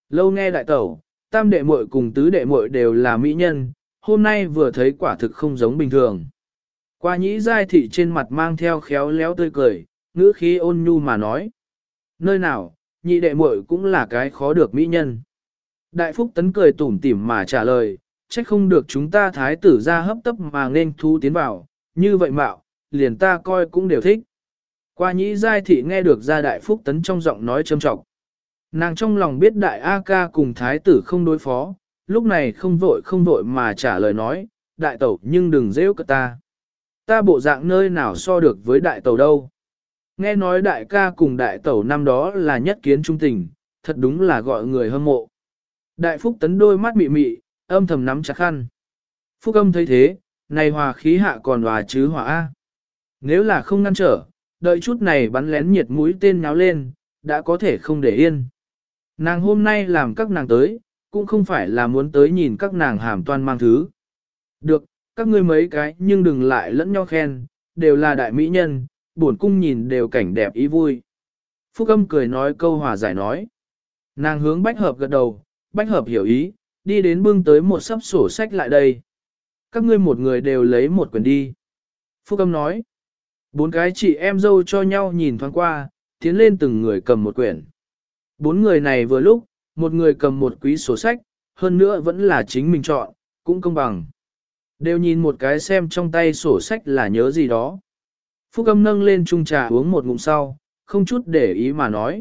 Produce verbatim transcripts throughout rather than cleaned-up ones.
lâu nghe đại tẩu, tam đệ muội cùng tứ đệ muội đều là mỹ nhân, hôm nay vừa thấy quả thực không giống bình thường. Qua nhĩ giai thị trên mặt mang theo khéo léo tươi cười, ngữ khí ôn nhu mà nói. Nơi nào, nhị đệ muội cũng là cái khó được mỹ nhân. Đại Phúc Tấn cười tủm tỉm mà trả lời, trách không được chúng ta thái tử ra hấp tấp mà nên thu tiến vào, như vậy mạo, liền ta coi cũng đều thích. Qua nhĩ giai thị nghe được ra Đại Phúc Tấn trong giọng nói châm trọng. Nàng trong lòng biết đại A ca cùng thái tử không đối phó, lúc này không vội không vội mà trả lời nói, đại tẩu nhưng đừng rêu cả ta. Ta bộ dạng nơi nào so được với đại tẩu đâu. Nghe nói đại ca cùng đại tẩu năm đó là nhất kiến trung tình, thật đúng là gọi người hâm mộ. Đại Phúc Tấn đôi mắt mị mị, âm thầm nắm chặt khăn. Phúc âm thấy thế, này hòa khí hạ còn hòa chứ hỏa A. Nếu là không ngăn trở, đợi chút này bắn lén nhiệt mũi tên nháo lên, đã có thể không để yên. Nàng hôm nay làm các nàng tới, cũng không phải là muốn tới nhìn các nàng hàm toan mang thứ. Được, các ngươi mấy cái nhưng đừng lại lẫn nhau khen, đều là đại mỹ nhân, bổn cung nhìn đều cảnh đẹp ý vui. Phúc âm cười nói câu hòa giải nói. Nàng hướng bách hợp gật đầu, bách hợp hiểu ý, đi đến bưng tới một sấp sổ sách lại đây. Các ngươi một người đều lấy một quyển đi. Phúc âm nói. Bốn cái chị em dâu cho nhau nhìn thoáng qua, tiến lên từng người cầm một quyển. Bốn người này vừa lúc, một người cầm một quý sổ sách, hơn nữa vẫn là chính mình chọn, cũng công bằng. Đều nhìn một cái xem trong tay sổ sách là nhớ gì đó. Phúc âm nâng lên chung trà uống một ngụm sau, không chút để ý mà nói.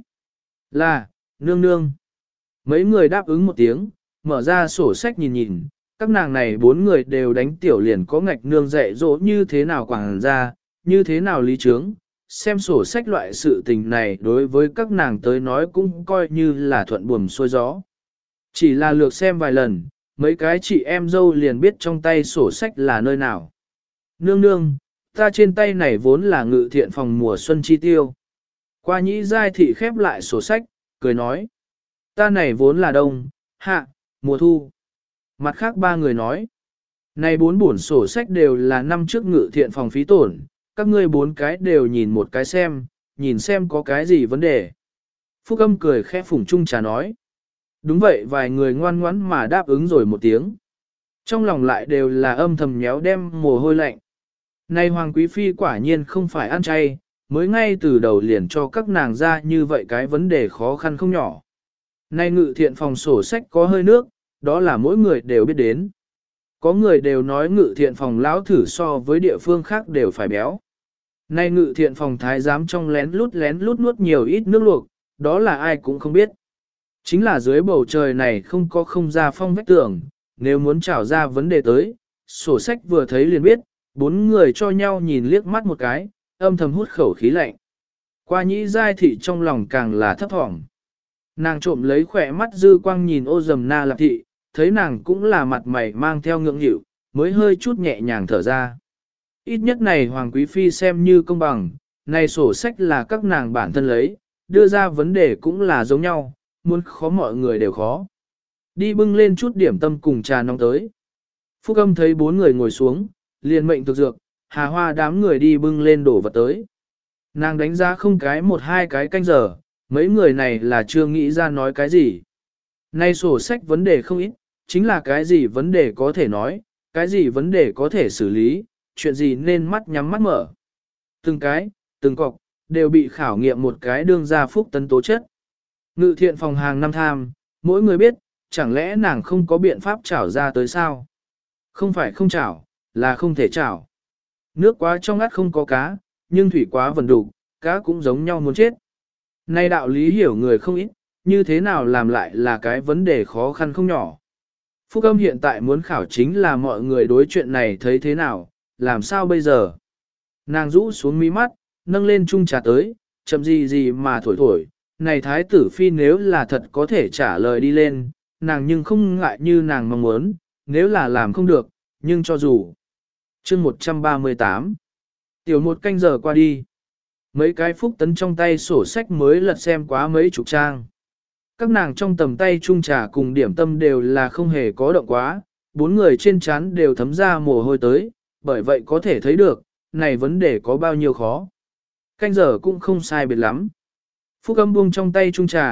Là, nương nương. Mấy người đáp ứng một tiếng, mở ra sổ sách nhìn nhìn, các nàng này bốn người đều đánh tiểu liền có ngạch nương dạy dỗ như thế nào quảng ra, như thế nào lý trướng. Xem sổ sách loại sự tình này đối với các nàng tới nói cũng coi như là thuận buồm xuôi gió. Chỉ là lược xem vài lần, mấy cái chị em dâu liền biết trong tay sổ sách là nơi nào. Nương nương, ta trên tay này vốn là ngự thiện phòng mùa xuân chi tiêu. Qua nhĩ giai thị khép lại sổ sách, cười nói. Ta này vốn là đông, hạ, mùa thu. Mặt khác ba người nói. Này bốn bổn sổ sách đều là năm trước ngự thiện phòng phí tổn, các ngươi bốn cái đều nhìn một cái xem, nhìn xem có cái gì vấn đề. Phúc âm cười khẽ phủng chung trà nói. Đúng vậy, vài người ngoan ngoãn mà đáp ứng rồi một tiếng. Trong lòng lại đều là âm thầm nhéo đem mồ hôi lạnh. Này Hoàng Quý Phi quả nhiên không phải ăn chay, mới ngay từ đầu liền cho các nàng ra như vậy cái vấn đề khó khăn không nhỏ. Này ngự thiện phòng sổ sách có hơi nước, đó là mỗi người đều biết đến. Có người đều nói ngự thiện phòng lão thử so với địa phương khác đều phải béo. Này ngự thiện phòng thái giám trong lén lút lén lút nuốt nhiều ít nước luộc, đó là ai cũng không biết. Chính là dưới bầu trời này không có không ra phong vách tường, nếu muốn trảo ra vấn đề tới, sổ sách vừa thấy liền biết, bốn người cho nhau nhìn liếc mắt một cái, âm thầm hút khẩu khí lạnh. Qua nhĩ giai thị trong lòng càng là thấp thỏm. Nàng trộm lấy khỏe mắt dư quang nhìn ô dầm na lạp thị, thấy nàng cũng là mặt mày mang theo ngưỡng nghịu, mới hơi chút nhẹ nhàng thở ra. Ít nhất này Hoàng Quý Phi xem như công bằng, này sổ sách là các nàng bản thân lấy, đưa ra vấn đề cũng là giống nhau, muốn khó mọi người đều khó. Đi bưng lên chút điểm tâm cùng trà nóng tới. Phúc âm thấy bốn người ngồi xuống, liền mệnh thực dược, hà hoa đám người đi bưng lên đổ vật tới. Nàng đánh giá không cái một hai cái canh giờ, mấy người này là chưa nghĩ ra nói cái gì. Nay sổ sách vấn đề không ít, chính là cái gì vấn đề có thể nói, cái gì vấn đề có thể xử lý, chuyện gì nên mắt nhắm mắt mở. Từng cái, từng cọc, đều bị khảo nghiệm một cái đương gia Phúc Tấn tố chất. Ngự thiện phòng hàng năm tham, mỗi người biết, chẳng lẽ nàng không có biện pháp trảo ra tới sao? Không phải không trảo, là không thể trảo. Nước quá trong ngắt không có cá, nhưng thủy quá vần đục, cá cũng giống nhau muốn chết. Nay đạo lý hiểu người không ít, như thế nào làm lại là cái vấn đề khó khăn không nhỏ. Phúc âm hiện tại muốn khảo chính là mọi người đối chuyện này thấy thế nào, làm sao bây giờ? Nàng rũ xuống mí mắt, nâng lên chung trà tới, chậm gì gì mà thổi thổi. Này thái tử phi nếu là thật có thể trả lời đi lên, nàng nhưng không ngại như nàng mong muốn, nếu là làm không được, nhưng cho dù. Chương một trăm ba mươi tám Tiểu một canh giờ qua đi. Mấy cái Phúc Tấn trong tay sổ sách mới lật xem quá mấy chục trang. Các nàng trong tầm tay chung trà cùng điểm tâm đều là không hề có động quá, bốn người trên trán đều thấm ra mồ hôi tới, bởi vậy có thể thấy được, này vấn đề có bao nhiêu khó. Canh giờ cũng không sai biệt lắm. Phúc âm buông trong tay chung trà,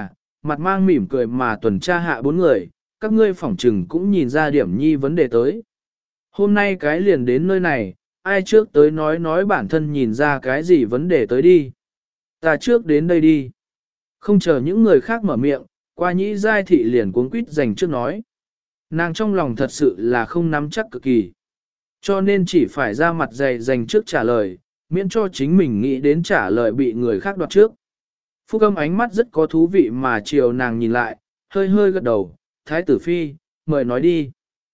mặt mang mỉm cười mà tuần tra hạ bốn người, các ngươi phỏng trừng cũng nhìn ra điểm nhi vấn đề tới. Hôm nay cái liền đến nơi này, ai trước tới nói nói bản thân nhìn ra cái gì vấn đề tới đi. Ta trước đến đây đi. Không chờ những người khác mở miệng, qua nhĩ giai thị liền cuống quýt dành trước nói. Nàng trong lòng thật sự là không nắm chắc cực kỳ. Cho nên chỉ phải ra mặt dày dành trước trả lời, miễn cho chính mình nghĩ đến trả lời bị người khác đoạt trước. Phúc Âm ánh mắt rất có thú vị mà chiều nàng nhìn lại, hơi hơi gật đầu, Thái tử Phi, mời nói đi.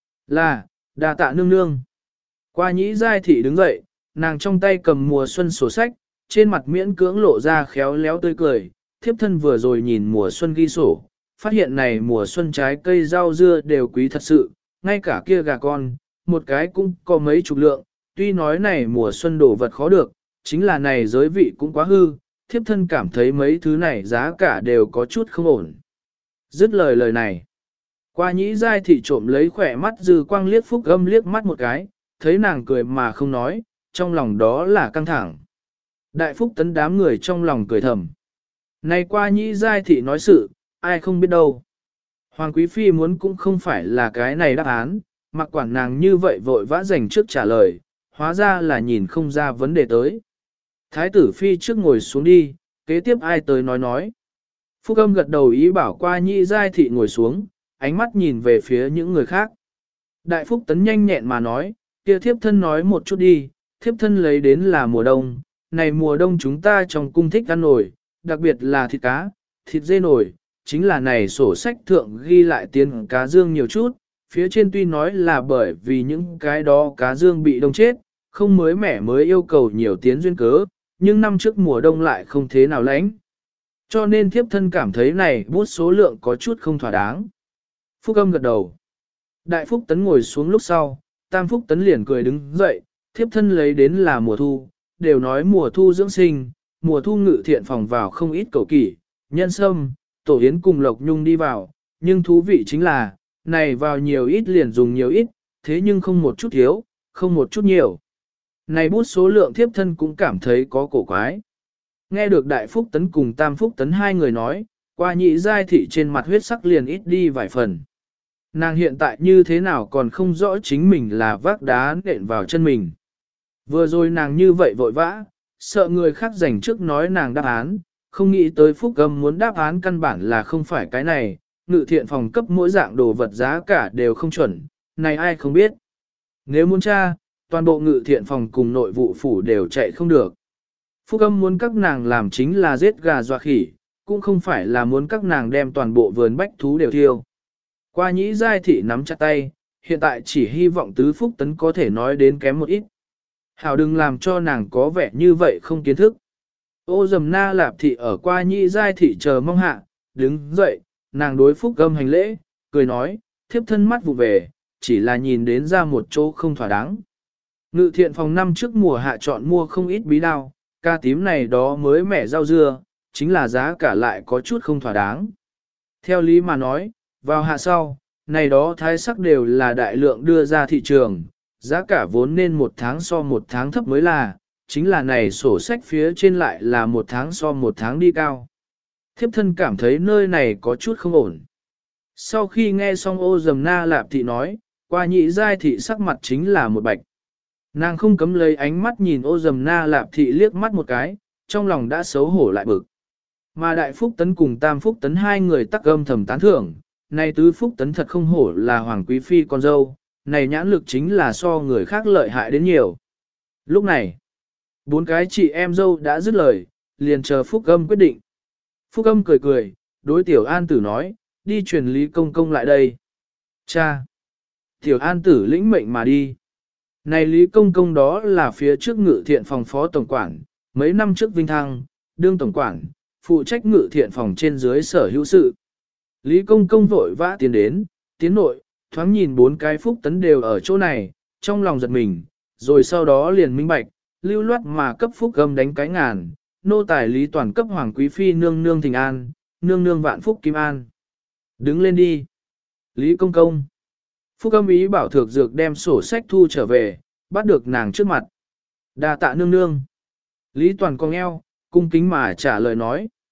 Là, đà tạ nương nương. Qua nhĩ giai thị đứng dậy, nàng trong tay cầm mùa xuân sổ sách, trên mặt miễn cưỡng lộ ra khéo léo tươi cười, thiếp thân vừa rồi nhìn mùa xuân ghi sổ, phát hiện này mùa xuân trái cây rau dưa đều quý thật sự, ngay cả kia gà con, một cái cũng có mấy chục lượng, tuy nói này mùa xuân đồ vật khó được, chính là này giới vị cũng quá hư, thiếp thân cảm thấy mấy thứ này giá cả đều có chút không ổn. Dứt lời lời này, qua nhĩ giai thị trộm lấy khỏe mắt dư quang liếc Phúc Âm liếc mắt một cái, thấy nàng cười mà không nói, trong lòng đó là căng thẳng. Đại Phúc Tấn đám người trong lòng cười thầm. Này qua nhĩ giai thị nói sự, ai không biết đâu. Hoàng Quý Phi muốn cũng không phải là cái này đáp án, mặc quản nàng như vậy vội vã dành trước trả lời, hóa ra là nhìn không ra vấn đề tới. Thái tử Phi trước ngồi xuống đi, kế tiếp ai tới nói nói. Phúc Âm gật đầu ý bảo qua nhĩ giai thị ngồi xuống, ánh mắt nhìn về phía những người khác. Đại Phúc Tấn nhanh nhẹn mà nói, kia thiếp thân nói một chút đi, thiếp thân lấy đến là mùa đông, này mùa đông chúng ta trong cung thích ăn nổi, đặc biệt là thịt cá, thịt dê nổi, chính là này sổ sách thượng ghi lại tiền cá dương nhiều chút, phía trên tuy nói là bởi vì những cái đó cá dương bị đông chết, không mới mẻ mới yêu cầu nhiều tiến duyên cớ, nhưng năm trước mùa đông lại không thế nào lánh. Cho nên thiếp thân cảm thấy này bút số lượng có chút không thỏa đáng. Phúc Âm gật đầu. Đại Phúc Tấn ngồi xuống lúc sau, Tam Phúc Tấn liền cười đứng dậy, thiếp thân lấy đến là mùa thu, đều nói mùa thu dưỡng sinh, mùa thu ngự thiện phòng vào không ít cầu kỷ, nhân sâm, tổ yến cùng lộc nhung đi vào, nhưng thú vị chính là, này vào nhiều ít liền dùng nhiều ít, thế nhưng không một chút thiếu, không một chút nhiều. Này bút số lượng thiếp thân cũng cảm thấy có cổ quái. Nghe được Đại Phúc Tấn cùng Tam Phúc Tấn hai người nói, qua nhị giai thị trên mặt huyết sắc liền ít đi vài phần. Nàng hiện tại như thế nào còn không rõ chính mình là vác đá nện vào chân mình. Vừa rồi nàng như vậy vội vã, sợ người khác giành trước nói nàng đáp án, không nghĩ tới Phúc Âm muốn đáp án căn bản là không phải cái này, ngự thiện phòng cấp mỗi dạng đồ vật giá cả đều không chuẩn, này ai không biết. Nếu muốn tra, toàn bộ ngự thiện phòng cùng nội vụ phủ đều chạy không được. Phúc Âm muốn các nàng làm chính là giết gà dọa khỉ, cũng không phải là muốn các nàng đem toàn bộ vườn bách thú đều thiêu. Qua nhĩ giai thị nắm chặt tay, hiện tại chỉ hy vọng tứ Phúc Tấn có thể nói đến kém một ít. Hảo đừng làm cho nàng có vẻ như vậy không kiến thức. Ô Dầm Na Lạp thị ở qua nhĩ giai thị chờ mong hạ, đứng dậy, nàng đối Phúc Âm hành lễ, cười nói, thiếp thân mắt vụ về, chỉ là nhìn đến ra một chỗ không thỏa đáng. Ngự thiện phòng năm trước mùa hạ chọn mua không ít bí đao, ca tím này đó mới mẻ rau dưa, chính là giá cả lại có chút không thỏa đáng. Theo lý mà nói, vào hạ sau, này đó thái sắc đều là đại lượng đưa ra thị trường, giá cả vốn nên một tháng so một tháng thấp mới là, chính là này sổ sách phía trên lại là một tháng so một tháng đi cao. Thiếp thân cảm thấy nơi này có chút không ổn. Sau khi nghe xong Ô Dầm Na Lạp thị nói, qua nhị giai thị sắc mặt chính là một bạch. Nàng không cấm lấy ánh mắt nhìn Ô Dầm Na Lạp thị liếc mắt một cái, trong lòng đã xấu hổ lại bực. Mà Đại Phúc Tấn cùng Tam Phúc Tấn hai người tắc âm thầm tán thưởng, này Tứ Phúc Tấn thật không hổ là Hoàng Quý Phi con dâu, này nhãn lực chính là so người khác lợi hại đến nhiều. Lúc này, bốn cái chị em dâu đã dứt lời, liền chờ Phúc Âm quyết định. Phúc Âm cười cười, đối Tiểu An Tử nói, đi truyền Lý Công Công lại đây. Cha! Tiểu An Tử lĩnh mệnh mà đi. Này Lý Công Công đó là phía trước ngự thiện phòng phó tổng quản, mấy năm trước vinh thăng, đương tổng quản, phụ trách ngự thiện phòng trên dưới sở hữu sự. Lý Công Công vội vã tiến đến, tiến nội, thoáng nhìn bốn cái Phúc Tấn đều ở chỗ này, trong lòng giật mình, rồi sau đó liền minh bạch, lưu loát mà cấp Phúc Âm đánh cái ngàn, nô tài Lý Toàn cấp Hoàng Quý Phi nương nương thình an, nương nương vạn phúc kim an. Đứng lên đi. Lý Công Công. Phúc Âm ý bảo Thược Dược đem sổ sách thu trở về, bắt được nàng trước mặt. Đà tạ nương nương. Lý Toàn cong eo, cung kính mà trả lời nói.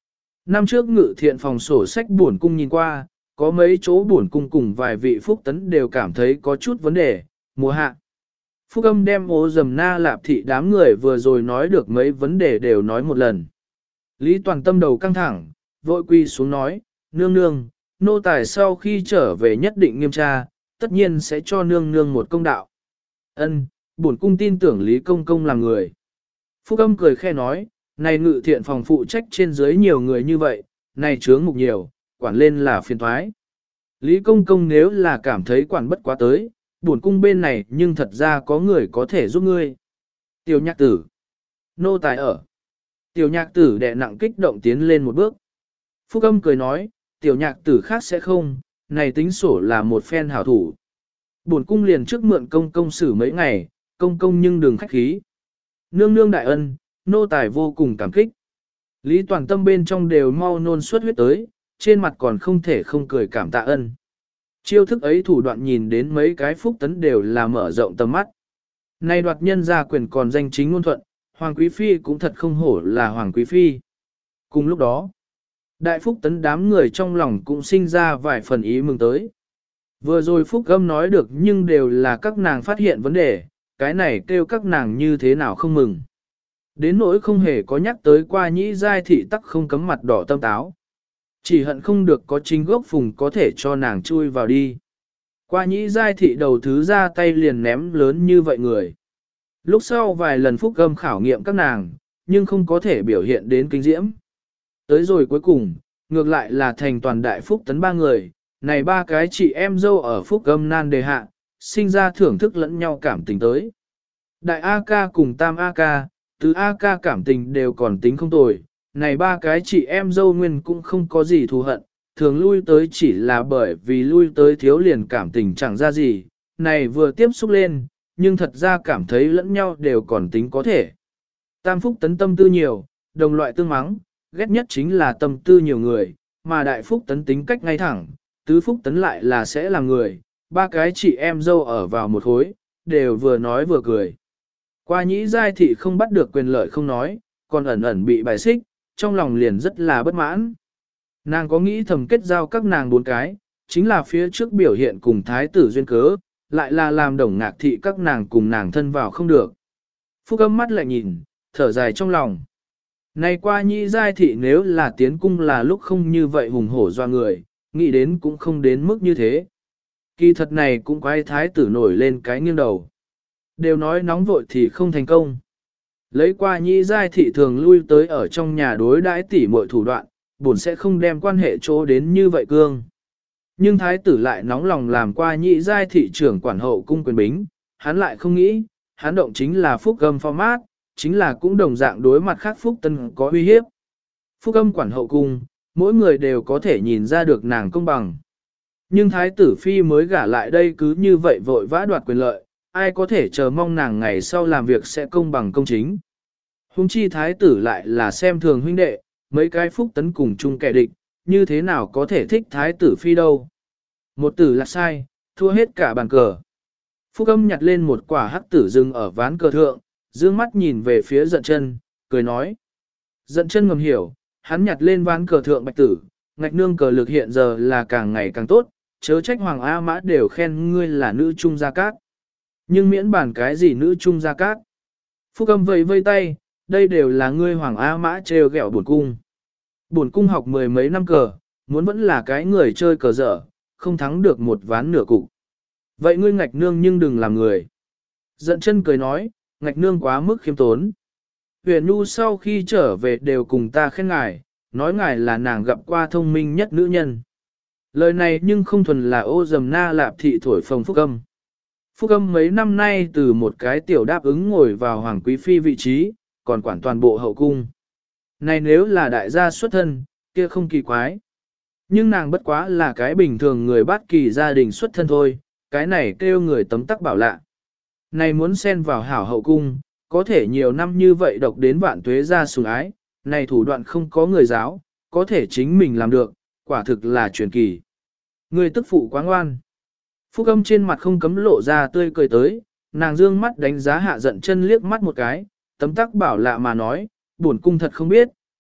Năm trước ngự thiện phòng sổ sách buồn cung nhìn qua, có mấy chỗ buồn cung cùng vài vị phúc tấn đều cảm thấy có chút vấn đề, mùa hạ. Phúc âm đem ố dầm na lạp thị đám người vừa rồi nói được mấy vấn đề đều nói một lần. Lý Toàn tâm đầu căng thẳng, vội quy xuống nói, nương nương, nô tài sau khi trở về nhất định nghiêm tra, tất nhiên sẽ cho nương nương một công đạo. Ân, bổn cung tin tưởng Lý Công Công là người. Phúc âm cười khe nói, này ngự thiện phòng phụ trách trên dưới nhiều người như vậy, này chướng mục nhiều, quản lên là phiền thoái. Lý Công Công nếu là cảm thấy quản bất quá tới, bổn cung bên này nhưng thật ra có người có thể giúp ngươi. Tiểu nhạc tử. Nô tài ở. Tiểu nhạc tử đè nặng kích động tiến lên một bước. Phúc âm cười nói, tiểu nhạc tử khác sẽ không, này tính sổ là một phen hảo thủ. Bổn cung liền trước mượn công công xử mấy ngày, công công nhưng đừng khách khí. Nương nương đại ân, nô tài vô cùng cảm kích. Lý Toàn tâm bên trong đều mau nôn suốt huyết tới, trên mặt còn không thể không cười cảm tạ ân. Chiêu thức ấy thủ đoạn nhìn đến mấy cái phúc tấn đều là mở rộng tầm mắt. Nay đoạt nhân gia quyền còn danh chính ngôn thuận, Hoàng Quý Phi cũng thật không hổ là Hoàng Quý Phi. Cùng lúc đó, đại phúc tấn đám người trong lòng cũng sinh ra vài phần ý mừng tới. Vừa rồi phúc âm nói được nhưng đều là các nàng phát hiện vấn đề, cái này kêu các nàng như thế nào không mừng. Đến nỗi không hề có nhắc tới qua nhĩ giai thị tắc không cấm mặt đỏ tâm táo. Chỉ hận không được có chính gốc phùng có thể cho nàng chui vào đi. Qua nhĩ giai thị đầu thứ ra tay liền ném lớn như vậy người. Lúc sau vài lần phúc âm khảo nghiệm các nàng, nhưng không có thể biểu hiện đến kinh diễm. Tới rồi cuối cùng, ngược lại là thành toàn đại phúc tấn ba người, này ba cái chị em dâu ở phúc âm nan đề hạ, sinh ra thưởng thức lẫn nhau cảm tình tới. Đại A ca cùng tam A ca, tứ A ca cảm tình đều còn tính không tồi, này ba cái chị em dâu nguyên cũng không có gì thù hận, thường lui tới chỉ là bởi vì lui tới thiếu liền cảm tình chẳng ra gì, này vừa tiếp xúc lên, nhưng thật ra cảm thấy lẫn nhau đều còn tính có thể. Tam phúc tấn tâm tư nhiều, đồng loại tương mắng, ghét nhất chính là tâm tư nhiều người, mà đại phúc tấn tính cách ngay thẳng, tứ phúc tấn lại là sẽ làm người, ba cái chị em dâu ở vào một khối, đều vừa nói vừa cười. Qua nhĩ giai thị không bắt được quyền lợi không nói, còn ẩn ẩn bị bài xích, trong lòng liền rất là bất mãn. Nàng có nghĩ thầm kết giao các nàng bốn cái, chính là phía trước biểu hiện cùng thái tử duyên cớ, lại là làm đồng ngạc thị các nàng cùng nàng thân vào không được. Phúc âm mắt lại nhìn, thở dài trong lòng. Này qua nhĩ giai thị nếu là tiến cung là lúc không như vậy hùng hổ doa người, nghĩ đến cũng không đến mức như thế. Kỳ thật này cũng quái thái tử nổi lên cái nghiêng đầu. Đều nói nóng vội thì không thành công. Lấy qua nhĩ giai thị thường lui tới ở trong nhà đối đãi tỉ muội thủ đoạn, buồn sẽ không đem quan hệ chỗ đến như vậy cương. Nhưng thái tử lại nóng lòng làm qua nhĩ giai thị trưởng quản hậu cung quyền bính, hắn lại không nghĩ, hắn động chính là phúc âm format, chính là cũng đồng dạng đối mặt khác phúc tân có uy hiếp. Phúc âm quản hậu cung, mỗi người đều có thể nhìn ra được nàng công bằng. Nhưng thái tử phi mới gả lại đây cứ như vậy vội vã đoạt quyền lợi, ai có thể chờ mong nàng ngày sau làm việc sẽ công bằng công chính. Hùng chi thái tử lại là xem thường huynh đệ, mấy cái phúc tấn cùng chung kẻ địch, như thế nào có thể thích thái tử phi đâu. Một tử là sai, thua hết cả bàn cờ. Phúc âm nhặt lên một quả hắc tử dừng ở ván cờ thượng, dương mắt nhìn về phía giận chân, cười nói. Giận chân ngầm hiểu, hắn nhặt lên ván cờ thượng bạch tử, ngạch nương cờ lực hiện giờ là càng ngày càng tốt, chớ trách Hoàng A Mã đều khen ngươi là nữ trung gia cát. Nhưng miễn bản cái gì nữ trung gia cát. Phúc âm vẫy vây tay, đây đều là ngươi Hoàng A Mã trêu ghẹo bổn cung. Bổn cung học mười mấy năm cờ, muốn vẫn là cái người chơi cờ dở, không thắng được một ván nửa cục. Vậy ngươi ngạch nương nhưng đừng làm người. Giận chân cười nói, ngạch nương quá mức khiêm tốn. Huyền Nhu sau khi trở về đều cùng ta khen ngài, nói ngài là nàng gặp qua thông minh nhất nữ nhân. Lời này nhưng không thuần là ô dầm na lạp thị thổi phồng Phúc âm. Phúc âm mấy năm nay từ một cái tiểu đáp ứng ngồi vào Hoàng Quý Phi vị trí, còn quản toàn bộ hậu cung. Này nếu là đại gia xuất thân, kia không kỳ quái. Nhưng nàng bất quá là cái bình thường người bát kỳ gia đình xuất thân thôi, cái này kêu người tấm tắc bảo lạ. Này muốn xen vào hảo hậu cung, có thể nhiều năm như vậy độc đến vạn tuế ra sủng ái, này thủ đoạn không có người giáo, có thể chính mình làm được, quả thực là truyền kỳ. Người tức phụ quá ngoan. Phúc âm trên mặt không cấm lộ ra tươi cười tới, nàng dương mắt đánh giá hạ giận chân liếc mắt một cái, tấm tắc bảo lạ mà nói, bổn cung thật không biết,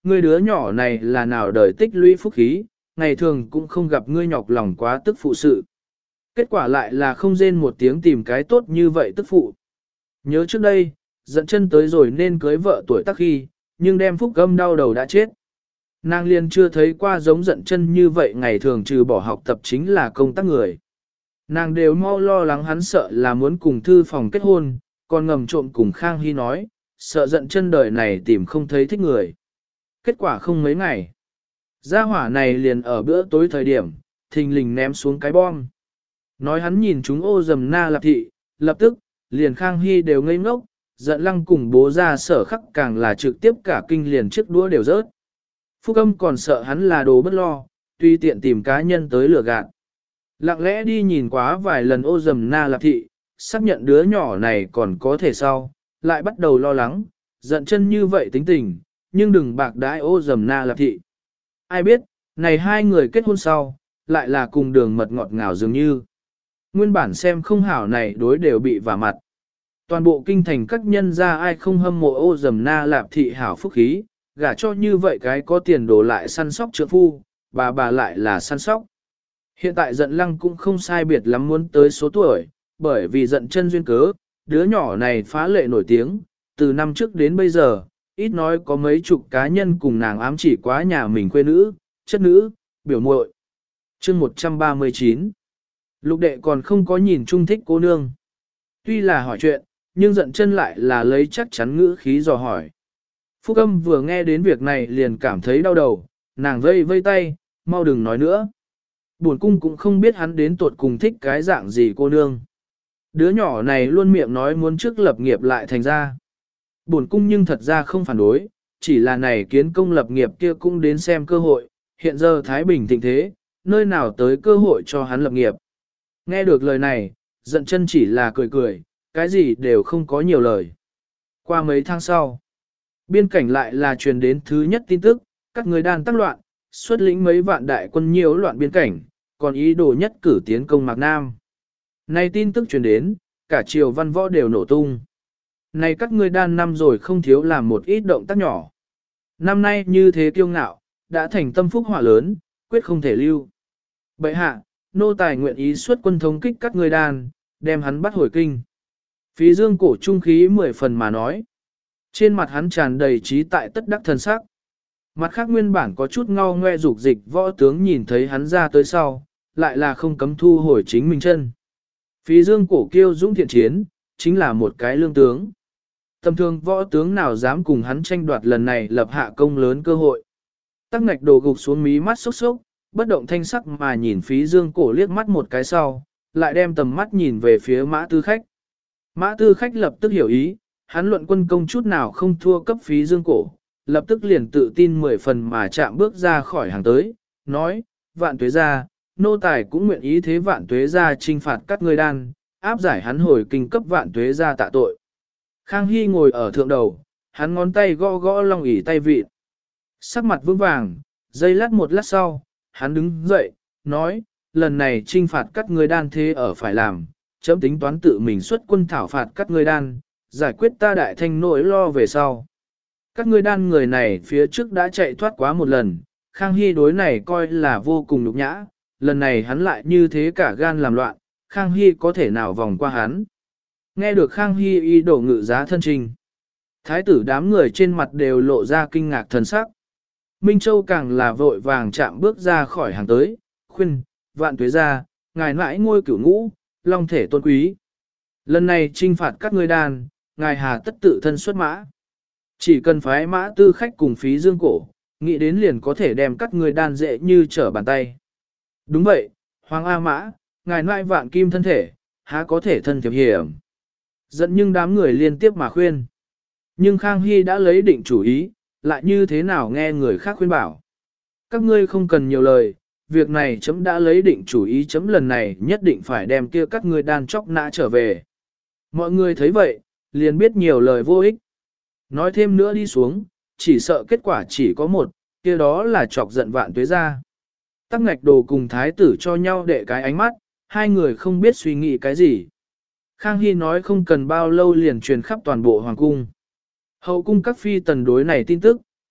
ngươi đứa nhỏ này là nào đời tích lũy phúc khí, ngày thường cũng không gặp ngươi nhọc lòng quá tức phụ sự. Kết quả lại là không rên một tiếng tìm cái tốt như vậy tức phụ. Nhớ trước đây, dẫn chân tới rồi nên cưới vợ tuổi tác khi, nhưng đem phúc âm đau đầu đã chết. Nàng liền chưa thấy qua giống giận chân như vậy ngày thường trừ bỏ học tập chính là công tác người. Nàng đều mau lo lắng hắn sợ là muốn cùng thư phòng kết hôn, còn ngầm trộm cùng Khang Hy nói, sợ giận chân đời này tìm không thấy thích người. Kết quả không mấy ngày. Gia hỏa này liền ở bữa tối thời điểm, thình lình ném xuống cái bom. Nói hắn nhìn chúng ô dầm na lạp thị, lập tức, liền Khang Hy đều ngây ngốc, giận lăng cùng bố ra sở khắc càng là trực tiếp cả kinh liền chiếc đũa đều rớt. Phúc âm còn sợ hắn là đồ bất lo, tuy tiện tìm cá nhân tới lừa gạt. Lặng lẽ đi nhìn quá vài lần ô dầm na lạp thị, xác nhận đứa nhỏ này còn có thể sau, lại bắt đầu lo lắng, giận chân như vậy tính tình, nhưng đừng bạc đãi ô dầm na lạp thị. Ai biết, này hai người kết hôn sau, lại là cùng đường mật ngọt ngào dường như. Nguyên bản xem không hảo này đối đều bị vả mặt. Toàn bộ kinh thành các nhân gia ai không hâm mộ ô dầm na lạp thị hảo phúc khí, gả cho như vậy cái có tiền đồ lại săn sóc trượng phu, bà bà lại là săn sóc. Hiện tại giận lăng cũng không sai biệt lắm muốn tới số tuổi, bởi vì giận chân duyên cớ, đứa nhỏ này phá lệ nổi tiếng, từ năm trước đến bây giờ, ít nói có mấy chục cá nhân cùng nàng ám chỉ quá nhà mình quê nữ, chất nữ, biểu muội. Chương một trăm ba mươi chín. Lục đệ còn không có nhìn trung thích cô nương. Tuy là hỏi chuyện, nhưng giận chân lại là lấy chắc chắn ngữ khí dò hỏi. Phúc âm vừa nghe đến việc này liền cảm thấy đau đầu, nàng vây vây tay, mau đừng nói nữa. Bổn cung cũng không biết hắn đến tuột cùng thích cái dạng gì cô nương. Đứa nhỏ này luôn miệng nói muốn trước lập nghiệp lại thành ra. Bổn cung nhưng thật ra không phản đối, chỉ là này kiến công lập nghiệp kia cũng đến xem cơ hội, hiện giờ Thái Bình thịnh thế, nơi nào tới cơ hội cho hắn lập nghiệp. Nghe được lời này, giận chân chỉ là cười cười, cái gì đều không có nhiều lời. Qua mấy tháng sau, biên cảnh lại là truyền đến thứ nhất tin tức, các người đàn tác loạn, xuất lĩnh mấy vạn đại quân nhiễu loạn biên cảnh, còn ý đồ nhất cử tiến công Mạc Nam. Này tin tức truyền đến, cả triều văn võ đều nổ tung. Này các ngươi đan năm rồi không thiếu làm một ít động tác nhỏ. Năm nay như thế kiêu ngạo, đã thành tâm phúc hỏa lớn, quyết không thể lưu. Bệ hạ, nô tài nguyện ý xuất quân thống kích các ngươi đan, đem hắn bắt hồi kinh. Phí dương cổ trung khí mười phần mà nói. Trên mặt hắn tràn đầy trí tại tất đắc thần sắc. Mặt khác nguyên bản có chút ngao ngoe dục dịch võ tướng nhìn thấy hắn ra tới sau, lại là không cấm thu hồi chính mình chân. Phí dương cổ kiêu dũng thiện chiến, chính là một cái lương tướng. Tầm thường võ tướng nào dám cùng hắn tranh đoạt lần này lập hạ công lớn cơ hội. Tắc ngạch đồ gục xuống mí mắt sốc sốc, bất động thanh sắc mà nhìn phí dương cổ liếc mắt một cái sau, lại đem tầm mắt nhìn về phía mã tư khách. Mã tư khách lập tức hiểu ý, hắn luận quân công chút nào không thua cấp phí dương cổ, lập tức liền tự tin mười phần mà chạm bước ra khỏi hàng tới, nói, vạn tuế gia, nô tài cũng nguyện ý thế vạn tuế gia trinh phạt các ngươi đan, áp giải hắn hồi kinh cấp vạn tuế gia tạ tội. Khang Hy ngồi ở thượng đầu, hắn ngón tay gõ gõ long ỷ tay vịt. Sắc mặt vững vàng, giây lát một lát sau, hắn đứng dậy, nói, lần này trinh phạt các ngươi đan thế ở phải làm, chấm tính toán tự mình xuất quân thảo phạt các ngươi đan, giải quyết ta đại thanh nỗi lo về sau. Các ngươi đan người này phía trước đã chạy thoát quá một lần, Khang Hy đối này coi là vô cùng nhục nhã, lần này hắn lại như thế cả gan làm loạn, Khang Hy có thể nào vòng qua hắn. Nghe được Khang Hy ý đổ ngự giá thân trình. Thái tử đám người trên mặt đều lộ ra kinh ngạc thần sắc. Minh Châu càng là vội vàng chạm bước ra khỏi hàng tới, khuyên, vạn tuế ra, ngài mãi ngôi cửu ngũ, long thể tôn quý. Lần này trinh phạt các ngươi đàn, ngài hà tất tự thân xuất mã. Chỉ cần phái mã tư khách cùng phí dương cổ, nghĩ đến liền có thể đem các ngươi đàn dễ như trở bàn tay. Đúng vậy, Hoàng A Mã, ngài mãi vạn kim thân thể, há có thể thân thiệp hiểm. Dẫn nhưng đám người liên tiếp mà khuyên. Nhưng Khang Hy đã lấy định chủ ý, lại như thế nào nghe người khác khuyên bảo. Các ngươi không cần nhiều lời, việc này chấm đã lấy định chủ ý chấm lần này nhất định phải đem kia các ngươi đan chóc nã trở về. Mọi người thấy vậy, liền biết nhiều lời vô ích. Nói thêm nữa đi xuống, chỉ sợ kết quả chỉ có một, kia đó là chọc giận vạn tuế ra. Tắc ngạch đồ cùng thái tử cho nhau để cái ánh mắt, hai người không biết suy nghĩ cái gì. Khang Hy nói không cần bao lâu liền truyền khắp toàn bộ hoàng cung. Hậu cung các phi tần đối này tin tức,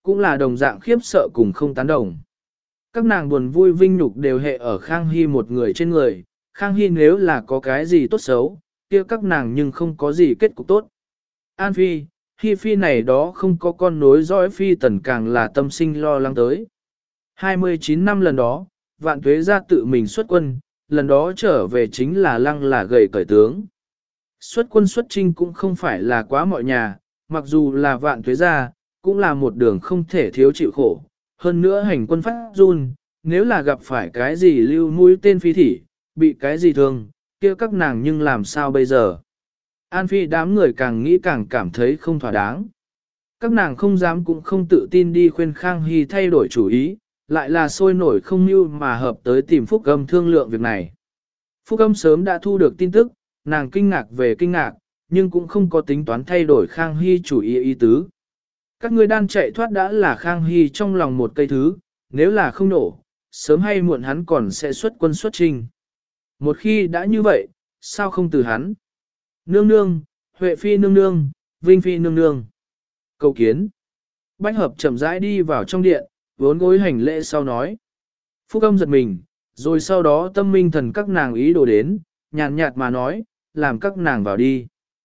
cũng là đồng dạng khiếp sợ cùng không tán đồng. Các nàng buồn vui vinh nhục đều hệ ở Khang Hy một người trên người, Khang Hy nếu là có cái gì tốt xấu, kia các nàng nhưng không có gì kết cục tốt. An Phi, Hy Phi này đó không có con nối dõi Phi tần càng là tâm sinh lo lắng tới. hai mươi chín năm lần đó, Vạn Tuế ra tự mình xuất quân, lần đó trở về chính là lăng là gầy cởi tướng. Xuất quân xuất trinh cũng không phải là quá mọi nhà, mặc dù là Vạn Tuế ra, cũng là một đường không thể thiếu chịu khổ. Hơn nữa hành quân phát run, nếu là gặp phải cái gì lưu mũi tên phi thỉ, bị cái gì thương, kia các nàng nhưng làm sao bây giờ? An Phi đám người càng nghĩ càng cảm thấy không thỏa đáng. Các nàng không dám cũng không tự tin đi khuyên Khang Hy thay đổi chủ ý, lại là sôi nổi không mưu mà hợp tới tìm Phúc Âm thương lượng việc này. Phúc Âm sớm đã thu được tin tức, nàng kinh ngạc về kinh ngạc, nhưng cũng không có tính toán thay đổi Khang Hy chủ ý ý tứ. Các ngươi đang chạy thoát đã là Khang Hy trong lòng một cây thứ, nếu là không nổ, sớm hay muộn hắn còn sẽ xuất quân xuất trình. Một khi đã như vậy, sao không từ hắn? Nương nương, Huệ Phi nương nương, Vinh Phi nương nương. Cầu kiến. Bách hợp chậm rãi đi vào trong điện, vốn gối hành lễ sau nói. Phúc Âm giật mình, rồi sau đó tâm minh thần các nàng ý đồ đến, nhàn nhạt mà nói, làm các nàng vào đi.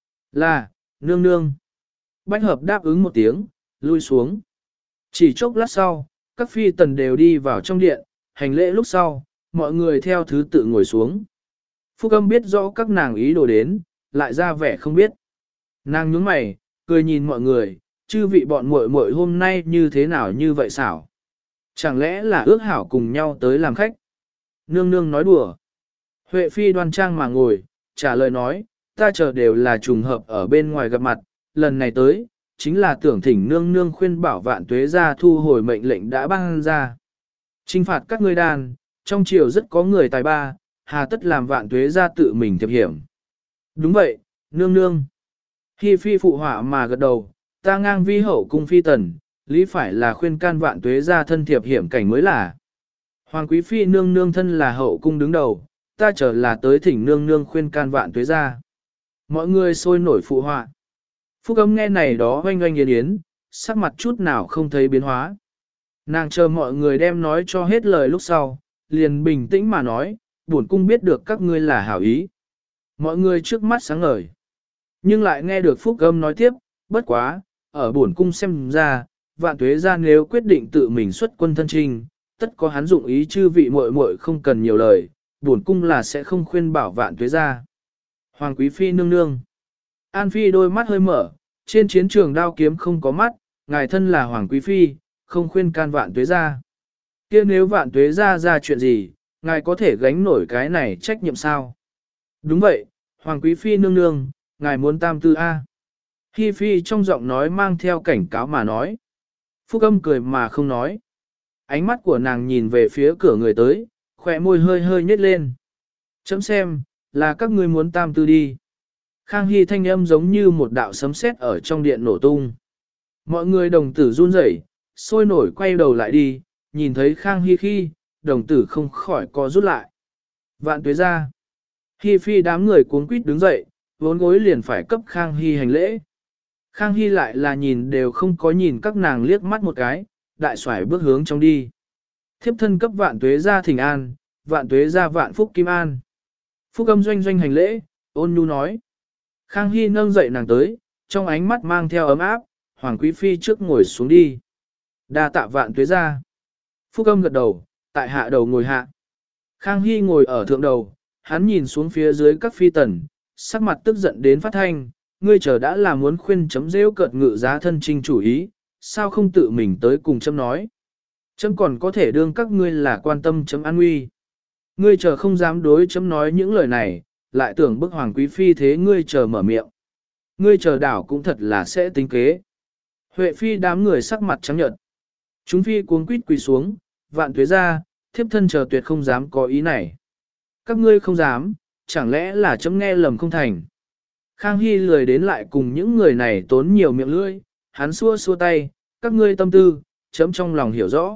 Là, nương nương. Bách hợp đáp ứng một tiếng, lui xuống. Chỉ chốc lát sau, các phi tần đều đi vào trong điện, hành lễ lúc sau, mọi người theo thứ tự ngồi xuống. Phúc Âm biết rõ các nàng ý đồ đến, lại ra vẻ không biết. Nàng nhướng mày, cười nhìn mọi người, chư vị bọn muội muội hôm nay như thế nào như vậy xảo. Chẳng lẽ là ước hảo cùng nhau tới làm khách? Nương nương nói đùa. Huệ Phi đoan trang mà ngồi, trả lời nói, ta chờ đều là trùng hợp ở bên ngoài gặp mặt, lần này tới, chính là tưởng thỉnh nương nương khuyên bảo Vạn Tuế ra thu hồi mệnh lệnh đã ban ra. Trinh phạt các ngươi đàn, trong triều rất có người tài ba, hà tất làm Vạn Tuế ra tự mình thiệp hiểm. Đúng vậy, nương nương. Hi Phi phụ họa mà gật đầu, ta ngang vi hậu cung phi tần, lý phải là khuyên can Vạn Tuế ra thân thiệp hiểm cảnh mới là. Hoàng quý phi nương nương thân là hậu cung đứng đầu, ta trở là tới thỉnh nương nương khuyên can Vạn Tuế ra. Mọi người sôi nổi phụ họa. Phúc Âm nghe này đó oanh oanh yến yến, sắc mặt chút nào không thấy biến hóa. Nàng chờ mọi người đem nói cho hết lời lúc sau, liền bình tĩnh mà nói, bổn cung biết được các ngươi là hảo ý. Mọi người trước mắt sáng ngời. Nhưng lại nghe được Phúc Âm nói tiếp, bất quá, ở bổn cung xem ra, Vạn Tuế ra nếu quyết định tự mình xuất quân thân trinh, tất có hắn dụng ý chư vị muội muội không cần nhiều lời, bổn cung là sẽ không khuyên bảo Vạn Tuế ra. Hoàng quý phi nương nương. An Phi đôi mắt hơi mở, trên chiến trường đao kiếm không có mắt, ngài thân là Hoàng quý phi, không khuyên can Vạn Tuế ra. Kia nếu Vạn Tuế ra ra chuyện gì, ngài có thể gánh nổi cái này trách nhiệm sao? Đúng vậy, Hoàng quý phi nương nương, ngài muốn tam tư A. Hi Phi trong giọng nói mang theo cảnh cáo mà nói. Phúc Âm cười mà không nói. Ánh mắt của nàng nhìn về phía cửa người tới, khỏe môi hơi hơi nhếch lên. Chấm xem, là các ngươi muốn tam tư đi. Khang Hy thanh âm giống như một đạo sấm sét ở trong điện nổ tung. Mọi người đồng tử run rẩy, sôi nổi quay đầu lại đi, nhìn thấy Khang Hy khi, đồng tử không khỏi co rút lại. Vạn Tuế ra. Hi Phi đám người cuống quýt đứng dậy, vốn gối liền phải cấp Khang Hy hành lễ. Khang Hy lại là nhìn đều không có nhìn các nàng liếc mắt một cái, đại xoải bước hướng trong đi. Thiếp thân cấp Vạn Tuế ra thỉnh an, Vạn Tuế ra vạn phúc kim an. Phúc Âm doanh doanh hành lễ, ôn nhu nói. Khang Hy nâng dậy nàng tới, trong ánh mắt mang theo ấm áp, Hoàng quý phi trước ngồi xuống đi. Đa tạ Vạn Tuế ra. Phúc Âm gật đầu, tại hạ đầu ngồi hạ. Khang Hy ngồi ở thượng đầu, hắn nhìn xuống phía dưới các phi tần, sắc mặt tức giận đến phát thanh, ngươi chờ đã là muốn khuyên chấm rêu cợt ngự giá thân trinh chủ ý, sao không tự mình tới cùng chấm nói. Chấm còn có thể đương các ngươi là quan tâm chấm an nguy. Ngươi chờ không dám đối chấm nói những lời này, lại tưởng bức Hoàng quý phi thế ngươi chờ mở miệng. Ngươi chờ đảo cũng thật là sẽ tính kế. Huệ phi đám người sắc mặt trắng nhợt. Chúng phi cuống quýt quỳ xuống, Vạn Tuế ra, thiếp thân chờ tuyệt không dám có ý này. Các ngươi không dám, chẳng lẽ là chấm nghe lầm không thành. Khang Hy lười đến lại cùng những người này tốn nhiều miệng lưỡi, hắn xua xua tay, các ngươi tâm tư, chấm trong lòng hiểu rõ.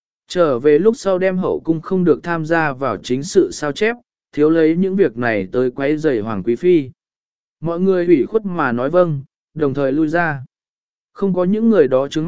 Trở về lúc sau đem hậu cung không được tham gia vào chính sự sao chép, thiếu lấy những việc này tới quấy rầy Hoàng quý phi. Mọi người ủy khuất mà nói vâng, đồng thời lui ra. Không có những người đó trướng mắt,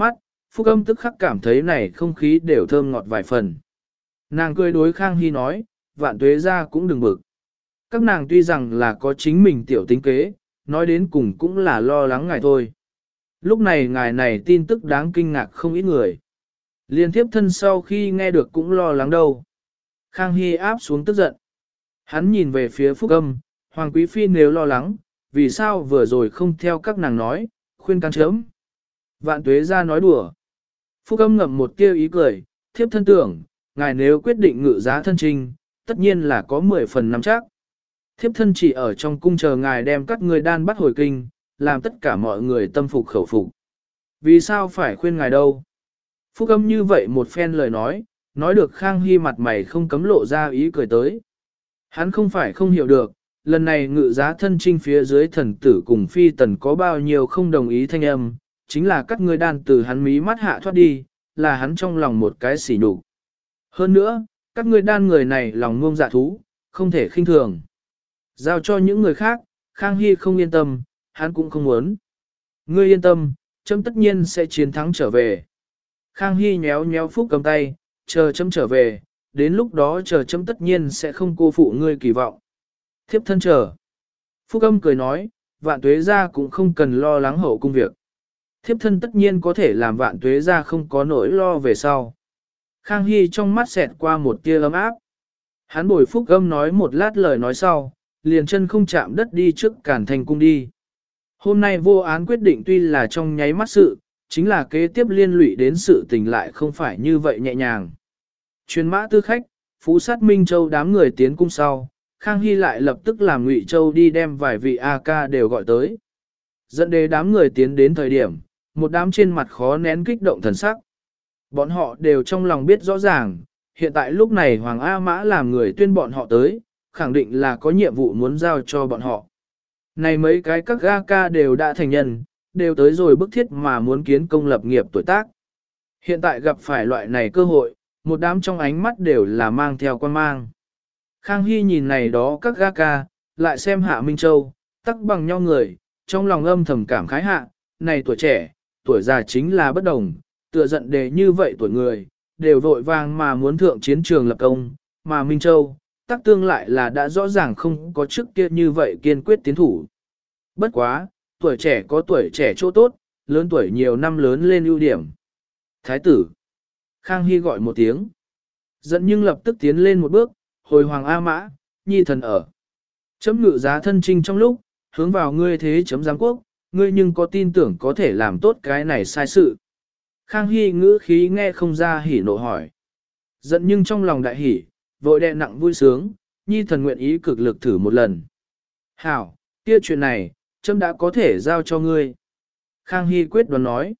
Phúc Âm tức khắc cảm thấy này không khí đều thơm ngọt vài phần. Nàng cười đối Khang Hy nói, vạn tuế ra cũng đừng bực. Các nàng tuy rằng là có chính mình tiểu tính kế, nói đến cùng cũng là lo lắng ngài thôi. Lúc này ngài này tin tức đáng kinh ngạc không ít người. Liên tiếp thân sau khi nghe được cũng lo lắng đâu. Khang Hy áp xuống tức giận. Hắn nhìn về phía Phúc Âm, Hoàng Quý Phi nếu lo lắng, vì sao vừa rồi không theo các nàng nói, khuyên can chớm. Vạn tuế ra nói đùa. Phúc Âm ngậm một tia ý cười, thiếp thân tưởng, ngài nếu quyết định ngự giá thân trình, tất nhiên là có mười phần nắm chắc. Thiếp thân chỉ ở trong cung chờ ngài đem các người đan bắt hồi kinh, làm tất cả mọi người tâm phục khẩu phục. Vì sao phải khuyên ngài đâu? Phúc Âm như vậy một phen lời nói, nói được Khang Hy mặt mày không cấm lộ ra ý cười tới. Hắn không phải không hiểu được, lần này ngự giá thân trinh phía dưới thần tử cùng phi tần có bao nhiêu không đồng ý thanh âm, chính là các ngươi đan từ hắn mí mắt hạ thoát đi, là hắn trong lòng một cái sỉ nhục. Hơn nữa, các ngươi đan người này lòng ngông dạ thú, không thể khinh thường. Giao cho những người khác, Khang Hy không yên tâm, hắn cũng không muốn. Ngươi yên tâm, chấm tất nhiên sẽ chiến thắng trở về. Khang Hy nhéo nhéo Phúc cầm tay, chờ chấm trở về, đến lúc đó chờ chấm tất nhiên sẽ không cô phụ ngươi kỳ vọng. Thiếp thân chờ. Phúc Âm cười nói, vạn tuế gia cũng không cần lo lắng hậu cung việc. Thiếp thân tất nhiên có thể làm vạn tuế gia không có nỗi lo về sau. Khang Hy trong mắt xẹt qua một tia ấm áp. Hắn bồi Phúc Âm nói một lát lời nói sau, liền chân không chạm đất đi trước Cản Thành cung đi. Hôm nay vô án quyết định tuy là trong nháy mắt sự, chính là kế tiếp liên lụy đến sự tình lại không phải như vậy nhẹ nhàng. Truyền mã tư khách, Phú sát Minh Châu đám người tiến cung sau, Khang Hy lại lập tức làm Ngụy Châu đi đem vài vị A ca đều gọi tới. Dẫn đề đám người tiến đến thời điểm, một đám trên mặt khó nén kích động thần sắc. Bọn họ đều trong lòng biết rõ ràng, hiện tại lúc này Hoàng A Mã làm người tuyên bọn họ tới, khẳng định là có nhiệm vụ muốn giao cho bọn họ. Này mấy cái các A ca đều đã thành nhân, đều tới rồi bức thiết mà muốn kiến công lập nghiệp tuổi tác. Hiện tại gặp phải loại này cơ hội, một đám trong ánh mắt đều là mang theo quan mang. Khang Hy nhìn này đó các ga ca, lại xem Hạ Minh Châu, tắc bằng nhau người, trong lòng âm thầm cảm khái hạ, này tuổi trẻ, tuổi già chính là bất đồng, tựa giận đề như vậy tuổi người, đều vội vàng mà muốn thượng chiến trường lập công, mà Minh Châu, tắc tương lại là đã rõ ràng không có trước kia như vậy kiên quyết tiến thủ. Bất quá, tuổi trẻ có tuổi trẻ chỗ tốt, lớn tuổi nhiều năm lớn lên ưu điểm. Thái tử. Khang Hy gọi một tiếng. Giận nhưng lập tức tiến lên một bước, hồi Hoàng A Mã, nhi thần ở. Chấm ngự giá thân trinh trong lúc, hướng vào ngươi thế chấm giám quốc, ngươi nhưng có tin tưởng có thể làm tốt cái này sai sự. Khang Hy ngữ khí nghe không ra hỉ nộ hỏi. Giận nhưng trong lòng đại hỉ, vội đè nặng vui sướng, nhi thần nguyện ý cực lực thử một lần. Hảo, kia chuyện này, chấm đã có thể giao cho ngươi. Khang Hy quyết đoán nói.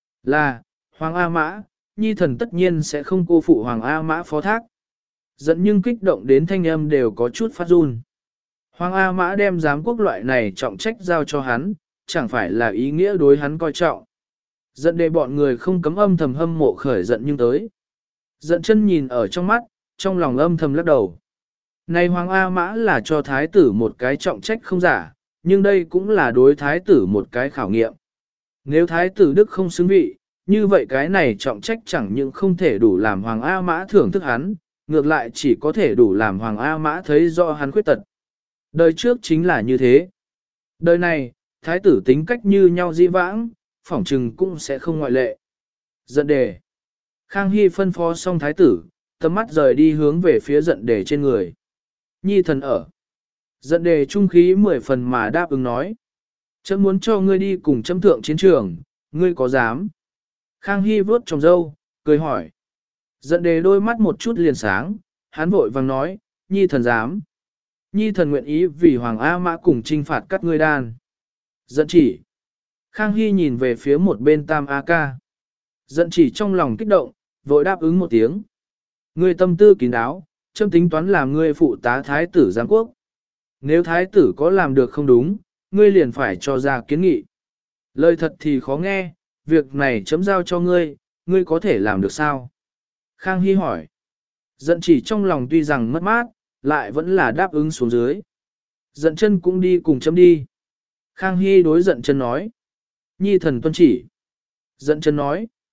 Là, Hoàng A Mã, nhi thần tất nhiên sẽ không cô phụ Hoàng A Mã phó thác. Giận nhưng kích động đến thanh âm đều có chút phát run. Hoàng A Mã đem giám quốc loại này trọng trách giao cho hắn, chẳng phải là ý nghĩa đối hắn coi trọng. Giận để bọn người không cấm âm thầm hâm mộ khởi giận nhưng tới. Giận chân nhìn ở trong mắt, trong lòng âm thầm lắc đầu. Này Hoàng A Mã là cho thái tử một cái trọng trách không giả, nhưng đây cũng là đối thái tử một cái khảo nghiệm. Nếu thái tử đức không xứng vị, như vậy cái này trọng trách chẳng những không thể đủ làm Hoàng A Mã thưởng thức hắn, ngược lại chỉ có thể đủ làm Hoàng A Mã thấy do hắn khuyết tật. Đời trước chính là như thế. Đời này, thái tử tính cách như nhau di vãng, phỏng trừng cũng sẽ không ngoại lệ. Giận đề. Khang Hy phân phó xong thái tử, tầm mắt rời đi hướng về phía giận đề trên người. Nhi thần ở. Giận đề trung khí mười phần mà đáp ứng nói. Chấm muốn cho ngươi đi cùng chấm thượng chiến trường, ngươi có dám? Khang Hy vuốt trồng dâu, cười hỏi. Giận đề đôi mắt một chút liền sáng, hắn vội vàng nói, nhi thần dám. Nhi thần nguyện ý vì Hoàng A Mã cùng trinh phạt các ngươi đan. Giận chỉ. Khang Hy nhìn về phía một bên Tam A Ca. Giận chỉ trong lòng kích động, vội đáp ứng một tiếng. Ngươi tâm tư kín đáo, chấm tính toán làm ngươi phụ tá thái tử giám quốc. Nếu thái tử có làm được không đúng, ngươi liền phải cho ra kiến nghị. Lời thật thì khó nghe, việc này chấm giao cho ngươi, ngươi có thể làm được sao? Khang Hy hỏi. Giận chỉ trong lòng tuy rằng mất mát, lại vẫn là đáp ứng xuống dưới. Giận chân cũng đi cùng chấm đi. Khang Hy đối giận chân nói. Nhi thần tuân chỉ. Giận chân nói.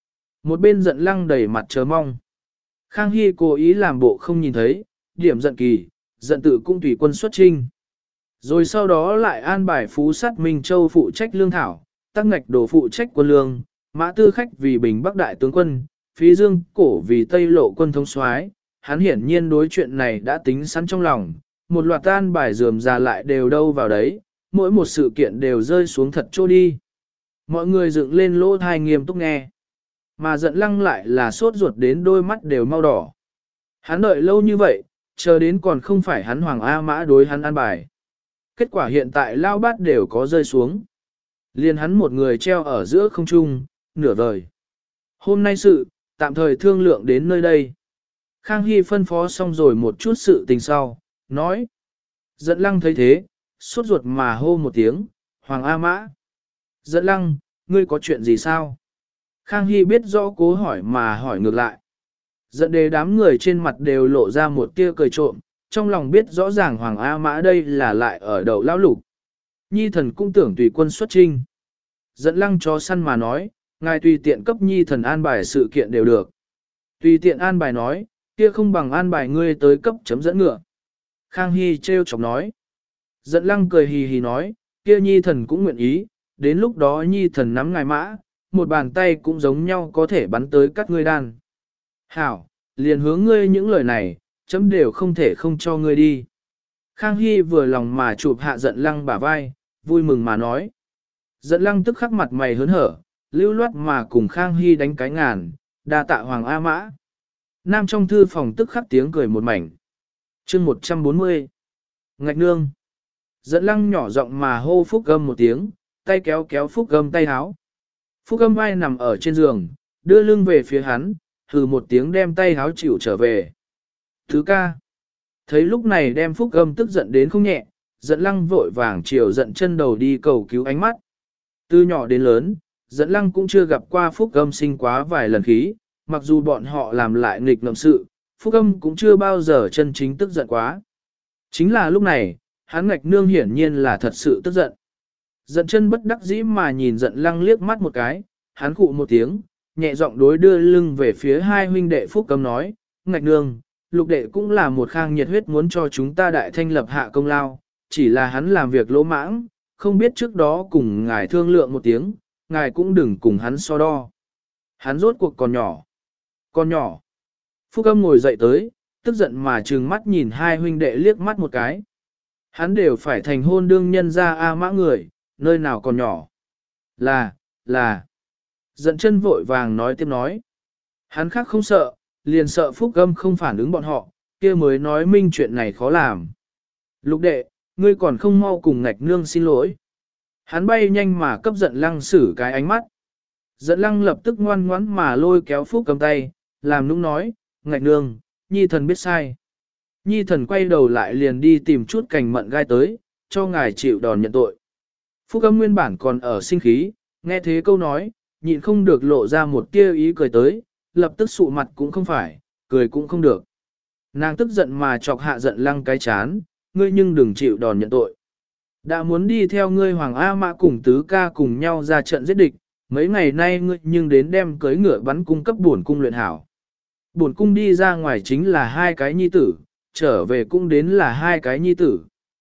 Một bên giận lăng đầy mặt chờ mong. Khang Hy cố ý làm bộ không nhìn thấy, điểm giận kỳ, giận tự cũng tùy quân xuất trinh. Rồi sau đó lại an bài phú sát Minh Châu phụ trách lương thảo, Tắc Ngạch Đồ phụ trách quân lương, Mã Tư Khách vì Bình Bắc đại tướng quân, Phí Dương Cổ vì Tây Lộ quân thống soái. Hắn hiển nhiên đối chuyện này đã tính sẵn trong lòng, một loạt an bài dườm ra lại đều đâu vào đấy, mỗi một sự kiện đều rơi xuống thật chỗ đi. Mọi người dựng lên lỗ thai nghiêm túc nghe. Mà giận lăng lại là sốt ruột đến đôi mắt đều mau đỏ. Hắn đợi lâu như vậy, chờ đến còn không phải hắn Hoàng A Mã đối hắn an bài. Kết quả hiện tại lao bát đều có rơi xuống. Liên hắn một người treo ở giữa không trung, nửa vời. Hôm nay sự, tạm thời thương lượng đến nơi đây. Khang Hy phân phó xong rồi một chút sự tình sau, nói. Giận lăng thấy thế, sốt ruột mà hô một tiếng, Hoàng A Mã. Giận lăng, ngươi có chuyện gì sao? Khang Hy biết rõ cố hỏi mà hỏi ngược lại. Giận đề đám người trên mặt đều lộ ra một tia cười trộm, trong lòng biết rõ ràng Hoàng A Mã đây là lại ở đầu lão lục. Nhi thần cũng tưởng tùy quân xuất trinh. Giận lăng cho săn mà nói, ngài tùy tiện cấp nhi thần an bài sự kiện đều được. Tùy tiện an bài nói, kia không bằng an bài ngươi tới cấp chấm dẫn ngựa. Khang Hy trêu chọc nói. Giận lăng cười hì hì nói, kia nhi thần cũng nguyện ý, đến lúc đó nhi thần nắm ngài mã, một bàn tay cũng giống nhau có thể bắn tới các ngươi đan. Hảo, liền hướng ngươi những lời này, chấm đều không thể không cho ngươi đi. Khang Hy vừa lòng mà chụp hạ giận lăng bả vai, vui mừng mà nói. Giận lăng tức khắc mặt mày hớn hở, lưu loát mà cùng Khang Hy đánh cái ngàn, đa tạ Hoàng A Mã. Nam trong thư phòng tức khắc tiếng cười một mảnh. chương một trăm bốn mươi. Ngạch nương. Giận lăng nhỏ giọng mà hô Phúc Gâm một tiếng, tay kéo kéo Phúc Gâm tay háo. Phúc Gâm vai nằm ở trên giường, đưa lưng về phía hắn, hừ một tiếng đem tay háo chịu trở về. Thứ ca. Thấy lúc này đem Phúc Gâm tức giận đến không nhẹ, giận lăng vội vàng chiều giận chân đầu đi cầu cứu ánh mắt. Từ nhỏ đến lớn, giận lăng cũng chưa gặp qua Phúc Gâm sinh quá vài lần khí, mặc dù bọn họ làm lại nghịch ngợm sự, Phúc Gâm cũng chưa bao giờ chân chính tức giận quá. Chính là lúc này, hắn ngạch nương hiển nhiên là thật sự tức giận. Giận chân bất đắc dĩ mà nhìn giận lăng liếc mắt một cái, hắn khụ một tiếng, nhẹ giọng đối đưa lưng về phía hai huynh đệ Phúc Gâm nói, ngạch nương, lục đệ cũng là một khang nhiệt huyết muốn cho chúng ta đại thanh lập hạ công lao, chỉ là hắn làm việc lỗ mãng, không biết trước đó cùng ngài thương lượng một tiếng, ngài cũng đừng cùng hắn so đo. Hắn rốt cuộc còn nhỏ. Còn nhỏ. Phúc Âm ngồi dậy tới, tức giận mà trừng mắt nhìn hai huynh đệ liếc mắt một cái. Hắn đều phải thành hôn đương nhân ra A Mã người, nơi nào còn nhỏ. Là, là. Giận chân vội vàng nói tiếp nói. Hắn khác không sợ, liền sợ Phúc Âm không phản ứng bọn họ, kia mới nói minh chuyện này khó làm. Lục đệ, ngươi còn không mau cùng ngạch nương xin lỗi. Hắn bay nhanh mà cấp giận lăng xử cái ánh mắt. Giận lăng lập tức ngoan ngoãn mà lôi kéo Phúc cầm tay, làm nũng nói, ngạch nương, nhi thần biết sai. Nhi thần quay đầu lại liền đi tìm chút cành mận gai tới, cho ngài chịu đòn nhận tội. Phúc âm nguyên bản còn ở sinh khí, nghe thế câu nói, nhịn không được lộ ra một tia ý cười tới, lập tức sụ mặt cũng không phải, cười cũng không được. Nàng tức giận mà chọc hạ giận lăng cái chán, ngươi nhưng đừng chịu đòn nhận tội. Đã muốn đi theo ngươi Hoàng A Mã cùng tứ ca cùng nhau ra trận giết địch, mấy ngày nay ngươi nhưng đến đem cưới ngựa bắn cung cấp bổn cung luyện hảo. Bổn cung đi ra ngoài chính là hai cái nhi tử, trở về cũng đến là hai cái nhi tử.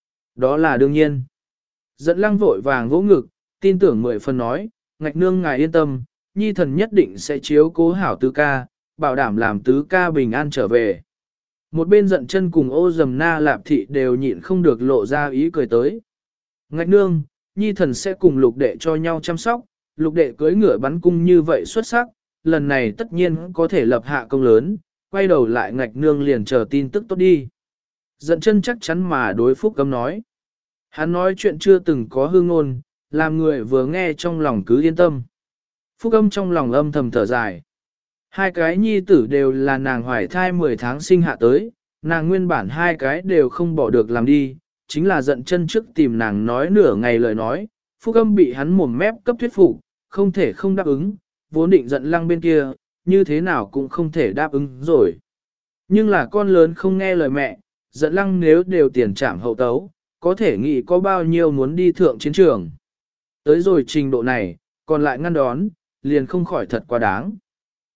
Đó là đương nhiên. Giận lăng vội vàng vỗ ngực, tin tưởng mười phần nói, ngạch nương ngài yên tâm, nhi thần nhất định sẽ chiếu cố hảo tứ ca, bảo đảm làm tứ ca bình an trở về. Một bên giận chân cùng ô dầm na lạp thị đều nhịn không được lộ ra ý cười tới. Ngạch nương, nhi thần sẽ cùng lục đệ cho nhau chăm sóc, lục đệ cưới ngựa bắn cung như vậy xuất sắc, lần này tất nhiên có thể lập hạ công lớn, quay đầu lại ngạch nương liền chờ tin tức tốt đi. Giận chân chắc chắn mà đối Phúc Âm nói. Hắn nói chuyện chưa từng có hư ngôn, làm người vừa nghe trong lòng cứ yên tâm. Phúc Âm trong lòng âm thầm thở dài. Hai cái nhi tử đều là nàng hoài thai mười tháng sinh hạ tới, nàng nguyên bản hai cái đều không bỏ được làm đi, chính là giận chân trước tìm nàng nói nửa ngày lời nói, Phúc Âm bị hắn mồm mép cấp thuyết phục, không thể không đáp ứng, vốn định giận lăng bên kia, như thế nào cũng không thể đáp ứng rồi. Nhưng là con lớn không nghe lời mẹ, giận lăng nếu đều tiền trảm hậu tấu, có thể nghĩ có bao nhiêu muốn đi thượng chiến trường. Tới rồi trình độ này, còn lại ngăn đón, liền không khỏi thật quá đáng.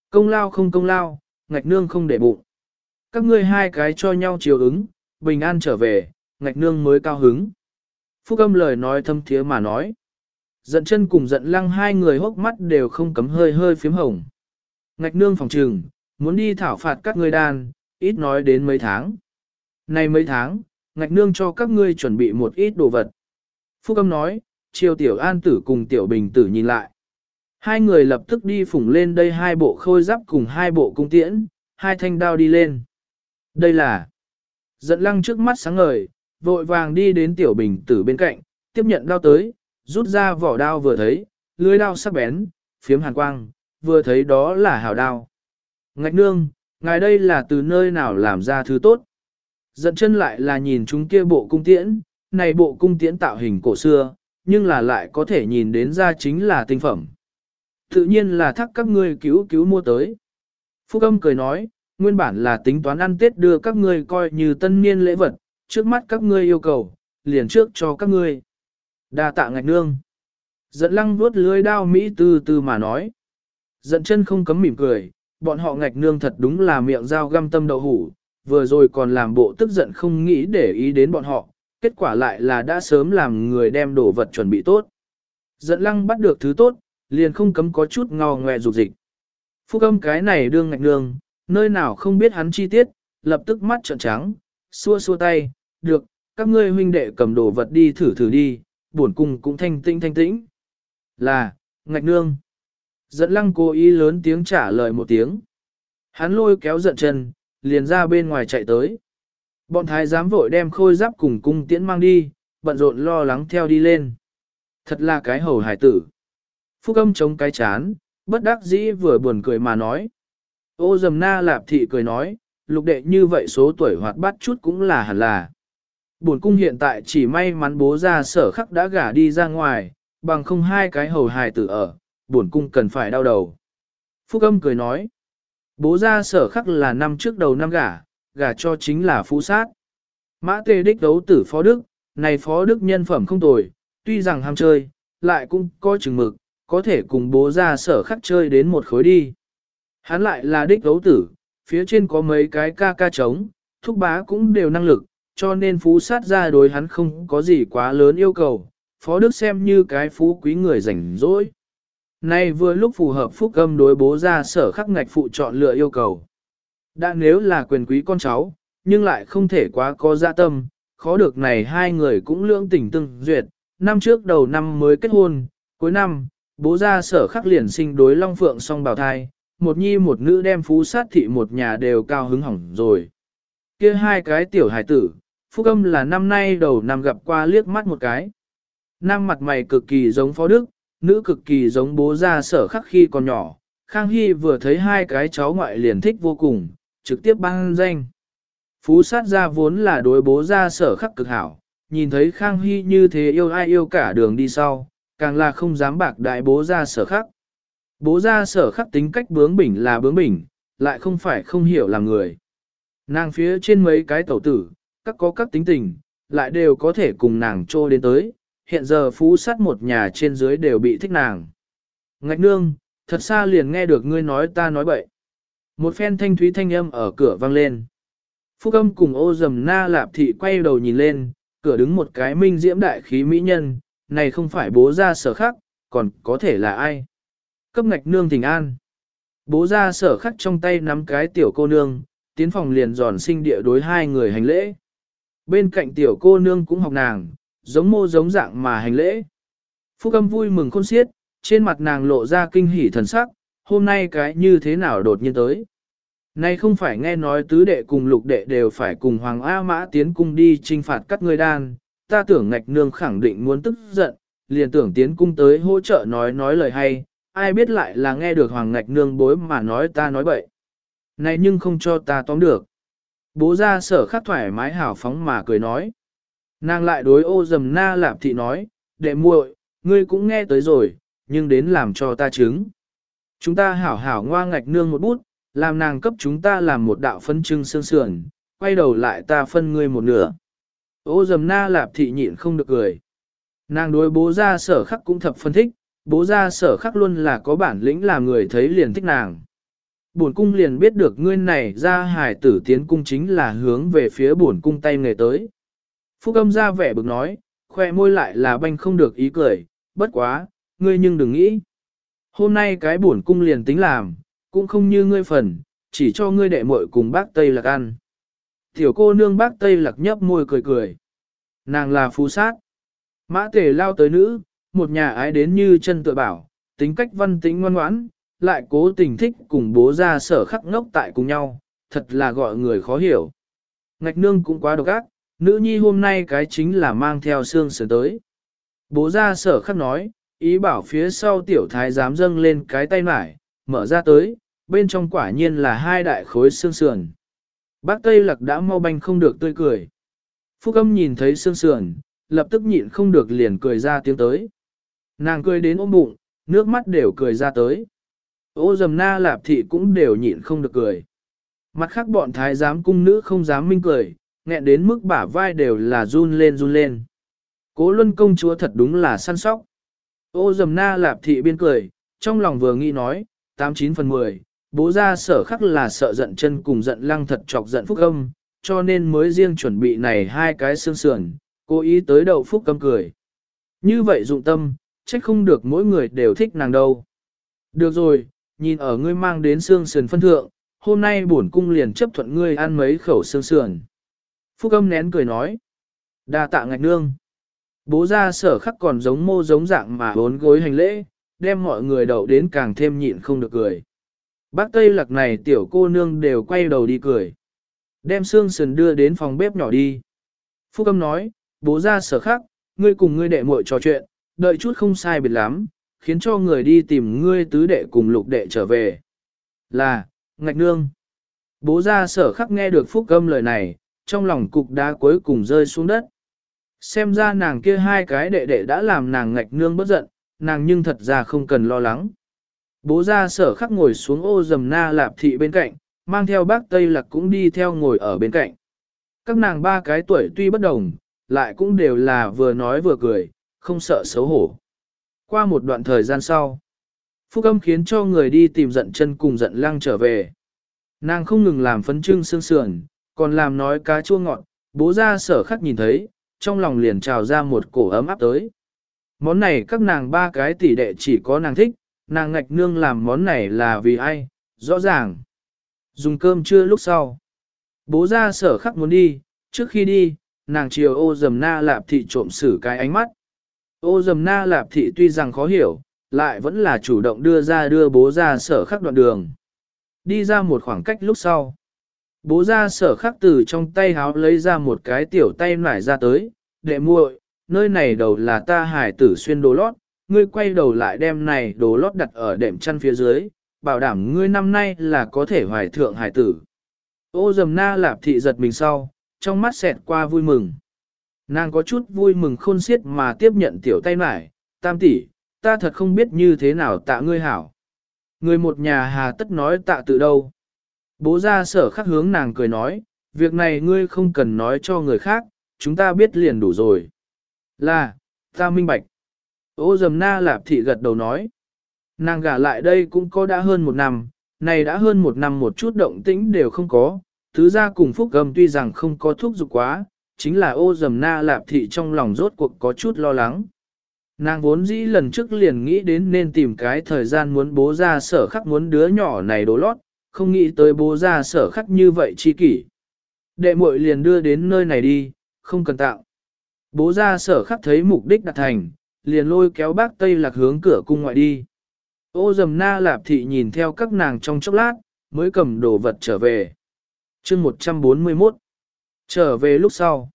Công lao không công lao, ngạch nương không để bụng. Các ngươi hai cái cho nhau chiều ứng, bình an trở về, ngạch nương mới cao hứng. Phúc Âm lời nói thâm thiế mà nói. Giận chân cùng giận lăng hai người hốc mắt đều không cấm hơi hơi phím hồng. Ngạch nương phòng trừng, muốn đi thảo phạt các ngươi đàn, ít nói đến mấy tháng. Này mấy tháng, ngạch nương cho các ngươi chuẩn bị một ít đồ vật. Phúc Âm nói, chiều tiểu an tử cùng tiểu bình tử nhìn lại. Hai người lập tức đi phủng lên đây hai bộ khôi giáp cùng hai bộ cung tiễn, hai thanh đao đi lên. Đây là giận lăng trước mắt sáng ngời, vội vàng đi đến tiểu bình tử bên cạnh, tiếp nhận đao tới, rút ra vỏ đao vừa thấy, lưới đao sắc bén, phiếm hàn quang, vừa thấy đó là hào đao. Ngạch nương, ngài đây là từ nơi nào làm ra thứ tốt. Giận chân lại là nhìn chúng kia bộ cung tiễn, này bộ cung tiễn tạo hình cổ xưa, nhưng là lại có thể nhìn đến ra chính là tinh phẩm. Tự nhiên là thắc các ngươi cứu cứu mua tới. Phúc Âm cười nói, nguyên bản là tính toán ăn Tết đưa các ngươi coi như tân niên lễ vật, trước mắt các ngươi yêu cầu, liền trước cho các ngươi. Đa tạ ngạch nương. Giận lăng vuốt lưới đao Mỹ từ từ mà nói. Giận chân không cấm mỉm cười, bọn họ ngạch nương thật đúng là miệng dao găm tâm đậu hủ, vừa rồi còn làm bộ tức giận không nghĩ để ý đến bọn họ, kết quả lại là đã sớm làm người đem đồ vật chuẩn bị tốt. Giận lăng bắt được thứ tốt, liền không cấm có chút ngò ngoe rụt dịch. Phúc Âm cái này đương ngạch nương, nơi nào không biết hắn chi tiết, lập tức mắt trợn trắng, xua xua tay, được, các ngươi huynh đệ cầm đồ vật đi thử thử đi, buồn cung cũng thanh tĩnh thanh tĩnh. Là, ngạch nương. Giận lăng cố ý lớn tiếng trả lời một tiếng. Hắn lôi kéo giận chân, liền ra bên ngoài chạy tới. Bọn thái giám vội đem khôi giáp cùng cung tiễn mang đi, bận rộn lo lắng theo đi lên. Thật là cái hầu hải tử. Phúc Âm chống cái chán, bất đắc dĩ vừa buồn cười mà nói. Ô Dầm Na Lạp Thị cười nói, lục đệ như vậy số tuổi hoạt bát chút cũng là hẳn là. Bổn cung hiện tại chỉ may mắn bố ra sở khắc đã gả đi ra ngoài, bằng không hai cái hầu hài tử ở, bổn cung cần phải đau đầu. Phúc Âm cười nói, bố ra sở khắc là năm trước đầu năm gả, gả cho chính là phú sát. Mã tề đích đấu tử phó đức, này phó đức nhân phẩm không tồi, tuy rằng ham chơi, lại cũng có chừng mực, có thể cùng bố ra sở khắc chơi đến một khối đi. Hắn lại là đích đấu tử, phía trên có mấy cái ca ca trống, thúc bá cũng đều năng lực, cho nên phú sát ra đối hắn không có gì quá lớn yêu cầu, phó đức xem như cái phú quý người rảnh rỗi. Nay vừa lúc phù hợp Phúc Âm đối bố ra sở khắc ngạch phụ chọn lựa yêu cầu. Đã nếu là quyền quý con cháu, nhưng lại không thể quá có dạ tâm, khó được này hai người cũng lưỡng tình tương duyệt, năm trước đầu năm mới kết hôn, cuối năm, bố ra sở khắc liền sinh đối Long Phượng song bào thai, một nhi một nữ đem phú sát thị một nhà đều cao hứng hỏng rồi. Kia hai cái tiểu hải tử, Phúc Âm là năm nay đầu năm gặp qua liếc mắt một cái. Nam mặt mày cực kỳ giống Phó Đức, nữ cực kỳ giống bố ra sở khắc khi còn nhỏ. Khang Hy vừa thấy hai cái cháu ngoại liền thích vô cùng, trực tiếp ban danh. Phú sát gia vốn là đối bố ra sở khắc cực hảo, nhìn thấy Khang Hy như thế yêu ai yêu cả đường đi sau, càng là không dám bạc đại bố ra sở khắc. Bố ra sở khắc tính cách bướng bỉnh là bướng bỉnh, lại không phải không hiểu làm người. Nàng phía trên mấy cái tẩu tử, các có các tính tình, lại đều có thể cùng nàng trô đến tới, hiện giờ phú sát một nhà trên dưới đều bị thích nàng. Ngạch nương, thật xa liền nghe được ngươi nói ta nói bậy. Một phen thanh thúy thanh âm ở cửa vang lên. Phúc Âm cùng Ô Dầm Na Lạp Thị quay đầu nhìn lên, cửa đứng một cái minh diễm đại khí mỹ nhân, này không phải bố ra sở khắc, còn có thể là ai? Cấp ngạch nương thỉnh an. Bố ra sở khắc trong tay nắm cái tiểu cô nương, tiến phòng liền giòn sinh địa đối hai người hành lễ. Bên cạnh tiểu cô nương cũng học nàng, giống mô giống dạng mà hành lễ. Phúc Âm vui mừng khôn xiết, trên mặt nàng lộ ra kinh hỉ thần sắc, hôm nay cái như thế nào đột nhiên tới. Nay không phải nghe nói tứ đệ cùng lục đệ đều phải cùng Hoàng A Mã tiến cung đi trinh phạt các ngươi đan, ta tưởng ngạch nương khẳng định muốn tức giận, liền tưởng tiến cung tới hỗ trợ nói nói lời hay, ai biết lại là nghe được Hoàng ngạch nương bối mà nói ta nói bậy. Này nhưng không cho ta tóm được. Bố ra sở khắc thoải mái hào phóng mà cười nói. Nàng lại đối Ô Dầm Na Lạp Thị nói, đệ muội, ngươi cũng nghe tới rồi, nhưng đến làm cho ta chứng. Chúng ta hảo hảo ngoa ngạch nương một bút, làm nàng cấp chúng ta làm một đạo phân trưng xương sườn, quay đầu lại ta phân ngươi một nửa. Ô Dầm Na Lạp Thị nhịn không được cười. Nàng đối bố ra sở khắc cũng thập phân thích, bố ra sở khắc luôn là có bản lĩnh làm người thấy liền thích nàng. bổn cung liền biết được ngươi này ra hải tử tiến cung chính là hướng về phía bổn cung tay nghề tới. Phúc âm ra vẻ bực nói, khoe môi lại là banh không được ý cười, bất quá, ngươi nhưng đừng nghĩ. Hôm nay cái bổn cung liền tính làm, cũng không như ngươi phần, chỉ cho ngươi đệ muội cùng bác Tây Lạc ăn. Tiểu cô nương bác Tây Lạc nhấp môi cười cười. Nàng là phú sát. Mã tề lao tới nữ, một nhà ái đến như chân tựa bảo, tính cách văn tính ngoan ngoãn, lại cố tình thích cùng bố ra sở khắc ngốc tại cùng nhau, thật là gọi người khó hiểu. Ngạch nương cũng quá độc ác, nữ nhi hôm nay cái chính là mang theo xương sườn tới. Bố ra sở khắc nói, ý bảo phía sau tiểu thái dám dâng lên cái tay mải, mở ra tới, bên trong quả nhiên là hai đại khối xương sườn. Bác Tây Lạc đã mau banh không được tươi cười. Phúc âm nhìn thấy xương sườn, lập tức nhịn không được liền cười ra tiếng tới. Nàng cười đến ôm bụng, nước mắt đều cười ra tới. Ô dầm na lạp thị cũng đều nhịn không được cười. Mặt khác bọn thái giám cung nữ không dám minh cười, nghẹn đến mức bả vai đều là run lên run lên. Cố luân công chúa thật đúng là săn sóc. Ô dầm na lạp thị biên cười, trong lòng vừa nghĩ nói, tám chín phần mười, bố ra sở khắc là sợ giận chân cùng giận lăng thật chọc giận phúc âm, cho nên mới riêng chuẩn bị này hai cái xương sườn, cố ý tới đậu phúc âm cười. Như vậy dụng tâm, trách không được mỗi người đều thích nàng đâu. Được rồi, nhìn ở ngươi mang đến xương sườn phân thượng, hôm nay bổn cung liền chấp thuận ngươi ăn mấy khẩu xương sườn. Phúc âm nén cười nói. Đa tạ ngạch nương. Bố ra sở khắc còn giống mô giống dạng mà bốn gối hành lễ, đem mọi người đậu đến càng thêm nhịn không được cười. Bác Tây Lạc này tiểu cô nương đều quay đầu đi cười. Đem xương sườn đưa đến phòng bếp nhỏ đi. Phúc âm nói, bố ra sở khắc, ngươi cùng ngươi đệ muội trò chuyện, đợi chút không sai biệt lắm, khiến cho người đi tìm ngươi tứ đệ cùng lục đệ trở về. Là, ngạch nương. Bố ra sở khắc nghe được Phúc âm lời này, trong lòng cục đá cuối cùng rơi xuống đất. Xem ra nàng kia hai cái đệ đệ đã làm nàng ngạch nương bất giận, nàng nhưng thật ra không cần lo lắng. Bố ra sở khắc ngồi xuống ô dầm na lạp thị bên cạnh, mang theo bác Tây Lạc cũng đi theo ngồi ở bên cạnh. Các nàng ba cái tuổi tuy bất đồng, lại cũng đều là vừa nói vừa cười, không sợ xấu hổ. Qua một đoạn thời gian sau, Phúc âm khiến cho người đi tìm giận chân cùng giận lăng trở về. Nàng không ngừng làm phấn trưng xương sườn, còn làm nói cá chua ngọt, bố ra sở khắc nhìn thấy, trong lòng liền trào ra một cổ ấm áp tới. Món này các nàng ba cái tỷ đệ chỉ có nàng thích, nàng ngạch nương làm món này là vì ai, rõ ràng. Dùng cơm trưa lúc sau. Bố ra sở khắc muốn đi, trước khi đi, nàng chiều ô dầm na lạp thị trộm xử cái ánh mắt. Ô dầm na lạp thị tuy rằng khó hiểu, lại vẫn là chủ động đưa ra đưa bố ra sở khắc đoạn đường. Đi ra một khoảng cách lúc sau. Bố ra sở khắc từ trong tay háo lấy ra một cái tiểu tay nải ra tới, đệ muội, nơi này đầu là ta hải tử xuyên đồ lót, ngươi quay đầu lại đem này đồ lót đặt ở đệm chăn phía dưới, bảo đảm ngươi năm nay là có thể hoài thượng hải tử. Ô dầm na lạp thị giật mình sau, trong mắt xẹt qua vui mừng. Nàng có chút vui mừng khôn xiết mà tiếp nhận tiểu tay nải, tam tỷ, ta thật không biết như thế nào tạ ngươi hảo. Người một nhà hà tất nói tạ từ đâu. Bố ra sở khắc hướng nàng cười nói, việc này ngươi không cần nói cho người khác, chúng ta biết liền đủ rồi. Là, ta minh bạch. Ô dầm na lạp thị gật đầu nói. Nàng gả lại đây cũng có đã hơn một năm, này đã hơn một năm một chút động tĩnh đều không có, tứ gia cùng phúc âm tuy rằng không có thuốc dục quá, chính là ô dầm na lạp thị trong lòng rốt cuộc có chút lo lắng. Nàng vốn dĩ lần trước liền nghĩ đến nên tìm cái thời gian muốn bố ra sở khắc muốn đứa nhỏ này đổ lót, không nghĩ tới bố ra sở khắc như vậy chi kỷ. Đệ muội liền đưa đến nơi này đi, không cần tạo. Bố ra sở khắc thấy mục đích đạt thành, liền lôi kéo bác Tây Lạc hướng cửa cung ngoại đi. Ô dầm na lạp thị nhìn theo các nàng trong chốc lát, mới cầm đồ vật trở về. chương một trăm bốn mươi mốt. Trở về lúc sau.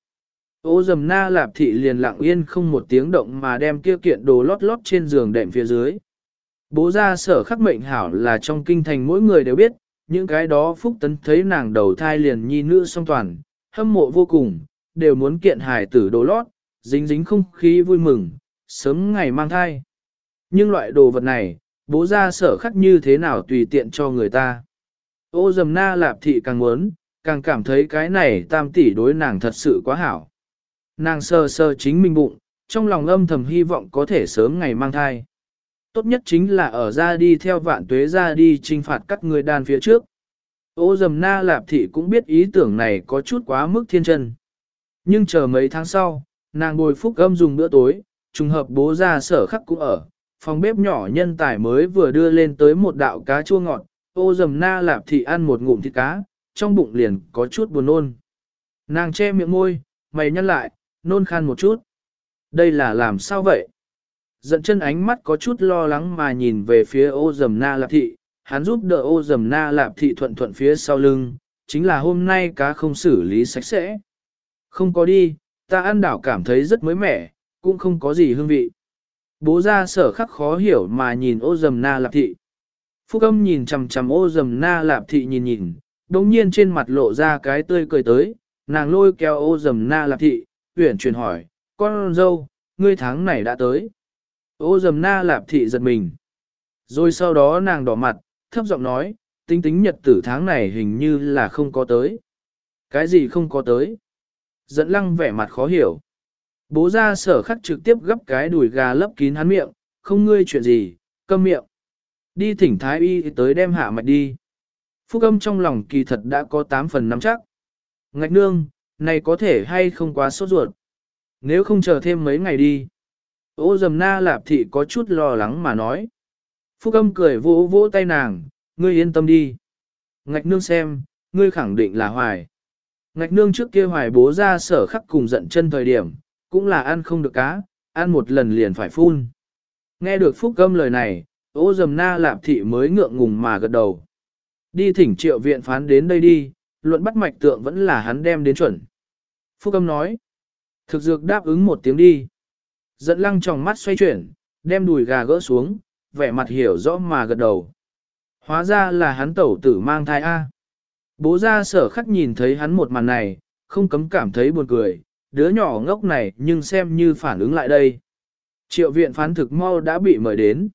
Ô dầm na lạp thị liền lặng yên không một tiếng động mà đem kia kiện đồ lót lót trên giường đệm phía dưới. Bố ra sở khắc mệnh hảo là trong kinh thành mỗi người đều biết, những cái đó phúc tấn thấy nàng đầu thai liền nhi nữ song toàn, hâm mộ vô cùng, đều muốn kiện hài tử đồ lót, dính dính không khí vui mừng, sớm ngày mang thai. Nhưng loại đồ vật này, bố ra sở khắc như thế nào tùy tiện cho người ta. Ô dầm na lạp thị càng muốn, càng cảm thấy cái này tam tỷ đối nàng thật sự quá hảo. Nàng sơ sơ chính mình bụng, trong lòng âm thầm hy vọng có thể sớm ngày mang thai. Tốt nhất chính là ở ra đi theo vạn tuế ra đi trinh phạt các người đàn phía trước. Ô dầm na lạp thị cũng biết ý tưởng này có chút quá mức thiên chân. Nhưng chờ mấy tháng sau, nàng bồi phúc âm dùng bữa tối, trùng hợp bố ra sở khắc cũng ở, phòng bếp nhỏ nhân tài mới vừa đưa lên tới một đạo cá chua ngọt, ô dầm na lạp thị ăn một ngụm thịt cá, trong bụng liền có chút buồn nôn. Nàng che miệng môi, mày nhăn lại, nôn khan một chút. Đây là làm sao vậy? Giận chân ánh mắt có chút lo lắng mà nhìn về phía ô dầm na lạp thị, hắn giúp đỡ ô dầm na lạp thị thuận thuận phía sau lưng, chính là hôm nay cá không xử lý sạch sẽ. Không có đi, ta ăn đảo cảm thấy rất mới mẻ, cũng không có gì hương vị. Bố ra sở khắc khó hiểu mà nhìn ô dầm na lạp thị. Phúc âm nhìn chằm chằm ô dầm na lạp thị nhìn nhìn, đồng nhiên trên mặt lộ ra cái tươi cười tới, nàng lôi kéo ô dầm na lạp thị, huyển chuyển hỏi, con dâu, ngươi tháng này đã tới. Ô dầm na lạp thị giật mình. Rồi sau đó nàng đỏ mặt, thấp giọng nói, tính tính nhật tử tháng này hình như là không có tới. Cái gì không có tới? Dẫn lăng vẻ mặt khó hiểu. Bố ra sở khắc trực tiếp gấp cái đùi gà lấp kín hắn miệng, không ngươi chuyện gì, câm miệng. Đi thỉnh thái y tới đem hạ mạch đi. Phúc âm trong lòng kỳ thật đã có tám phần nắm chắc. Ngạch nương, này có thể hay không quá sốt ruột. Nếu không chờ thêm mấy ngày đi. Ô dầm na lạp thị có chút lo lắng mà nói. Phúc âm cười vỗ vỗ tay nàng, ngươi yên tâm đi. Ngạch nương xem, ngươi khẳng định là hoài. Ngạch nương trước kia hoài bố ra sở khắc cùng giận chân thời điểm, cũng là ăn không được cá, ăn một lần liền phải phun. Nghe được Phúc âm lời này, ô dầm na lạp thị mới ngượng ngùng mà gật đầu. Đi thỉnh triệu viện phán đến đây đi, luận bắt mạch tượng vẫn là hắn đem đến chuẩn. Phúc âm nói. Thực dược đáp ứng một tiếng đi. Giận lăng tròng mắt xoay chuyển, đem đùi gà gỡ xuống, vẻ mặt hiểu rõ mà gật đầu. Hóa ra là hắn tẩu tử mang thai A. Bố ra sở khắc nhìn thấy hắn một màn này, không cấm cảm thấy buồn cười, đứa nhỏ ngốc này nhưng xem như phản ứng lại đây. Triệu viện phán thực mau đã bị mời đến.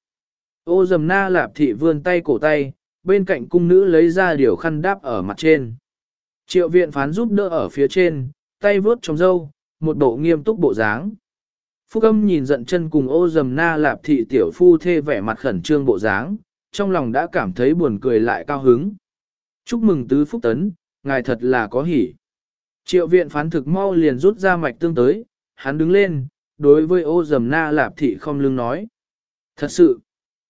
Ô dầm na lạp thị vươn tay cổ tay, bên cạnh cung nữ lấy ra điều khăn đáp ở mặt trên. Triệu viện phán giúp đỡ ở phía trên, tay vướt trong râu, một bộ nghiêm túc bộ dáng. Phúc âm nhìn giận chân cùng ô dầm na lạp thị tiểu phu thê vẻ mặt khẩn trương bộ dáng, trong lòng đã cảm thấy buồn cười lại cao hứng. Chúc mừng tứ phúc tấn, ngài thật là có hỉ. Triệu viện phán thực mau liền rút ra mạch tương tới, hắn đứng lên, đối với ô dầm na lạp thị không lưng nói. Thật sự,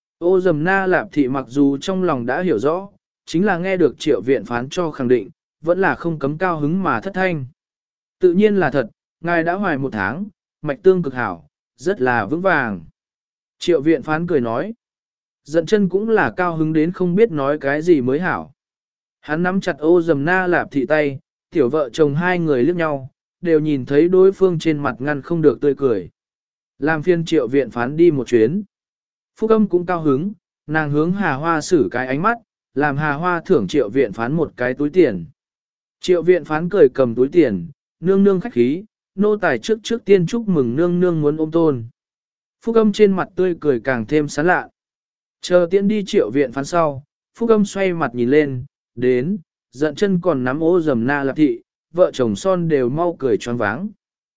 ô dầm na lạp thị mặc dù trong lòng đã hiểu rõ, chính là nghe được triệu viện phán cho khẳng định, vẫn là không cấm cao hứng mà thất thanh. Tự nhiên là thật, ngài đã hoài một tháng, mạch tương cực hảo, rất là vững vàng. Triệu viện phán cười nói. Giận chân cũng là cao hứng đến không biết nói cái gì mới hảo. Hắn nắm chặt ô dầm na lạp thị tay, tiểu vợ chồng hai người liếc nhau, đều nhìn thấy đối phương trên mặt ngăn không được tươi cười. Làm phiên triệu viện phán đi một chuyến. Phúc âm cũng cao hứng, nàng hướng Hà Hoa xử cái ánh mắt, làm Hà Hoa thưởng triệu viện phán một cái túi tiền. Triệu viện phán cười cầm túi tiền, nương nương khách khí, nô tài trước trước tiên chúc mừng nương nương muốn ôm tôn. Phúc âm trên mặt tươi cười càng thêm sán lạ. Chờ tiễn đi triệu viện phán sau, Phúc âm xoay mặt nhìn lên, đến, giận chân còn nắm ô dầm na lạp thị, vợ chồng son đều mau cười choáng váng.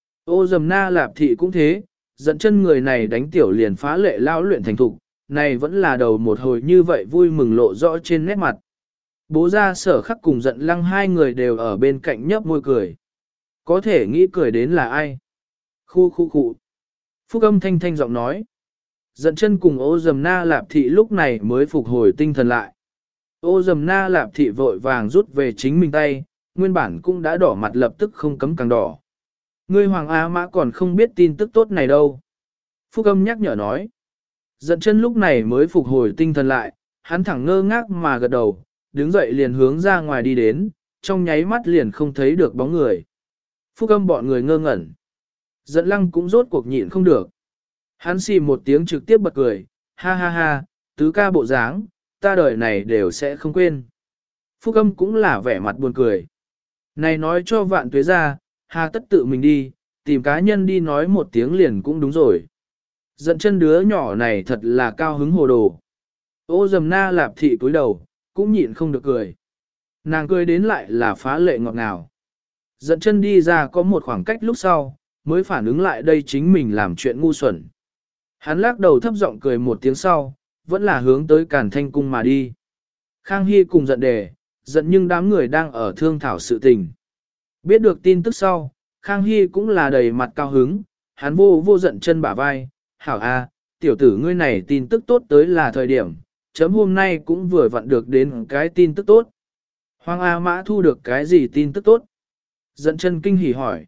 Ô dầm na lạp thị cũng thế, giận chân người này đánh tiểu liền phá lệ lao luyện thành thục, này vẫn là đầu một hồi như vậy vui mừng lộ rõ trên nét mặt. Bố ra sở khắc cùng giận lăng hai người đều ở bên cạnh nhấp môi cười. Có thể nghĩ cười đến là ai? Khu khu khu. Phúc âm thanh thanh giọng nói. Giận chân cùng ô dầm na lạp thị lúc này mới phục hồi tinh thần lại. Ô dầm na lạp thị vội vàng rút về chính mình tay, nguyên bản cũng đã đỏ mặt lập tức không cấm càng đỏ. Ngươi Hoàng Á Mã còn không biết tin tức tốt này đâu. Phúc âm nhắc nhở nói. Giận chân lúc này mới phục hồi tinh thần lại, hắn thẳng ngơ ngác mà gật đầu, đứng dậy liền hướng ra ngoài đi đến, trong nháy mắt liền không thấy được bóng người. Phúc âm bọn người ngơ ngẩn. Giận lăng cũng rốt cuộc nhịn không được. Hắn xì một tiếng trực tiếp bật cười, ha ha ha, tứ ca bộ dáng, ta đời này đều sẽ không quên. Phúc âm cũng là vẻ mặt buồn cười. Này nói cho vạn tuế ra, hà tất tự mình đi, tìm cá nhân đi nói một tiếng liền cũng đúng rồi. Giận chân đứa nhỏ này thật là cao hứng hồ đồ. Ô dầm na lạp thị cúi đầu, cũng nhịn không được cười. Nàng cười đến lại là phá lệ ngọt ngào. Giận chân đi ra có một khoảng cách lúc sau, mới phản ứng lại đây chính mình làm chuyện ngu xuẩn. Hắn lắc đầu thấp giọng cười một tiếng sau, vẫn là hướng tới Càn Thanh cung mà đi. Khang Hy cùng giận đề, giận nhưng đám người đang ở thương thảo sự tình. Biết được tin tức sau, Khang Hy cũng là đầy mặt cao hứng, hắn vô vô giận chân bả vai, hảo a, tiểu tử ngươi này tin tức tốt tới là thời điểm, chấm hôm nay cũng vừa vặn được đến cái tin tức tốt. Hoàng A Mã thu được cái gì tin tức tốt? Giận chân kinh hỉ hỏi.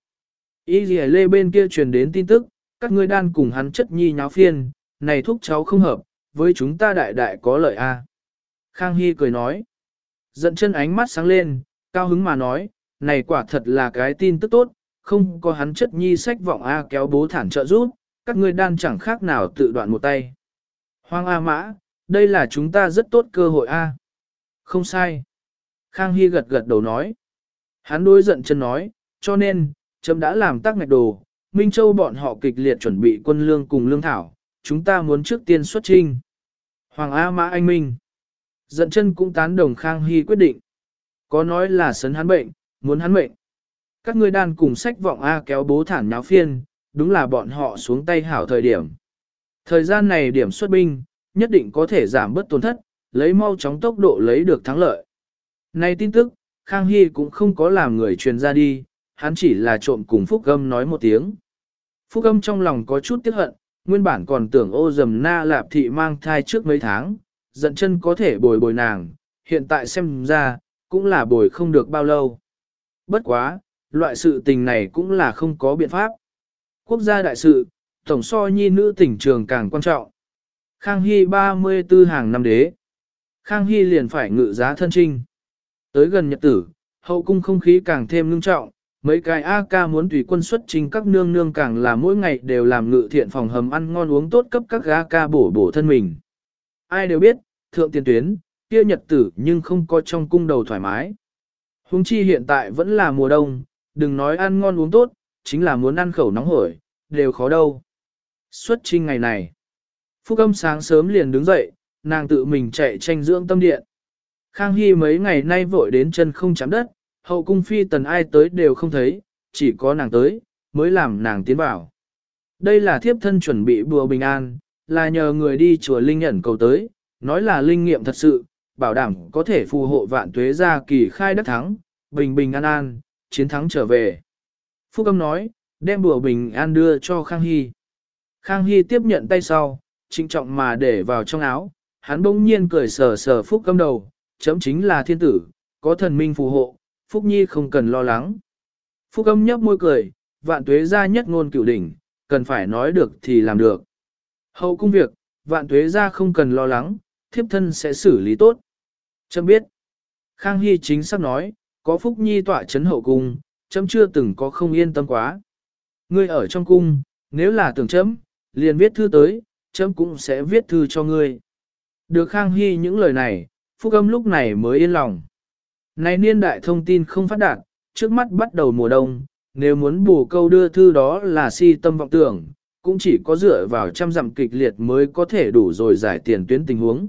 Y dì lê bên kia truyền đến tin tức, các ngươi đan cùng hắn chất nhi nháo phiên, này thúc cháu không hợp, với chúng ta đại đại có lợi a. Khang Hy cười nói. Giận chân ánh mắt sáng lên, cao hứng mà nói, này quả thật là cái tin tức tốt, không có hắn chất nhi sách vọng A kéo bố thản trợ giúp, các ngươi đan chẳng khác nào tự đoạn một tay. Hoàng A Mã, đây là chúng ta rất tốt cơ hội A. Không sai. Khang Hy gật gật đầu nói. Hắn đối giận chân nói, cho nên, chấm đã làm tác ngạch đồ, Minh Châu bọn họ kịch liệt chuẩn bị quân lương cùng lương thảo, chúng ta muốn trước tiên xuất trinh. Hoàng A Mã anh minh. Giận chân cũng tán đồng Khang Hy quyết định. Có nói là sấn hắn bệnh, muốn hắn mệnh. Các ngươi đàn cùng sách vọng A kéo bố thản nháo phiên, đúng là bọn họ xuống tay hảo thời điểm. Thời gian này điểm xuất binh, nhất định có thể giảm bớt tổn thất, lấy mau chóng tốc độ lấy được thắng lợi. Này tin tức, Khang Hy cũng không có làm người truyền ra đi, hắn chỉ là trộm cùng Phúc Âm nói một tiếng. Phúc Âm trong lòng có chút tiếc hận, nguyên bản còn tưởng ô dầm na lạp thị mang thai trước mấy tháng, giận chân có thể bồi bồi nàng, hiện tại xem ra, cũng là bồi không được bao lâu. Bất quá, loại sự tình này cũng là không có biện pháp. Quốc gia đại sự, tổng so nhi nữ tỉnh trường càng quan trọng. Khang Hy ba mươi tư hàng năm đế. Khang Hy liền phải ngự giá thân trinh. Tới gần nhật tử, hậu cung không khí càng thêm ngưng trọng, mấy cái A ca muốn tùy quân xuất trình các nương nương càng là mỗi ngày đều làm ngự thiện phòng hầm ăn ngon uống tốt cấp các A ca bổ bổ thân mình. Ai đều biết, thượng tiền tuyến, kia nhật tử nhưng không có trong cung đầu thoải mái. Huống chi hiện tại vẫn là mùa đông, đừng nói ăn ngon uống tốt, chính là muốn ăn khẩu nóng hổi, đều khó đâu. Xuất trinh ngày này, Phúc Âm sáng sớm liền đứng dậy, nàng tự mình chạy tranh dưỡng tâm điện. Khang Hy mấy ngày nay vội đến chân không chạm đất, hậu cung phi tần ai tới đều không thấy, chỉ có nàng tới, mới làm nàng tiến vào. Đây là thiếp thân chuẩn bị bùa bình an, là nhờ người đi chùa Linh Nhẫn cầu tới, nói là linh nghiệm thật sự, bảo đảm có thể phù hộ vạn tuế gia kỳ khai đắc thắng, bình bình an an, chiến thắng trở về. Phúc Âm nói, đem bùa bình an đưa cho Khang Hy. Khang Hy tiếp nhận tay sau, trịnh trọng mà để vào trong áo, hắn bỗng nhiên cười sờ sờ Phúc Âm đầu, chấm chính là thiên tử, có thần minh phù hộ, Phúc Nhi không cần lo lắng. Phúc Âm nhấp môi cười, vạn tuế gia nhất ngôn cửu đỉnh, cần phải nói được thì làm được. Hậu cung việc, vạn tuế gia không cần lo lắng, thiếp thân sẽ xử lý tốt. Chấm biết. Khang Hy chính xác nói, có Phúc Nhi tọa chấn hậu cung, chấm chưa từng có không yên tâm quá. Ngươi ở trong cung, nếu là tưởng chấm, liền viết thư tới, chấm cũng sẽ viết thư cho ngươi. Được Khang Hy những lời này, Phúc Âm lúc này mới yên lòng. Này niên đại thông tin không phát đạt, trước mắt bắt đầu mùa đông, nếu muốn bù câu đưa thư đó là si tâm vọng tưởng, cũng chỉ có dựa vào trăm dặm kịch liệt mới có thể đủ rồi giải tiền tuyến tình huống.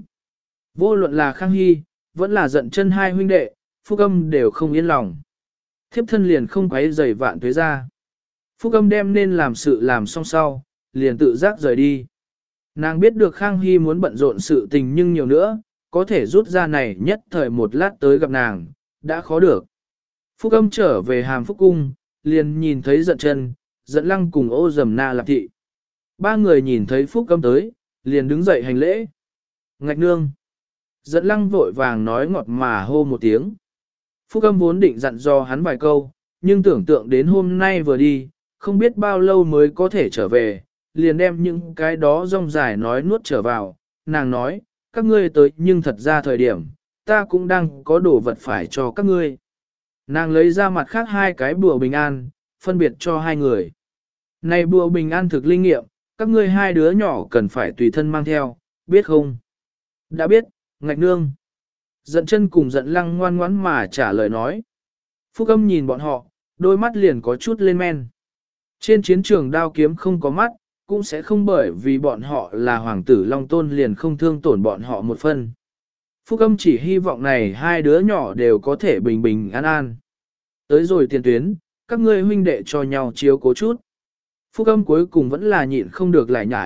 Vô luận là Khang Hy, vẫn là giận chân hai huynh đệ, Phúc Âm đều không yên lòng. Thiếp thân liền không quấy rầy vạn tuế ra. Phúc Âm đem nên làm sự làm xong sau, liền tự giác rời đi. Nàng biết được Khang Hy muốn bận rộn sự tình nhưng nhiều nữa, có thể rút ra này nhất thời một lát tới gặp nàng, đã khó được. Phúc Âm trở về Hàm Phúc Cung, liền nhìn thấy giận chân, giận lăng cùng ô dầm na lạp thị. Ba người nhìn thấy Phúc Âm tới, liền đứng dậy hành lễ. Ngạch nương. Giận lăng vội vàng nói ngọt mà hô một tiếng. Phúc Âm vốn định dặn dò hắn vài câu, nhưng tưởng tượng đến hôm nay vừa đi, không biết bao lâu mới có thể trở về, liền đem những cái đó rong dài nói nuốt trở vào. Nàng nói, các ngươi tới nhưng thật ra thời điểm, ta cũng đang có đồ vật phải cho các ngươi. Nàng lấy ra mặt khác hai cái bùa bình an, phân biệt cho hai người. Này bùa bình an thực linh nghiệm, các ngươi hai đứa nhỏ cần phải tùy thân mang theo, biết không? Đã biết, ngạch nương. Giận chân cùng giận lăng ngoan ngoãn mà trả lời nói. Phúc Âm nhìn bọn họ, đôi mắt liền có chút lên men. Trên chiến trường đao kiếm không có mắt, cũng sẽ không bởi vì bọn họ là hoàng tử Long Tôn liền không thương tổn bọn họ một phân. Phúc Âm chỉ hy vọng này hai đứa nhỏ đều có thể bình bình an an. Tới rồi tiền tuyến, các ngươi huynh đệ cho nhau chiếu cố chút. Phúc Âm cuối cùng vẫn là nhịn không được lại nhải,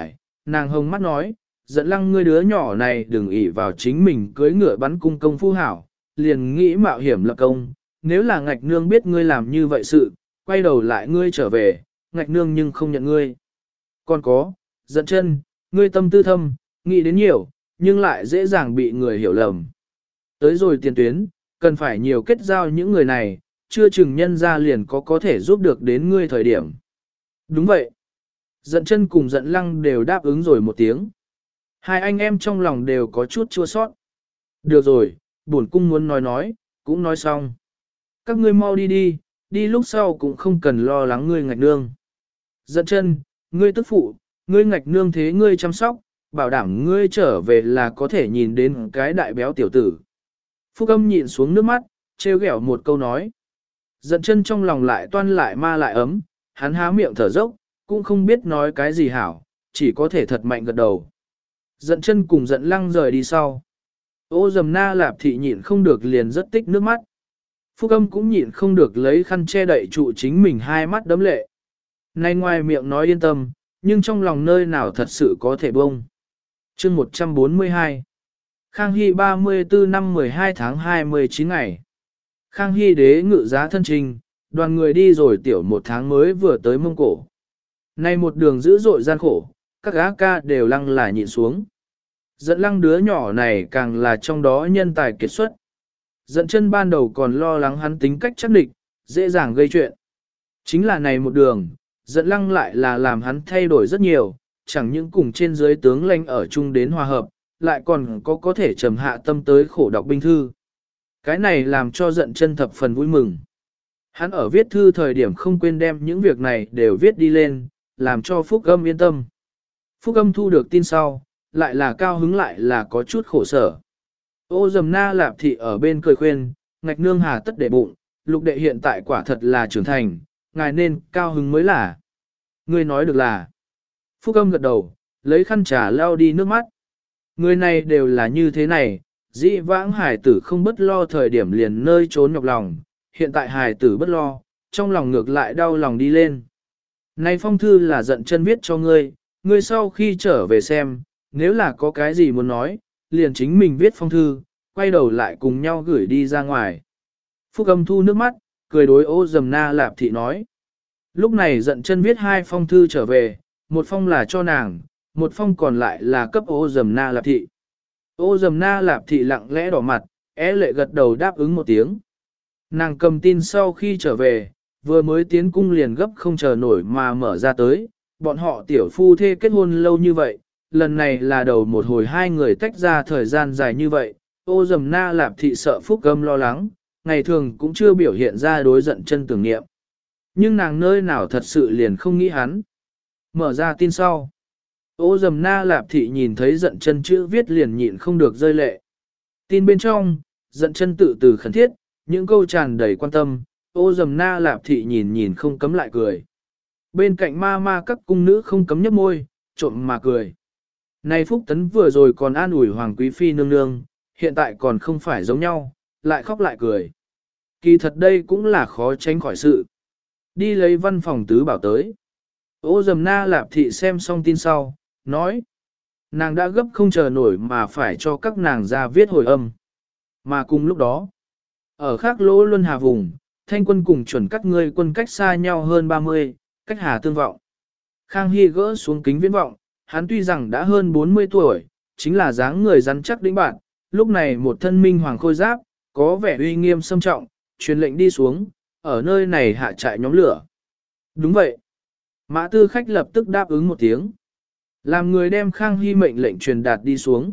Nàng hồng mắt nói, dẫn lăng ngươi đứa nhỏ này đừng ỷ vào chính mình cưới ngựa bắn cung công phu hảo, liền nghĩ mạo hiểm lập công, nếu là ngạch nương biết ngươi làm như vậy sự, quay đầu lại ngươi trở về, ngạch nương nhưng không nhận ngươi. Còn có, dẫn chân, ngươi tâm tư thâm, nghĩ đến nhiều, nhưng lại dễ dàng bị người hiểu lầm. Tới rồi tiền tuyến, cần phải nhiều kết giao những người này, chưa chừng nhân ra liền có có thể giúp được đến ngươi thời điểm. Đúng vậy. Giận chân cùng giận lăng đều đáp ứng rồi một tiếng. Hai anh em trong lòng đều có chút chua sót. Được rồi, bổn cung muốn nói nói, cũng nói xong. Các ngươi mau đi đi, đi lúc sau cũng không cần lo lắng ngươi ngạch nương. Giận chân, ngươi tức phụ, ngươi ngạch nương thế ngươi chăm sóc, bảo đảm ngươi trở về là có thể nhìn đến cái đại béo tiểu tử. Phúc Âm nhịn xuống nước mắt, trêu ghẹo một câu nói. Giận chân trong lòng lại toan lại ma lại ấm, hắn há miệng thở dốc, cũng không biết nói cái gì hảo, chỉ có thể thật mạnh gật đầu. Giận chân cùng giận lăng rời đi sau. Ô Dầm Na Lạp Thị nhịn không được liền rất tích nước mắt. Phúc Âm cũng nhịn không được lấy khăn che đậy trụ chính mình hai mắt đấm lệ. Nay ngoài miệng nói yên tâm, nhưng trong lòng nơi nào thật sự có thể bông. Chương một trăm bốn mươi hai Khang Hy ba mươi tư năm mười hai tháng hai mươi chín ngày. Khang Hy đế ngự giá thân trình, đoàn người đi rồi tiểu một tháng mới vừa tới Mông Cổ. Nay một đường dữ dội gian khổ, các gã ca đều lăng là nhịn xuống. Dẫn lăng đứa nhỏ này càng là trong đó nhân tài kiệt xuất. Dẫn chân ban đầu còn lo lắng hắn tính cách chắc địch, dễ dàng gây chuyện. Chính là này một đường, dẫn lăng lại là làm hắn thay đổi rất nhiều, chẳng những cùng trên dưới tướng lãnh ở chung đến hòa hợp, lại còn có có thể trầm hạ tâm tới khổ đọc binh thư. Cái này làm cho giận chân thập phần vui mừng. Hắn ở viết thư thời điểm không quên đem những việc này đều viết đi lên, làm cho Phúc Âm yên tâm. Phúc Âm thu được tin sau, lại là cao hứng lại là có chút khổ sở. Ô Dầm Na Lạp Thị ở bên cười khuyên, ngạch nương hà tất để bụng, lục đệ hiện tại quả thật là trưởng thành, ngài nên cao hứng mới là. Người nói được là. Phúc Âm gật đầu, lấy khăn trà lau đi nước mắt. Người này đều là như thế này, dĩ vãng hài tử không bất lo thời điểm liền nơi trốn nhọc lòng, hiện tại hài tử bất lo, trong lòng ngược lại đau lòng đi lên. Này phong thư là giận chân viết cho ngươi, ngươi sau khi trở về xem, nếu là có cái gì muốn nói, liền chính mình viết phong thư, quay đầu lại cùng nhau gửi đi ra ngoài. Phúc Âm thu nước mắt, cười đối Ô Dầm Na Lạp Thị nói. Lúc này giận chân viết hai phong thư trở về, một phong là cho nàng, một phong còn lại là cấp Ô Dầm Na Lạp Thị. Ô Dầm Na Lạp Thị lặng lẽ đỏ mặt, é lệ gật đầu đáp ứng một tiếng. Nàng cầm tin sau khi trở về, vừa mới tiến cung liền gấp không chờ nổi mà mở ra tới, bọn họ tiểu phu thê kết hôn lâu như vậy, lần này là đầu một hồi hai người tách ra thời gian dài như vậy, Ô Dầm Na Lạp Thị sợ Phúc Âm lo lắng, ngày thường cũng chưa biểu hiện ra đối giận chân tưởng niệm. Nhưng nàng nơi nào thật sự liền không nghĩ hắn. Mở ra tin sau. Ô Dầm Na Lạp Thị nhìn thấy giận chân chữ viết liền nhịn không được rơi lệ. Tin bên trong, giận chân tự từ khẩn thiết, những câu tràn đầy quan tâm, Ô Dầm Na Lạp Thị nhìn nhìn không cấm lại cười. Bên cạnh ma ma các cung nữ không cấm nhấp môi, trộm mà cười. Này Phúc Tấn vừa rồi còn an ủi Hoàng Quý Phi nương nương, hiện tại còn không phải giống nhau, lại khóc lại cười. Kỳ thật đây cũng là khó tránh khỏi sự. Đi lấy văn phòng tứ bảo tới. Ô Dầm Na Lạp Thị xem xong tin sau, nói. Nàng đã gấp không chờ nổi mà phải cho các nàng ra viết hồi âm. Mà cùng lúc đó, ở khác lỗ luân hà vùng, thanh quân cùng chuẩn các ngươi quân cách xa nhau hơn ba mươi, cách hà tương vọng. Khang Hy gỡ xuống kính viễn vọng, hắn tuy rằng đã hơn bốn mươi tuổi, chính là dáng người rắn chắc đĩnh bạn, lúc này một thân minh hoàng khôi giáp, có vẻ uy nghiêm sâm trọng, truyền lệnh đi xuống, ở nơi này hạ trại nhóm lửa. Đúng vậy. Mã Tư Khách lập tức đáp ứng một tiếng. Làm người đem Khang Hy mệnh lệnh truyền đạt đi xuống.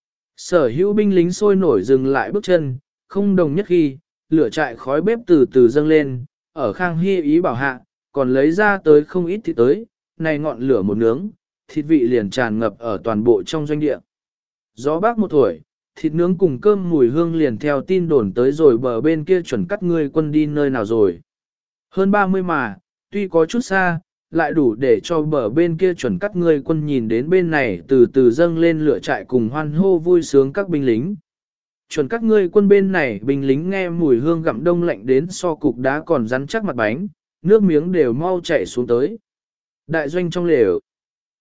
Sở hữu binh lính sôi nổi dừng lại bước chân, không đồng nhất khi, lửa trại khói bếp từ từ dâng lên, ở Khang Hy ý bảo hạ, còn lấy ra tới không ít thịt tới, này ngọn lửa một nướng, thịt vị liền tràn ngập ở toàn bộ trong doanh địa. Gió bác một tuổi, thịt nướng cùng cơm mùi hương liền theo tin đồn tới rồi bờ bên kia chuẩn cắt ngươi quân đi nơi nào rồi. Hơn ba mươi mà, tuy có chút xa, lại đủ để cho bờ bên kia chuẩn cắt ngươi quân nhìn đến bên này từ từ dâng lên lửa trại cùng hoan hô vui sướng các binh lính. Chuẩn cắt ngươi quân bên này binh lính nghe mùi hương gặm đông lạnh đến so cục đá còn rắn chắc mặt bánh, nước miếng đều mau chảy xuống tới. Đại doanh trong lều.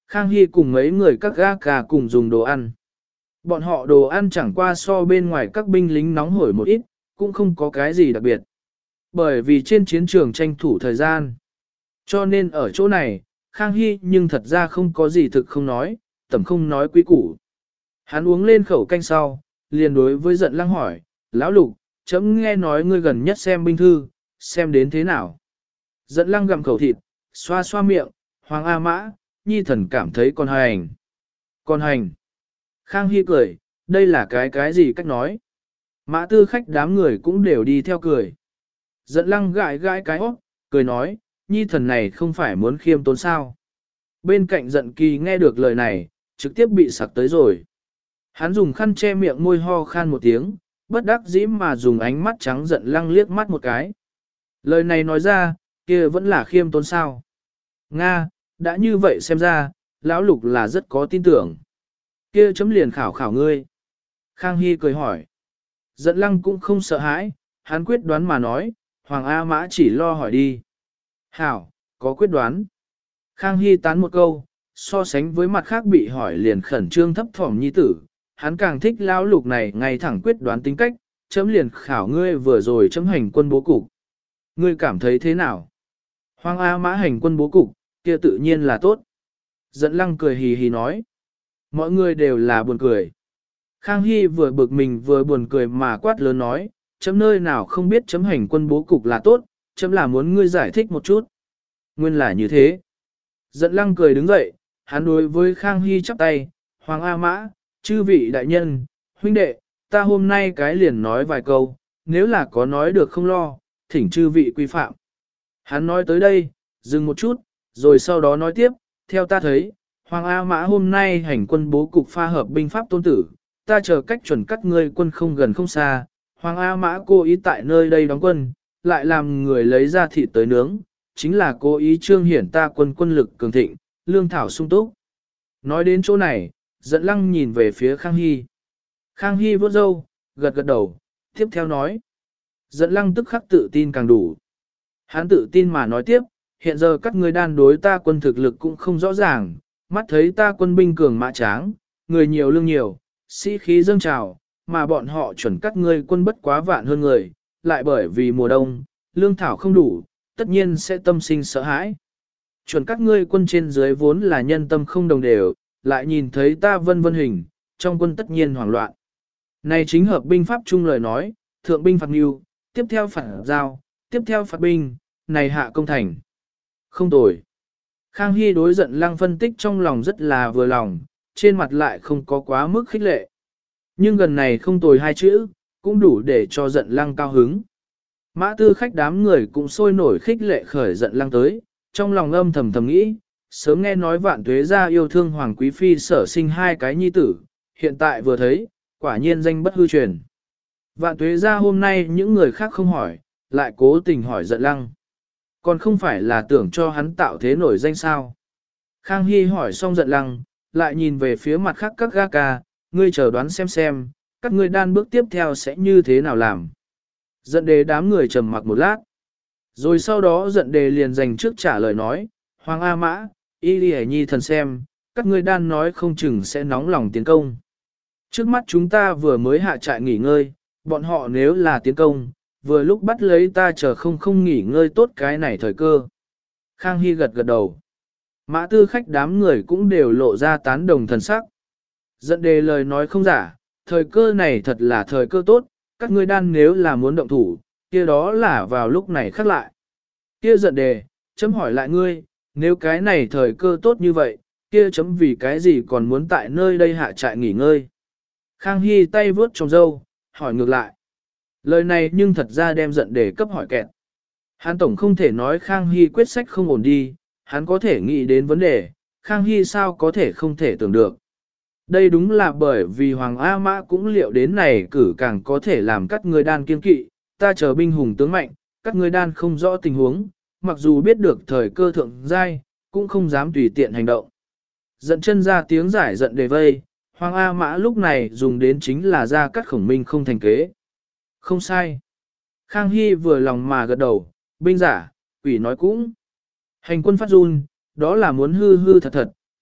Khang Hy cùng mấy người các gã cà cùng dùng đồ ăn. Bọn họ đồ ăn chẳng qua so bên ngoài các binh lính nóng hổi một ít, cũng không có cái gì đặc biệt. Bởi vì trên chiến trường tranh thủ thời gian. Cho nên ở chỗ này, Khang Hy nhưng thật ra không có gì thực không nói, tầm không nói quý củ. Hắn uống lên khẩu canh sau, liền đối với giận lăng hỏi, lão lục, chấm nghe nói ngươi gần nhất xem binh thư, xem đến thế nào. Giận lăng gặm khẩu thịt, xoa xoa miệng, Hoàng A Mã, nhi thần cảm thấy còn hành. Còn hành. Khang Hy cười, đây là cái cái gì cách nói. Mã tư khách đám người cũng đều đi theo cười. Giận lăng gãi gãi cái hót, cười nói, nhi thần này không phải muốn khiêm tốn sao. Bên cạnh giận kỳ nghe được lời này, trực tiếp bị sặc tới rồi. Hắn dùng khăn che miệng môi ho khan một tiếng, bất đắc dĩ mà dùng ánh mắt trắng giận lăng liếc mắt một cái. Lời này nói ra, kia vẫn là khiêm tốn sao. Nga, đã như vậy xem ra, lão lục là rất có tin tưởng. Kia chấm liền khảo khảo ngươi. Khang Hy cười hỏi. Giận lăng cũng không sợ hãi, hắn quyết đoán mà nói, Hoàng A Mã chỉ lo hỏi đi. Hảo, có quyết đoán. Khang Hy tán một câu, so sánh với mặt khác bị hỏi liền khẩn trương thấp thỏm nhi tử, hắn càng thích lão lục này ngay thẳng quyết đoán tính cách, chấm liền khảo ngươi vừa rồi chấm hành quân bố cục. Ngươi cảm thấy thế nào? Hoàng A Mã hành quân bố cục, kia tự nhiên là tốt. Giận lăng cười hì hì nói. Mọi người đều là buồn cười. Khang Hy vừa bực mình vừa buồn cười mà quát lớn nói, chấm nơi nào không biết chấm hành quân bố cục là tốt, chấm là muốn ngươi giải thích một chút. Nguyên là như thế. Giận lăng cười đứng dậy, hắn đối với Khang Hy chắp tay, Hoàng A Mã, chư vị đại nhân, huynh đệ, ta hôm nay cái liền nói vài câu, nếu là có nói được không lo, thỉnh chư vị quy phạm. Hắn nói tới đây, dừng một chút, rồi sau đó nói tiếp, theo ta thấy, Hoàng A Mã hôm nay hành quân bố cục pha hợp binh pháp tôn tử, ta chờ cách chuẩn cắt ngươi quân không gần không xa, Hoàng A Mã cố ý tại nơi đây đóng quân, lại làm người lấy ra thịt tới nướng, chính là cố ý trương hiển ta quân quân lực cường thịnh, lương thảo sung túc. Nói đến chỗ này, giận lăng nhìn về phía Khang Hy. Khang Hy vuốt râu, gật gật đầu, tiếp theo nói. Giận lăng tức khắc tự tin càng đủ. Hắn tự tin mà nói tiếp, hiện giờ các ngươi đan đối ta quân thực lực cũng không rõ ràng, mắt thấy ta quân binh cường mã tráng, người nhiều lương nhiều, sĩ khí dâng trào, mà bọn họ chuẩn các ngươi quân bất quá vạn hơn người, lại bởi vì mùa đông, lương thảo không đủ, tất nhiên sẽ tâm sinh sợ hãi. Chuẩn các ngươi quân trên dưới vốn là nhân tâm không đồng đều, lại nhìn thấy ta vân vân hình, trong quân tất nhiên hoảng loạn. Này chính hợp binh pháp chung lời nói, thượng binh phạt mưu, tiếp theo phạt giao, tiếp theo phạt binh, này hạ công thành. Không tồi. Khang Hy đối giận lăng phân tích trong lòng rất là vừa lòng, trên mặt lại không có quá mức khích lệ. Nhưng gần này không tồi hai chữ, cũng đủ để cho giận lăng cao hứng. Mã tư khách đám người cũng sôi nổi khích lệ khởi giận lăng tới, trong lòng âm thầm thầm nghĩ, sớm nghe nói vạn tuế gia yêu thương Hoàng Quý Phi sở sinh hai cái nhi tử, hiện tại vừa thấy, quả nhiên danh bất hư truyền. Vạn tuế gia hôm nay những người khác không hỏi, lại cố tình hỏi giận lăng. Còn không phải là tưởng cho hắn tạo thế nổi danh sao. Khang Hy hỏi xong giận lăng, lại nhìn về phía mặt khác các ga ca, ngươi chờ đoán xem xem, các ngươi đan bước tiếp theo sẽ như thế nào làm. Giận đề đám người trầm mặc một lát. Rồi sau đó giận đề liền dành trước trả lời nói, Hoàng A Mã, y đi nhi thần xem, các ngươi đan nói không chừng sẽ nóng lòng tiến công. Trước mắt chúng ta vừa mới hạ trại nghỉ ngơi, bọn họ nếu là tiến công, vừa lúc bắt lấy ta chờ không không nghỉ ngơi tốt cái này thời cơ. Khang Hy gật gật đầu. Mã tư khách đám người cũng đều lộ ra tán đồng thần sắc. Giận đề lời nói không giả, thời cơ này thật là thời cơ tốt, các ngươi đan nếu là muốn động thủ, kia đó là vào lúc này khắc lại. Kia giận đề, chấm hỏi lại ngươi, nếu cái này thời cơ tốt như vậy, kia chấm vì cái gì còn muốn tại nơi đây hạ trại nghỉ ngơi. Khang Hy tay vướt trong râu, hỏi ngược lại. Lời này nhưng thật ra đem giận đề cấp hỏi kẹt. Hắn tổng không thể nói Khang Hy quyết sách không ổn đi, hắn có thể nghĩ đến vấn đề, Khang Hy sao có thể không thể tưởng được. Đây đúng là bởi vì Hoàng A Mã cũng liệu đến này cử càng có thể làm các người đan kiên kỵ, ta chờ binh hùng tướng mạnh, các người đan không rõ tình huống, mặc dù biết được thời cơ thượng giai, cũng không dám tùy tiện hành động. Giận chân ra tiếng giải giận đề vây, Hoàng A Mã lúc này dùng đến chính là ra cắt khổng minh không thành kế. Không sai. Khang Hy vừa lòng mà gật đầu, binh giả, quỷ nói cũng. Hành quân phát run, đó là muốn hư hư thật thật,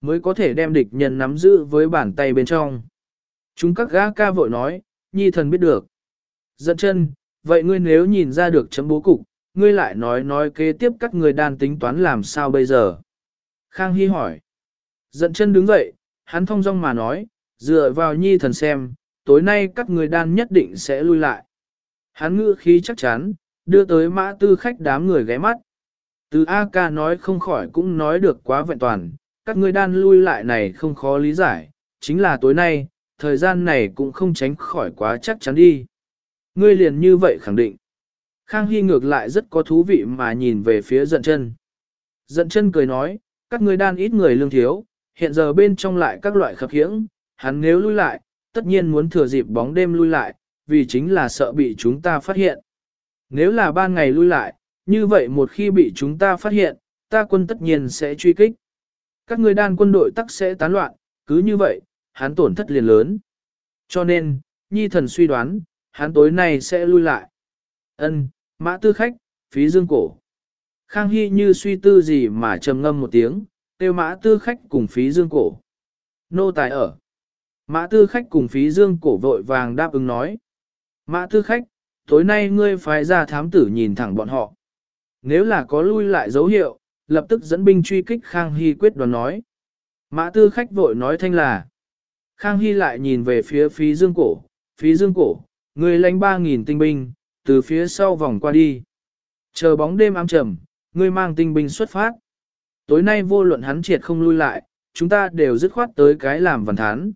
mới có thể đem địch nhân nắm giữ với bàn tay bên trong. Chúng các gã ca vội nói, nhi thần biết được. Giận chân, vậy ngươi nếu nhìn ra được chấm bố cục, ngươi lại nói nói kế tiếp các người đàn tính toán làm sao bây giờ. Khang Hy hỏi. Giận chân đứng dậy, hắn thong dong mà nói, dựa vào nhi thần xem, tối nay các người đàn nhất định sẽ lui lại. Hắn ngữ khí chắc chắn, đưa tới mã tư khách đám người ghé mắt. Từ A ca nói không khỏi cũng nói được quá vẹn toàn, các người đàn lui lại này không khó lý giải, chính là tối nay, thời gian này cũng không tránh khỏi quá chắc chắn đi. Ngươi liền như vậy khẳng định. Khang Hy ngược lại rất có thú vị mà nhìn về phía giận chân. Giận chân cười nói, các ngươi đan ít người lương thiếu, hiện giờ bên trong lại các loại khập khiễng, hắn nếu lui lại, tất nhiên muốn thừa dịp bóng đêm lui lại, vì chính là sợ bị chúng ta phát hiện. Nếu là ban ngày lui lại, như vậy một khi bị chúng ta phát hiện, ta quân tất nhiên sẽ truy kích. Các ngươi đan quân đội tắc sẽ tán loạn, cứ như vậy, hắn tổn thất liền lớn. Cho nên, nhi thần suy đoán, hắn tối nay sẽ lui lại. Ân, mã tư khách, phí dương cổ. Khang Hy như suy tư gì mà trầm ngâm một tiếng, tiêu mã tư khách cùng phí dương cổ. Nô tài ở. Mã tư khách cùng phí dương cổ vội vàng đáp ứng nói. Mã tư khách, tối nay ngươi phái ra thám tử nhìn thẳng bọn họ. Nếu là có lui lại dấu hiệu, lập tức dẫn binh truy kích Khang Hy quyết đoán nói. Mã tư khách vội nói thanh là. Khang Hy lại nhìn về phía phí dương cổ. Phí dương cổ, ngươi lãnh ba nghìn tinh binh, từ phía sau vòng qua đi. Chờ bóng đêm ám trầm, ngươi mang tinh binh xuất phát. Tối nay vô luận hắn triệt không lui lại, chúng ta đều dứt khoát tới cái làm văn thán.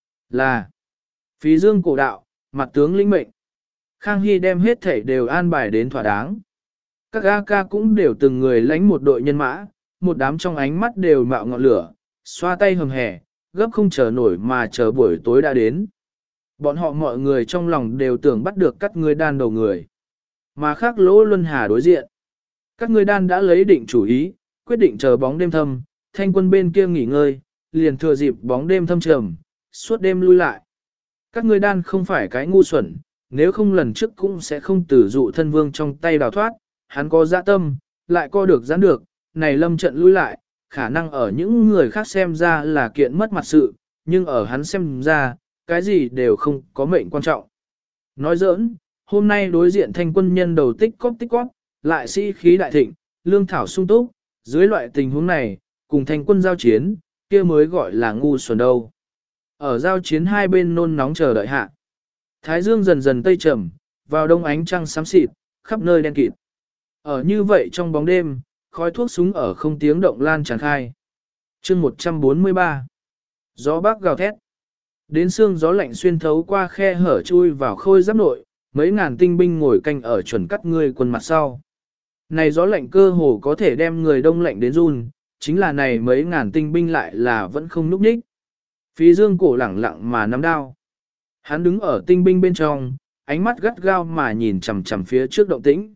Là, phí dương cổ đạo, mặt tướng lĩnh mệnh. Khang Hy đem hết thảy đều an bài đến thỏa đáng. Các A ca cũng đều từng người lãnh một đội nhân mã, một đám trong ánh mắt đều mạo ngọn lửa, xoa tay hầm hè, gấp không chờ nổi mà chờ buổi tối đã đến. Bọn họ mọi người trong lòng đều tưởng bắt được các ngươi đan đầu người. Mà khác Lỗ Luân Hà đối diện. Các ngươi đan đã lấy định chủ ý, quyết định chờ bóng đêm thâm, thanh quân bên kia nghỉ ngơi, liền thừa dịp bóng đêm thâm trầm, suốt đêm lui lại. Các ngươi đan không phải cái ngu xuẩn, nếu không lần trước cũng sẽ không tử dụ thân vương trong tay đào thoát, hắn có dạ tâm, lại co được giãn được, này lâm trận lui lại, khả năng ở những người khác xem ra là kiện mất mặt sự, nhưng ở hắn xem ra, cái gì đều không có mệnh quan trọng. Nói giỡn, hôm nay đối diện thanh quân nhân đầu tích cóp tích cóp, lại sĩ khí đại thịnh, lương thảo sung túc, dưới loại tình huống này, cùng thanh quân giao chiến, kia mới gọi là ngu xuẩn đâu. Ở giao chiến hai bên nôn nóng chờ đợi hạ. Thái dương dần dần tây trầm, vào đông ánh trăng xám xịt, khắp nơi đen kịt. Ở như vậy trong bóng đêm, khói thuốc súng ở không tiếng động lan tràn khai. Chương một trăm bốn mươi ba. Gió bắc gào thét. Đến sương gió lạnh xuyên thấu qua khe hở chui vào khôi giáp nội, mấy ngàn tinh binh ngồi canh ở chuẩn cắt người quân mặt sau. Này gió lạnh cơ hồ có thể đem người đông lạnh đến run, chính là này mấy ngàn tinh binh lại là vẫn không núp ních. Phí dương cổ lẳng lặng mà nắm đao. Hắn đứng ở tinh binh bên trong, ánh mắt gắt gao mà nhìn chằm chằm phía trước động tĩnh.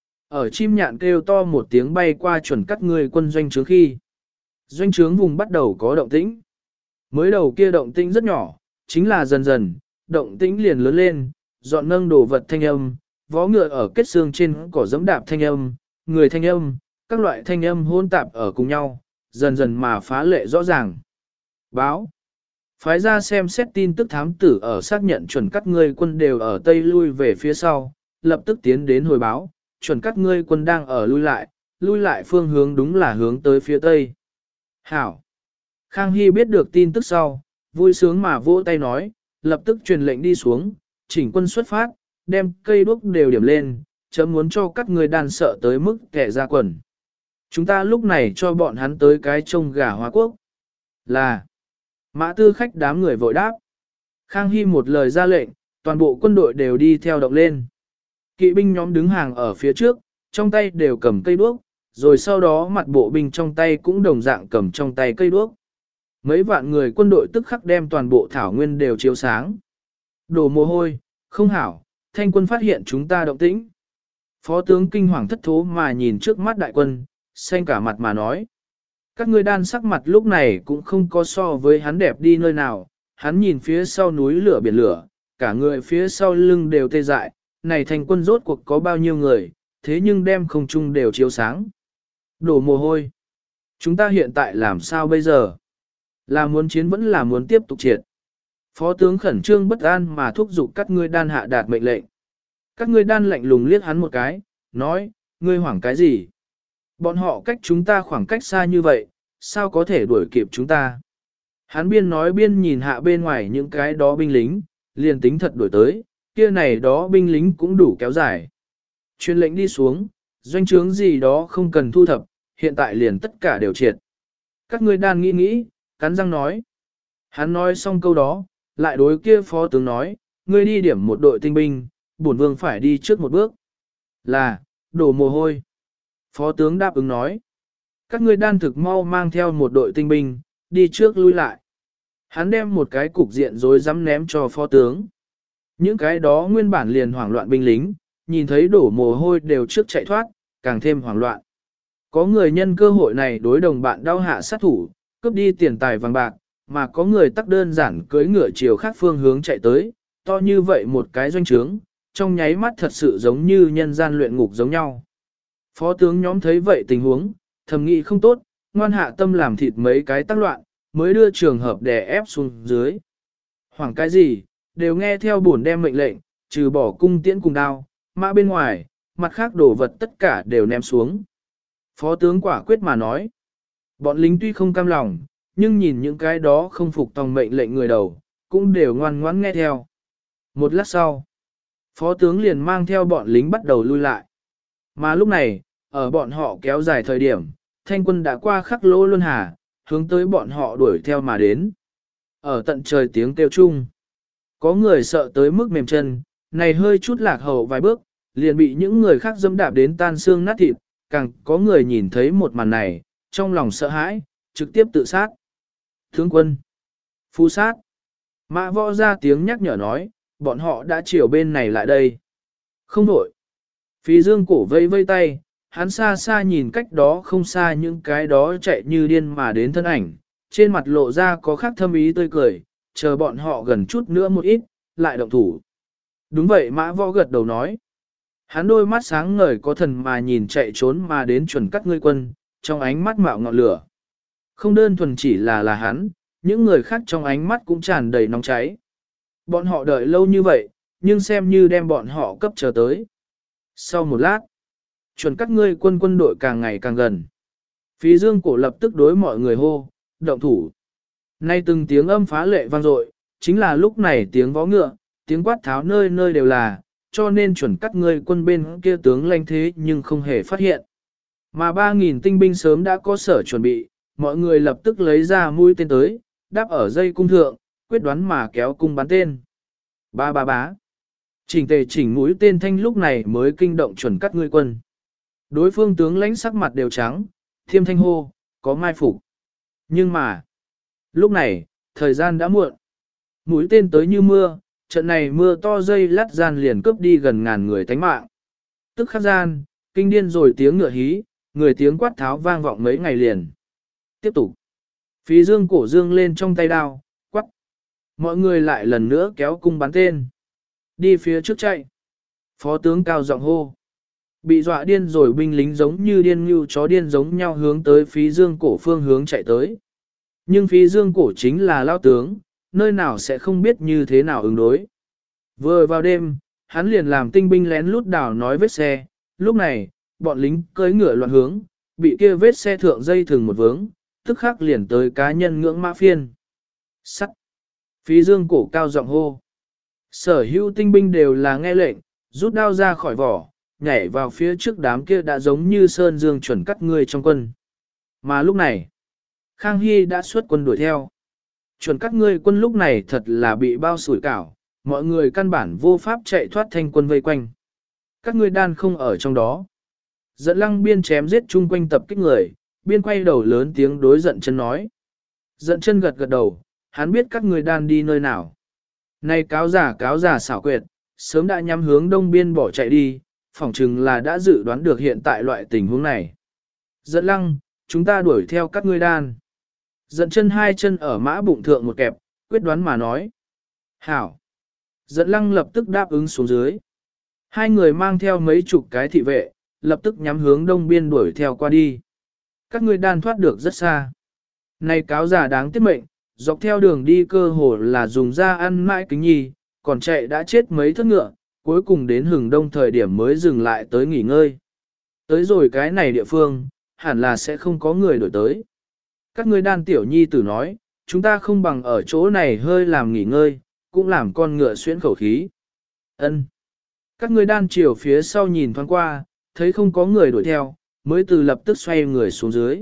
Ở chim nhạn kêu to một tiếng bay qua chuẩn cắt người quân doanh trướng khi. Doanh trướng vùng bắt đầu có động tĩnh. Mới đầu kia động tĩnh rất nhỏ, chính là dần dần, động tĩnh liền lớn lên, dọn nâng đồ vật thanh âm, vó ngựa ở kết xương trên cỏ dẫm đạp thanh âm, người thanh âm, các loại thanh âm hỗn tạp ở cùng nhau, dần dần mà phá lệ rõ ràng. Báo. Phái ra xem xét tin tức thám tử ở xác nhận chuẩn cắt ngươi quân đều ở Tây lui về phía sau, lập tức tiến đến hồi báo, chuẩn cắt ngươi quân đang ở lui lại, lui lại phương hướng đúng là hướng tới phía Tây. Hảo. Khang Hy biết được tin tức sau, vui sướng mà vỗ tay nói, lập tức truyền lệnh đi xuống, chỉnh quân xuất phát, đem cây đuốc đều điểm lên, chấm muốn cho các người đàn sợ tới mức kẻ ra quần. Chúng ta lúc này cho bọn hắn tới cái trông gà Hoa Quốc. Là, mã tư khách đám người vội đáp. Khang Hy một lời ra lệnh, toàn bộ quân đội đều đi theo động lên. Kỵ binh nhóm đứng hàng ở phía trước, trong tay đều cầm cây đuốc, rồi sau đó mặt bộ binh trong tay cũng đồng dạng cầm trong tay cây đuốc. Mấy vạn người quân đội tức khắc đem toàn bộ thảo nguyên đều chiếu sáng. Đổ mồ hôi, không hảo, thanh quân phát hiện chúng ta động tĩnh. Phó tướng kinh hoàng thất thố mà nhìn trước mắt đại quân, xanh cả mặt mà nói. Các ngươi đan sắc mặt lúc này cũng không có so với hắn đẹp đi nơi nào, hắn nhìn phía sau núi lửa biển lửa, cả người phía sau lưng đều tê dại, này thanh quân rốt cuộc có bao nhiêu người, thế nhưng đem không trung đều chiếu sáng. Đổ mồ hôi. Chúng ta hiện tại làm sao bây giờ? Là muốn chiến vẫn là muốn tiếp tục triệt. Phó tướng khẩn trương bất an mà thúc giục các ngươi đan hạ đạt mệnh lệnh. Các ngươi đan lạnh lùng liếc hắn một cái, nói, ngươi hoảng cái gì? Bọn họ cách chúng ta khoảng cách xa như vậy, sao có thể đuổi kịp chúng ta? Hắn biên nói biên nhìn hạ bên ngoài những cái đó binh lính, liền tính thật đuổi tới, kia này đó binh lính cũng đủ kéo dài. Chuyên lệnh đi xuống, doanh trướng gì đó không cần thu thập, hiện tại liền tất cả đều triệt. Các ngươi đan nghĩ nghĩ, cắn răng nói. Hắn nói xong câu đó, lại đối kia phó tướng nói, ngươi đi điểm một đội tinh binh, bổn vương phải đi trước một bước. Là, đổ mồ hôi. Phó tướng đáp ứng nói. Các ngươi đan thực mau mang theo một đội tinh binh, đi trước lui lại. Hắn đem một cái cục diện rối rắm ném cho phó tướng. Những cái đó nguyên bản liền hoảng loạn binh lính, nhìn thấy đổ mồ hôi đều trước chạy thoát, càng thêm hoảng loạn. Có người nhân cơ hội này đối đồng bạn đau hạ sát thủ, cướp đi tiền tài vàng bạc, mà có người tắc đơn giản cưỡi ngựa chiều khác phương hướng chạy tới, to như vậy một cái doanh trướng, trong nháy mắt thật sự giống như nhân gian luyện ngục giống nhau. Phó tướng nhóm thấy vậy tình huống, thầm nghĩ không tốt, ngoan hạ tâm làm thịt mấy cái tác loạn, mới đưa trường hợp đè ép xuống dưới. Hoảng cái gì, đều nghe theo bổn đem mệnh lệnh, trừ bỏ cung tiễn cùng đao, mã bên ngoài, mặt khác đồ vật tất cả đều ném xuống. Phó tướng quả quyết mà nói, bọn lính tuy không cam lòng, nhưng nhìn những cái đó không phục tòng mệnh lệnh người đầu, cũng đều ngoan ngoãn nghe theo. Một lát sau, phó tướng liền mang theo bọn lính bắt đầu lui lại. Mà lúc này, ở bọn họ kéo dài thời điểm, thanh quân đã qua khắc lỗ luân hà, hướng tới bọn họ đuổi theo mà đến. Ở tận trời tiếng kêu chung, có người sợ tới mức mềm chân, này hơi chút lạc hậu vài bước, liền bị những người khác dẫm đạp đến tan xương nát thịt, càng có người nhìn thấy một màn này, trong lòng sợ hãi, trực tiếp tự sát. Tướng quân, phu sát, mã võ ra tiếng nhắc nhở nói, bọn họ đã chiều bên này lại đây. Không đổi. Phí dương cổ vây vây tay, hắn xa xa nhìn cách đó không xa những cái đó chạy như điên mà đến thân ảnh, trên mặt lộ ra có khác thâm ý tươi cười, chờ bọn họ gần chút nữa một ít, lại động thủ. Đúng vậy mã võ gật đầu nói. Hắn đôi mắt sáng ngời có thần mà nhìn chạy trốn mà đến chuẩn cắt ngươi quân, trong ánh mắt mạo ngọn lửa. Không đơn thuần chỉ là là hắn, những người khác trong ánh mắt cũng tràn đầy nóng cháy. Bọn họ đợi lâu như vậy, nhưng xem như đem bọn họ cấp chờ tới. Sau một lát, chuẩn cắt ngươi quân quân đội càng ngày càng gần. Phí dương cổ lập tức đối mọi người hô, động thủ. Nay từng tiếng âm phá lệ vang dội, chính là lúc này tiếng vó ngựa, tiếng quát tháo nơi nơi đều là, cho nên chuẩn cắt ngươi quân bên kia tướng lanh thế nhưng không hề phát hiện. Mà ba nghìn tinh binh sớm đã có sở chuẩn bị, mọi người lập tức lấy ra mũi tên tới, đáp ở dây cung thượng, quyết đoán mà kéo cung bắn tên. Ba ba bá. Chỉnh tề chỉnh mũi tên thanh lúc này mới kinh động chuẩn cắt ngươi quân. Đối phương tướng lãnh sắc mặt đều trắng, thiêm thanh hô, có mai phục. Nhưng mà, lúc này, thời gian đã muộn. Mũi tên tới như mưa, trận này mưa to dây lát gian liền cướp đi gần ngàn người tánh mạng. Tức khắc gian, kinh điên rồi tiếng ngựa hí, người tiếng quát tháo vang vọng mấy ngày liền. Tiếp tục. Phí dương cổ dương lên trong tay đao, quát. Mọi người lại lần nữa kéo cung bắn tên. Đi phía trước chạy. Phó tướng cao giọng hô. Bị dọa điên rồi binh lính giống như điên như chó điên giống nhau hướng tới phí dương cổ phương hướng chạy tới. Nhưng phí dương cổ chính là lao tướng, nơi nào sẽ không biết như thế nào ứng đối. Vừa vào đêm, hắn liền làm tinh binh lén lút đảo nói vết xe, lúc này, bọn lính cưỡi ngựa loạn hướng, bị kia vết xe thượng dây thừng một vướng, tức khắc liền tới cá nhân ngưỡng mã phiên. Sắt! Phí dương cổ cao giọng hô. Sở hữu tinh binh đều là nghe lệnh, rút đao ra khỏi vỏ, nhảy vào phía trước đám kia đã giống như sơn dương chuẩn cắt người trong quân. Mà lúc này, Khang Hy đã xuất quân đuổi theo. Chuẩn cắt ngươi quân lúc này thật là bị bao sủi cảo, mọi người căn bản vô pháp chạy thoát thanh quân vây quanh. Các ngươi đan không ở trong đó. Dẫn lăng biên chém giết chung quanh tập kích người, biên quay đầu lớn tiếng đối giận chân nói. Giận chân gật gật đầu, hắn biết các ngươi đan đi nơi nào. Này cáo giả cáo giả xảo quyệt, sớm đã nhắm hướng đông biên bỏ chạy đi, phỏng chừng là đã dự đoán được hiện tại loại tình huống này. Dẫn lăng, chúng ta đuổi theo các ngươi đan. Dẫn chân hai chân ở mã bụng thượng một kẹp, quyết đoán mà nói. Hảo. Dẫn lăng lập tức đáp ứng xuống dưới. Hai người mang theo mấy chục cái thị vệ, lập tức nhắm hướng đông biên đuổi theo qua đi. Các ngươi đan thoát được rất xa. Này cáo giả đáng tiếc mệnh, dọc theo đường đi cơ hồ là dùng ra ăn mãi kính nhi, còn chạy đã chết mấy thất ngựa, cuối cùng đến hừng đông thời điểm mới dừng lại tới nghỉ ngơi. Tới rồi cái này địa phương, hẳn là sẽ không có người đổi tới. Các ngươi đan tiểu nhi tử nói, chúng ta không bằng ở chỗ này hơi làm nghỉ ngơi, cũng làm con ngựa xuyễn khẩu khí. Ân. Các ngươi đan chiều phía sau nhìn thoáng qua, thấy không có người đuổi theo, mới từ lập tức xoay người xuống dưới.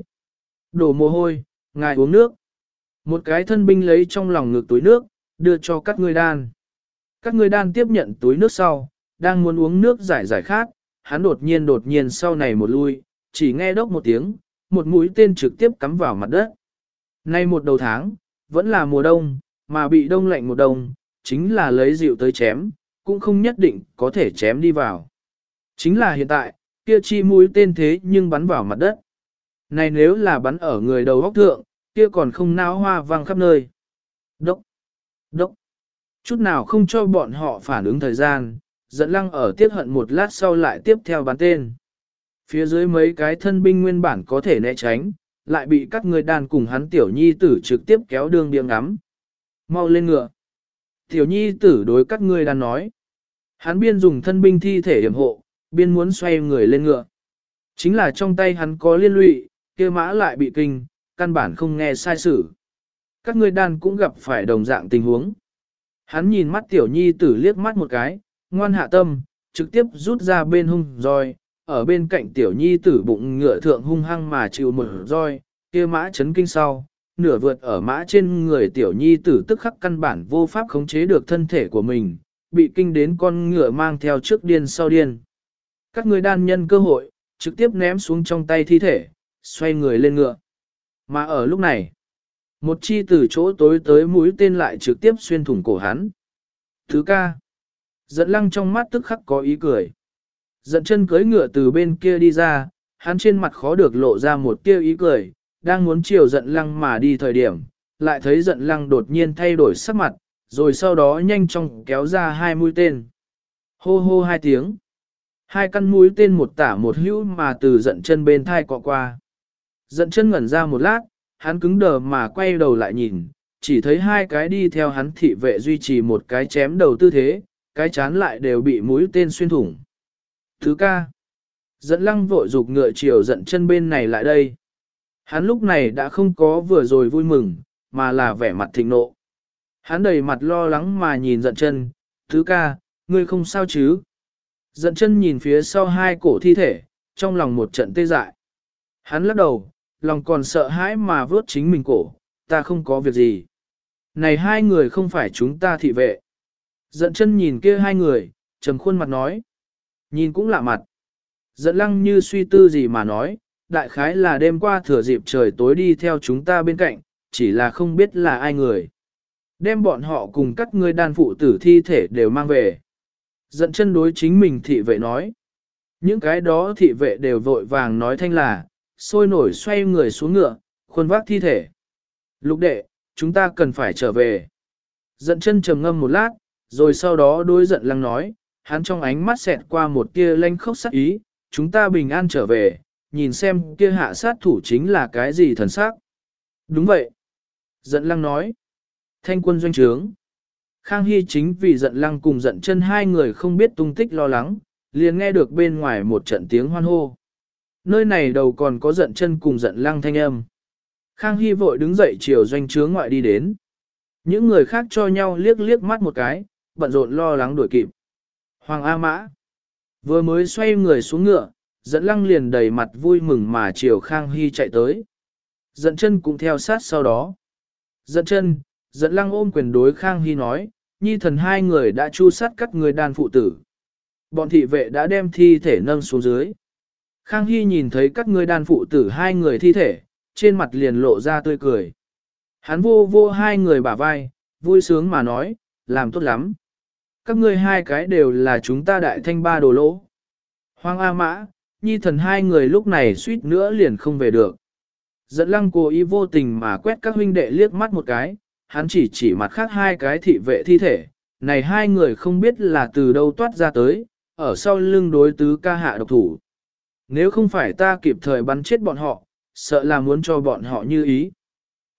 Đổ mồ hôi, ngài uống nước. Một cái thân binh lấy trong lòng ngực túi nước, đưa cho các ngươi đan. Các ngươi đan tiếp nhận túi nước sau, đang muốn uống nước giải giải khát, hắn đột nhiên đột nhiên sau này một lui, chỉ nghe đốc một tiếng, một mũi tên trực tiếp cắm vào mặt đất. Nay một đầu tháng, vẫn là mùa đông, mà bị đông lạnh một đông, chính là lấy dịu tới chém, cũng không nhất định có thể chém đi vào. Chính là hiện tại, kia chi mũi tên thế nhưng bắn vào mặt đất. Này nếu là bắn ở người đầu góc thượng, kia còn không náo hoa vang khắp nơi. Đốc, đốc, chút nào không cho bọn họ phản ứng thời gian, dẫn lăng ở tiết hận một lát sau lại tiếp theo bắn tên. Phía dưới mấy cái thân binh nguyên bản có thể né tránh, lại bị các người đàn cùng hắn tiểu nhi tử trực tiếp kéo đường biếng ngắm. Mau lên ngựa. Tiểu nhi tử đối các ngươi đàn nói. Hắn biên dùng thân binh thi thể điểm hộ, biên muốn xoay người lên ngựa. Chính là trong tay hắn có liên lụy, kia mã lại bị kinh, căn bản không nghe sai sử. Các ngươi đàn cũng gặp phải đồng dạng tình huống. Hắn nhìn mắt tiểu nhi tử liếc mắt một cái, ngoan hạ tâm, trực tiếp rút ra bên hung roi, ở bên cạnh tiểu nhi tử bụng ngựa thượng hung hăng mà chịu một roi, kia mã chấn kinh sau, nửa vượt ở mã trên người tiểu nhi tử tức khắc căn bản vô pháp khống chế được thân thể của mình, bị kinh đến con ngựa mang theo trước điên sau điên. Các người đan nhân cơ hội, trực tiếp ném xuống trong tay thi thể, xoay người lên ngựa. Mà ở lúc này, một chi từ chỗ tối tới mũi tên lại trực tiếp xuyên thủng cổ hắn. Thứ ca, giận lăng trong mắt tức khắc có ý cười. Giận chân cưới ngựa từ bên kia đi ra, hắn trên mặt khó được lộ ra một tia ý cười, đang muốn chiều giận lăng mà đi thời điểm, lại thấy giận lăng đột nhiên thay đổi sắc mặt, rồi sau đó nhanh chóng kéo ra hai mũi tên. Hô hô hai tiếng. Hai căn mũi tên một tả một hữu mà từ giận chân bên thai cọ qua. Giận chân ngẩn ra một lát, hắn cứng đờ mà quay đầu lại nhìn, chỉ thấy hai cái đi theo hắn thị vệ duy trì một cái chém đầu tư thế, cái chán lại đều bị mũi tên xuyên thủng. Thứ ca. Giận lăng vội dục ngựa chiều giận chân bên này lại đây. Hắn lúc này đã không có vừa rồi vui mừng, mà là vẻ mặt thịnh nộ. Hắn đầy mặt lo lắng mà nhìn giận chân, thứ ca, ngươi không sao chứ? Giận chân nhìn phía sau hai cổ thi thể, trong lòng một trận tê dại. Hắn lắc đầu, lòng còn sợ hãi mà vớt chính mình cổ, ta không có việc gì. Này hai người không phải chúng ta thị vệ. Giận chân nhìn kia hai người, trầm khuôn mặt nói. Nhìn cũng lạ mặt. Giận lăng như suy tư gì mà nói, đại khái là đêm qua thừa dịp trời tối đi theo chúng ta bên cạnh, chỉ là không biết là ai người. Đem bọn họ cùng các ngươi đàn phụ tử thi thể đều mang về. Giận chân đối chính mình thị vệ nói. Những cái đó thị vệ đều vội vàng nói thanh là, sôi nổi xoay người xuống ngựa, khuôn vác thi thể. Lục đệ, chúng ta cần phải trở về. Giận chân trầm ngâm một lát, rồi sau đó đối giận lăng nói, hắn trong ánh mắt xẹt qua một tia lanh khốc sắc ý, chúng ta bình an trở về, nhìn xem kia hạ sát thủ chính là cái gì thần sắc. Đúng vậy. Giận lăng nói. Thanh quân doanh trướng. Khang Hy chính vì giận lăng cùng giận chân hai người không biết tung tích lo lắng, liền nghe được bên ngoài một trận tiếng hoan hô. Nơi này đầu còn có giận chân cùng giận lăng thanh âm. Khang Hy vội đứng dậy chiều doanh trướng ngoại đi đến. Những người khác cho nhau liếc liếc mắt một cái, bận rộn lo lắng đuổi kịp. Hoàng A Mã vừa mới xoay người xuống ngựa, giận lăng liền đầy mặt vui mừng mà chiều Khang Hy chạy tới. Giận chân cũng theo sát sau đó. Giận chân, giận lăng ôm quyền đối Khang Hy nói, nhi thần hai người đã chu sát các người đàn phụ tử. Bọn thị vệ đã đem thi thể nâng xuống dưới. Khang Hy nhìn thấy các người đàn phụ tử hai người thi thể, trên mặt liền lộ ra tươi cười. Hắn vô vô hai người bả vai, vui sướng mà nói, làm tốt lắm. Các ngươi hai cái đều là chúng ta đại thanh ba đồ lỗ. Hoàng A Mã, nhi thần hai người lúc này suýt nữa liền không về được. Giận lăng cố ý vô tình mà quét các huynh đệ liếc mắt một cái, hắn chỉ chỉ mặt khác hai cái thị vệ thi thể, này hai người không biết là từ đâu toát ra tới, ở sau lưng đối tứ ca hạ độc thủ. Nếu không phải ta kịp thời bắn chết bọn họ, sợ là muốn cho bọn họ như ý.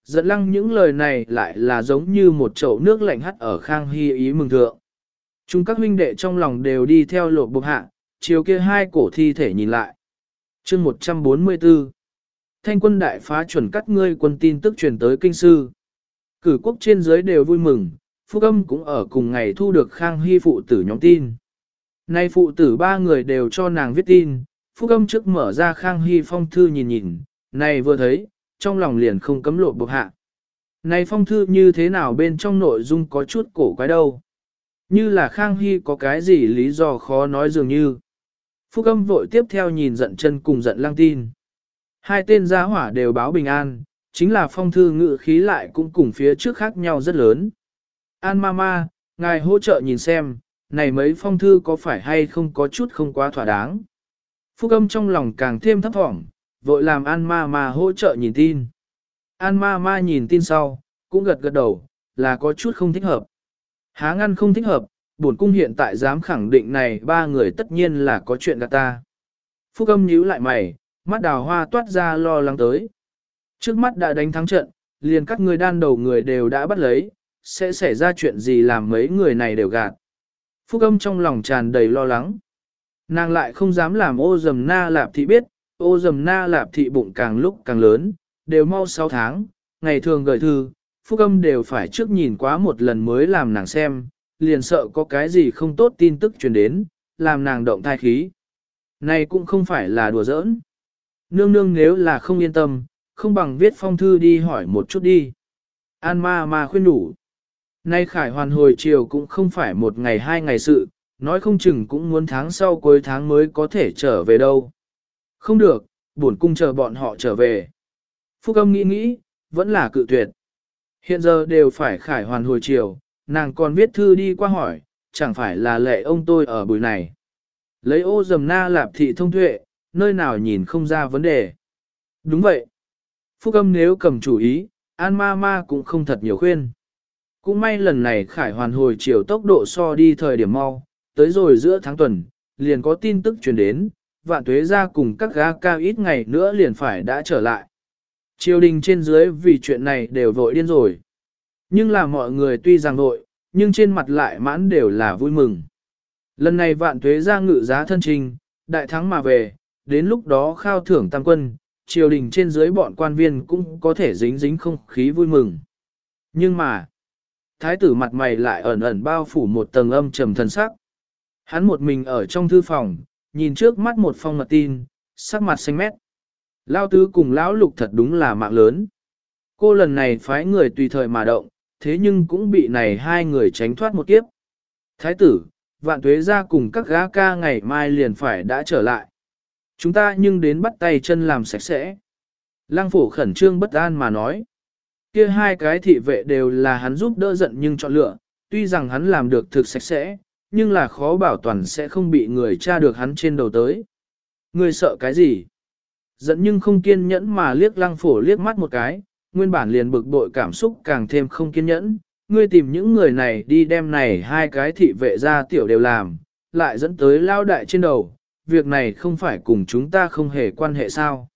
Giận lăng những lời này lại là giống như một chậu nước lạnh hắt ở Khang Hy ý mừng thượng. Chúng các huynh đệ trong lòng đều đi theo lộ bộc hạ, chiều kia hai cổ thi thể nhìn lại. chương một trăm bốn mươi tư Thanh quân đại phá chuẩn cắt ngươi quân tin tức truyền tới kinh sư. Cử quốc trên dưới đều vui mừng, Phúc Âm cũng ở cùng ngày thu được Khang Hy phụ tử nhóm tin. Nay phụ tử ba người đều cho nàng viết tin, Phúc Âm trước mở ra Khang Hy phong thư nhìn nhìn, này vừa thấy, trong lòng liền không cấm lộ bộc hạ. Này phong thư như thế nào bên trong nội dung có chút cổ quái đâu. Như là Khang Hy có cái gì lý do khó nói dường như. Phúc Âm vội tiếp theo nhìn giận chân cùng giận lăng tin. Hai tên gia hỏa đều báo bình an, chính là phong thư ngự khí lại cũng cùng phía trước khác nhau rất lớn. An Mama, ngài hỗ trợ nhìn xem, này mấy phong thư có phải hay không có chút không quá thỏa đáng. Phúc Âm trong lòng càng thêm thấp thỏm, vội làm An Mama hỗ trợ nhìn tin. An Mama nhìn tin sau, cũng gật gật đầu, là có chút không thích hợp. Há ngăn không thích hợp, bổn cung hiện tại dám khẳng định này ba người tất nhiên là có chuyện gạt ta. Phúc Âm nhíu lại mày, mắt đào hoa toát ra lo lắng tới. Trước mắt đã đánh thắng trận, liền các người đan đầu người đều đã bắt lấy, sẽ xảy ra chuyện gì làm mấy người này đều gạt. Phúc Âm trong lòng tràn đầy lo lắng. Nàng lại không dám làm ô dầm na lạp thị biết, ô dầm na lạp thị bụng càng lúc càng lớn, đều mau sáu tháng, ngày thường gửi thư, Phúc Âm đều phải trước nhìn quá một lần mới làm nàng xem, liền sợ có cái gì không tốt tin tức truyền đến, làm nàng động thai khí. Này cũng không phải là đùa giỡn. Nương nương nếu là không yên tâm, không bằng viết phong thư đi hỏi một chút đi. An ma ma khuyên đủ. Nay khải hoàn hồi chiều cũng không phải một ngày hai ngày sự, nói không chừng cũng muốn tháng sau cuối tháng mới có thể trở về đâu. Không được, bổn cung chờ bọn họ trở về. Phúc Âm nghĩ nghĩ, vẫn là cự tuyệt. Hiện giờ đều phải khải hoàn hồi chiều, nàng còn viết thư đi qua hỏi, chẳng phải là lệ ông tôi ở buổi này. Lấy ô dầm na lạp thị thông tuệ, nơi nào nhìn không ra vấn đề. Đúng vậy. Phúc Âm nếu cầm chủ ý, An ma ma cũng không thật nhiều khuyên. Cũng may lần này khải hoàn hồi chiều tốc độ so đi thời điểm mau, tới rồi giữa tháng tuần, liền có tin tức truyền đến, Vạn Tuế gia cùng các gã cao ít ngày nữa liền phải đã trở lại. Triều đình trên dưới vì chuyện này đều vội điên rồi. Nhưng là mọi người tuy rằng vội, nhưng trên mặt lại mãn đều là vui mừng. Lần này Vạn Tuế gia ngự giá thân trình, đại thắng mà về, đến lúc đó khao thưởng tam quân, triều đình trên dưới bọn quan viên cũng có thể dính dính không khí vui mừng. Nhưng mà, thái tử mặt mày lại ẩn ẩn bao phủ một tầng âm trầm thần sắc. Hắn một mình ở trong thư phòng, nhìn trước mắt một phong mật tin, sắc mặt xanh mét. Lao tứ cùng lão lục thật đúng là mạng lớn. Cô lần này phái người tùy thời mà động, thế nhưng cũng bị này hai người tránh thoát một kiếp. Thái tử, Vạn Tuế gia cùng các gã ca ngày mai liền phải đã trở lại. Chúng ta nhưng đến bắt tay chân làm sạch sẽ. Lăng Phổ khẩn trương bất an mà nói. Kia hai cái thị vệ đều là hắn giúp đỡ giận nhưng chọn lựa, tuy rằng hắn làm được thực sạch sẽ, nhưng là khó bảo toàn sẽ không bị người tra được hắn trên đầu tới. Người sợ cái gì? Giận nhưng không kiên nhẫn mà liếc Lăng Phổ liếc mắt một cái, nguyên bản liền bực bội cảm xúc càng thêm không kiên nhẫn. Ngươi tìm những người này đi đem này hai cái thị vệ ra tiểu đều làm, lại dẫn tới lao đại trên đầu, việc này không phải cùng chúng ta không hề quan hệ sao?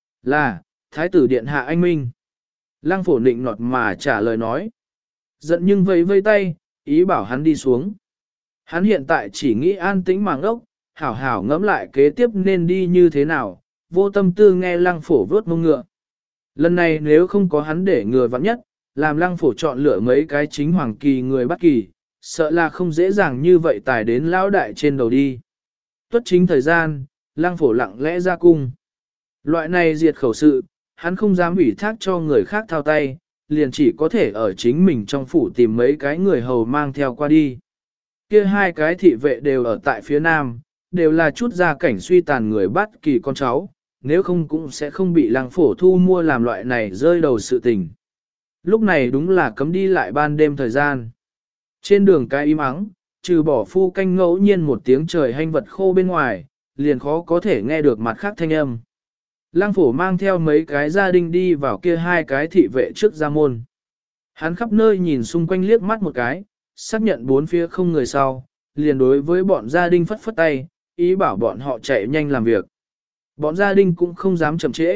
Là, Thái tử điện hạ anh minh. Lăng Phổ nịnh nọt mà trả lời nói. Giận nhưng vây vây tay, ý bảo hắn đi xuống. Hắn hiện tại chỉ nghĩ an tĩnh mà ngốc, hảo hảo ngẫm lại kế tiếp nên đi như thế nào, vô tâm tư nghe Lăng Phổ vớt mông ngựa. Lần này nếu không có hắn để ngừa vắng nhất, làm Lăng Phổ chọn lựa mấy cái chính hoàng kỳ người bắt kỳ, sợ là không dễ dàng như vậy tải đến lão đại trên đầu đi. Tuất chính thời gian, Lăng Phổ lặng lẽ ra cung. Loại này diệt khẩu sự, hắn không dám ủy thác cho người khác thao tay, liền chỉ có thể ở chính mình trong phủ tìm mấy cái người hầu mang theo qua đi. Kia hai cái thị vệ đều ở tại phía nam, đều là chút gia cảnh suy tàn người bắt kỳ con cháu, nếu không cũng sẽ không bị Lăng Phổ thu mua làm loại này rơi đầu sự tình. Lúc này đúng là cấm đi lại ban đêm thời gian. Trên đường cái im ắng, trừ bỏ phu canh ngẫu nhiên một tiếng trời hanh vật khô bên ngoài, liền khó có thể nghe được mặt khác thanh âm. Lăng Phổ mang theo mấy cái gia đình đi vào kia hai cái thị vệ trước gia môn. Hắn khắp nơi nhìn xung quanh liếc mắt một cái, xác nhận bốn phía không người sau, liền đối với bọn gia đình phất phất tay, ý bảo bọn họ chạy nhanh làm việc. Bọn gia đình cũng không dám chậm trễ,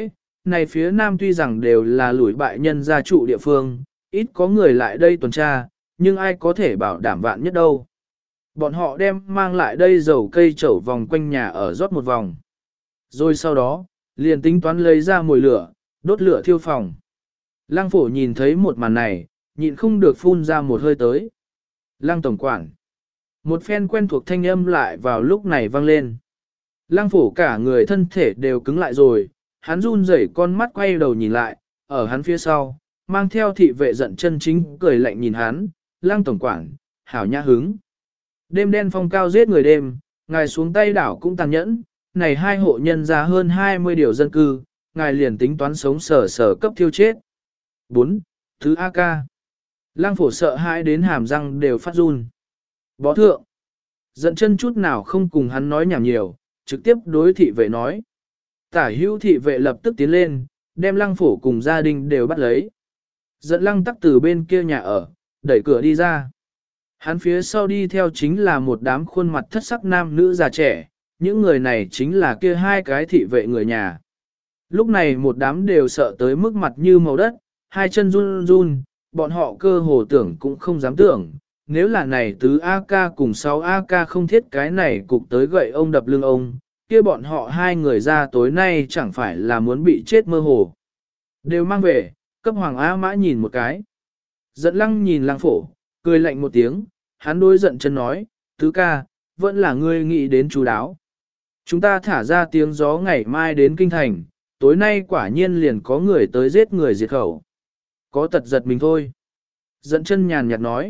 này phía nam tuy rằng đều là lủi bại nhân gia trụ địa phương, ít có người lại đây tuần tra, nhưng ai có thể bảo đảm vạn nhất đâu. Bọn họ đem mang lại đây dầu cây chẩu vòng quanh nhà ở rót một vòng. Rồi sau đó, liền tính toán lấy ra mồi lửa, đốt lửa thiêu phòng. Lăng phổ nhìn thấy một màn này, nhịn không được phun ra một hơi tới. Lăng tổng quản. Một phen quen thuộc thanh âm lại vào lúc này vang lên. Lăng phổ cả người thân thể đều cứng lại rồi, hắn run rẩy con mắt quay đầu nhìn lại, ở hắn phía sau, mang theo thị vệ giận chân chính cười lạnh nhìn hắn, Lăng tổng quản, hảo nhã hứng. Đêm đen phong cao giết người đêm, ngài xuống tay đảo cũng tàn nhẫn, này hai hộ nhân ra hơn hai mươi điều dân cư, ngài liền tính toán sống sở sở cấp thiêu chết. bốn. Thứ A ca. Lăng phổ sợ hãi đến hàm răng đều phát run. Bó thượng. Giận chân chút nào không cùng hắn nói nhảm nhiều, trực tiếp đối thị vệ nói. Tả hữu thị vệ lập tức tiến lên, đem lăng phổ cùng gia đình đều bắt lấy. Giận lăng tắc từ bên kia nhà ở, đẩy cửa đi ra. Hắn phía sau đi theo chính là một đám khuôn mặt thất sắc nam nữ già trẻ, những người này chính là kia hai cái thị vệ người nhà. Lúc này một đám đều sợ tới mức mặt như màu đất, hai chân run run, bọn họ cơ hồ tưởng cũng không dám tưởng, nếu là này tứ a ca cùng sáu a ca không thiết cái này cục tới gậy ông đập lưng ông, kia bọn họ hai người ra tối nay chẳng phải là muốn bị chết mơ hồ. Đều mang về, cấp hoàng A mã nhìn một cái. Giận lăng nhìn lăng phổ, cười lạnh một tiếng, hắn đối giận chân nói, tứ ca, vẫn là ngươi nghĩ đến chú đáo. Chúng ta thả ra tiếng gió ngày mai đến kinh thành, tối nay quả nhiên liền có người tới giết người diệt khẩu. Có tật giật mình thôi. Giận chân nhàn nhạt nói.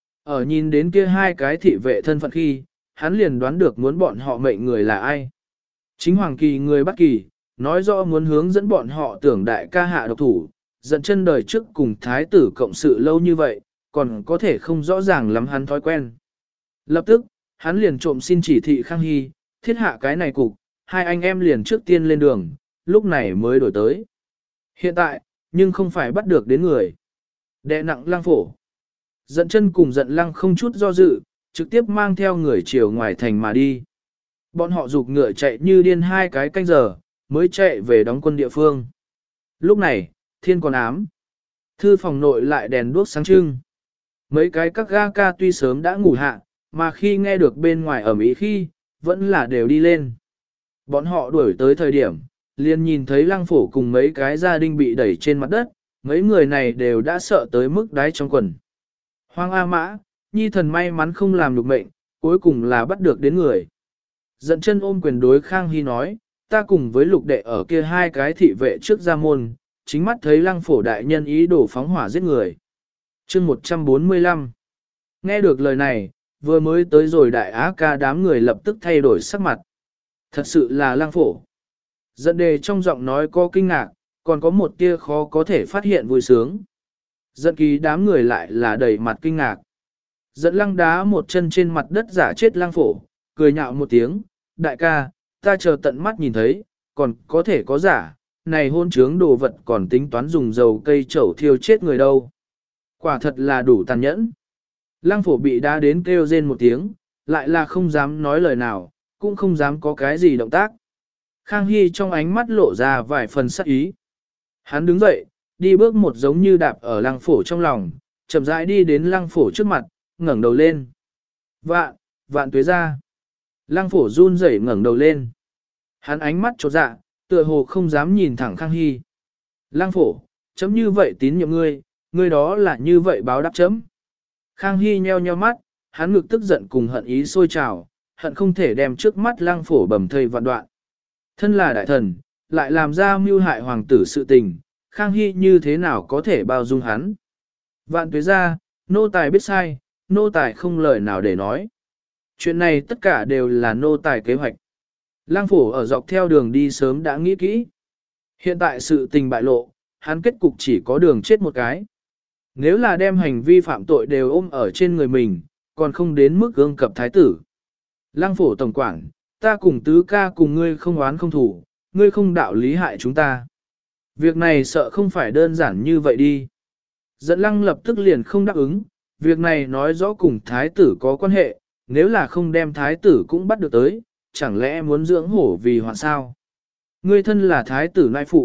Ở nhìn đến kia hai cái thị vệ thân phận khi, hắn liền đoán được muốn bọn họ mệnh người là ai. Chính hoàng kỳ người Bắc Kỳ, nói rõ muốn hướng dẫn bọn họ tưởng đại ca hạ độc thủ, giận chân đời trước cùng thái tử cộng sự lâu như vậy, còn có thể không rõ ràng lắm hắn thói quen. Lập tức, hắn liền trộm xin chỉ thị Khang Hy, thiết hạ cái này cục, hai anh em liền trước tiên lên đường, lúc này mới đổi tới. Hiện tại, nhưng không phải bắt được đến người. Đệ nặng lăng phổ. Giận chân cùng giận lăng không chút do dự, trực tiếp mang theo người chiều ngoài thành mà đi. Bọn họ dục ngựa chạy như điên hai cái canh giờ, mới chạy về đóng quân địa phương. Lúc này, thiên còn ám. Thư phòng nội lại đèn đuốc sáng trưng. Mấy cái các ga ca tuy sớm đã ngủ hạ, mà khi nghe được bên ngoài ẩm ý khi, vẫn là đều đi lên. Bọn họ đuổi tới thời điểm, liền nhìn thấy lăng phổ cùng mấy cái gia đình bị đẩy trên mặt đất, mấy người này đều đã sợ tới mức đáy trong quần. Hoàng A Mã, nhi thần may mắn không làm được mệnh, cuối cùng là bắt được đến người. Giận chân ôm quyền đối Khang Hy nói, ta cùng với lục đệ ở kia hai cái thị vệ trước gia môn, chính mắt thấy lăng phổ đại nhân ý đổ phóng hỏa giết người. Chương một trăm bốn mươi lăm. Nghe được lời này, vừa mới tới rồi đại á ca đám người lập tức thay đổi sắc mặt. Thật sự là lăng phổ. Giận đề trong giọng nói có kinh ngạc, còn có một tia khó có thể phát hiện vui sướng. Giận kỳ đám người lại là đầy mặt kinh ngạc. Giận lăng đá một chân trên mặt đất giả chết lăng phổ, cười nhạo một tiếng, đại ca, ta chờ tận mắt nhìn thấy, còn có thể có giả, này hôn trướng đồ vật còn tính toán dùng dầu cây chẩu thiêu chết người đâu. Quả thật là đủ tàn nhẫn. Lăng phổ bị đá đến kêu rên một tiếng, lại là không dám nói lời nào, cũng không dám có cái gì động tác. Khang Hy trong ánh mắt lộ ra vài phần sắc ý. Hắn đứng dậy, đi bước một giống như đạp ở lăng phổ trong lòng, chậm rãi đi đến lăng phổ trước mặt, ngẩng đầu lên. Vạn, vạn tuế ra. Lăng phổ run rẩy ngẩng đầu lên. Hắn ánh mắt chột dạ, tựa hồ không dám nhìn thẳng Khang Hy. Lăng phổ, chấm như vậy tín nhiệm ngươi, ngươi đó là như vậy báo đáp chấm. Khang Hy nheo nheo mắt, hắn ngực tức giận cùng hận ý sôi trào, hận không thể đem trước mắt lăng phổ bầm thây vạn đoạn. Thân là đại thần, lại làm ra mưu hại hoàng tử sự tình, Khang Hy như thế nào có thể bao dung hắn. Vạn tuế ra, nô tài biết sai, nô tài không lời nào để nói. Chuyện này tất cả đều là nô tài kế hoạch. Lăng phổ ở dọc theo đường đi sớm đã nghĩ kỹ. Hiện tại sự tình bại lộ, hắn kết cục chỉ có đường chết một cái. Nếu là đem hành vi phạm tội đều ôm ở trên người mình, còn không đến mức gương cập thái tử. Lăng phổ tổng quản, ta cùng tứ ca cùng ngươi không oán không thủ, ngươi không đạo lý hại chúng ta. Việc này sợ không phải đơn giản như vậy đi. Dẫn lăng lập tức liền không đáp ứng, việc này nói rõ cùng thái tử có quan hệ, nếu là không đem thái tử cũng bắt được tới, chẳng lẽ muốn dưỡng hổ vì hoạn sao? Ngươi thân là thái tử nai phụ,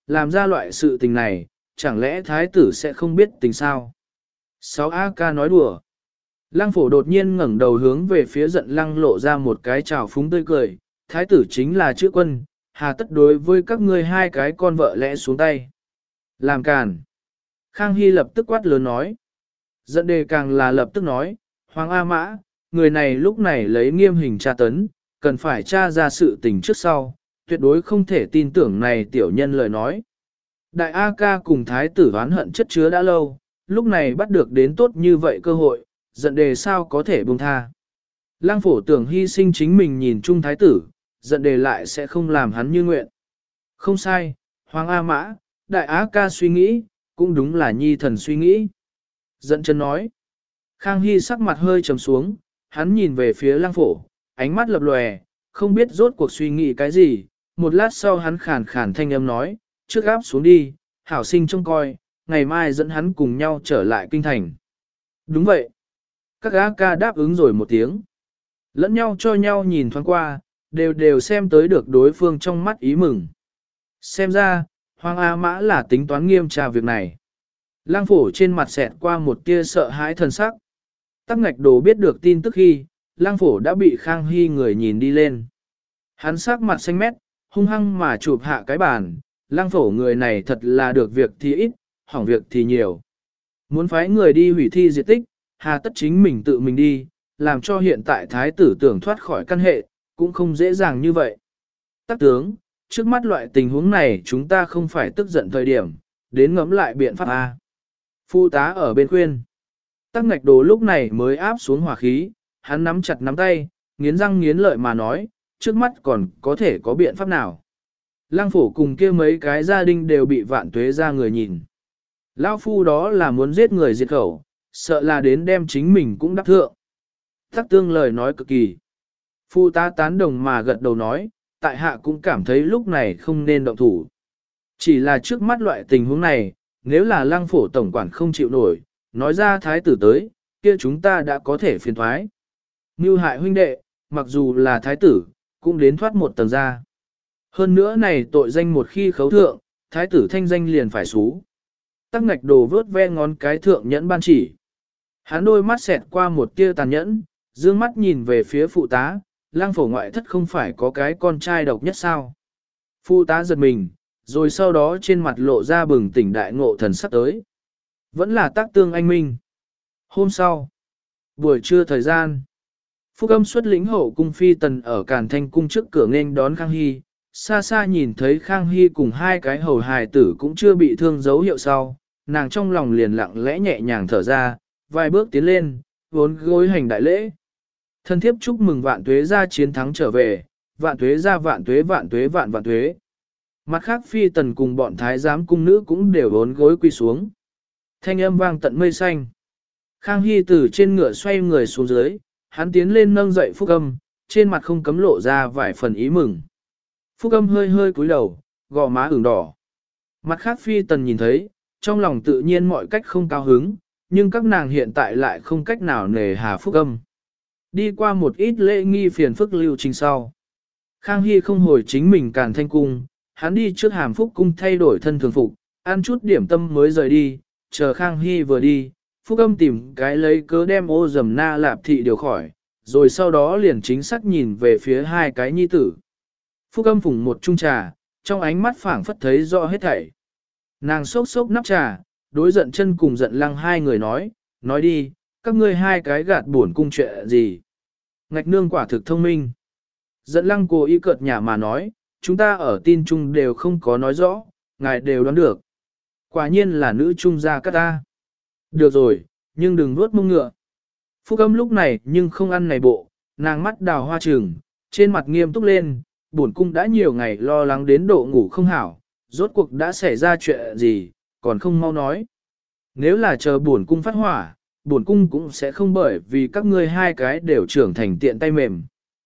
làm ra loại sự tình này, chẳng lẽ thái tử sẽ không biết tình sao? sáu A ca nói đùa. Lăng phổ đột nhiên ngẩng đầu hướng về phía giận lăng lộ ra một cái trào phúng tươi cười, thái tử chính là chữ quân, hà tất đối với các ngươi hai cái con vợ lẽ xuống tay. Làm càn. Khang Hy lập tức quát lớn nói. Giận đề càng là lập tức nói, Hoàng A Mã, người này lúc này lấy nghiêm hình tra tấn, cần phải tra ra sự tình trước sau, tuyệt đối không thể tin tưởng này tiểu nhân lời nói. Đại A ca cùng thái tử oán hận chất chứa đã lâu, lúc này bắt được đến tốt như vậy cơ hội, giận đề sao có thể buông tha. Lăng phổ tưởng hy sinh chính mình nhìn chung thái tử, giận đề lại sẽ không làm hắn như nguyện. Không sai, Hoàng A Mã, đại á ca suy nghĩ, cũng đúng là nhi thần suy nghĩ. Giận chân nói. Khang Hy sắc mặt hơi trầm xuống, hắn nhìn về phía lăng phổ, ánh mắt lập lòe, không biết rốt cuộc suy nghĩ cái gì. Một lát sau hắn khàn khàn thanh âm nói, trước áp xuống đi, hảo sinh trông coi, ngày mai dẫn hắn cùng nhau trở lại kinh thành. Đúng vậy. Các á ca đáp ứng rồi một tiếng. Lẫn nhau cho nhau nhìn thoáng qua, đều đều xem tới được đối phương trong mắt ý mừng. Xem ra, Hoàng A Mã là tính toán nghiêm tra việc này. Lang phổ trên mặt xẹt qua một tia sợ hãi thần sắc. Tắc ngạch đồ biết được tin tức khi, lang phổ đã bị Khang Hy người nhìn đi lên. Hắn sắc mặt xanh mét, hung hăng mà chụp hạ cái bàn, lang phổ người này thật là được việc thì ít, hỏng việc thì nhiều. Muốn phái người đi hủy thi diệt tích, hà tất chính mình tự mình đi, làm cho hiện tại thái tử tưởng thoát khỏi căn hệ, cũng không dễ dàng như vậy. Tắc tướng, trước mắt loại tình huống này chúng ta không phải tức giận thời điểm, đến ngẫm lại biện pháp A. Phu tá ở bên khuyên. Tắc ngạch đồ lúc này mới áp xuống hỏa khí, hắn nắm chặt nắm tay, nghiến răng nghiến lợi mà nói, trước mắt còn có thể có biện pháp nào. Lang phổ cùng kia mấy cái gia đình đều bị vạn tuế ra người nhìn. Lão phu đó là muốn giết người diệt khẩu, sợ là đến đem chính mình cũng đắc thượng. Tắc tương lời nói cực kỳ. Phu tá tán đồng mà gật đầu nói, tại hạ cũng cảm thấy lúc này không nên động thủ. Chỉ là trước mắt loại tình huống này, nếu là lăng phổ tổng quản không chịu nổi, nói ra thái tử tới, kia chúng ta đã có thể phiền thoái. Như hại huynh đệ, mặc dù là thái tử, cũng đến thoát một tầng ra. Hơn nữa này tội danh một khi khấu thượng, thái tử thanh danh liền phải xú. Tắc ngạch đồ vớt ve ngón cái thượng nhẫn ban chỉ. Hắn đôi mắt xẹt qua một tia tàn nhẫn, dương mắt nhìn về phía phụ tá, lang phổ ngoại thất không phải có cái con trai độc nhất sao. Phụ tá giật mình, rồi sau đó trên mặt lộ ra bừng tỉnh đại ngộ thần sắc tới. Vẫn là tác tương anh minh. Hôm sau, buổi trưa thời gian, Phúc Âm xuất lĩnh hậu cung phi tần ở Càn Thanh cung trước cửa nghênh đón Khang Hy, xa xa nhìn thấy Khang Hy cùng hai cái hầu hài tử cũng chưa bị thương dấu hiệu sau, nàng trong lòng liền lặng lẽ nhẹ nhàng thở ra, vài bước tiến lên, vốn gối hành đại lễ. Thân thiếp chúc mừng vạn tuế gia chiến thắng trở về, vạn tuế gia vạn tuế vạn tuế vạn vạn tuế. Mặt khác phi tần cùng bọn thái giám cung nữ cũng đều vốn gối quy xuống. Thanh âm vang tận mây xanh. Khang Hy từ trên ngựa xoay người xuống dưới, hắn tiến lên nâng dậy Phúc Âm, trên mặt không cấm lộ ra vài phần ý mừng. Phúc Âm hơi hơi cúi đầu, gò má ửng đỏ. Mặt khác phi tần nhìn thấy, trong lòng tự nhiên mọi cách không cao hứng, nhưng các nàng hiện tại lại không cách nào nề hà Phúc Âm. Đi qua một ít lễ nghi phiền phức lưu trình sau. Khang Hy không hồi chính mình Càn Thanh cung, hắn đi trước Hàm Phúc cung thay đổi thân thường phục, ăn chút điểm tâm mới rời đi, chờ Khang Hy vừa đi, Phúc Âm tìm cái lấy cớ đem ô dầm na lạp thị điều khỏi, rồi sau đó liền chính xác nhìn về phía hai cái nhi tử. Phúc Âm phủng một chung trà, trong ánh mắt phảng phất thấy rõ hết thảy. Nàng sốc sốc nắp trà, đối giận chân cùng giận lăng hai người nói, nói đi, các ngươi hai cái gạt buồn cung chuyện gì. Ngạch nương quả thực thông minh. Giận lăng cố ý cợt nhả mà nói, chúng ta ở tin chung đều không có nói rõ, ngài đều đoán được. Quả nhiên là nữ trung gia các ta. Được rồi, nhưng đừng nuốt mông ngựa. Phúc Âm lúc này nhưng không ăn này bộ, nàng mắt đào hoa trừng, trên mặt nghiêm túc lên, bổn cung đã nhiều ngày lo lắng đến độ ngủ không hảo, rốt cuộc đã xảy ra chuyện gì, còn không mau nói. Nếu là chờ bổn cung phát hỏa, bổn cung cũng sẽ không bởi vì các ngươi hai cái đều trưởng thành tiện tay mềm.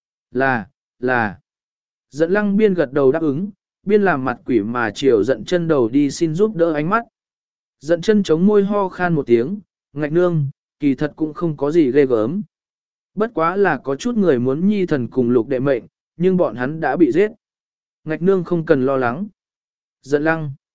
Là, là. Giận lăng biên gật đầu đáp ứng, biên làm mặt quỷ mà chiều giận chân đầu đi xin giúp đỡ ánh mắt. Giận chân chống môi ho khan một tiếng, ngạch nương, kỳ thật cũng không có gì ghê gớm. Bất quá là có chút người muốn nhi thần cùng lục đệ mệnh, nhưng bọn hắn đã bị giết. Ngạch nương không cần lo lắng. Giận lăng.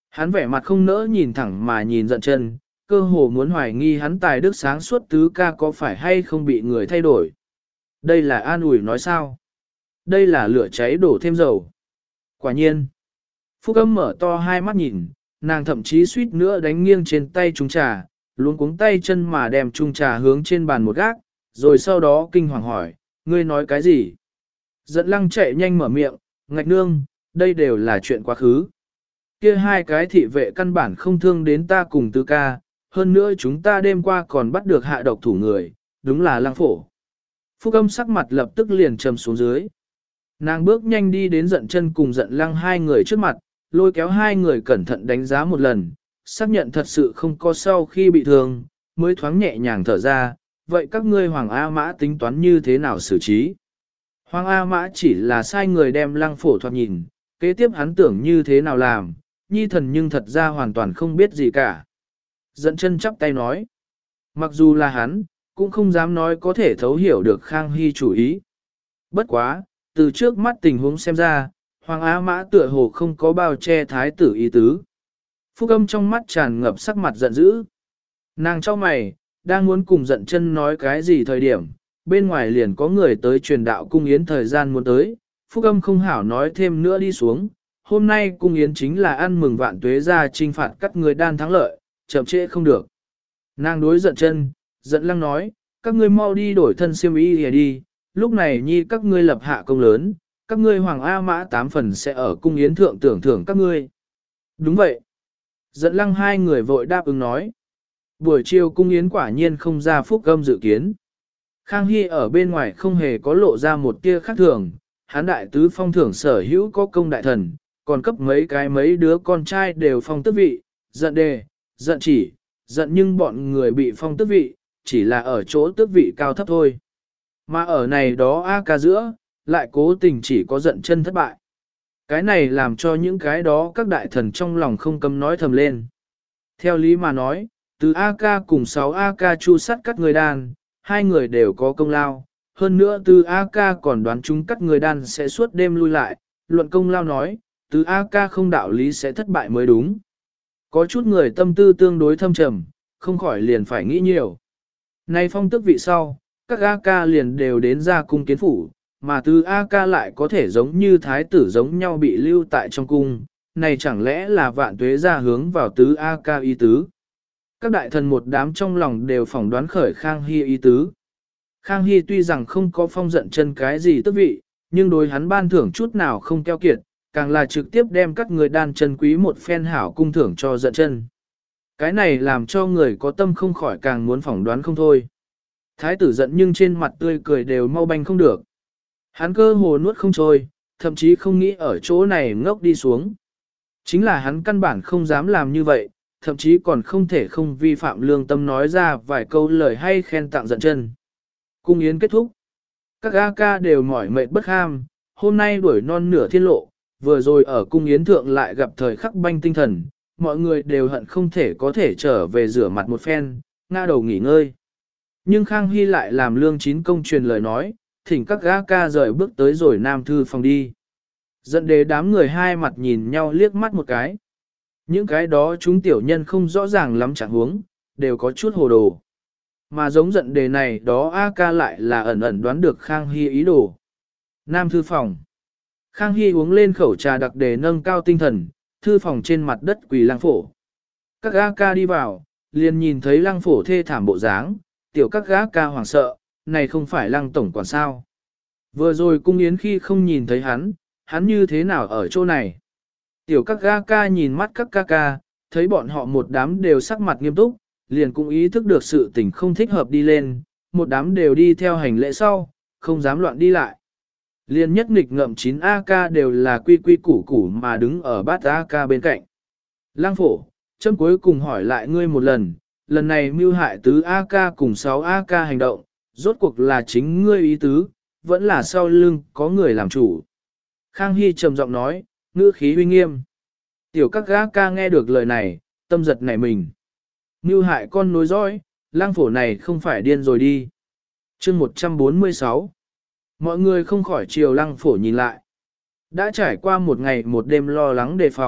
Hắn vẻ mặt không nỡ nhìn thẳng mà nhìn giận chân, cơ hồ muốn hoài nghi hắn tài đức sáng suốt tứ ca có phải hay không bị người thay đổi. Đây là an ủi nói sao? Đây là lửa cháy đổ thêm dầu. Quả nhiên. Phúc Âm mở to hai mắt nhìn, nàng thậm chí suýt nữa đánh nghiêng trên tay trung trà, luống cuống tay chân mà đem trung trà hướng trên bàn một gác, rồi sau đó kinh hoàng hỏi, ngươi nói cái gì? Giận lăng chạy nhanh mở miệng, ngạch nương, đây đều là chuyện quá khứ. Kia hai cái thị vệ căn bản không thương đến ta cùng tứ ca, hơn nữa chúng ta đêm qua còn bắt được hạ độc thủ người, đúng là lăng phổ. Phúc Âm sắc mặt lập tức liền trầm xuống dưới. Nàng bước nhanh đi đến giận chân cùng giận lăng hai người trước mặt, lôi kéo hai người cẩn thận đánh giá một lần, xác nhận thật sự không có sau khi bị thương, mới thoáng nhẹ nhàng thở ra, vậy các ngươi Hoàng A Mã tính toán như thế nào xử trí? Hoàng A Mã chỉ là sai người đem lăng phổ thoạt nhìn, kế tiếp hắn tưởng như thế nào làm, nhi thần nhưng thật ra hoàn toàn không biết gì cả. Giận chân chắp tay nói, mặc dù là hắn, cũng không dám nói có thể thấu hiểu được Khang Hy chủ ý. Bất quá, từ trước mắt tình huống xem ra, Hoàng Á Mã tựa hồ không có bao che thái tử ý tứ. Phúc Âm trong mắt tràn ngập sắc mặt giận dữ. Nàng cho mày, đang muốn cùng giận chân nói cái gì thời điểm, bên ngoài liền có người tới truyền đạo cung yến thời gian muốn tới. Phúc Âm không hảo nói thêm nữa đi xuống. Hôm nay cung yến chính là ăn mừng vạn tuế ra trinh phạt các người đan thắng lợi, chậm trễ không được. Nàng đối giận chân, giận lăng nói, các ngươi mau đi đổi thân xiêm y đi, lúc này nhi các ngươi lập hạ công lớn, các ngươi Hoàng A Mã tám phần sẽ ở cung yến thượng tưởng thưởng các ngươi. Đúng vậy. Giận lăng hai người vội đáp ứng nói. Buổi chiều cung yến quả nhiên không ra Phúc Âm dự kiến. Khang Hy ở bên ngoài không hề có lộ ra một tia khác thường, hán đại tứ phong thưởng sở hữu có công đại thần, còn cấp mấy cái mấy đứa con trai đều phong tước vị, giận đề, giận chỉ, giận nhưng bọn người bị phong tước vị, chỉ là ở chỗ tước vị cao thấp thôi. Mà ở này đó A ca giữa, lại cố tình chỉ có giận chân thất bại. Cái này làm cho những cái đó các đại thần trong lòng không cấm nói thầm lên. Theo lý mà nói, từ A ca cùng sáu A ca chu sắt các người đàn, hai người đều có công lao. Hơn nữa từ A ca còn đoán chúng các người đàn sẽ suốt đêm lui lại, luận công lao nói, từ A ca không đạo lý sẽ thất bại mới đúng. Có chút người tâm tư tương đối thâm trầm, không khỏi liền phải nghĩ nhiều. Nay phong tức vị sau, các A ca liền đều đến ra cung kiến phủ, mà từ A ca lại có thể giống như thái tử giống nhau bị lưu tại trong cung, này chẳng lẽ là vạn tuế ra hướng vào tứ A ca ý tứ. Các đại thần một đám trong lòng đều phỏng đoán khởi Khang Hy ý tứ. Khang Hy tuy rằng không có phong giận chân cái gì tức vị, nhưng đối hắn ban thưởng chút nào không keo kiệt, càng là trực tiếp đem các người đan chân quý một phen hảo cung thưởng cho giận chân. Cái này làm cho người có tâm không khỏi càng muốn phỏng đoán không thôi. Thái tử giận nhưng trên mặt tươi cười đều mau banh không được. Hắn cơ hồ nuốt không trôi, thậm chí không nghĩ ở chỗ này ngốc đi xuống. Chính là hắn căn bản không dám làm như vậy, thậm chí còn không thể không vi phạm lương tâm nói ra vài câu lời hay khen tặng giận chân. Cung yến kết thúc. Các A ca đều mỏi mệt bất ham, hôm nay đuổi non nửa thiên lộ, vừa rồi ở cung yến thượng lại gặp thời khắc banh tinh thần, mọi người đều hận không thể có thể trở về rửa mặt một phen, ngã đầu nghỉ ngơi. Nhưng Khang Hy lại làm lương chín công truyền lời nói, thỉnh các gã ca rời bước tới rồi nam thư phòng đi. Dẫn đề đám người hai mặt nhìn nhau liếc mắt một cái. Những cái đó chúng tiểu nhân không rõ ràng lắm chẳng huống, đều có chút hồ đồ. Mà giống giận đề này đó A ca lại là ẩn ẩn đoán được Khang Hy ý đồ. Nam thư phòng. Khang Hy uống lên khẩu trà đặc để nâng cao tinh thần, thư phòng trên mặt đất quỳ lăng phổ. Các A ca đi vào, liền nhìn thấy lăng phổ thê thảm bộ dáng, tiểu các gã ca hoảng sợ, này không phải lăng tổng quản sao. Vừa rồi cung yến khi không nhìn thấy hắn, hắn như thế nào ở chỗ này. Tiểu các gã ca nhìn mắt các ca ca, thấy bọn họ một đám đều sắc mặt nghiêm túc, liền cũng ý thức được sự tình không thích hợp đi lên, một đám đều đi theo hành lễ sau, không dám loạn đi lại. Liền nhất nghịch ngậm chín A ca đều là quy quy củ củ mà đứng ở bát A ca bên cạnh. Lăng phổ, chấm cuối cùng hỏi lại ngươi một lần, lần này mưu hại tứ A ca cùng sáu A ca hành động, rốt cuộc là chính ngươi ý tứ, vẫn là sau lưng có người làm chủ. Khang Hy trầm giọng nói, ngữ khí uy nghiêm. Tiểu các gã ca nghe được lời này, tâm giật nảy mình. Mưu hại con nối dõi, lang phổ này không phải điên rồi đi. Chương một trăm bốn mươi sáu. Mọi người không khỏi chiều lăng phổ nhìn lại. Đã trải qua một ngày một đêm lo lắng đề phòng,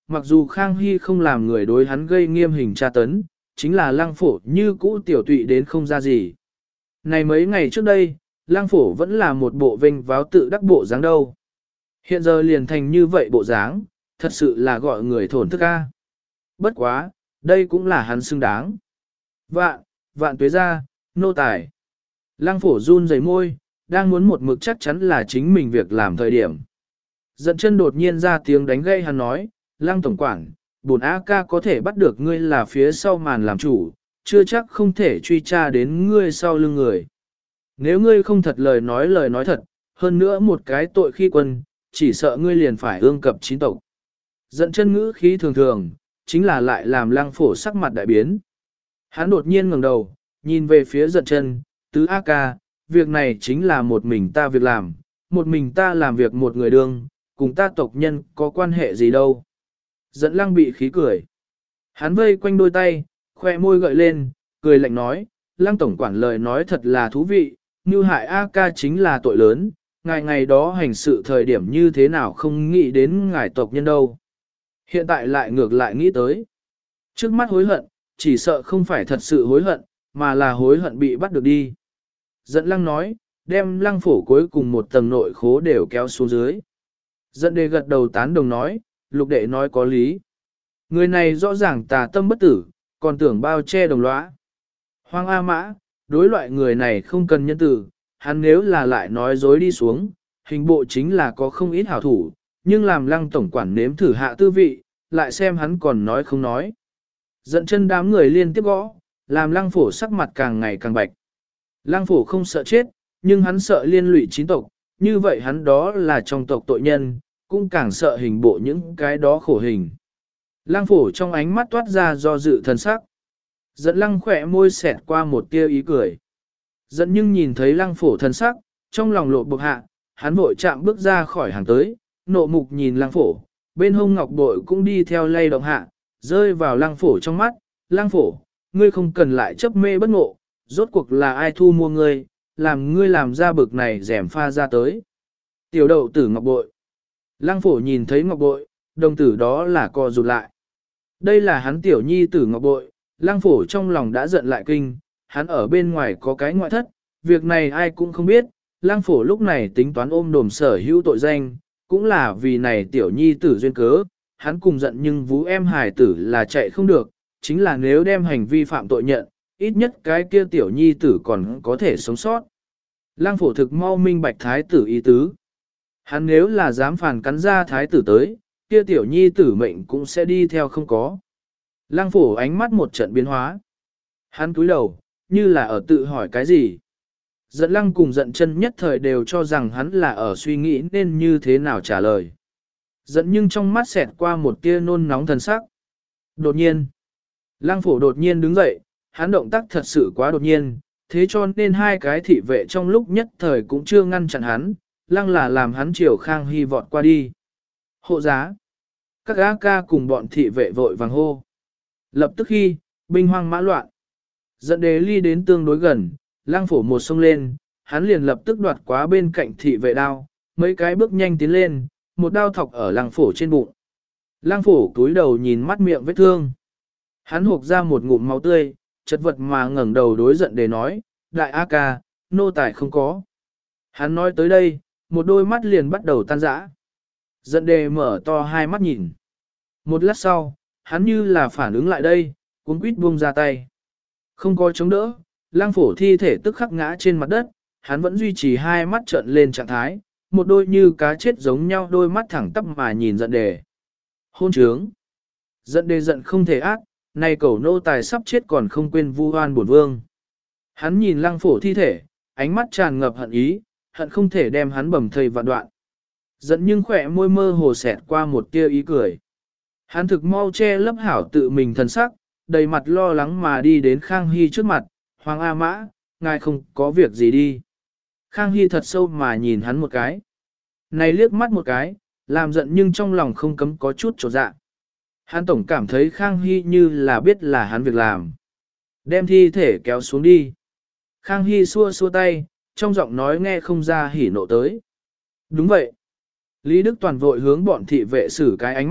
mặc dù Khang Hy không làm người đối hắn gây nghiêm hình tra tấn, chính là lăng phổ như cũ tiểu tụy đến không ra gì. Này mấy ngày trước đây, lăng phổ vẫn là một bộ vinh váo tự đắc bộ dáng đâu. Hiện giờ liền thành như vậy bộ dáng, thật sự là gọi người thổn thức ca. Bất quá, đây cũng là hắn xứng đáng. Vạn, vạn tuế ra, nô tài. Lăng phổ run rẩy môi, đang muốn một mực chắc chắn là chính mình việc làm thời điểm. Giận chân đột nhiên ra tiếng đánh gây hắn nói, Lăng tổng quản, bổn A ca có thể bắt được ngươi là phía sau màn làm chủ, chưa chắc không thể truy tra đến ngươi sau lưng người. Nếu ngươi không thật lời nói lời nói thật, hơn nữa một cái tội khi quân, chỉ sợ ngươi liền phải ương cập chín tộc. Giận chân ngữ khí thường thường, chính là lại làm lăng phổ sắc mặt đại biến. Hắn đột nhiên ngẩng đầu, nhìn về phía giận chân, tứ A ca, việc này chính là một mình ta việc làm, một mình ta làm việc một người đương, cùng ta tộc nhân có quan hệ gì đâu. Giận lăng bị khí cười. Hắn vây quanh đôi tay, khoe môi gợi lên, cười lạnh nói, lăng tổng quản lời nói thật là thú vị, như hại A ca chính là tội lớn, ngài ngày đó hành sự thời điểm như thế nào không nghĩ đến ngài tộc nhân đâu. Hiện tại lại ngược lại nghĩ tới. Trước mắt hối hận, chỉ sợ không phải thật sự hối hận, mà là hối hận bị bắt được đi. Giận lăng nói, đem lăng phổ cuối cùng một tầng nội khố đều kéo xuống dưới. Giận đề gật đầu tán đồng nói, lục đệ nói có lý. Người này rõ ràng tà tâm bất tử, còn tưởng bao che đồng lõa. Hoàng A Mã, đối loại người này không cần nhân tử, hắn nếu là lại nói dối đi xuống, hình bộ chính là có không ít hảo thủ, nhưng làm lăng tổng quản nếm thử hạ tư vị, lại xem hắn còn nói không nói. Giận chân đám người liên tiếp gõ, làm lăng phổ sắc mặt càng ngày càng bạch. Lăng phổ không sợ chết, nhưng hắn sợ liên lụy chín tộc, như vậy hắn đó là trong tộc tội nhân, cũng càng sợ hình bộ những cái đó khổ hình. Lăng phổ trong ánh mắt toát ra do dự thần sắc. Giận lăng khỏe môi xẹt qua một tia ý cười. Giận nhưng nhìn thấy lăng phổ thần sắc, trong lòng lộ bực hạ, hắn vội chạm bước ra khỏi hàng tới, nộ mục nhìn lăng phổ, bên hông ngọc bội cũng đi theo lay động hạ, rơi vào lăng phổ trong mắt, lăng phổ, ngươi không cần lại chấp mê bất ngộ, rốt cuộc là ai thu mua ngươi, làm ngươi làm ra bực này rèm pha ra tới. Tiểu đậu tử ngọc bội. Lăng phổ nhìn thấy ngọc bội, đồng tử đó là co rụt lại. Đây là hắn tiểu nhi tử ngọc bội, lăng phổ trong lòng đã giận lại kinh, hắn ở bên ngoài có cái ngoại thất, việc này ai cũng không biết, lăng phổ lúc này tính toán ôm đồm sở hữu tội danh, cũng là vì này tiểu nhi tử duyên cớ, hắn cùng giận nhưng vú em hài tử là chạy không được, chính là nếu đem hành vi phạm tội nhận, ít nhất cái kia tiểu nhi tử còn có thể sống sót. Lăng phổ thực mau minh bạch thái tử ý tứ. Hắn nếu là dám phản cắn ra thái tử tới, kia tiểu nhi tử mệnh cũng sẽ đi theo không có. Lăng phổ ánh mắt một trận biến hóa. Hắn cúi đầu, như là ở tự hỏi cái gì. Giận lăng cùng giận chân nhất thời đều cho rằng hắn là ở suy nghĩ nên như thế nào trả lời. Giận nhưng trong mắt xẹt qua một tia nôn nóng thần sắc. Đột nhiên, lăng phổ đột nhiên đứng dậy, hắn động tác thật sự quá đột nhiên, thế cho nên hai cái thị vệ trong lúc nhất thời cũng chưa ngăn chặn hắn, lăng là làm hắn chiều Khang Hy vọt qua đi. Hộ giá. Các gã ca cùng bọn thị vệ vội vàng hô. Lập tức khi, binh hoang mã loạn. Giận đề ly đến tương đối gần, lăng phổ một sông lên, hắn liền lập tức đoạt quá bên cạnh thị vệ đao, mấy cái bước nhanh tiến lên, một đao thọc ở lăng phổ trên bụng. Lăng phổ túi đầu nhìn mắt miệng vết thương. Hắn hộc ra một ngụm máu tươi, chật vật mà ngẩng đầu đối giận đề nói, đại A ca, nô tài không có. Hắn nói tới đây, một đôi mắt liền bắt đầu tan rã. Giận đề mở to hai mắt nhìn. Một lát sau, hắn như là phản ứng lại đây, cuống quýt buông ra tay. Không có chống đỡ, lăng phổ thi thể tức khắc ngã trên mặt đất, hắn vẫn duy trì hai mắt trợn lên trạng thái, một đôi như cá chết giống nhau đôi mắt thẳng tắp mà nhìn giận đề. Hôn trướng. Giận đề giận không thể ác, này cẩu nô tài sắp chết còn không quên vu oan bổn vương. Hắn nhìn lăng phổ thi thể, ánh mắt tràn ngập hận ý, hận không thể đem hắn bầm thây vạn đoạn. Giận nhưng khỏe môi mơ hồ xẹt qua một tia ý cười. Hắn thực mau che lấp hảo tự mình thần sắc, đầy mặt lo lắng mà đi đến Khang Hy trước mặt, Hoàng A Mã, ngài không có việc gì đi. Khang Hy thật sâu mà nhìn hắn một cái. Này liếc mắt một cái, làm giận nhưng trong lòng không cấm có chút trột dạ. Hắn tổng cảm thấy Khang Hy như là biết là hắn việc làm. Đem thi thể kéo xuống đi. Khang Hy xua xua tay, trong giọng nói nghe không ra hỉ nộ tới. Đúng vậy. Lý Đức Toàn vội hướng bọn thị vệ xử cái ánh mắt,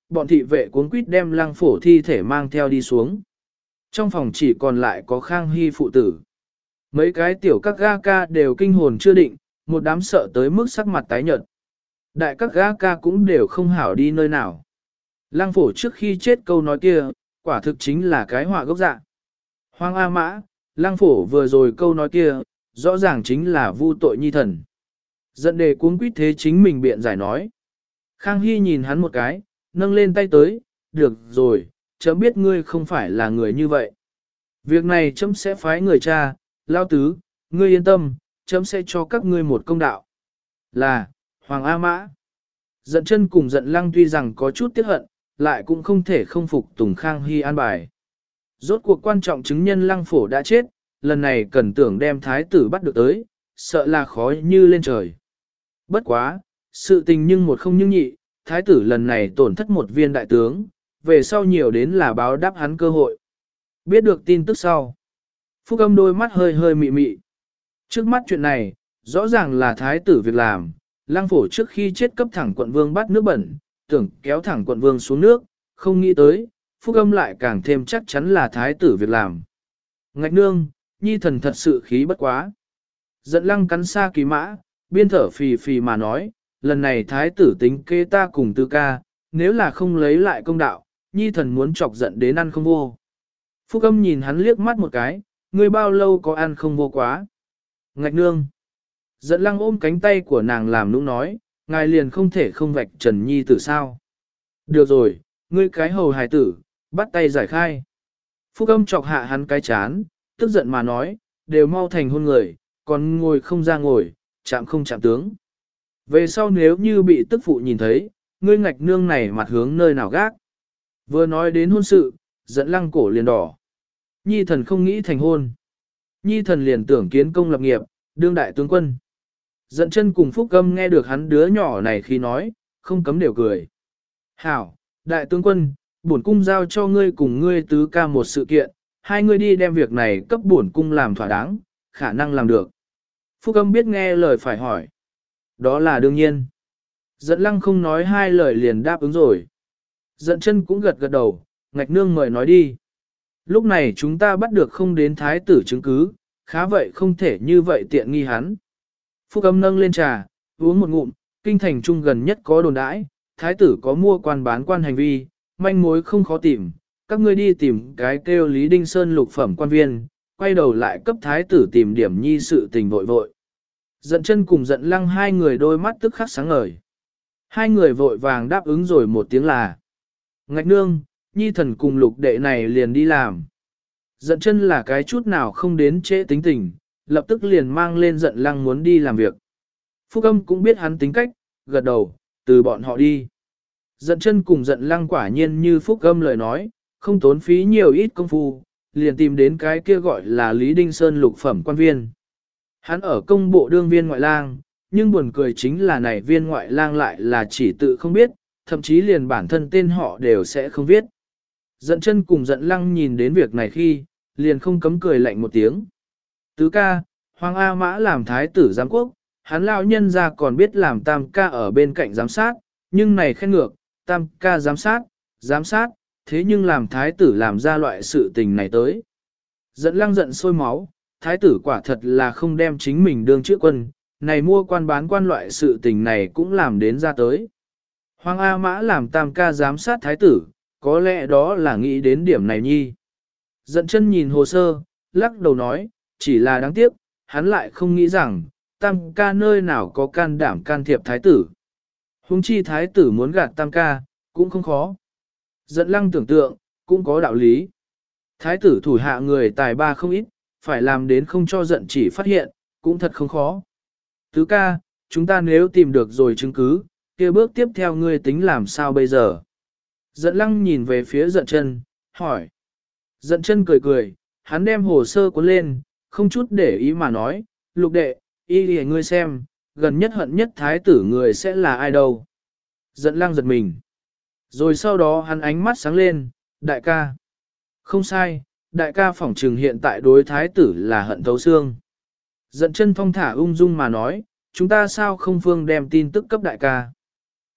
bọn thị vệ cuống quýt đem lăng phổ thi thể mang theo đi xuống. Trong phòng chỉ còn lại có Khang Hy phụ tử. Mấy cái tiểu các ga ca đều kinh hồn chưa định, một đám sợ tới mức sắc mặt tái nhợt. Đại các ga ca cũng đều không hảo đi nơi nào. Lăng phổ trước khi chết câu nói kia, quả thực chính là cái họa gốc dạ. Hoàng A Mã, lăng phổ vừa rồi câu nói kia, rõ ràng chính là vu tội nhi thần. Dẫn đề cuống quýt thế chính mình biện giải nói. Khang Hy nhìn hắn một cái, nâng lên tay tới, được rồi, chấm biết ngươi không phải là người như vậy. Việc này chấm sẽ phái người cha, lao tứ, ngươi yên tâm, chấm sẽ cho các ngươi một công đạo. Là, Hoàng A Mã. Giận chân cùng giận lăng tuy rằng có chút tiếc hận, lại cũng không thể không phục tùng Khang Hy an bài. Rốt cuộc quan trọng chứng nhân lăng phổ đã chết, lần này cần tưởng đem thái tử bắt được tới, sợ là khó như lên trời. Bất quá, sự tình nhưng một không nhưng nhị, thái tử lần này tổn thất một viên đại tướng, về sau nhiều đến là báo đáp hắn cơ hội. Biết được tin tức sau. Phúc Âm đôi mắt hơi hơi mị mị. Trước mắt chuyện này, rõ ràng là thái tử việc làm, lăng phổ trước khi chết cấp thẳng quận vương bắt nước bẩn, tưởng kéo thẳng quận vương xuống nước, không nghĩ tới, Phúc Âm lại càng thêm chắc chắn là thái tử việc làm. Ngạch nương, nhi thần thật sự khí bất quá. Giận lăng cắn xa kỳ mã, biên thở phì phì mà nói, lần này thái tử tính kế ta cùng tư ca, nếu là không lấy lại công đạo, nhi thần muốn chọc giận đến ăn không vô. Phúc Âm nhìn hắn liếc mắt một cái, ngươi bao lâu có ăn không vô quá. Ngạch nương. Giận lăng ôm cánh tay của nàng làm nũng nói, ngài liền không thể không vạch trần nhi tử sao. Được rồi, ngươi cái hầu hài tử, bắt tay giải khai. Phúc Âm chọc hạ hắn cái chán, tức giận mà nói, đều mau thành hôn người, còn ngồi không ra ngồi, chạm không chạm tướng. Về sau nếu như bị tức phụ nhìn thấy, ngươi ngạch nương này mặt hướng nơi nào gác. Vừa nói đến hôn sự, giận lăng cổ liền đỏ. Nhi thần không nghĩ thành hôn. Nhi thần liền tưởng kiến công lập nghiệp, đương đại tướng quân. Giận chân cùng Phúc Âm nghe được hắn đứa nhỏ này khi nói, không cấm đều cười. Hảo, đại tướng quân, bổn cung giao cho ngươi cùng ngươi tứ ca một sự kiện, hai ngươi đi đem việc này cấp bổn cung làm thỏa đáng, khả năng làm được. Phúc Âm biết nghe lời phải hỏi. Đó là đương nhiên. Giận lăng không nói hai lời liền đáp ứng rồi. Giận chân cũng gật gật đầu, ngạch nương mời nói đi. Lúc này chúng ta bắt được không đến thái tử chứng cứ, khá vậy không thể như vậy tiện nghi hắn. Phúc Âm nâng lên trà, uống một ngụm, kinh thành trung gần nhất có đồn đãi, thái tử có mua quan bán quan hành vi, manh mối không khó tìm, các ngươi đi tìm cái kêu Lý Đinh Sơn lục phẩm quan viên, quay đầu lại cấp thái tử tìm điểm nhi sự tình vội vội. Giận chân cùng giận lăng hai người đôi mắt tức khắc sáng ngời. Hai người vội vàng đáp ứng rồi một tiếng là. Ngạch nương, nhi thần cùng lục đệ này liền đi làm. Giận chân là cái chút nào không đến trễ tính tình, lập tức liền mang lên giận lăng muốn đi làm việc. Phúc Âm cũng biết hắn tính cách, gật đầu, từ bọn họ đi. Giận chân cùng giận lăng quả nhiên như Phúc Âm lời nói, không tốn phí nhiều ít công phu, liền tìm đến cái kia gọi là Lý Đinh Sơn lục phẩm quan viên. Hắn ở công bộ đương viên ngoại lang, nhưng buồn cười chính là này viên ngoại lang lại là chỉ tự không biết, thậm chí liền bản thân tên họ đều sẽ không viết. Giận chân cùng giận lăng nhìn đến việc này khi, liền không cấm cười lạnh một tiếng. Tứ ca, Hoàng A Mã làm thái tử giám quốc, hắn lão nhân ra còn biết làm tam ca ở bên cạnh giám sát, nhưng này khen ngược, tam ca giám sát, giám sát, thế nhưng làm thái tử làm ra loại sự tình này tới. Giận lăng giận sôi máu, thái tử quả thật là không đem chính mình đương chữ quân, này mua quan bán quan loại sự tình này cũng làm đến ra tới. Hoàng A Mã làm tam ca giám sát thái tử, có lẽ đó là nghĩ đến điểm này nhi. Giận chân nhìn hồ sơ, lắc đầu nói, chỉ là đáng tiếc, hắn lại không nghĩ rằng, tam ca nơi nào có can đảm can thiệp thái tử. Hùng chi thái tử muốn gạt tam ca, cũng không khó. Giận lăng tưởng tượng, cũng có đạo lý. Thái tử thủ hạ người tài ba không ít, phải làm đến không cho giận chỉ phát hiện, cũng thật không khó. Tứ ca, chúng ta nếu tìm được rồi chứng cứ, kia bước tiếp theo ngươi tính làm sao bây giờ? Giận lăng nhìn về phía giận chân, hỏi. Giận chân cười cười, hắn đem hồ sơ cuốn lên, không chút để ý mà nói, lục đệ, y lìa ngươi xem, gần nhất hận nhất thái tử người sẽ là ai đâu. Giận lăng giật mình. Rồi sau đó hắn ánh mắt sáng lên, đại ca. Không sai, đại ca phỏng trừng hiện tại đối thái tử là hận thấu xương. Giận chân thong thả ung dung mà nói, chúng ta sao không phương đem tin tức cấp đại ca.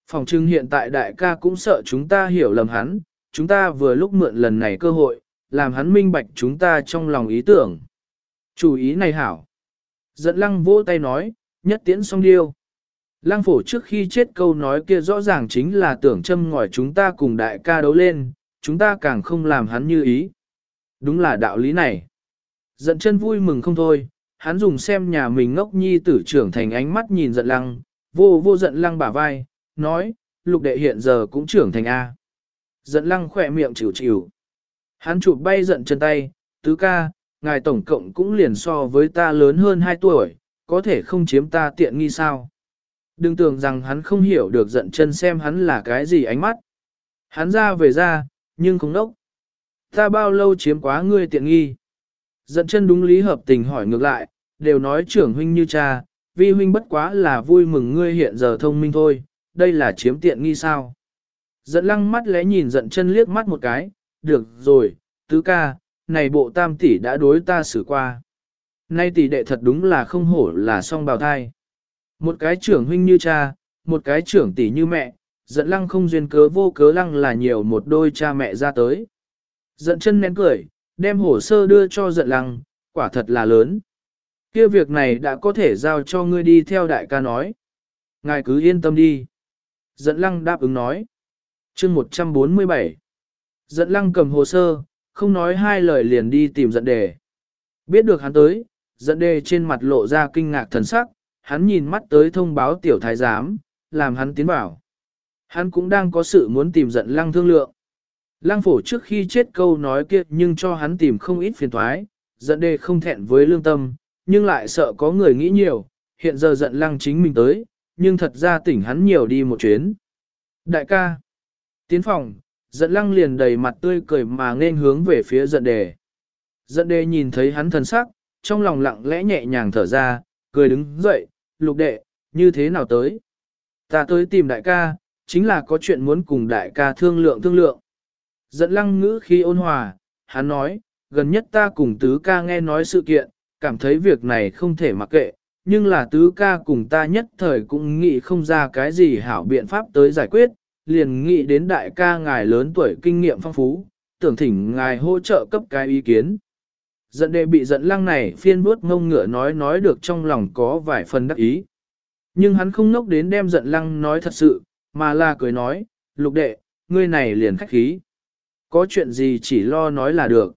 Phòng trưng hiện tại đại ca cũng sợ chúng ta hiểu lầm hắn, chúng ta vừa lúc mượn lần này cơ hội, làm hắn minh bạch chúng ta trong lòng ý tưởng. Chủ ý này hảo. Dẫn lăng vỗ tay nói, nhất tiễn song điêu. Lăng phổ trước khi chết câu nói kia rõ ràng chính là tưởng châm ngòi chúng ta cùng đại ca đấu lên, chúng ta càng không làm hắn như ý. Đúng là đạo lý này. Dẫn chân vui mừng không thôi, hắn dùng xem nhà mình ngốc nhi tử trưởng thành ánh mắt nhìn giận lăng, vô vô giận lăng bả vai, nói, lục đệ hiện giờ cũng trưởng thành A. Giận lăng khỏe miệng chịu chịu. Hắn chụp bay giận chân tay, tứ ca, ngài tổng cộng cũng liền so với ta lớn hơn hai tuổi, có thể không chiếm ta tiện nghi sao. Đừng tưởng rằng hắn không hiểu được giận chân xem hắn là cái gì ánh mắt. Hắn ra về ra, nhưng không đốc. Ta bao lâu chiếm quá ngươi tiện nghi? Giận chân đúng lý hợp tình hỏi ngược lại, đều nói trưởng huynh như cha, vi huynh bất quá là vui mừng ngươi hiện giờ thông minh thôi, đây là chiếm tiện nghi sao? Giận lăng mắt lẽ nhìn giận chân liếc mắt một cái, được rồi, tứ ca, này bộ tam tỷ đã đối ta xử qua. Nay tỷ đệ thật đúng là không hổ là song bào thai. Một cái trưởng huynh như cha, một cái trưởng tỷ như mẹ, giận lăng không duyên cớ vô cớ lăng là nhiều một đôi cha mẹ ra tới. Giận chân nén cười, đem hồ sơ đưa cho giận lăng, quả thật là lớn. Kia việc này đã có thể giao cho ngươi đi theo đại ca nói. Ngài cứ yên tâm đi. Giận lăng đáp ứng nói. chương một trăm bốn mươi bảy. Giận lăng cầm hồ sơ, không nói hai lời liền đi tìm giận đề. Biết được hắn tới, giận đề trên mặt lộ ra kinh ngạc thần sắc, hắn nhìn mắt tới thông báo tiểu thái giám, làm hắn tiến vào. Hắn cũng đang có sự muốn tìm giận lăng thương lượng. Lăng phổ trước khi chết câu nói kia nhưng cho hắn tìm không ít phiền toái, giận đề không thẹn với lương tâm, nhưng lại sợ có người nghĩ nhiều, hiện giờ giận lăng chính mình tới, nhưng thật ra tỉnh hắn nhiều đi một chuyến. Đại ca, tiến phòng, giận lăng liền đầy mặt tươi cười mà nên hướng về phía giận đề. Giận đề nhìn thấy hắn thần sắc, trong lòng lặng lẽ nhẹ nhàng thở ra, cười đứng dậy, lục đệ, như thế nào tới? Ta tới tìm đại ca, chính là có chuyện muốn cùng đại ca thương lượng thương lượng. Giận lăng ngữ khi ôn hòa, hắn nói, gần nhất ta cùng tứ ca nghe nói sự kiện, cảm thấy việc này không thể mặc kệ, nhưng là tứ ca cùng ta nhất thời cũng nghĩ không ra cái gì hảo biện pháp tới giải quyết, liền nghĩ đến đại ca ngài lớn tuổi kinh nghiệm phong phú, tưởng thỉnh ngài hỗ trợ cấp cái ý kiến. Giận đề bị giận lăng này phiên vuốt ngông ngựa nói nói được trong lòng có vài phần đắc ý. Nhưng hắn không ngốc đến đem giận lăng nói thật sự, mà là cười nói, lục đệ, ngươi này liền khách khí. Có chuyện gì chỉ lo nói là được.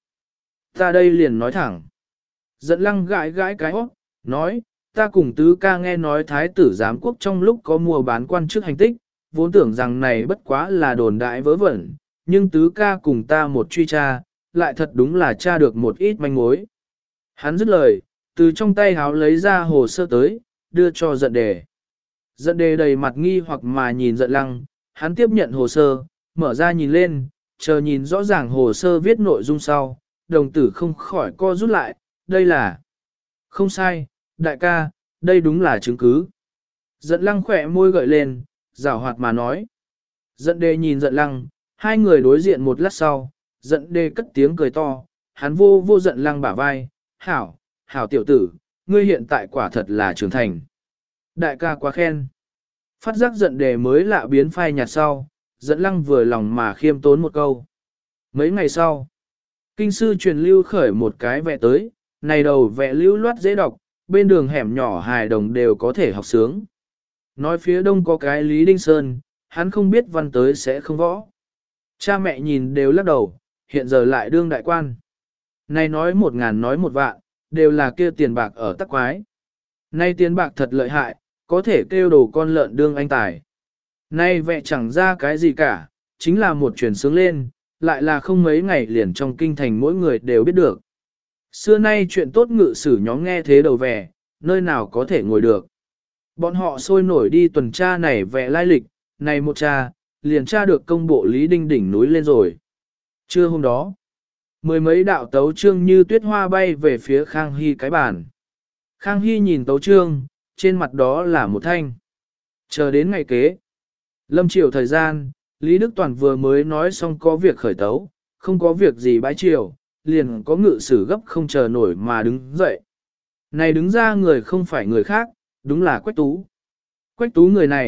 Ta đây liền nói thẳng. Giận lăng gãi gãi cái hót, nói, ta cùng tứ ca nghe nói thái tử giám quốc trong lúc có mua bán quan chức hành tích, vốn tưởng rằng này bất quá là đồn đại vớ vẩn, nhưng tứ ca cùng ta một truy tra, lại thật đúng là tra được một ít manh mối. Hắn dứt lời, từ trong tay háo lấy ra hồ sơ tới, đưa cho giận đề. Giận đề đầy mặt nghi hoặc mà nhìn giận lăng, hắn tiếp nhận hồ sơ, mở ra nhìn lên, chờ nhìn rõ ràng hồ sơ viết nội dung sau, đồng tử không khỏi co rút lại, đây là... Không sai, đại ca, đây đúng là chứng cứ. Giận lăng khỏe môi gợi lên, giảo hoạt mà nói. Giận đề nhìn giận lăng, hai người đối diện một lát sau, giận đề cất tiếng cười to, hắn vô vô giận lăng bả vai, hảo, hảo tiểu tử, ngươi hiện tại quả thật là trưởng thành. Đại ca quá khen. Phát giác giận đề mới lạ biến phai nhạt sau, giận lăng vừa lòng mà khiêm tốn một câu. Mấy ngày sau, kinh sư truyền lưu khởi một cái vẽ tới, này đầu vẽ lưu loát dễ đọc, bên đường hẻm nhỏ hài đồng đều có thể học sướng. Nói phía đông có cái Lý Đinh Sơn, hắn không biết văn tới sẽ không võ. Cha mẹ nhìn đều lắc đầu, hiện giờ lại đương đại quan. Này nói một ngàn nói một vạn, đều là kia tiền bạc ở tắc quái. Nay tiền bạc thật lợi hại, có thể kêu đồ con lợn đương anh tài. Nay vẽ chẳng ra cái gì cả, chính là một truyền sướng lên, lại là không mấy ngày liền trong kinh thành mỗi người đều biết được. Xưa nay chuyện tốt ngự sử nhóm nghe thế đầu vẻ, nơi nào có thể ngồi được. Bọn họ sôi nổi đi tuần tra này vẽ lai lịch, này một cha, liền tra được công bộ Lý Đinh đỉnh núi lên rồi. Trưa hôm đó, mười mấy đạo tấu trương như tuyết hoa bay về phía Khang Hy cái bàn. Khang Hy nhìn tấu trương, trên mặt đó là một thanh. Chờ đến ngày kế. Lâm chiều thời gian, Lý Đức Toàn vừa mới nói xong có việc khởi tấu, không có việc gì bãi chiều, liền có ngự sử gấp không chờ nổi mà đứng dậy. Này đứng ra người không phải người khác, đúng là Quách Tú. Quách Tú người này,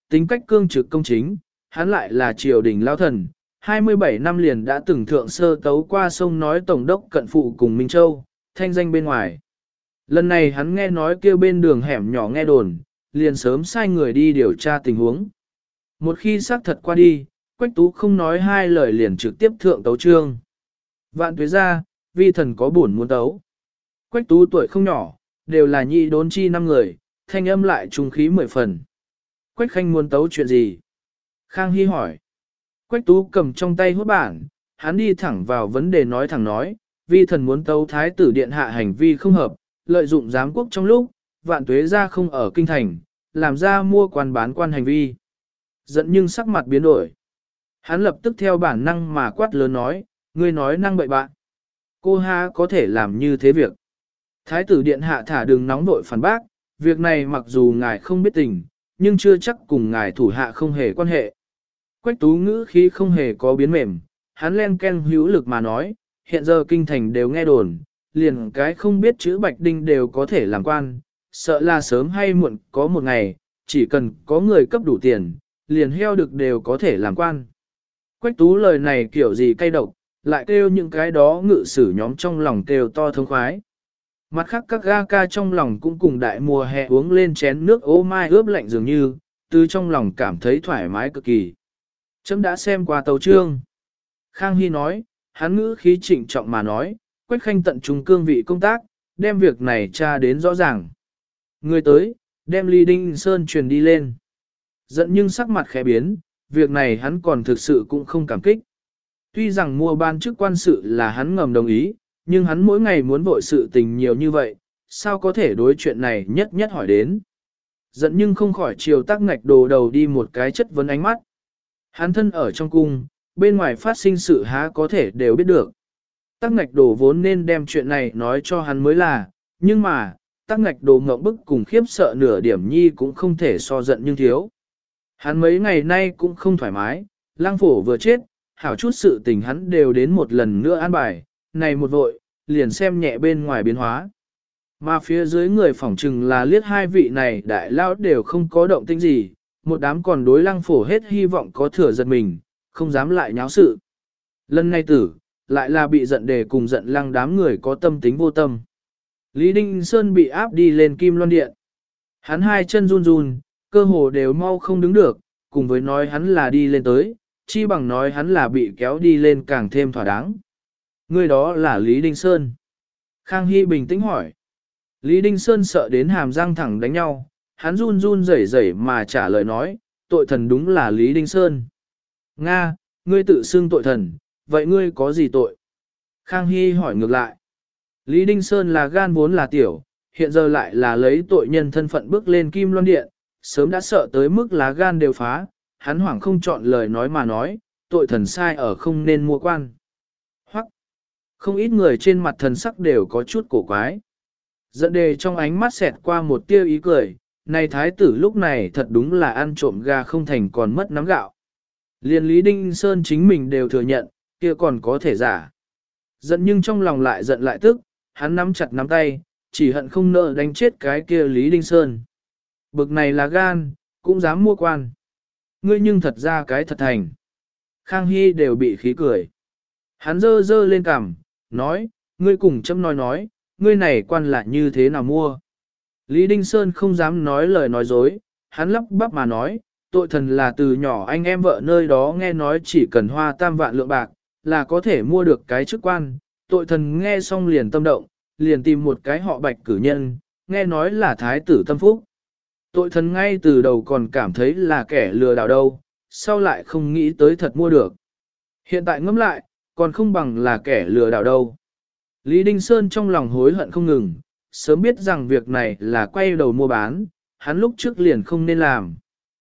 tính cách cương trực công chính, hắn lại là triều đình lao thần, hai mươi bảy năm liền đã từng thượng sơ tấu qua sông nói tổng đốc cận phụ cùng Minh Châu, thanh danh bên ngoài. Lần này hắn nghe nói kêu bên đường hẻm nhỏ nghe đồn, liền sớm sai người đi điều tra tình huống. Một khi xác thật qua đi, Quách Tú không nói hai lời liền trực tiếp thượng tấu trương. Vạn tuế ra, vi thần có buồn muốn tấu. Quách Tú tuổi không nhỏ, đều là nhị đốn chi năm người, thanh âm lại trung khí mười phần. Quách Khanh muốn tấu chuyện gì? Khang Hy hỏi. Quách Tú cầm trong tay hốt bản, hắn đi thẳng vào vấn đề nói thẳng nói, vi thần muốn tấu thái tử điện hạ hành vi không hợp, lợi dụng giám quốc trong lúc, vạn tuế ra không ở kinh thành, làm ra mua quan bán quan hành vi. Giận nhưng sắc mặt biến đổi. Hắn lập tức theo bản năng mà quát lớn nói, ngươi nói năng bậy bạn. Cô ha có thể làm như thế việc. Thái tử điện hạ thả đừng nóng nội phản bác, việc này mặc dù ngài không biết tình, nhưng chưa chắc cùng ngài thủ hạ không hề quan hệ. Quách Tú ngữ khí không hề có biến mềm, hắn len ken hữu lực mà nói, hiện giờ kinh thành đều nghe đồn, liền cái không biết chữ Bạch Đinh đều có thể làm quan, sợ là sớm hay muộn có một ngày, chỉ cần có người cấp đủ tiền, liền heo được đều có thể làm quan. Quách Tú lời này kiểu gì cay độc, lại kêu những cái đó ngự sử nhóm trong lòng kêu to thông khoái. Mặt khác các ga ca trong lòng cũng cùng đại mùa hè uống lên chén nước ô mai ướp lạnh dường như, từ trong lòng cảm thấy thoải mái cực kỳ. Chấm đã xem qua tấu chương. Khang Hy nói, hắn ngữ khí trịnh trọng mà nói, Quách Khanh tận trung cương vị công tác, đem việc này tra đến rõ ràng. Người tới, đem Lý Đinh Sơn truyền đi lên. Giận nhưng sắc mặt khẽ biến, việc này hắn còn thực sự cũng không cảm kích. Tuy rằng mua ban chức quan sự là hắn ngầm đồng ý, nhưng hắn mỗi ngày muốn vội sự tình nhiều như vậy, sao có thể đối chuyện này nhất nhất hỏi đến. Giận nhưng không khỏi chiều tắc ngạch đồ đầu đi một cái chất vấn ánh mắt. Hắn thân ở trong cung, bên ngoài phát sinh sự há có thể đều biết được. Tắc ngạch đồ vốn nên đem chuyện này nói cho hắn mới là, nhưng mà, tắc ngạch đồ ngậm bức cùng khiếp sợ nửa điểm nhi cũng không thể so giận nhưng thiếu. Hắn mấy ngày nay cũng không thoải mái, lang phổ vừa chết, hảo chút sự tình hắn đều đến một lần nữa an bài, này một vội, liền xem nhẹ bên ngoài biến hóa. Mà phía dưới người phỏng trừng là liếc hai vị này đại lao đều không có động tĩnh gì, một đám còn đối lăng phổ hết hy vọng có thừa giật mình, không dám lại nháo sự. Lần này tử, lại là bị giận đề cùng giận lăng đám người có tâm tính vô tâm. Lý Đinh Sơn bị áp đi lên Kim Loan Điện. Hắn hai chân run run, cơ hồ đều mau không đứng được, cùng với nói hắn là đi lên tới, chi bằng nói hắn là bị kéo đi lên càng thêm thỏa đáng. Người đó là Lý Đinh Sơn. Khang Hy bình tĩnh hỏi. Lý Đinh Sơn sợ đến hàm răng thẳng đánh nhau, hắn run run rẩy rẩy mà trả lời nói, tội thần đúng là Lý Đinh Sơn. Nga, ngươi tự xưng tội thần, vậy ngươi có gì tội? Khang Hy hỏi ngược lại. Lý Đinh Sơn là gan vốn là tiểu, hiện giờ lại là lấy tội nhân thân phận bước lên Kim Loan Điện, sớm đã sợ tới mức lá gan đều phá, hắn hoảng không chọn lời nói mà nói, tội thần sai ở không nên mua quan. Hoặc, không ít người trên mặt thần sắc đều có chút cổ quái. Dẫn đề trong ánh mắt xẹt qua một tia ý cười, này thái tử lúc này thật đúng là ăn trộm gà không thành còn mất nắm gạo. Liên Lý Đinh Sơn chính mình đều thừa nhận, kia còn có thể giả. Giận nhưng trong lòng lại giận lại tức, hắn nắm chặt nắm tay, chỉ hận không nỡ đánh chết cái kia Lý Đinh Sơn. Bực này là gan, cũng dám mua quan. Ngươi nhưng thật ra cái thật thành. Khang Hy đều bị khí cười. Hắn dơ dơ lên cằm, nói, ngươi cùng châm nói nói, ngươi này quan lại như thế nào mua. Lý Đinh Sơn không dám nói lời nói dối, hắn lắp bắp mà nói, tội thần là từ nhỏ anh em vợ nơi đó nghe nói chỉ cần hoa tam vạn lượng bạc, là có thể mua được cái chức quan. Tội thần nghe xong liền tâm động, liền tìm một cái họ bạch cử nhân, nghe nói là thái tử tâm phúc. Tội thần ngay từ đầu còn cảm thấy là kẻ lừa đảo đâu, sau lại không nghĩ tới thật mua được. Hiện tại ngẫm lại, còn không bằng là kẻ lừa đảo đâu. Lý Đinh Sơn trong lòng hối hận không ngừng, sớm biết rằng việc này là quay đầu mua bán, hắn lúc trước liền không nên làm.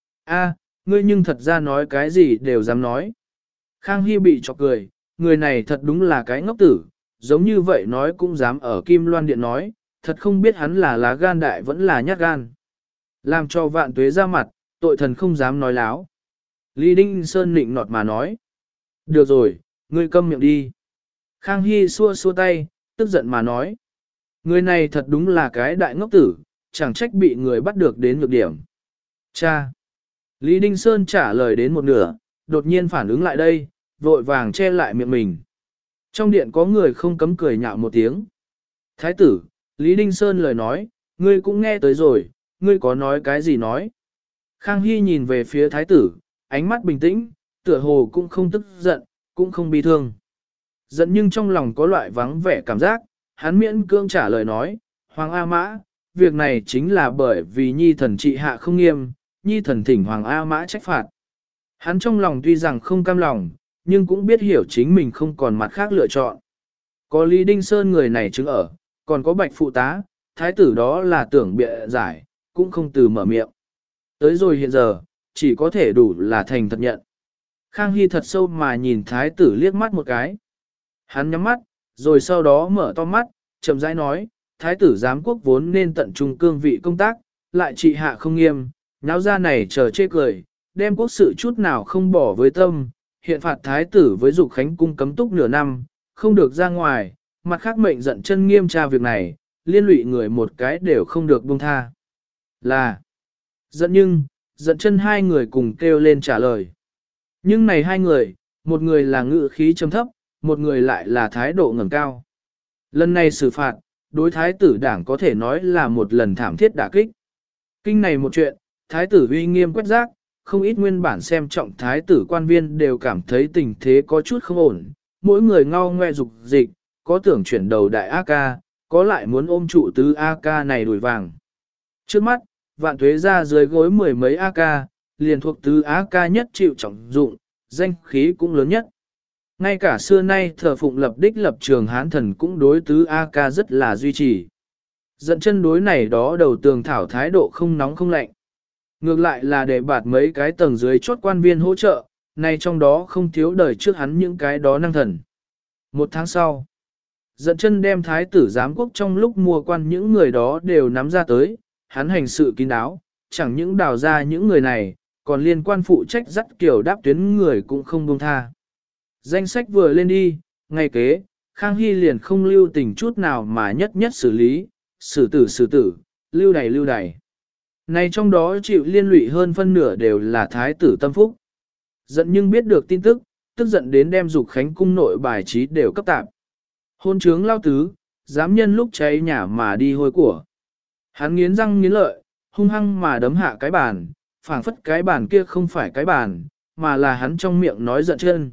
A, ngươi nhưng thật ra nói cái gì đều dám nói. Khang Hy bị chọc cười, người này thật đúng là cái ngốc tử, giống như vậy nói cũng dám ở Kim Loan Điện nói, thật không biết hắn là lá gan đại vẫn là nhát gan. Làm cho vạn tuế ra mặt, tội thần không dám nói láo. Lý Đinh Sơn nịnh nọt mà nói. Được rồi, ngươi câm miệng đi. Khang Hy xua xua tay, tức giận mà nói. Người này thật đúng là cái đại ngốc tử, chẳng trách bị người bắt được đến nhược điểm. Cha! Lý Đinh Sơn trả lời đến một nửa, đột nhiên phản ứng lại đây, vội vàng che lại miệng mình. Trong điện có người không cấm cười nhạo một tiếng. Thái tử, Lý Đinh Sơn lời nói, ngươi cũng nghe tới rồi, ngươi có nói cái gì nói. Khang Hy nhìn về phía thái tử, ánh mắt bình tĩnh, tựa hồ cũng không tức giận, cũng không bi thương. Giận nhưng trong lòng có loại vắng vẻ cảm giác, hắn miễn cưỡng trả lời nói, Hoàng A Mã, việc này chính là bởi vì nhi thần trị hạ không nghiêm, nhi thần thỉnh Hoàng A Mã trách phạt. Hắn trong lòng tuy rằng không cam lòng, nhưng cũng biết hiểu chính mình không còn mặt khác lựa chọn. Có Lý Đinh Sơn người này chứng ở, còn có bạch phụ tá, thái tử đó là tưởng bịa giải, cũng không từ mở miệng. Tới rồi hiện giờ, chỉ có thể đủ là thành thật nhận. Khang Hy thật sâu mà nhìn thái tử liếc mắt một cái. Hắn nhắm mắt, rồi sau đó mở to mắt, chậm rãi nói, thái tử giám quốc vốn nên tận trung cương vị công tác, lại trị hạ không nghiêm, nháo ra này chờ chê cười, đem quốc sự chút nào không bỏ với tâm, hiện phạt thái tử với dục khánh cung cấm túc nửa năm, không được ra ngoài, mặt khác mệnh giận chân nghiêm tra việc này, liên lụy người một cái đều không được buông tha. Là, giận nhưng, giận chân hai người cùng kêu lên trả lời. Nhưng này hai người, một người là ngự khí trầm thấp, một người lại là thái độ ngẩng cao. Lần này xử phạt, đối thái tử đảng có thể nói là một lần thảm thiết đả kích. Kinh này một chuyện, thái tử uy nghiêm quét rác, không ít nguyên bản xem trọng thái tử quan viên đều cảm thấy tình thế có chút không ổn, mỗi người ngao ngoe dục dịch, có tưởng chuyển đầu đại A ca, có lại muốn ôm trụ tứ A ca này đuổi vàng. Trước mắt, vạn thuế ra dưới gối mười mấy A ca, liền thuộc tứ A ca nhất chịu trọng dụng, danh khí cũng lớn nhất. Ngay cả xưa nay thờ phụng lập đích lập trường hán thần cũng đối tứ A ca rất là duy trì. Giận chân đối này đó đầu tường thảo thái độ không nóng không lạnh. Ngược lại là để bạt mấy cái tầng dưới chốt quan viên hỗ trợ, nay trong đó không thiếu đời trước hắn những cái đó năng thần. Một tháng sau, giận chân đem thái tử giám quốc trong lúc mua quan những người đó đều nắm ra tới, hắn hành sự kín đáo, chẳng những đào ra những người này, còn liên quan phụ trách dắt kiểu đáp tuyến người cũng không buông tha. Danh sách vừa lên đi, ngay kế, Khang Hy liền không lưu tình chút nào mà nhất nhất xử lý, xử tử xử tử, lưu đày lưu đày. Này trong đó chịu liên lụy hơn phân nửa đều là thái tử tâm phúc. Giận nhưng biết được tin tức, tức giận đến đem dục khánh cung nội bài trí đều cấp tạp. Hôn trướng lao tứ, dám nhân lúc cháy nhà mà đi hôi của. Hắn nghiến răng nghiến lợi, hung hăng mà đấm hạ cái bàn, phảng phất cái bàn kia không phải cái bàn, mà là hắn trong miệng nói giận chân.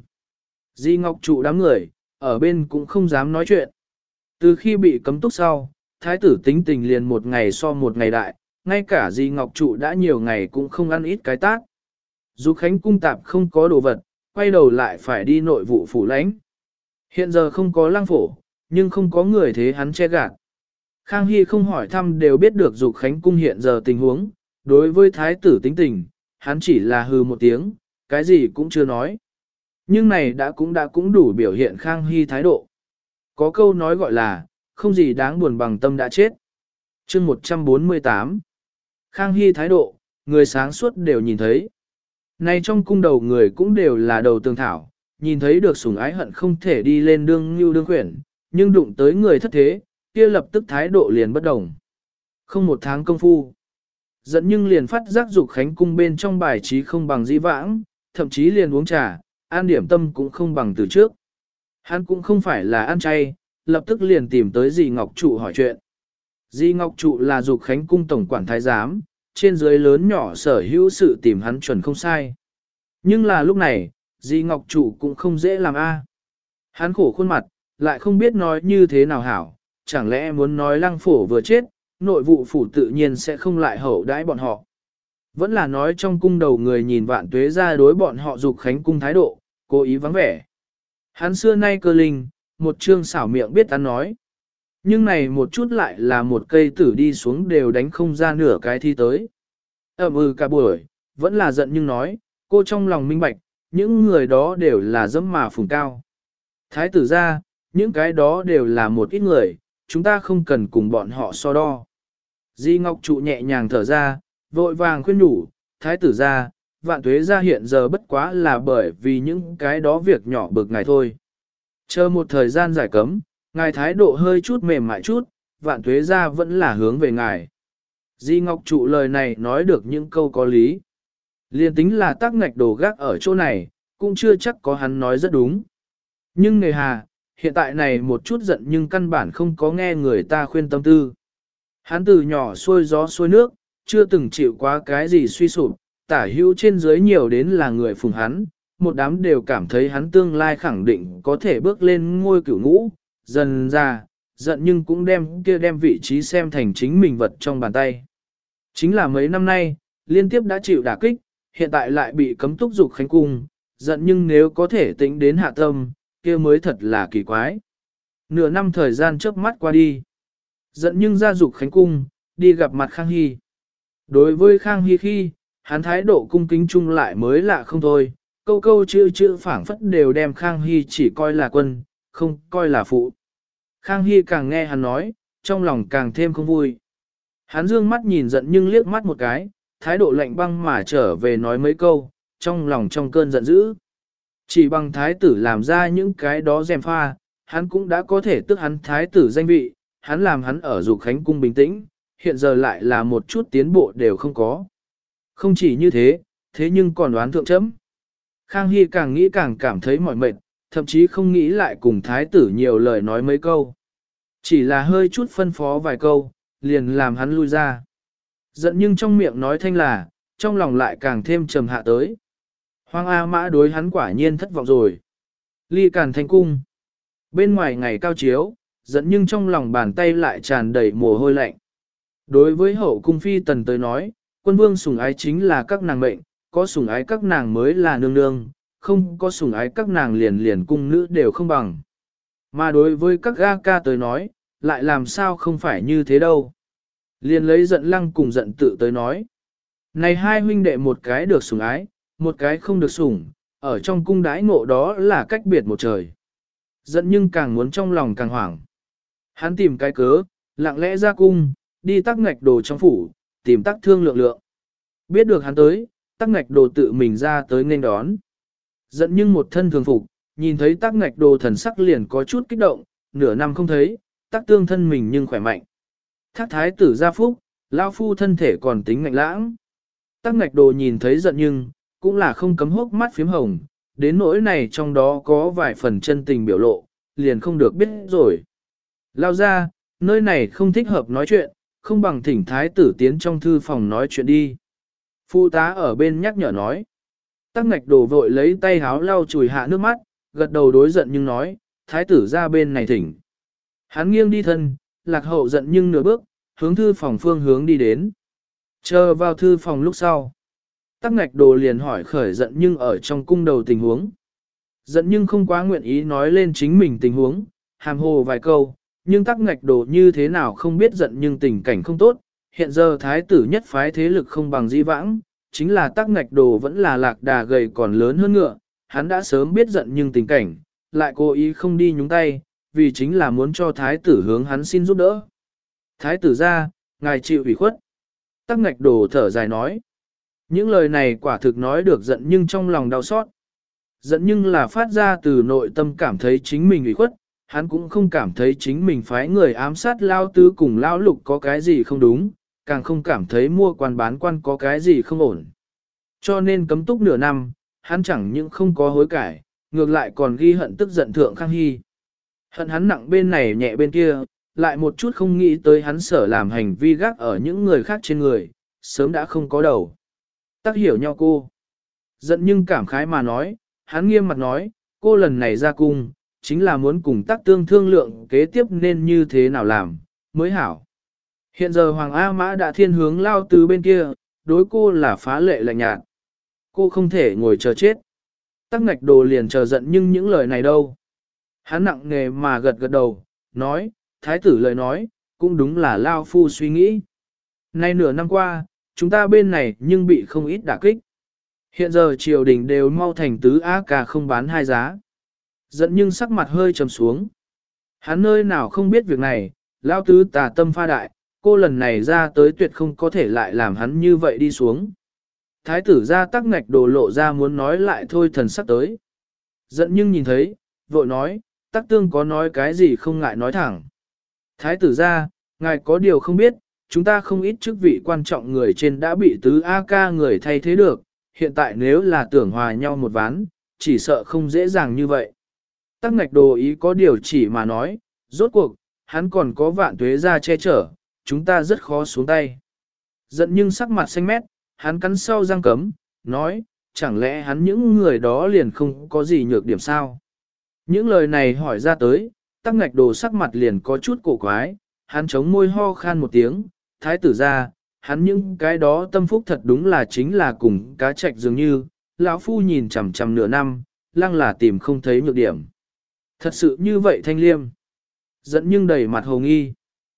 Di Ngọc trụ đám người, ở bên cũng không dám nói chuyện. Từ khi bị cấm túc sau, thái tử tính tình liền một ngày so một ngày đại, ngay cả Di Ngọc trụ đã nhiều ngày cũng không ăn ít cái tác. Dù Khánh cung tạp không có đồ vật, quay đầu lại phải đi nội vụ phủ lãnh. Hiện giờ không có lang phổ, nhưng không có người thế hắn che gạt. Khang Hy không hỏi thăm đều biết được Dục Khánh cung hiện giờ tình huống, đối với thái tử tính tình, hắn chỉ là hừ một tiếng, cái gì cũng chưa nói. Nhưng này đã cũng đã cũng đủ biểu hiện Khang Hy thái độ. Có câu nói gọi là, không gì đáng buồn bằng tâm đã chết. Chương một trăm bốn mươi tám Khang Hy thái độ, người sáng suốt đều nhìn thấy. Này trong cung đầu người cũng đều là đầu tường thảo, nhìn thấy được sủng ái hận không thể đi lên đương như đương khuyển, nhưng đụng tới người thất thế, kia lập tức thái độ liền bất đồng. Không một tháng công phu, giận nhưng liền phát giác Dục Khánh cung bên trong bài trí không bằng dĩ vãng, thậm chí liền uống trà, ăn điểm tâm cũng không bằng từ trước. Hắn cũng không phải là ăn chay, lập tức liền tìm tới Di Ngọc trụ hỏi chuyện. Di Ngọc trụ là Dục Khánh cung tổng quản thái giám, trên dưới lớn nhỏ sở hữu sự tìm hắn chuẩn không sai. Nhưng là lúc này, Di Ngọc trụ cũng không dễ làm a. Hắn khổ khuôn mặt, lại không biết nói như thế nào hảo, chẳng lẽ muốn nói lăng phổ vừa chết, nội vụ phủ tự nhiên sẽ không lại hậu đãi bọn họ. Vẫn là nói trong cung đầu người nhìn vạn tuế ra đối bọn họ Dục Khánh cung thái độ, cố ý vắng vẻ. Hắn xưa nay cơ linh, một chương xảo miệng biết ăn nói. Nhưng này một chút lại là một cây tử đi xuống đều đánh không ra nửa cái thi tới. Ẩm ừ cả buổi, vẫn là giận nhưng nói, cô trong lòng minh bạch, những người đó đều là dẫm mà phùng cao. Thái tử ra, những cái đó đều là một ít người, chúng ta không cần cùng bọn họ so đo. Di Ngọc trụ nhẹ nhàng thở ra, vội vàng khuyên nhủ, thái tử ra, vạn tuế ra hiện giờ bất quá là bởi vì những cái đó việc nhỏ bực ngài thôi. Chờ một thời gian giải cấm, ngài thái độ hơi chút mềm mại chút, vạn tuế ra vẫn là hướng về ngài. Di Ngọc trụ lời này nói được những câu có lý. Liên tính là tác ngạch đồ gác ở chỗ này, cũng chưa chắc có hắn nói rất đúng. Nhưng nghề hà, hiện tại này một chút giận nhưng căn bản không có nghe người ta khuyên tâm tư. Hắn từ nhỏ xuôi gió xuôi nước, chưa từng chịu quá cái gì suy sụp, tả hữu trên dưới nhiều đến là người phùng hắn, một đám đều cảm thấy hắn tương lai khẳng định có thể bước lên ngôi cửu ngũ, dần ra, giận nhưng cũng đem kia đem vị trí xem thành chính mình vật trong bàn tay. Chính là mấy năm nay, liên tiếp đã chịu đả kích, hiện tại lại bị cấm túc dục khánh cung, giận nhưng nếu có thể tính đến hạ tâm, kia mới thật là kỳ quái. Nửa năm thời gian chớp mắt qua đi, giận nhưng ra dục khánh cung, đi gặp mặt Khang Hy. Đối với Khang Hy khi, hắn thái độ cung kính chung lại mới lạ không thôi, câu câu chữ chữ phảng phất đều đem Khang Hy chỉ coi là quân, không coi là phụ. Khang Hy càng nghe hắn nói, trong lòng càng thêm không vui. Hắn dương mắt nhìn giận nhưng liếc mắt một cái, thái độ lạnh băng mà trở về nói mấy câu, trong lòng trong cơn giận dữ. Chỉ bằng thái tử làm ra những cái đó dèm pha, hắn cũng đã có thể tức hắn thái tử danh vị, hắn làm hắn ở dục khánh cung bình tĩnh, hiện giờ lại là một chút tiến bộ đều không có. Không chỉ như thế, thế nhưng còn đoán thượng chấm. Khang Hy càng nghĩ càng cảm thấy mỏi mệt, thậm chí không nghĩ lại cùng thái tử nhiều lời nói mấy câu. Chỉ là hơi chút phân phó vài câu, liền làm hắn lui ra. Giận nhưng trong miệng nói thanh là, trong lòng lại càng thêm trầm hạ tới. Hoàng A Mã đối hắn quả nhiên thất vọng rồi. Ly Càn Thanh cung. Bên ngoài ngày cao chiếu, giận nhưng trong lòng bàn tay lại tràn đầy mồ hôi lạnh. Đối với hậu cung phi tần tới nói, quân vương sủng ái chính là các nàng mệnh, có sủng ái các nàng mới là nương nương, không có sủng ái các nàng liền liền cung nữ đều không bằng. Mà đối với các ga ca tới nói, lại làm sao không phải như thế đâu. Liền lấy giận lăng cùng giận tự tới nói. Này hai huynh đệ một cái được sủng ái, một cái không được sủng, ở trong cung đãi ngộ đó là cách biệt một trời. Giận nhưng càng muốn trong lòng càng hoảng. Hắn tìm cái cớ, lặng lẽ ra cung, đi tắc ngạch đồ trong phủ, tìm tắc thương lượng lượng. Biết được hắn tới, tắc ngạch đồ tự mình ra tới nên đón. Giận nhưng một thân thường phục, nhìn thấy tắc ngạch đồ thần sắc liền có chút kích động, nửa năm không thấy, tắc tương thân mình nhưng khỏe mạnh. Thác thái tử gia phúc, lao phu thân thể còn tính ngạnh lãng. Tắc ngạch đồ nhìn thấy giận nhưng, cũng là không cấm hốc mắt phím hồng, đến nỗi này trong đó có vài phần chân tình biểu lộ, liền không được biết rồi. Lao ra, nơi này không thích hợp nói chuyện, không bằng thỉnh thái tử tiến trong thư phòng nói chuyện đi. Phụ tá ở bên nhắc nhở nói. Tắc ngạch đồ vội lấy tay háo lau chùi hạ nước mắt, gật đầu đối giận nhưng nói, thái tử ra bên này thỉnh. Hắn nghiêng đi thân, lạc hậu giận nhưng nửa bước, hướng thư phòng phương hướng đi đến. Chờ vào thư phòng lúc sau. Tắc ngạch đồ liền hỏi khởi giận nhưng ở trong cung đầu tình huống. Giận nhưng không quá nguyện ý nói lên chính mình tình huống, hàm hồ vài câu, nhưng tắc ngạch đồ như thế nào không biết giận nhưng tình cảnh không tốt. Hiện giờ thái tử nhất phái thế lực không bằng di vãng, chính là tắc ngạch đồ vẫn là lạc đà gầy còn lớn hơn ngựa, hắn đã sớm biết giận nhưng tình cảnh, lại cố ý không đi nhúng tay, vì chính là muốn cho thái tử hướng hắn xin giúp đỡ. Thái tử ra, ngài chịu ủy khuất. Tắc ngạch đồ thở dài nói. Những lời này quả thực nói được giận nhưng trong lòng đau xót. Giận nhưng là phát ra từ nội tâm cảm thấy chính mình ủy khuất, hắn cũng không cảm thấy chính mình phái người ám sát lao tứ cùng lao lục có cái gì không đúng, càng không cảm thấy mua quan bán quan có cái gì không ổn. Cho nên cấm túc nửa năm, hắn chẳng những không có hối cải, ngược lại còn ghi hận tức giận thượng Khang Hy. Hận hắn nặng bên này nhẹ bên kia, lại một chút không nghĩ tới hắn sở làm hành vi gác ở những người khác trên người, sớm đã không có đầu. Tác hiểu nhau cô. Giận nhưng cảm khái mà nói, hắn nghiêm mặt nói, cô lần này ra cung, chính là muốn cùng tác tương thương lượng kế tiếp nên như thế nào làm, mới hảo. Hiện giờ Hoàng A Mã đã thiên hướng lao từ bên kia, đối cô là phá lệ lạnh nhạt. Cô không thể ngồi chờ chết. Tắc ngạch đồ liền chờ giận nhưng những lời này đâu. Hắn nặng nề mà gật gật đầu, nói, thái tử lời nói, cũng đúng là lao phu suy nghĩ. Nay nửa năm qua, chúng ta bên này nhưng bị không ít đả kích. Hiện giờ triều đình đều mau thành tứ á ca không bán hai giá. Giận nhưng sắc mặt hơi trầm xuống. Hắn nơi nào không biết việc này, lao tứ tà tâm pha đại, cô lần này ra tới tuyệt không có thể lại làm hắn như vậy đi xuống. Thái tử ra tắc ngạch đồ lộ ra muốn nói lại thôi thần sắc tới. Giận nhưng nhìn thấy, vội nói, tắc tương có nói cái gì không ngại nói thẳng. Thái tử ra, ngài có điều không biết, chúng ta không ít chức vị quan trọng người trên đã bị tứ A ca người thay thế được, hiện tại nếu là tưởng hòa nhau một ván, chỉ sợ không dễ dàng như vậy. Tắc ngạch đồ ý có điều chỉ mà nói, rốt cuộc, hắn còn có vạn tuế ra che chở, chúng ta rất khó xuống tay. Giận nhưng sắc mặt xanh mét, hắn cắn sau răng cấm, nói, chẳng lẽ hắn những người đó liền không có gì nhược điểm sao? Những lời này hỏi ra tới, tắc ngạch đồ sắc mặt liền có chút cổ quái, hắn chống môi ho khan một tiếng, thái tử ra, hắn những cái đó tâm phúc thật đúng là chính là cùng cá trạch dường như, lão phu nhìn chằm chằm nửa năm, lăng là tìm không thấy nhược điểm. Thật sự như vậy thanh liêm. Giận nhưng đầy mặt hồ nghi.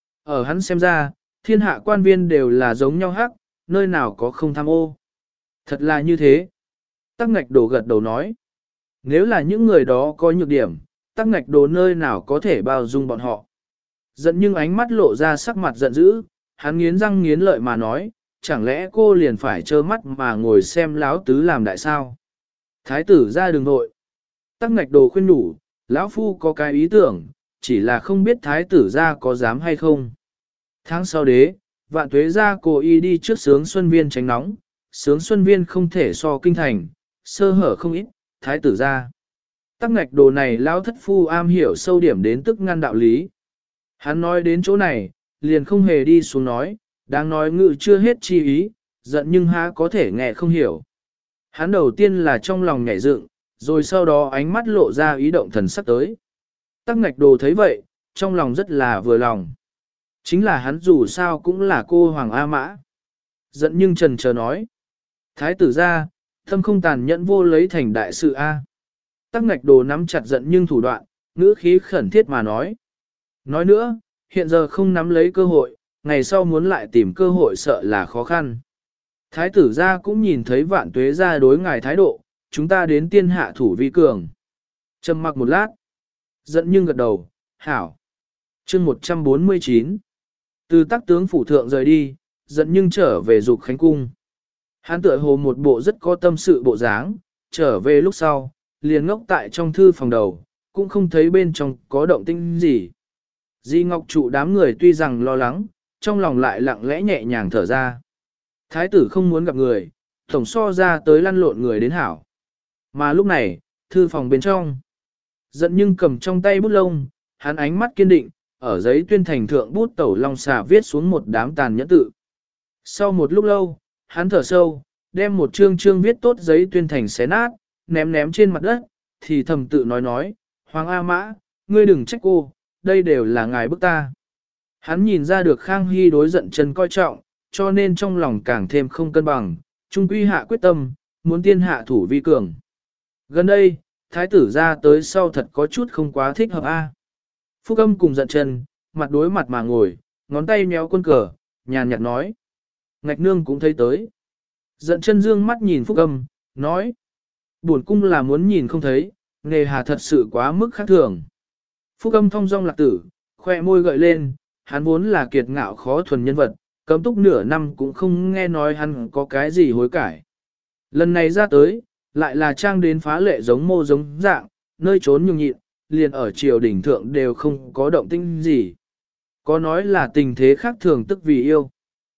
Ở hắn xem ra, thiên hạ quan viên đều là giống nhau hắc, nơi nào có không tham ô. Thật là như thế. Tắc ngạch đồ gật đầu nói. Nếu là những người đó có nhược điểm, tắc ngạch đồ nơi nào có thể bao dung bọn họ. Giận nhưng ánh mắt lộ ra sắc mặt giận dữ, hắn nghiến răng nghiến lợi mà nói, chẳng lẽ cô liền phải trơ mắt mà ngồi xem lão tứ làm đại sao? Thái tử ra đường nội. Tắc ngạch đồ khuyên nhủ, lão phu có cái ý tưởng, chỉ là không biết thái tử ra có dám hay không. Tháng sau đế, vạn tuế ra cô y đi trước sướng xuân viên tránh nóng, sướng xuân viên không thể so kinh thành, sơ hở không ít, thái tử ra. Tắc ngạch đồ này lão thất phu am hiểu sâu điểm đến tức ngăn đạo lý. Hắn nói đến chỗ này, liền không hề đi xuống nói, đang nói ngự chưa hết chi ý, giận nhưng há có thể nghe không hiểu. Hắn đầu tiên là trong lòng nhảy dựng, rồi sau đó ánh mắt lộ ra ý động thần sắc tới. Tắc ngạch đồ thấy vậy, trong lòng rất là vừa lòng. Chính là hắn dù sao cũng là cô Hoàng A Mã. Giận nhưng trần chờ nói. Thái tử ra, thâm không tàn nhẫn vô lấy thành đại sự A. Tắc ngạch đồ nắm chặt giận nhưng thủ đoạn, ngữ khí khẩn thiết mà nói. Nói nữa, hiện giờ không nắm lấy cơ hội, ngày sau muốn lại tìm cơ hội sợ là khó khăn. Thái tử ra cũng nhìn thấy vạn tuế ra đối ngài thái độ, chúng ta đến tiên hạ thủ vi cường. Trầm mặc một lát. Giận nhưng gật đầu, hảo. chương một trăm bốn mươi chín. Từ tác tướng phủ thượng rời đi, giận nhưng trở về dục khánh cung. Hắn tựa hồ một bộ rất có tâm sự bộ dáng, trở về lúc sau, liền ngốc tại trong thư phòng đầu, cũng không thấy bên trong có động tĩnh gì. Di Ngọc Trụ đám người tuy rằng lo lắng, trong lòng lại lặng lẽ nhẹ nhàng thở ra. Thái tử không muốn gặp người, tổng so ra tới lăn lộn người đến hảo. Mà lúc này, thư phòng bên trong, giận nhưng cầm trong tay bút lông, hắn ánh mắt kiên định, ở giấy tuyên thành thượng bút tẩu long xà viết xuống một đám tàn nhẫn tự. Sau một lúc lâu, hắn thở sâu, đem một chương chương viết tốt giấy tuyên thành xé nát, ném ném trên mặt đất, thì thầm tự nói nói, Hoàng A Mã, ngươi đừng trách cô, đây đều là ngài bức ta. Hắn nhìn ra được Khang Hy đối giận chân coi trọng, cho nên trong lòng càng thêm không cân bằng, trung quy hạ quyết tâm, muốn tiên hạ thủ vi cường. Gần đây, thái tử ra tới sau thật có chút không quá thích hợp a. Phúc Âm cùng giận chân, mặt đối mặt mà ngồi, ngón tay méo quân cờ, nhàn nhạt nói. Ngạch nương cũng thấy tới. Giận chân dương mắt nhìn Phúc Âm, nói. Buồn cung là muốn nhìn không thấy, nghề hà thật sự quá mức khác thường. Phúc Âm thong dong lạc tử, khoe môi gợi lên, hắn vốn là kiệt ngạo khó thuần nhân vật, cấm túc nửa năm cũng không nghe nói hắn có cái gì hối cải. Lần này ra tới, lại là trang đến phá lệ giống mô giống dạng, nơi trốn nhường nhịn, liền ở triều đỉnh thượng đều không có động tĩnh gì. Có nói là tình thế khác thường tức vì yêu.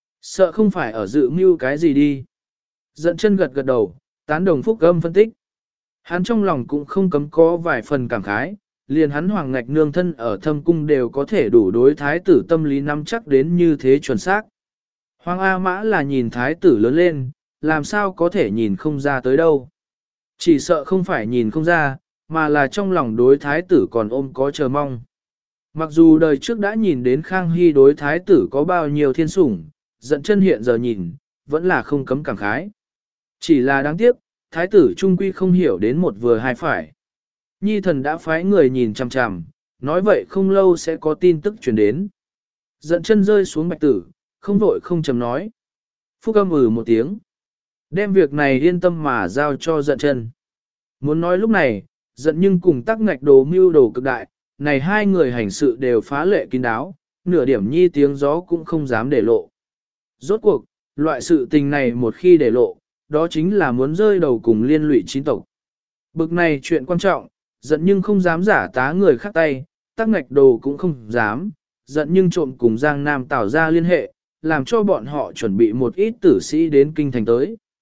Sợ không phải ở dự mưu cái gì đi. Giận chân gật gật đầu, tán đồng Phúc Âm phân tích. Hắn trong lòng cũng không cấm có vài phần cảm khái, liền hắn hoàng ngạch nương thân ở thâm cung đều có thể đủ đối thái tử tâm lý nắm chắc đến như thế chuẩn xác. Hoàng A Mã là nhìn thái tử lớn lên, làm sao có thể nhìn không ra tới đâu. Chỉ sợ không phải nhìn không ra, mà là trong lòng đối thái tử còn ôm có chờ mong. Mặc dù đời trước đã nhìn đến Khang Hy đối thái tử có bao nhiêu thiên sủng, giận chân hiện giờ nhìn, vẫn là không cấm cảm khái. Chỉ là đáng tiếc, thái tử trung quy không hiểu đến một vừa hai phải. Nhi thần đã phái người nhìn chằm chằm, nói vậy không lâu sẽ có tin tức truyền đến. Giận chân rơi xuống bạch tử, không vội không chầm nói. Phúc Âm ừ một tiếng. Đem việc này yên tâm mà giao cho giận chân. Muốn nói lúc này, giận nhưng cùng tắc ngạch đồ mưu đồ cực đại, này hai người hành sự đều phá lệ kín đáo, nửa điểm nhi tiếng gió cũng không dám để lộ. Rốt cuộc, loại sự tình này một khi để lộ, đó chính là muốn rơi đầu cùng liên lụy chín tộc. Bực này chuyện quan trọng, giận nhưng không dám giả tá người khác tay, tắc ngạch đồ cũng không dám, giận nhưng trộm cùng Giang Nam tạo ra liên hệ, làm cho bọn họ chuẩn bị một ít tử sĩ đến kinh thành tới.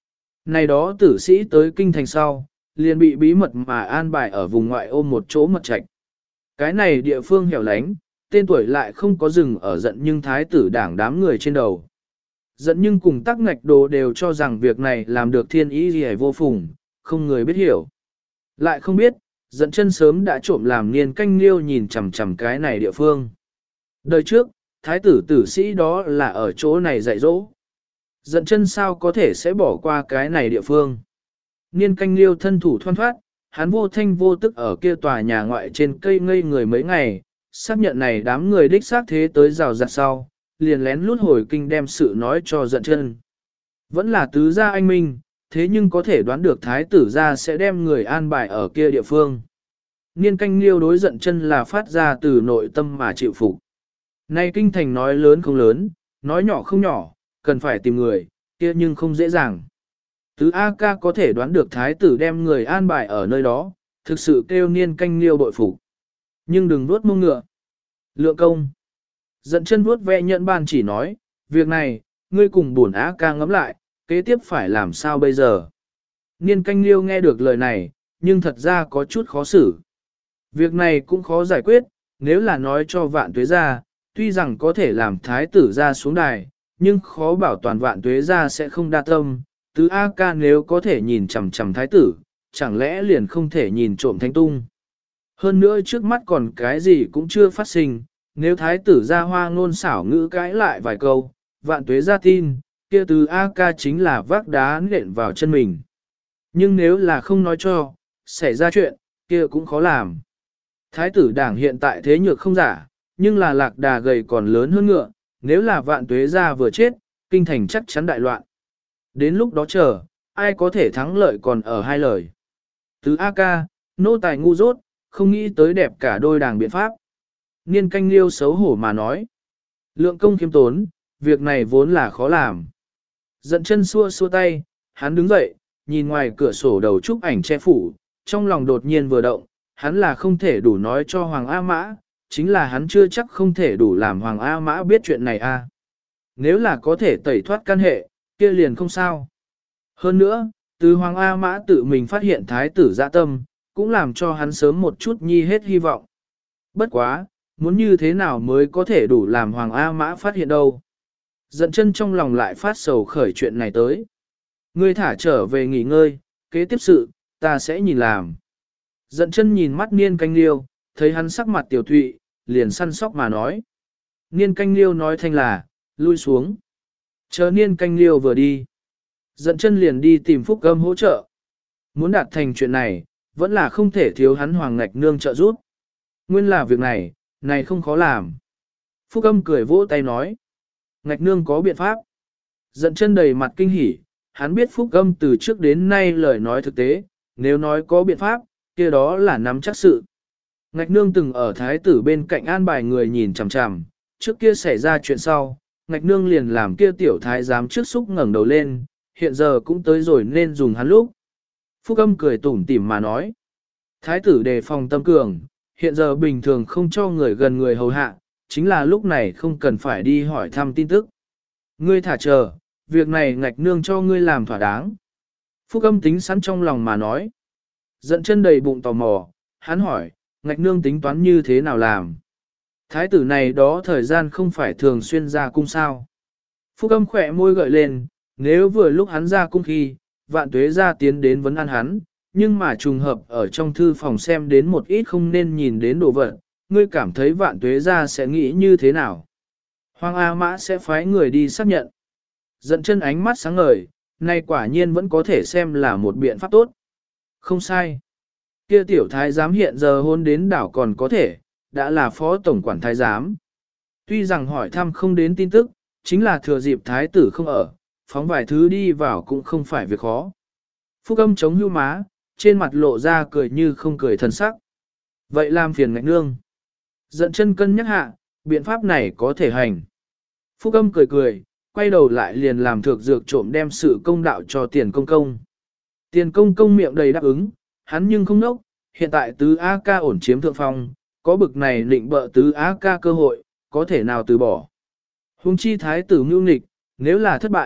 Này đó tử sĩ tới kinh thành sau, liền bị bí mật mà an bài ở vùng ngoại ô một chỗ mật trạch. Cái này địa phương hẻo lánh, tên tuổi lại không có rừng ở giận nhưng thái tử đảng đám người trên đầu. Giận nhưng cùng tắc ngạch đồ đều cho rằng việc này làm được thiên ý gì vô phùng, không người biết hiểu. Lại không biết, giận chân sớm đã trộm làm niên canh liêu nhìn chằm chằm cái này địa phương. Đời trước, thái tử tử sĩ đó là ở chỗ này dạy dỗ. Giận chân sao có thể sẽ bỏ qua cái này địa phương. Niên canh liêu thân thủ thoăn thoát, hắn vô thanh vô tức ở kia tòa nhà ngoại trên cây ngây người mấy ngày, xác nhận này đám người đích xác thế tới rào rạt sau, liền lén lút hồi kinh đem sự nói cho giận chân. Vẫn là tứ gia anh minh, thế nhưng có thể đoán được thái tử gia sẽ đem người an bài ở kia địa phương. Niên canh liêu đối giận chân là phát ra từ nội tâm mà chịu phục. Nay kinh thành nói lớn không lớn, nói nhỏ không nhỏ, cần phải tìm người, kia nhưng không dễ dàng. Tứ A ca có thể đoán được thái tử đem người an bài ở nơi đó, thực sự kêu niên canh liêu bội phục. Nhưng đừng vuốt mông ngựa. Lượng công. Giận chân vuốt ve nhận ban chỉ nói, việc này, ngươi cùng bổn A ca ngẫm lại, kế tiếp phải làm sao bây giờ. Niên canh liêu nghe được lời này, nhưng thật ra có chút khó xử. Việc này cũng khó giải quyết, nếu là nói cho vạn tuế ra, tuy rằng có thể làm thái tử ra xuống đài, nhưng khó bảo toàn vạn tuế ra sẽ không đa tâm. Tứ A ca nếu có thể nhìn chằm chằm thái tử, chẳng lẽ liền không thể nhìn trộm thánh tung. Hơn nữa trước mắt còn cái gì cũng chưa phát sinh, nếu thái tử ra hoa ngôn xảo ngữ cãi lại vài câu, vạn tuế ra tin, kia tứ A ca chính là vác đá nện vào chân mình. Nhưng nếu là không nói cho, xảy ra chuyện, kia cũng khó làm. Thái tử đảng hiện tại thế nhược không giả, nhưng là lạc đà gầy còn lớn hơn ngựa, nếu là vạn tuế ra vừa chết, kinh thành chắc chắn đại loạn. Đến lúc đó chờ, ai có thể thắng lợi còn ở hai lời. Tứ A ca, nô tài ngu dốt, không nghĩ tới đẹp cả đôi đảng biện pháp. Niên canh liêu xấu hổ mà nói. Lượng công khiêm tốn, việc này vốn là khó làm. Giận chân xua xua tay, hắn đứng dậy, nhìn ngoài cửa sổ đầu trúc ảnh che phủ, trong lòng đột nhiên vừa động, hắn là không thể đủ nói cho Hoàng A Mã, chính là hắn chưa chắc không thể đủ làm Hoàng A Mã biết chuyện này a. Nếu là có thể tẩy thoát căn hệ, kia liền không sao. Hơn nữa, từ Hoàng A Mã tự mình phát hiện thái tử dạ tâm, cũng làm cho hắn sớm một chút nhi hết hy vọng. Bất quá, muốn như thế nào mới có thể đủ làm Hoàng A Mã phát hiện đâu. Giận chân trong lòng lại phát sầu khởi chuyện này tới. Ngươi thả trở về nghỉ ngơi, kế tiếp sự, ta sẽ nhìn làm. Giận chân nhìn mắt niên canh liêu, thấy hắn sắc mặt tiểu thụy, liền săn sóc mà nói. Niên canh liêu nói thanh là, lui xuống. Chờ niên canh liêu vừa đi. Giận chân liền đi tìm Phúc Âm hỗ trợ. Muốn đạt thành chuyện này, vẫn là không thể thiếu hắn Hoàng Ngạch Nương trợ giúp. Nguyên là việc này, này không khó làm. Phúc Âm cười vỗ tay nói. Ngạch Nương có biện pháp. Giận chân đầy mặt kinh hỉ, hắn biết Phúc Âm từ trước đến nay lời nói thực tế, nếu nói có biện pháp, kia đó là nắm chắc sự. Ngạch Nương từng ở thái tử bên cạnh an bài người nhìn chằm chằm, trước kia xảy ra chuyện sau, Ngạch Nương liền làm kia tiểu thái giám trước xúc ngẩng đầu lên, hiện giờ cũng tới rồi nên dùng hắn lúc. Phúc Âm cười tủm tỉm mà nói. Thái tử đề phòng tâm cường, hiện giờ bình thường không cho người gần người hầu hạ, chính là lúc này không cần phải đi hỏi thăm tin tức. Ngươi thả chờ, việc này Ngạch Nương cho ngươi làm thỏa đáng. Phúc Âm tính sẵn trong lòng mà nói. Giận chân đầy bụng tò mò, hắn hỏi, Ngạch Nương tính toán như thế nào làm? Thái tử này đó thời gian không phải thường xuyên ra cung sao. Phúc Âm khỏe môi gợi lên, nếu vừa lúc hắn ra cung khi, vạn tuế ra tiến đến vấn an hắn, nhưng mà trùng hợp ở trong thư phòng xem đến một ít không nên nhìn đến đồ vật, ngươi cảm thấy vạn tuế ra sẽ nghĩ như thế nào? Hoàng A Mã sẽ phái người đi xác nhận. Giận chân ánh mắt sáng ngời, này quả nhiên vẫn có thể xem là một biện pháp tốt. Không sai. Kia tiểu thái giám hiện giờ hôn đến đảo còn có thể, đã là phó tổng quản thái giám. Tuy rằng hỏi thăm không đến tin tức, chính là thừa dịp thái tử không ở, phóng vài thứ đi vào cũng không phải việc khó. Phúc Âm chống hưu má, trên mặt lộ ra cười như không cười thân sắc. Vậy làm phiền Ngạch Nương. Giận chân cân nhắc hạ, biện pháp này có thể hành. Phúc Âm cười cười, quay đầu lại liền làm thược dược trộm đem sự công đạo cho tiền công công. Tiền công công miệng đầy đáp ứng, hắn nhưng không nốc, hiện tại tứ A ca ổn chiếm thượng phong, có bực này định bợ tứ A ca cơ hội, có thể nào từ bỏ. Hùng chi thái tử mưu nghịch, nếu là thất bại,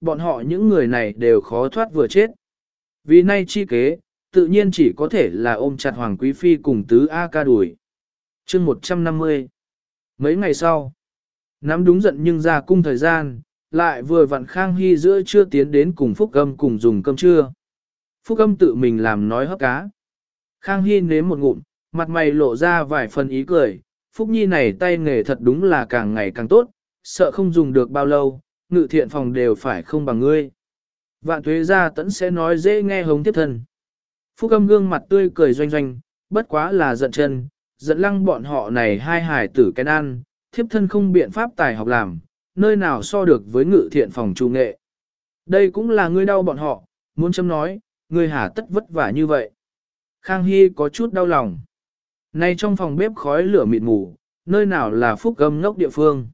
bọn họ những người này đều khó thoát vừa chết. Vì nay chi kế, tự nhiên chỉ có thể là ôm chặt Hoàng Quý Phi cùng tứ A ca đuổi. chương một trăm năm mươi. Mấy ngày sau, nắm đúng giận nhưng ra cung thời gian, lại vừa vặn Khang Hy giữa trưa tiến đến cùng Phúc Âm cùng dùng cơm trưa. Phúc Âm tự mình làm nói hấp cá. Khang Hy nếm một ngụm, mặt mày lộ ra vài phần ý cười, Phúc Nhi này tay nghề thật đúng là càng ngày càng tốt, sợ không dùng được bao lâu, ngự thiện phòng đều phải không bằng ngươi. Vạn Tuế gia tẫn sẽ nói dễ nghe hống tiếp thân. Phúc Âm gương mặt tươi cười doanh doanh, bất quá là giận chân, giận lăng bọn họ này hai hài tử cái ăn, thiếp thân không biện pháp tài học làm, nơi nào so được với ngự thiện phòng trung nghệ. Đây cũng là ngươi đau bọn họ, muốn châm nói, ngươi hà tất vất vả như vậy. Khang Hy có chút đau lòng. Này trong phòng bếp khói lửa mịt mù, nơi nào là Phúc Âm ngốc địa phương.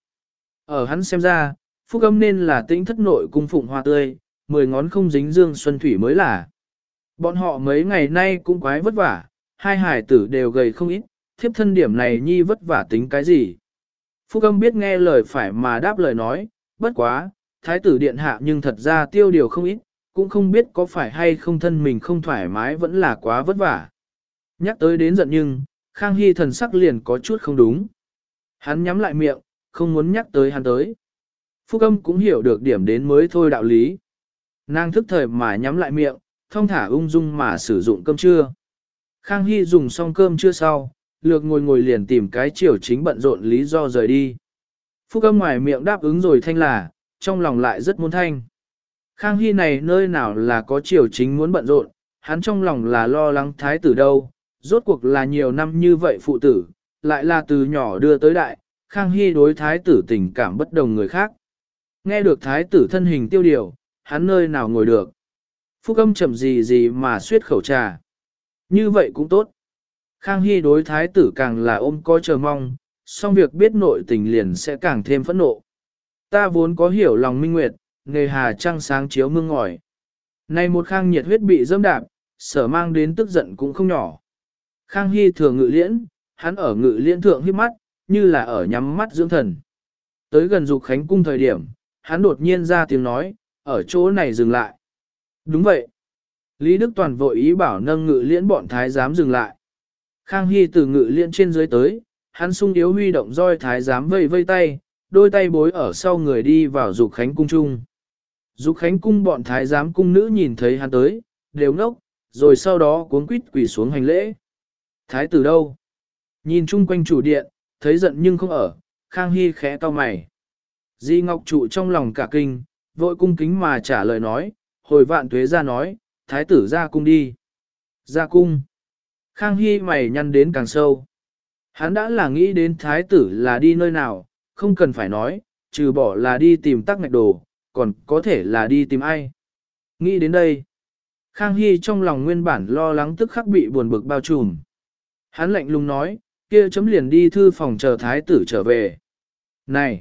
Ở hắn xem ra, Phúc Âm nên là tĩnh thất nội cung phụng hoa tươi, mười ngón không dính dương xuân thủy mới là. Bọn họ mấy ngày nay cũng quái vất vả, hai hải tử đều gầy không ít, thiếp thân điểm này nhi vất vả tính cái gì. Phúc Âm biết nghe lời phải mà đáp lời nói, bất quá, thái tử điện hạ nhưng thật ra tiêu điều không ít, cũng không biết có phải hay không thân mình không thoải mái vẫn là quá vất vả. Nhắc tới đến giận nhưng, Khang Hy thần sắc liền có chút không đúng. Hắn nhắm lại miệng, không muốn nhắc tới hắn tới. Phúc Âm cũng hiểu được điểm đến mới thôi đạo lý. Nàng thức thời mà nhắm lại miệng, thong thả ung dung mà sử dụng cơm trưa. Khang Hy dùng xong cơm trưa sau, lược ngồi ngồi liền tìm cái chiều chính bận rộn lý do rời đi. Phúc Âm ngoài miệng đáp ứng rồi thanh là, trong lòng lại rất muốn thanh. Khang Hy này nơi nào là có chiều chính muốn bận rộn, hắn trong lòng là lo lắng thái tử đâu, rốt cuộc là nhiều năm như vậy phụ tử, lại là từ nhỏ đưa tới đại, Khang Hy đối thái tử tình cảm bất đồng người khác. Nghe được thái tử thân hình tiêu điều, hắn nơi nào ngồi được. Phúc Âm chậm gì gì mà suyết khẩu trà. Như vậy cũng tốt. Khang Hy đối thái tử càng là ôm coi chờ mong, song việc biết nội tình liền sẽ càng thêm phẫn nộ. Ta vốn có hiểu lòng minh nguyệt, nghề hà trăng sáng chiếu mương ngòi. Này một Khang nhiệt huyết bị dâm đạp, sở mang đến tức giận cũng không nhỏ. Khang Hy thường ngự liễn, hắn ở ngự liễn thượng hiếp mắt, như là ở nhắm mắt dưỡng thần. Tới gần Dục Khánh cung thời điểm, hắn đột nhiên ra tiếng nói, ở chỗ này dừng lại. Đúng vậy. Lý Đức Toàn vội ý bảo nâng ngự liễn bọn thái giám dừng lại. Khang Hy từ ngự liễn trên dưới tới, hắn sung yếu huy động roi thái giám vây vây tay, đôi tay bối ở sau người đi vào Dục Khánh cung chung. Dục Khánh cung bọn thái giám cung nữ nhìn thấy hắn tới, đều ngốc, rồi sau đó cuống quýt quỳ xuống hành lễ. Thái tử đâu? Nhìn chung quanh chủ điện, thấy giận nhưng không ở, Khang Hy khẽ cau mày. Di Ngọc Trụ trong lòng cả kinh, vội cung kính mà trả lời nói, hồi Vạn Tuế ra nói, thái tử ra cung đi. Ra cung. Khang Hy mày nhăn đến càng sâu. Hắn đã là nghĩ đến thái tử là đi nơi nào, không cần phải nói, trừ bỏ là đi tìm tắc ngạch đồ, còn có thể là đi tìm ai. Nghĩ đến đây. Khang Hy trong lòng nguyên bản lo lắng tức khắc bị buồn bực bao trùm. Hắn lạnh lùng nói, kia chấm liền đi thư phòng chờ thái tử trở về. Này!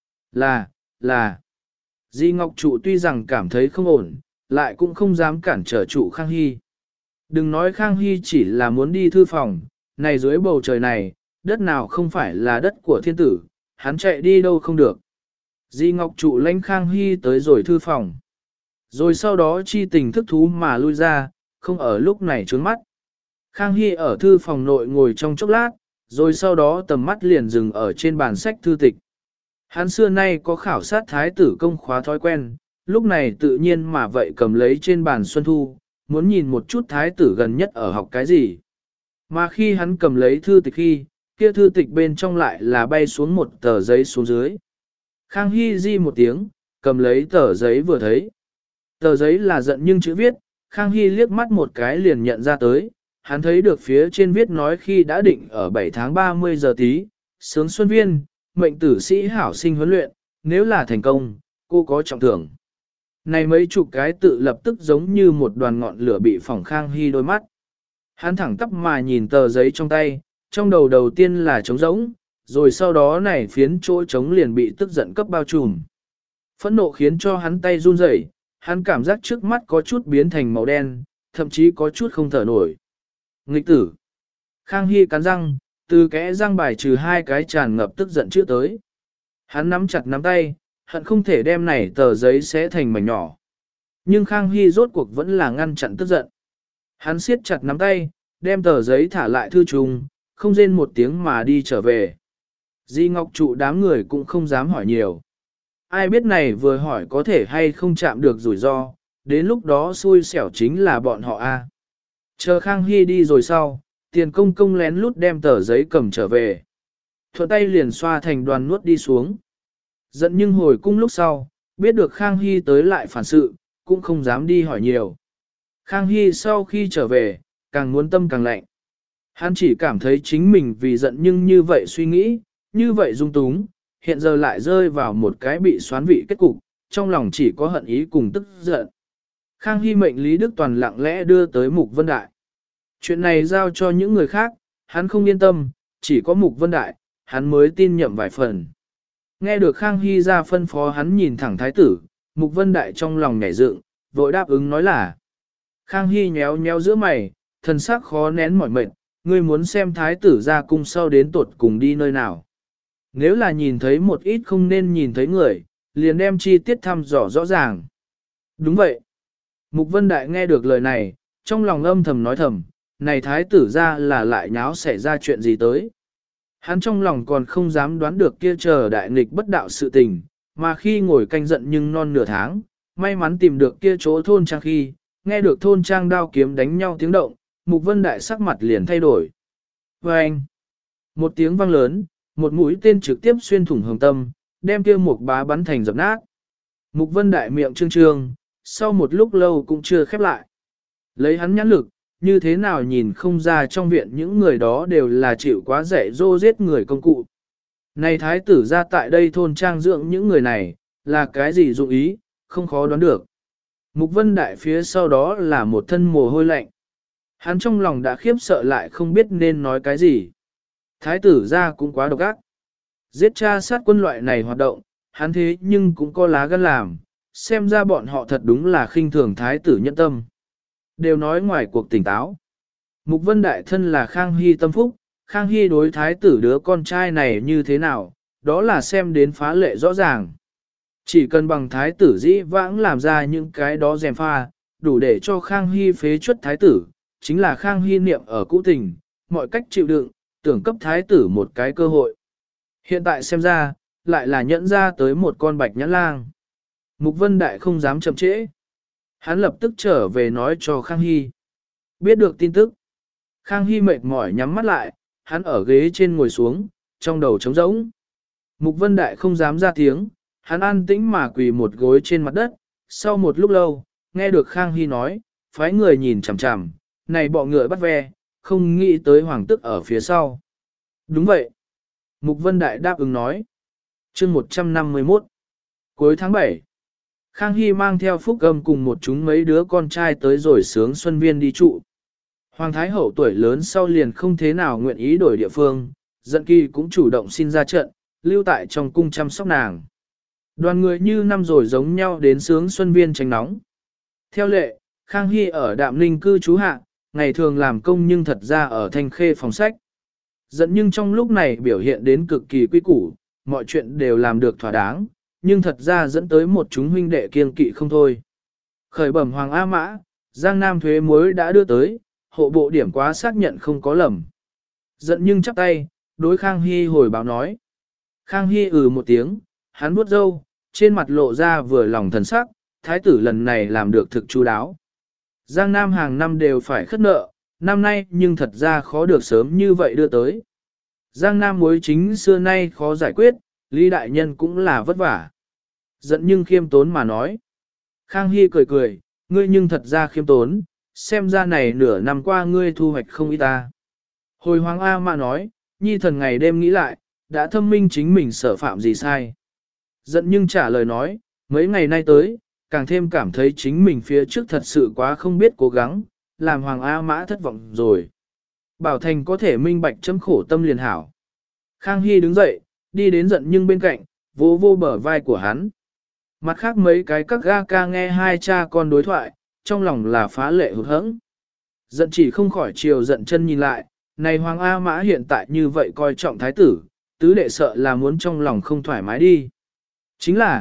Là, là. Di Ngọc Trụ tuy rằng cảm thấy không ổn, lại cũng không dám cản trở trụ Khang Hy. Đừng nói Khang Hy chỉ là muốn đi thư phòng, này dưới bầu trời này, đất nào không phải là đất của thiên tử, hắn chạy đi đâu không được. Di Ngọc Trụ lãnh Khang Hy tới rồi thư phòng. Rồi sau đó chi tình thức thú mà lui ra, không ở lúc này trướng mắt. Khang Hy ở thư phòng nội ngồi trong chốc lát, rồi sau đó tầm mắt liền dừng ở trên bàn sách thư tịch. Hắn xưa nay có khảo sát thái tử công khóa thói quen, lúc này tự nhiên mà vậy cầm lấy trên bàn Xuân Thu, muốn nhìn một chút thái tử gần nhất ở học cái gì. Mà khi hắn cầm lấy thư tịch khi, kia thư tịch bên trong lại là bay xuống một tờ giấy xuống dưới. Khang Hy di một tiếng, cầm lấy tờ giấy vừa thấy. Tờ giấy là giận nhưng chữ viết, Khang Hy liếc mắt một cái liền nhận ra tới, hắn thấy được phía trên viết nói khi đã định ở bảy tháng ba mươi giờ tí, sướng xuân viên, mệnh tử sĩ hảo sinh huấn luyện, nếu là thành công, cô có trọng thưởng. Này mấy chục cái tự lập tức giống như một đoàn ngọn lửa bị phỏng Khang Hy đôi mắt. Hắn thẳng tắp mà nhìn tờ giấy trong tay, trong đầu đầu tiên là trống rỗng, rồi sau đó này phiến chỗ trống liền bị tức giận cấp bao trùm. Phẫn nộ khiến cho hắn tay run rẩy, hắn cảm giác trước mắt có chút biến thành màu đen, thậm chí có chút không thở nổi. Nghịch tử. Khang Hy cắn răng, từ kẽ răng bài trừ hai cái tràn ngập tức giận chữ tới. Hắn nắm chặt nắm tay, hận không thể đem này tờ giấy xé thành mảnh nhỏ. Nhưng Khang Hy rốt cuộc vẫn là ngăn chặn tức giận. Hắn siết chặt nắm tay, đem tờ giấy thả lại thư trùng, không rên một tiếng mà đi trở về. Di Ngọc Trụ đám người cũng không dám hỏi nhiều. Ai biết này vừa hỏi có thể hay không chạm được rủi ro, đến lúc đó xui xẻo chính là bọn họ a. Chờ Khang Hy đi rồi sau, Tiền Công Công lén lút đem tờ giấy cầm trở về. Thuận tay liền xoa thành đoàn nuốt đi xuống. Giận nhưng hồi cung lúc sau, biết được Khang Hy tới lại phản sự, cũng không dám đi hỏi nhiều. Khang Hy sau khi trở về, càng muốn tâm càng lạnh. Hắn chỉ cảm thấy chính mình vì giận nhưng như vậy suy nghĩ, như vậy dung túng, hiện giờ lại rơi vào một cái bị xoán vị kết cục, trong lòng chỉ có hận ý cùng tức giận. Khang Hy mệnh Lý Đức Toàn lặng lẽ đưa tới Mục Vân Đại. Chuyện này giao cho những người khác, hắn không yên tâm, chỉ có Mục Vân Đại, hắn mới tin nhậm vài phần. Nghe được Khang Hy ra phân phó hắn nhìn thẳng thái tử, Mục Vân Đại trong lòng nhảy dựng, vội đáp ứng nói là. Khang Hy nhéo nhéo giữa mày, thần sắc khó nén mỏi mệt, ngươi muốn xem thái tử ra cung sau đến tuột cùng đi nơi nào. Nếu là nhìn thấy một ít không nên nhìn thấy người, liền đem chi tiết thăm dò rõ ràng. Đúng vậy. Mục Vân Đại nghe được lời này, trong lòng âm thầm nói thầm, này thái tử ra là lại nháo xảy ra chuyện gì tới. Hắn trong lòng còn không dám đoán được kia chờ đại nghịch bất đạo sự tình, mà khi ngồi canh giận nhưng non nửa tháng, may mắn tìm được kia chỗ thôn trang khi, nghe được thôn trang đao kiếm đánh nhau tiếng động, Mục Vân Đại sắc mặt liền thay đổi. Và anh, một tiếng vang lớn, một mũi tên trực tiếp xuyên thủng hồng tâm, đem kia Mục Bá bắn thành dập nát. Mục Vân Đại miệng trương trương, sau một lúc lâu cũng chưa khép lại. Lấy hắn nhãn lực, như thế nào nhìn không ra trong viện những người đó đều là chịu quá dạy dỗ giết người công cụ. Này thái tử ra tại đây thôn trang dưỡng những người này, là cái gì dụng ý, không khó đoán được. Mục Vân Đại phía sau đó là một thân mồ hôi lạnh. Hắn trong lòng đã khiếp sợ lại không biết nên nói cái gì. Thái tử ra cũng quá độc ác. Giết cha sát quân loại này hoạt động, hắn thế nhưng cũng có lá gan làm, xem ra bọn họ thật đúng là khinh thường thái tử nhân tâm. Đều nói ngoài cuộc tỉnh táo. Mục Vân Đại thân là Khang Hy tâm phúc, Khang Hy đối thái tử đứa con trai này như thế nào, đó là xem đến phá lệ rõ ràng. Chỉ cần bằng thái tử dĩ vãng làm ra những cái đó dèm pha, đủ để cho Khang Hy phế chuất thái tử, chính là Khang Hy niệm ở cũ tình, mọi cách chịu đựng, tưởng cấp thái tử một cái cơ hội. Hiện tại xem ra, lại là nhẫn ra tới một con bạch nhãn lang. Mục Vân Đại không dám chậm trễ. Hắn lập tức trở về nói cho Khang Hy. Biết được tin tức. Khang Hy mệt mỏi nhắm mắt lại, hắn ở ghế trên ngồi xuống, trong đầu trống rỗng. Mục Vân Đại không dám ra tiếng, hắn an tĩnh mà quỳ một gối trên mặt đất. Sau một lúc lâu, nghe được Khang Hy nói, phái người nhìn chằm chằm, này bọ ngựa bắt ve, không nghĩ tới hoàng tức ở phía sau. Đúng vậy. Mục Vân Đại đáp ứng nói. Chương một trăm năm mươi mốt. Cuối tháng bảy. Khang Hy mang theo Phúc Âm cùng một chúng mấy đứa con trai tới rồi sướng Xuân Viên đi trụ. Hoàng Thái Hậu tuổi lớn sau liền không thế nào nguyện ý đổi địa phương, Dận Kỳ cũng chủ động xin ra trận, lưu tại trong cung chăm sóc nàng. Đoàn người như năm rồi giống nhau đến sướng Xuân Viên tránh nóng. Theo lệ, Khang Hy ở Đạm Ninh cư trú hạ, ngày thường làm công nhưng thật ra ở Thanh Khê phòng sách. Dận nhưng trong lúc này biểu hiện đến cực kỳ quy củ, mọi chuyện đều làm được thỏa đáng, nhưng thật ra dẫn tới một chúng huynh đệ kiêng kỵ không thôi. Khởi bẩm Hoàng A Mã, Giang Nam thuế muối đã đưa tới, hộ bộ điểm quá xác nhận không có lầm. Dận nhưng chắp tay, đối Khang Hy hồi báo nói. Khang Hy ừ một tiếng, hắn vuốt râu, trên mặt lộ ra vừa lòng thần sắc, thái tử lần này làm được thực chu đáo. Giang Nam hàng năm đều phải khất nợ, năm nay nhưng thật ra khó được sớm như vậy đưa tới. Giang Nam muối chính xưa nay khó giải quyết, Lý Đại Nhân cũng là vất vả. Giận nhưng khiêm tốn mà nói. Khang Hy cười cười, ngươi nhưng thật ra khiêm tốn, xem ra này nửa năm qua ngươi thu hoạch không ít ta. Hồi Hoàng A mà nói, nhi thần ngày đêm nghĩ lại, đã thâm minh chính mình sở phạm gì sai. Giận nhưng trả lời nói, mấy ngày nay tới, càng thêm cảm thấy chính mình phía trước thật sự quá không biết cố gắng, làm Hoàng A Mã thất vọng rồi. Bảo Thành có thể minh bạch chấm khổ tâm liền hảo. Khang Hy đứng dậy, đi đến Giận nhưng bên cạnh, vô vô bờ vai của hắn. Mặt khác mấy cái các ga ca nghe hai cha con đối thoại, trong lòng là phá lệ hụt hẫng. Giận chỉ không khỏi chiều giận chân nhìn lại, này Hoàng A Mã hiện tại như vậy coi trọng thái tử, tứ đệ sợ là muốn trong lòng không thoải mái đi. Chính là,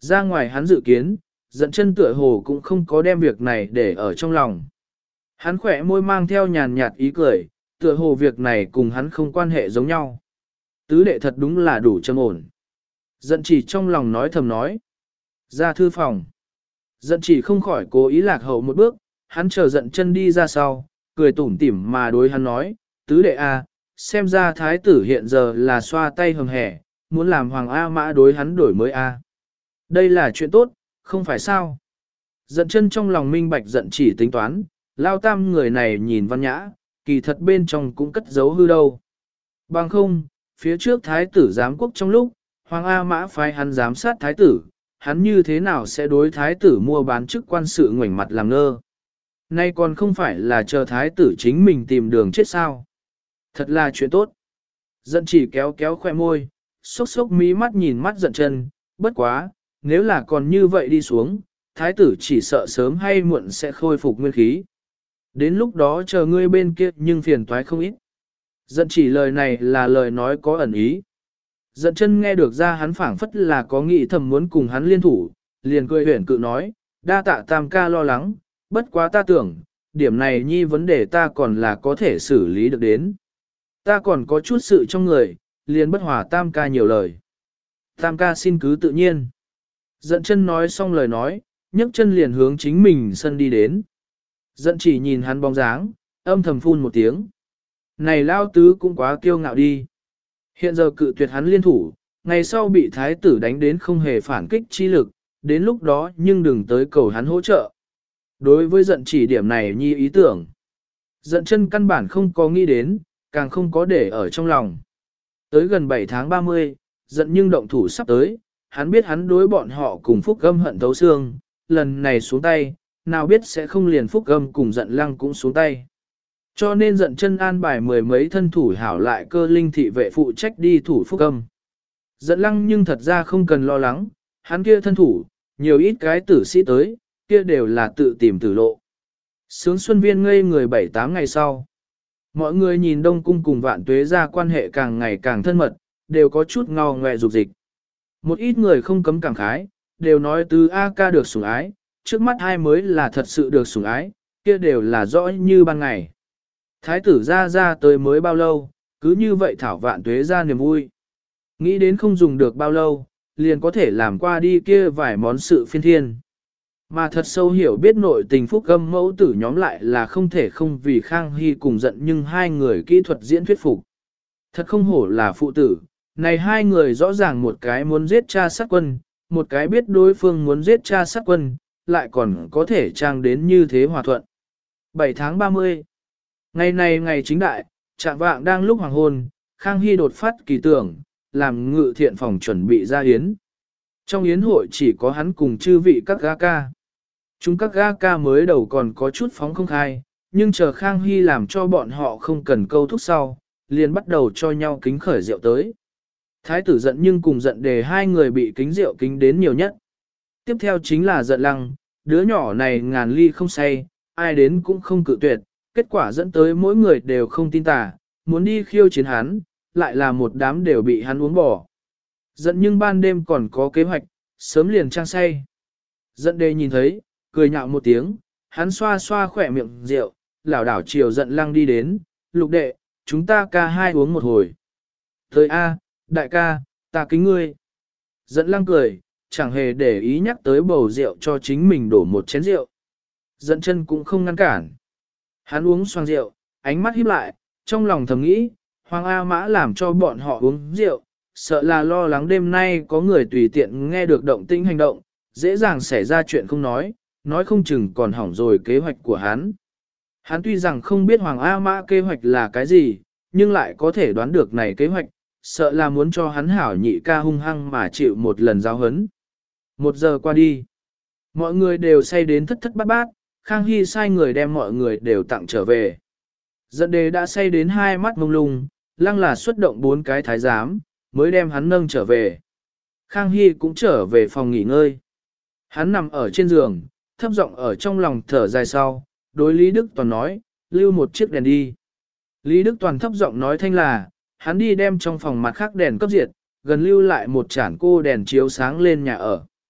Ra ngoài hắn dự kiến, giận chân tựa hồ cũng không có đem việc này để ở trong lòng. Hắn khỏe môi mang theo nhàn nhạt ý cười, tựa hồ việc này cùng hắn không quan hệ giống nhau. Tứ đệ thật đúng là đủ trầm ổn. Giận chỉ trong lòng nói thầm nói. Ra thư phòng. Giận chỉ không khỏi cố ý lạc hậu một bước, hắn chờ giận chân đi ra sau, cười tủm tỉm mà đối hắn nói, tứ đệ a, xem ra thái tử hiện giờ là xoa tay hầm hẻ, muốn làm hoàng A mã đối hắn đổi mới a. Đây là chuyện tốt, không phải sao. Giận chân trong lòng minh bạch giận chỉ tính toán, lao tam người này nhìn văn nhã, kỳ thật bên trong cũng cất giấu hư đâu. Bằng không, phía trước thái tử giám quốc trong lúc, hoàng A mã phái hắn giám sát thái tử, hắn như thế nào sẽ đối thái tử mua bán chức quan sự ngoảnh mặt làm ngơ. Nay còn không phải là chờ thái tử chính mình tìm đường chết sao. Thật là chuyện tốt. Giận chỉ kéo kéo khoe môi, sốc sốc mí mắt nhìn mắt giận chân, bất quá, nếu là còn như vậy đi xuống, thái tử chỉ sợ sớm hay muộn sẽ khôi phục nguyên khí. Đến lúc đó chờ ngươi bên kia nhưng phiền toái không ít. Giận chỉ lời này là lời nói có ẩn ý. Giận chân nghe được ra hắn phảng phất là có nghĩ thầm muốn cùng hắn liên thủ, liền cười huyển cự nói, đa tạ tam ca lo lắng, bất quá ta tưởng, điểm này nhi vấn đề ta còn là có thể xử lý được đến. Ta còn có chút sự trong người, liền bất hòa tam ca nhiều lời. Tam ca xin cứ tự nhiên. Giận chân nói xong lời nói, nhấc chân liền hướng chính mình sân đi đến. Giận chỉ nhìn hắn bóng dáng, âm thầm phun một tiếng. Này lao tứ cũng quá kiêu ngạo đi. Hiện giờ cự tuyệt hắn liên thủ, ngày sau bị thái tử đánh đến không hề phản kích chi lực, đến lúc đó nhưng đừng tới cầu hắn hỗ trợ. Đối với giận chỉ điểm này nhi ý tưởng. Giận chân căn bản không có nghĩ đến, càng không có để ở trong lòng. Tới gần bảy tháng ba mươi, giận nhưng động thủ sắp tới, hắn biết hắn đối bọn họ cùng phúc gâm hận thấu xương, lần này xuống tay, nào biết sẽ không liền phúc gâm cùng giận lăng cũng xuống tay. Cho nên giận chân an bài mười mấy thân thủ hảo lại cơ linh thị vệ phụ trách đi thủ phúc âm. Giận lăng nhưng thật ra không cần lo lắng, hắn kia thân thủ, nhiều ít cái tử sĩ tới, kia đều là tự tìm tử lộ. Sướng Xuân Viên ngây người bảy tám ngày sau. Mọi người nhìn Đông Cung cùng Vạn Tuế ra quan hệ càng ngày càng thân mật, đều có chút ngò ngoẹ dục dịch. Một ít người không cấm cảm khái, đều nói tứ A ca được sủng ái, trước mắt hai mới là thật sự được sủng ái, kia đều là rõ như ban ngày. Thái tử ra ra tới mới bao lâu, cứ như vậy thảo Vạn Tuế ra niềm vui. Nghĩ đến không dùng được bao lâu, liền có thể làm qua đi kia vài món sự phiên thiên. Mà thật sâu hiểu biết nội tình phúc gâm mẫu tử nhóm lại là không thể không vì Khang Hy cùng giận nhưng hai người kỹ thuật diễn thuyết phục. Thật không hổ là phụ tử, này hai người rõ ràng một cái muốn giết cha sát quân, một cái biết đối phương muốn giết cha sát quân, lại còn có thể trang đến như thế hòa thuận. bảy tháng ba mươi Ngày này ngày chính đại, trạng vạng đang lúc hoàng hôn, Khang Hy đột phát kỳ tưởng, làm ngự thiện phòng chuẩn bị ra yến. Trong yến hội chỉ có hắn cùng chư vị các ga ca. Chúng các ga ca mới đầu còn có chút phóng không khai, nhưng chờ Khang Hy làm cho bọn họ không cần câu thúc sau, liền bắt đầu cho nhau kính khởi rượu tới. Thái tử giận nhưng cùng giận đề hai người bị kính rượu kính đến nhiều nhất. Tiếp theo chính là giận lăng, đứa nhỏ này ngàn ly không say, ai đến cũng không cự tuyệt, kết quả dẫn tới mỗi người đều không tin tà, muốn đi khiêu chiến hắn, lại là một đám đều bị hắn uống bỏ. Giận nhưng ban đêm còn có kế hoạch, sớm liền trang say. Giận đề nhìn thấy, cười nhạo một tiếng, hắn xoa xoa khỏe miệng rượu, lảo đảo chiều giận lăng đi đến, lục đệ, chúng ta ca hai uống một hồi. Thời A, đại ca, ta kính ngươi. Giận lăng cười, chẳng hề để ý nhắc tới bầu rượu cho chính mình đổ một chén rượu. Giận chân cũng không ngăn cản. Hắn uống xoang rượu, ánh mắt híp lại, trong lòng thầm nghĩ, Hoàng A Mã làm cho bọn họ uống rượu, sợ là lo lắng đêm nay có người tùy tiện nghe được động tĩnh hành động, dễ dàng xảy ra chuyện không nói, nói không chừng còn hỏng rồi kế hoạch của hắn. Hắn tuy rằng không biết Hoàng A Mã kế hoạch là cái gì, nhưng lại có thể đoán được này kế hoạch, sợ là muốn cho hắn hảo nhị ca hung hăng mà chịu một lần giáo hấn. Một giờ qua đi, mọi người đều say đến thất thất bát bát, Khang Hy sai người đem mọi người đều tặng trở về. Giận đề đã say đến hai mắt mông lung, lăng là xuất động bốn cái thái giám, mới đem hắn nâng trở về. Khang Hy cũng trở về phòng nghỉ ngơi. Hắn nằm ở trên giường, thấp giọng ở trong lòng thở dài sau, đối Lý Đức Toàn nói, lưu một chiếc đèn đi. Lý Đức Toàn thấp giọng nói thanh là, hắn đi đem trong phòng mặt khác đèn cấp diệt, gần lưu lại một chản cô đèn chiếu sáng lên nhà ở.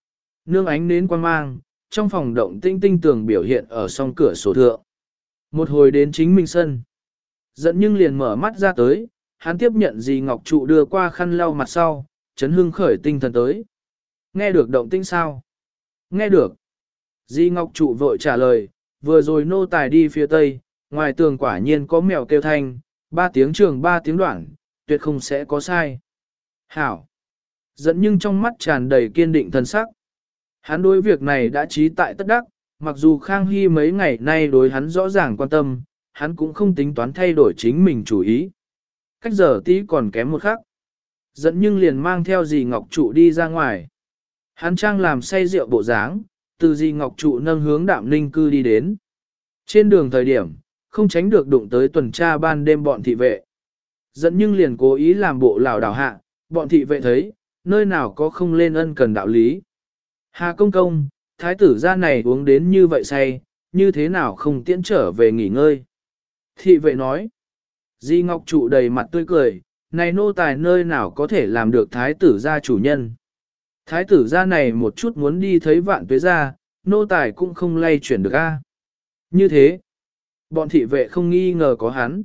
nương ánh nến quan mang, trong phòng động tinh tinh tường biểu hiện ở song cửa sổ thượng. Một hồi đến chính mình sân. Giận nhưng liền mở mắt ra tới, hắn tiếp nhận dì Ngọc Trụ đưa qua khăn lau mặt sau, chấn hưng khởi tinh thần tới. Nghe được động tinh sao? Nghe được. Dì Ngọc Trụ vội trả lời, vừa rồi nô tài đi phía tây, ngoài tường quả nhiên có mèo kêu thanh, ba tiếng trường ba tiếng đoạn, tuyệt không sẽ có sai. Hảo. Giận nhưng trong mắt tràn đầy kiên định thần sắc. Hắn đối việc này đã trí tại tất đắc, mặc dù Khang Hy mấy ngày nay đối hắn rõ ràng quan tâm, hắn cũng không tính toán thay đổi chính mình chủ ý. Cách giờ tí còn kém một khắc. Giận nhưng liền mang theo dì Ngọc Trụ đi ra ngoài. Hắn trang làm say rượu bộ dáng, từ dì Ngọc Trụ nâng hướng Đạm Ninh cư đi đến. Trên đường thời điểm, không tránh được đụng tới tuần tra ban đêm bọn thị vệ. Giận nhưng liền cố ý làm bộ lảo đảo hạ, bọn thị vệ thấy, nơi nào có không lên ân cần đạo lý. Hà công công, thái tử gia này uống đến như vậy say, như thế nào không tiễn trở về nghỉ ngơi. Thị vệ nói, Di Ngọc Trụ đầy mặt tươi cười, này nô tài nơi nào có thể làm được thái tử gia chủ nhân. Thái tử gia này một chút muốn đi thấy vạn tuế gia, nô tài cũng không lay chuyển được a. Như thế, bọn thị vệ không nghi ngờ có hắn.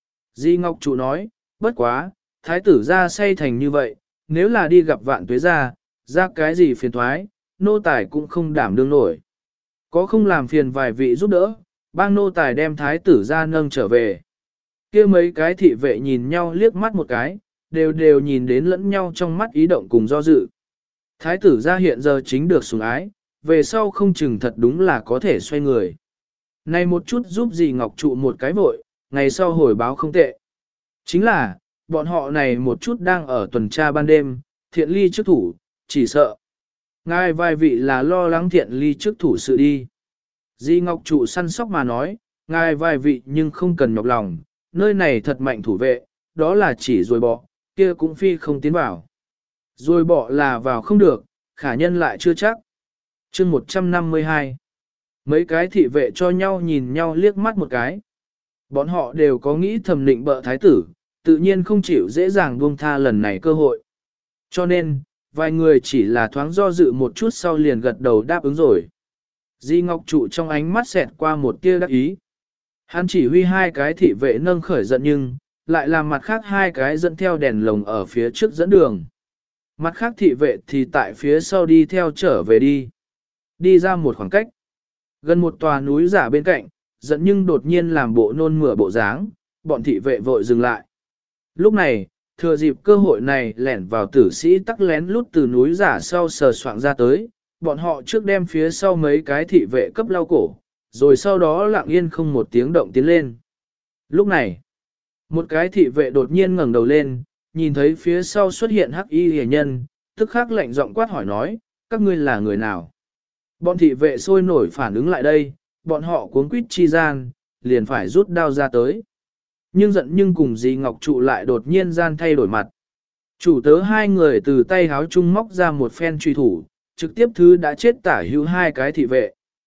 Di Ngọc Trụ nói, bất quá, thái tử gia say thành như vậy, nếu là đi gặp vạn tuế gia, ra cái gì phiền thoái, nô tài cũng không đảm đương nổi. Có không làm phiền vài vị giúp đỡ, bang nô tài đem thái tử gia nâng trở về. Kia mấy cái thị vệ nhìn nhau liếc mắt một cái, đều đều nhìn đến lẫn nhau trong mắt ý động cùng do dự. Thái tử gia hiện giờ chính được sủng ái, về sau không chừng thật đúng là có thể xoay người. Này một chút giúp gì Ngọc Trụ một cái vội, ngày sau hồi báo không tệ. Chính là, bọn họ này một chút đang ở tuần tra ban đêm, thiện ly trước thủ, chỉ sợ. Ngài vài vị là lo lắng thiện ly trước thủ sự đi. Di Ngọc Trụ săn sóc mà nói, ngài vài vị nhưng không cần nhọc lòng, nơi này thật mạnh thủ vệ, đó là chỉ rồi bỏ, kia cũng phi không tiến vào. Rồi bỏ là vào không được, khả nhân lại chưa chắc. chương một trăm năm mươi hai. Mấy cái thị vệ cho nhau nhìn nhau liếc mắt một cái. Bọn họ đều có nghĩ thầm định bợ thái tử, tự nhiên không chịu dễ dàng buông tha lần này cơ hội. Cho nên, vài người chỉ là thoáng do dự một chút sau liền gật đầu đáp ứng rồi. Di Ngọc Trụ trong ánh mắt xẹt qua một tia đắc ý. Hắn chỉ huy hai cái thị vệ nâng khởi giận nhưng, lại làm mặt khác hai cái dẫn theo đèn lồng ở phía trước dẫn đường. Mặt khác thị vệ thì tại phía sau đi theo trở về đi. Đi ra một khoảng cách. Gần một tòa núi giả bên cạnh, giận nhưng đột nhiên làm bộ nôn mửa bộ dáng, bọn thị vệ vội dừng lại. Lúc này, thừa dịp cơ hội này lẻn vào tử sĩ tắc lén lút từ núi giả sau sờ soạng ra tới, bọn họ trước đem phía sau mấy cái thị vệ cấp lau cổ, rồi sau đó lặng yên không một tiếng động tiến lên. Lúc này, một cái thị vệ đột nhiên ngẩng đầu lên, nhìn thấy phía sau xuất hiện hắc y hề nhân, tức khắc lạnh giọng quát hỏi nói, các ngươi là người nào? Bọn thị vệ sôi nổi phản ứng lại đây, bọn họ cuống quýt chi gian, liền phải rút đao ra tới. Nhưng giận nhưng cùng dì Ngọc Trụ lại đột nhiên gian thay đổi mặt. Chủ tớ hai người từ tay háo chung móc ra một phen truy thủ, trực tiếp thứ đã chết tả hữu hai cái thị vệ.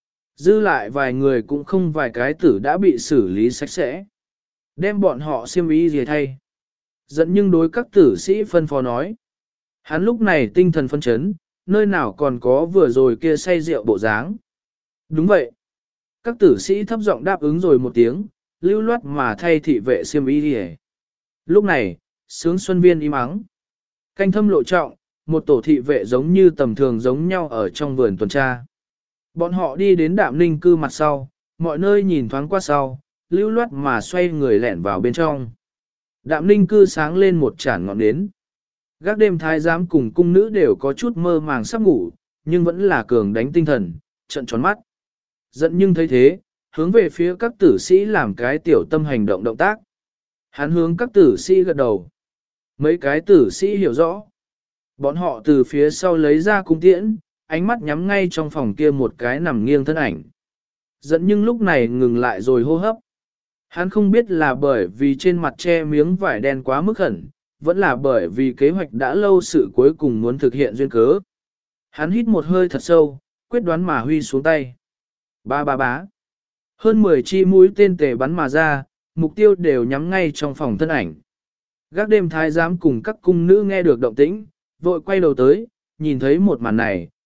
Dư lại vài người cũng không vài cái tử đã bị xử lý sạch sẽ. Đem bọn họ xiêm y gì thay. Giận nhưng đối các tử sĩ phân phó nói. Hắn lúc này tinh thần phân chấn, nơi nào còn có vừa rồi kia say rượu bộ dáng. Đúng vậy. Các tử sĩ thấp giọng đáp ứng rồi một tiếng, lưu loát mà thay thị vệ xiêm y gì. Lúc này, sướng xuân viên im ắng. Canh thâm lộ trọng, một tổ thị vệ giống như tầm thường giống nhau ở trong vườn tuần tra. Bọn họ đi đến Đạm Ninh cư mặt sau, mọi nơi nhìn thoáng qua sau, lưu loát mà xoay người lẻn vào bên trong. Đạm Ninh cư sáng lên một chản ngọn nến. Gác đêm thái giám cùng cung nữ đều có chút mơ màng sắp ngủ, nhưng vẫn là cường đánh tinh thần, trận tròn mắt. Giận nhưng thấy thế, hướng về phía các tử sĩ làm cái tiểu tâm hành động động tác. Hắn hướng các tử sĩ gật đầu. Mấy cái tử sĩ hiểu rõ. Bọn họ từ phía sau lấy ra cung tiễn, ánh mắt nhắm ngay trong phòng kia một cái nằm nghiêng thân ảnh. Giận nhưng lúc này ngừng lại rồi hô hấp. Hắn không biết là bởi vì trên mặt che miếng vải đen quá mức khẩn, vẫn là bởi vì kế hoạch đã lâu sự cuối cùng muốn thực hiện duyên cớ. Hắn hít một hơi thật sâu, quyết đoán mà huy xuống tay. Ba ba bá. Hơn mười chi mũi tên tề bắn mà ra, mục tiêu đều nhắm ngay trong phòng thân ảnh. Gác đêm thái giám cùng các cung nữ nghe được động tĩnh, vội quay đầu tới, nhìn thấy một màn này,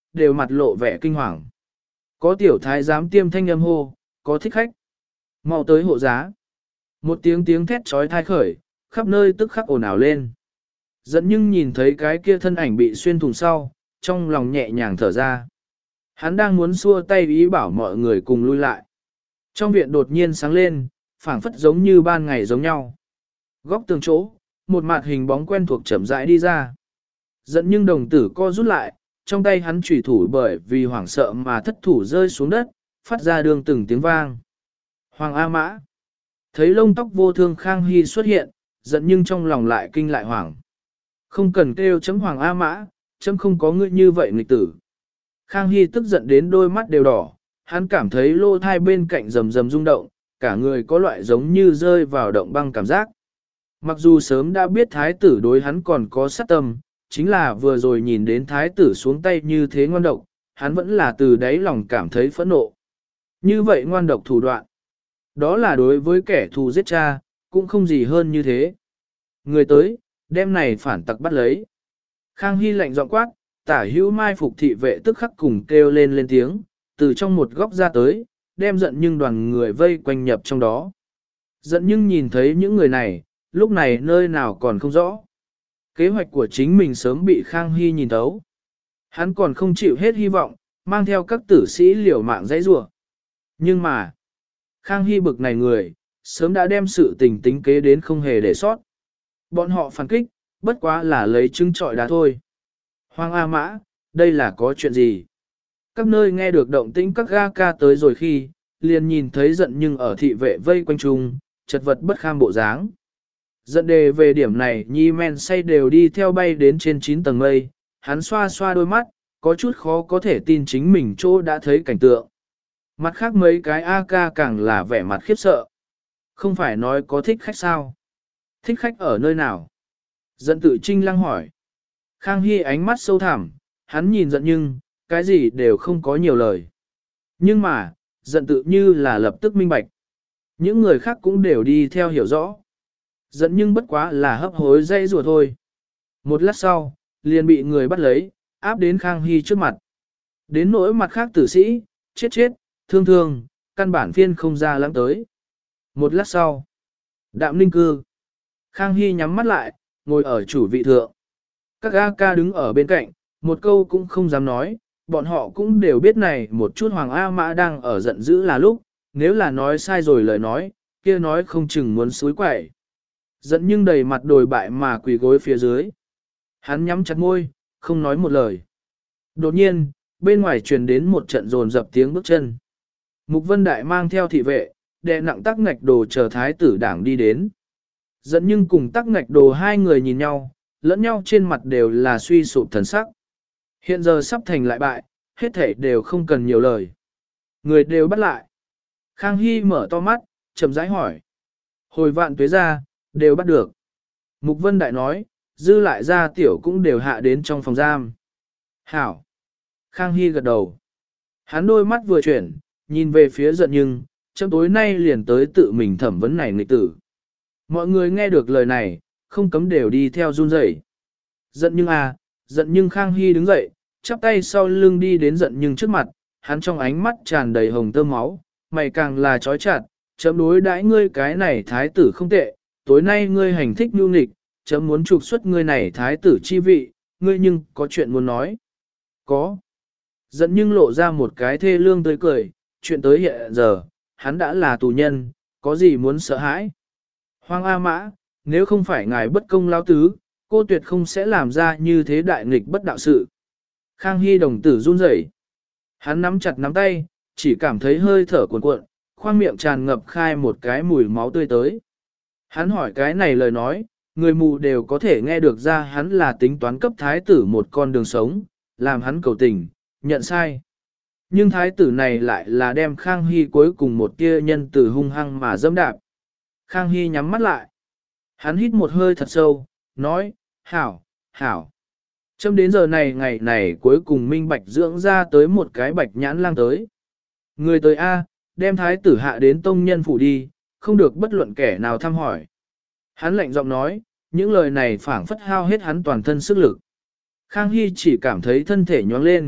đều mặt lộ vẻ kinh hoàng. Có tiểu thái giám tiêm thanh âm hô, có thích khách. Mau tới hộ giá. Một tiếng tiếng thét trói thai khởi, khắp nơi tức khắc ồn ào lên. Giận nhưng nhìn thấy cái kia thân ảnh bị xuyên thủng sau, trong lòng nhẹ nhàng thở ra. Hắn đang muốn xua tay ý bảo mọi người cùng lui lại. Trong viện đột nhiên sáng lên, phảng phất giống như ban ngày giống nhau. Góc tường chỗ, một mặt hình bóng quen thuộc chậm rãi đi ra. Giận nhưng đồng tử co rút lại, trong tay hắn chủy thủ bởi vì hoảng sợ mà thất thủ rơi xuống đất, phát ra đường từng tiếng vang. Hoàng A Mã. Thấy lông tóc vô thương Khang Hy xuất hiện, giận nhưng trong lòng lại kinh lại hoảng. Không cần kêu chấm Hoàng A Mã, chấm không có ngươi như vậy nghịch tử. Khang Hy tức giận đến đôi mắt đều đỏ, hắn cảm thấy lô thai bên cạnh rầm rầm rung động, cả người có loại giống như rơi vào động băng cảm giác. Mặc dù sớm đã biết thái tử đối hắn còn có sát tâm, chính là vừa rồi nhìn đến thái tử xuống tay như thế ngoan độc, hắn vẫn là từ đáy lòng cảm thấy phẫn nộ. Như vậy ngoan độc thủ đoạn, đó là đối với kẻ thù giết cha, cũng không gì hơn như thế. Người tới, đem này phản tặc bắt lấy. Khang Hy lạnh giọng quát, tả hữu mai phục thị vệ tức khắc cùng kêu lên lên tiếng, từ trong một góc ra tới, đem giận nhưng đoàn người vây quanh nhập trong đó. Giận nhưng nhìn thấy những người này, lúc này nơi nào còn không rõ. Kế hoạch của chính mình sớm bị Khang Hy nhìn thấu. Hắn còn không chịu hết hy vọng, mang theo các tử sĩ liều mạng dãy rủa. Nhưng mà, Khang Hy bực này người, sớm đã đem sự tình tính kế đến không hề để sót. Bọn họ phản kích, bất quá là lấy trứng trọi đá thôi. Hoàng A Mã, đây là có chuyện gì? Các nơi nghe được động tĩnh các ga ca tới rồi khi, liền nhìn thấy giận nhưng ở thị vệ vây quanh trung, chật vật bất kham bộ dáng. Giận đề về điểm này nhi men say đều đi theo bay đến trên chín tầng mây, hắn xoa xoa đôi mắt, có chút khó có thể tin chính mình chỗ đã thấy cảnh tượng. Mặt khác mấy cái A ca càng là vẻ mặt khiếp sợ. Không phải nói có thích khách sao? Thích khách ở nơi nào? Giận tự trinh lăng hỏi. Khang Hy ánh mắt sâu thẳm, hắn nhìn giận nhưng, cái gì đều không có nhiều lời. Nhưng mà, giận tự như là lập tức minh bạch. Những người khác cũng đều đi theo hiểu rõ. Giận nhưng bất quá là hấp hối dây rùa thôi. Một lát sau, liền bị người bắt lấy, áp đến Khang Hy trước mặt. Đến nỗi mặt khác tử sĩ, chết chết, thương thương, căn bản phiên không ra lắm tới. Một lát sau, đạm ninh cư. Khang Hy nhắm mắt lại, ngồi ở chủ vị thượng. Các A ca đứng ở bên cạnh, một câu cũng không dám nói, bọn họ cũng đều biết này một chút Hoàng A Mã đang ở giận dữ là lúc, nếu là nói sai rồi lời nói, kia nói không chừng muốn suối quẩy. Giận nhưng đầy mặt đồi bại mà quỳ gối phía dưới. Hắn nhắm chặt môi, không nói một lời. Đột nhiên, bên ngoài truyền đến một trận rồn dập tiếng bước chân. Mục Vân Đại mang theo thị vệ, đè nặng tắc ngạch đồ chờ thái tử đảng đi đến. Giận nhưng cùng tắc ngạch đồ hai người nhìn nhau, lẫn nhau trên mặt đều là suy sụp thần sắc. Hiện giờ sắp thành lại bại, hết thảy đều không cần nhiều lời. Người đều bắt lại. Khang Hy mở to mắt, chậm rãi hỏi. Hồi vạn tuế ra, đều bắt được. Mục Vân Đại nói, dư lại ra tiểu cũng đều hạ đến trong phòng giam. Hảo. Khang Hy gật đầu. Hắn đôi mắt vừa chuyển, nhìn về phía giận nhưng, trong tối nay liền tới tự mình thẩm vấn này nghịch tử. Mọi người nghe được lời này, không cấm đều đi theo run rẩy. Giận nhưng à, giận nhưng Khang Hy đứng dậy, chắp tay sau lưng đi đến giận nhưng trước mặt, hắn trong ánh mắt tràn đầy hồng tơ máu, mày càng là trói chặt, chấm đối đãi ngươi cái này thái tử không tệ, tối nay ngươi hành thích nhu nghịch, chấm muốn trục xuất ngươi này thái tử chi vị, ngươi nhưng có chuyện muốn nói. Có. Giận nhưng lộ ra một cái thê lương tươi cười, chuyện tới hiện giờ, hắn đã là tù nhân, có gì muốn sợ hãi. Hoàng A Mã, nếu không phải ngài bất công lao tứ, cô tuyệt không sẽ làm ra như thế đại nghịch bất đạo sự. Khang Hy đồng tử run rẩy, hắn nắm chặt nắm tay, chỉ cảm thấy hơi thở cuồn cuộn, khoang miệng tràn ngập khai một cái mùi máu tươi tới. Hắn hỏi cái này lời nói, người mù đều có thể nghe được ra hắn là tính toán cấp thái tử một con đường sống, làm hắn cầu tình, nhận sai. Nhưng thái tử này lại là đem Khang Hy cuối cùng một tia nhân tử hung hăng mà dẫm đạp. Khang Hy nhắm mắt lại. Hắn hít một hơi thật sâu, nói, hảo, hảo. Châm đến giờ này ngày này cuối cùng minh bạch dưỡng ra tới một cái bạch nhãn lang tới. Người tới A, đem thái tử hạ đến tông nhân phủ đi, không được bất luận kẻ nào thăm hỏi. Hắn lạnh giọng nói, những lời này phảng phất hao hết hắn toàn thân sức lực. Khang Hy chỉ cảm thấy thân thể nhoáng lên,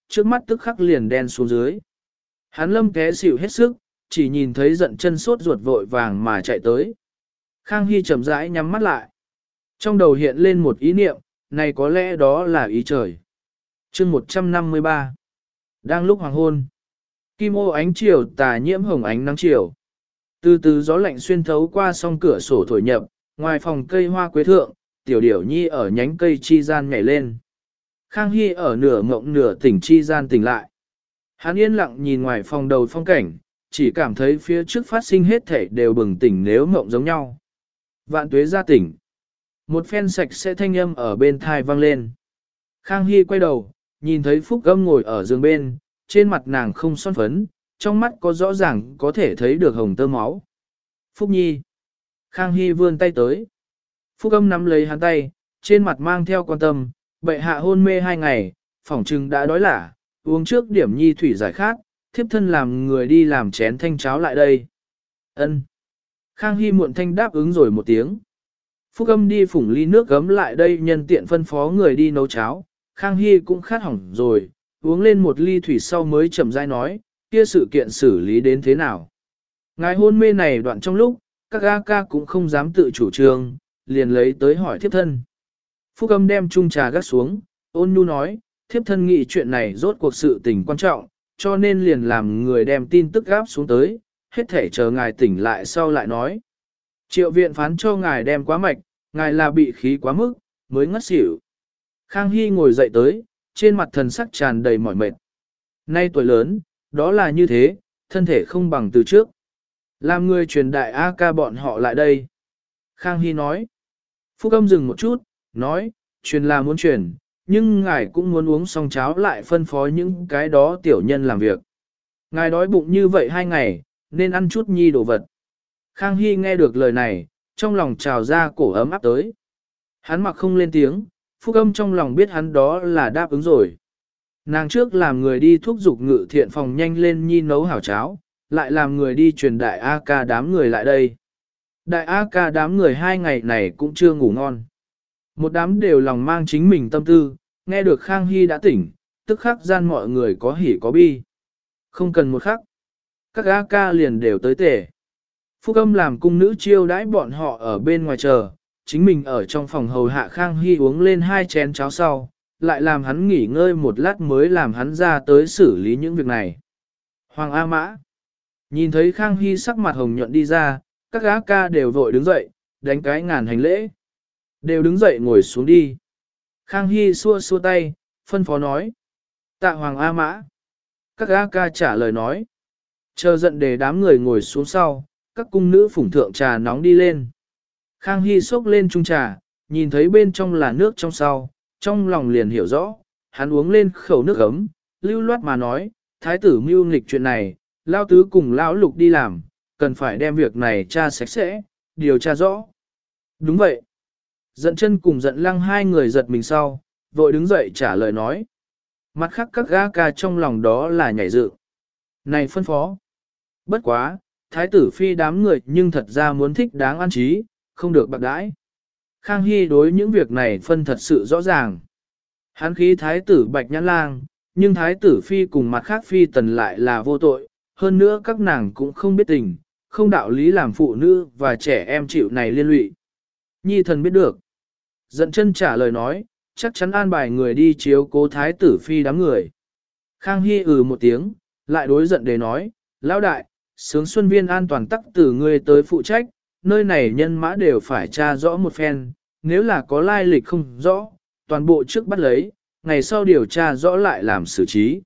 trước mắt tức khắc liền đen xuống dưới. Hắn lâm té xỉu hết sức, chỉ nhìn thấy giận chân sốt ruột vội vàng mà chạy tới. Khang Hy chậm rãi nhắm mắt lại. Trong đầu hiện lên một ý niệm, này có lẽ đó là ý trời. chương một trăm năm mươi ba. Đang lúc hoàng hôn. Kim ô ánh chiều tà nhiễm hồng ánh nắng chiều. Từ từ gió lạnh xuyên thấu qua song cửa sổ thổi nhập, ngoài phòng cây hoa quế thượng, tiểu điểu nhi ở nhánh cây chi gian nhảy lên. Khang Hy ở nửa ngộng nửa tỉnh chi gian tỉnh lại. Hắn yên lặng nhìn ngoài phòng đầu phong cảnh, chỉ cảm thấy phía trước phát sinh hết thể đều bừng tỉnh nếu ngộng giống nhau. Vạn tuế ra tỉnh. Một phen sạch sẽ thanh âm ở bên thai vang lên. Khang Hy quay đầu, nhìn thấy Phúc Âm ngồi ở giường bên, trên mặt nàng không son phấn, trong mắt có rõ ràng có thể thấy được hồng tơ máu. Phúc Nhi. Khang Hy vươn tay tới. Phúc Âm nắm lấy hắn tay, trên mặt mang theo quan tâm, bệ hạ hôn mê hai ngày, phỏng trừng đã đói lả, uống trước điểm nhi thủy giải khát, thiếp thân làm người đi làm chén thanh cháo lại đây. Ân. Khang Hy muộn thanh đáp ứng rồi một tiếng. Phúc Âm đi phủng ly nước gấm lại đây nhân tiện phân phó người đi nấu cháo, Khang Hy cũng khát hỏng rồi, uống lên một ly thủy sau mới chậm rãi nói, kia sự kiện xử lý đến thế nào. Ngài hôn mê này đoạn trong lúc, các A ca cũng không dám tự chủ trương, liền lấy tới hỏi thiếp thân. Phúc Âm đem chung trà gác xuống, ôn nhu nói, thiếp thân nghĩ chuyện này rốt cuộc sự tình quan trọng, cho nên liền làm người đem tin tức gáp xuống tới, hết thể chờ ngài tỉnh lại sau lại nói. Triệu viện phán cho ngài đem quá mạch, ngài là bị khí quá mức, mới ngất xỉu. Khang Hy ngồi dậy tới, trên mặt thần sắc tràn đầy mỏi mệt. Nay tuổi lớn, đó là như thế, thân thể không bằng từ trước. Làm người truyền đại A ca bọn họ lại đây. Khang Hy nói. Phúc Âm dừng một chút, nói, truyền là muốn truyền, nhưng ngài cũng muốn uống xong cháo lại phân phó những cái đó tiểu nhân làm việc. Ngài đói bụng như vậy hai ngày, nên ăn chút nhi đồ vật. Khang Hy nghe được lời này, trong lòng trào ra cổ ấm áp tới. Hắn mặc không lên tiếng, Phúc Âm trong lòng biết hắn đó là đáp ứng rồi. Nàng trước làm người đi thúc giục ngự thiện phòng nhanh lên nhi nấu hảo cháo, lại làm người đi truyền đại A ca đám người lại đây. Đại A ca đám người hai ngày này cũng chưa ngủ ngon. Một đám đều lòng mang chính mình tâm tư, nghe được Khang Hy đã tỉnh, tức khắc gian mọi người có hỉ có bi. Không cần một khắc, các A ca liền đều tới tể. Phúc Âm làm cung nữ chiêu đãi bọn họ ở bên ngoài chờ, chính mình ở trong phòng hầu hạ Khang Hy uống lên hai chén cháo sau, lại làm hắn nghỉ ngơi một lát mới làm hắn ra tới xử lý những việc này. Hoàng A Mã nhìn thấy Khang Hy sắc mặt hồng nhuận đi ra, các gã ca đều vội đứng dậy, đánh cái ngàn hành lễ. Đều đứng dậy ngồi xuống đi. Khang Hy xua xua tay, phân phó nói. Tạ Hoàng A Mã. Các gã ca trả lời nói. Chờ giận để đám người ngồi xuống sau, các cung nữ phủng thượng trà nóng đi lên. Khang Hy xốc lên chung trà, nhìn thấy bên trong là nước trong sau, trong lòng liền hiểu rõ, hắn uống lên khẩu nước ấm, lưu loát mà nói, thái tử mưu nghịch chuyện này, lao tứ cùng lão lục đi làm, cần phải đem việc này tra sạch sẽ, điều tra rõ. Đúng vậy. Giận chân cùng giận lăng hai người giật mình sau, vội đứng dậy trả lời nói. Mặt khác các gã ca trong lòng đó là nhảy dự. Này phân phó. Bất quá, thái tử phi đám người nhưng thật ra muốn thích đáng an trí, không được bạc đãi. Khang Hy đối những việc này phân thật sự rõ ràng. Hắn khí thái tử bạch nhãn lang, nhưng thái tử phi cùng mặt khác phi tần lại là vô tội, hơn nữa các nàng cũng không biết tình, không đạo lý làm phụ nữ và trẻ em chịu này liên lụy. Nhi thần biết được. Giận chân trả lời nói, chắc chắn an bài người đi chiếu cố thái tử phi đám người. Khang Hy ừ một tiếng, lại đối giận để nói, lão đại, sướng xuân viên an toàn tắc từ ngươi tới phụ trách, nơi này nhân mã đều phải tra rõ một phen, nếu là có lai lịch không rõ, toàn bộ trước bắt lấy, ngày sau điều tra rõ lại làm xử trí.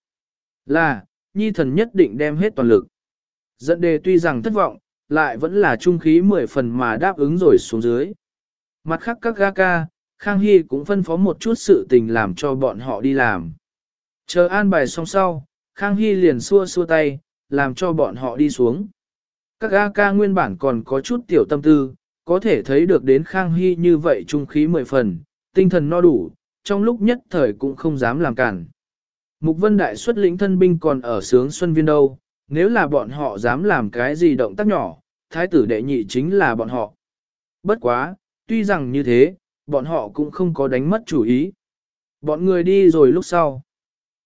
Là, nhi thần nhất định đem hết toàn lực. Giận đề tuy rằng thất vọng, lại vẫn là trung khí mười phần mà đáp ứng rồi xuống dưới. Mặt khác các ga ca, Khang Hy cũng phân phó một chút sự tình làm cho bọn họ đi làm. Chờ an bài xong sau, Khang Hy liền xua xua tay, làm cho bọn họ đi xuống. Các A ca nguyên bản còn có chút tiểu tâm tư, có thể thấy được đến Khang Hy như vậy trung khí mười phần, tinh thần no đủ, trong lúc nhất thời cũng không dám làm cản. Mục Vân Đại xuất lĩnh thân binh còn ở sướng Xuân Viên đâu, nếu là bọn họ dám làm cái gì động tác nhỏ, thái tử đệ nhị chính là bọn họ. Bất quá, tuy rằng như thế, bọn họ cũng không có đánh mất chủ ý. Bọn người đi rồi lúc sau.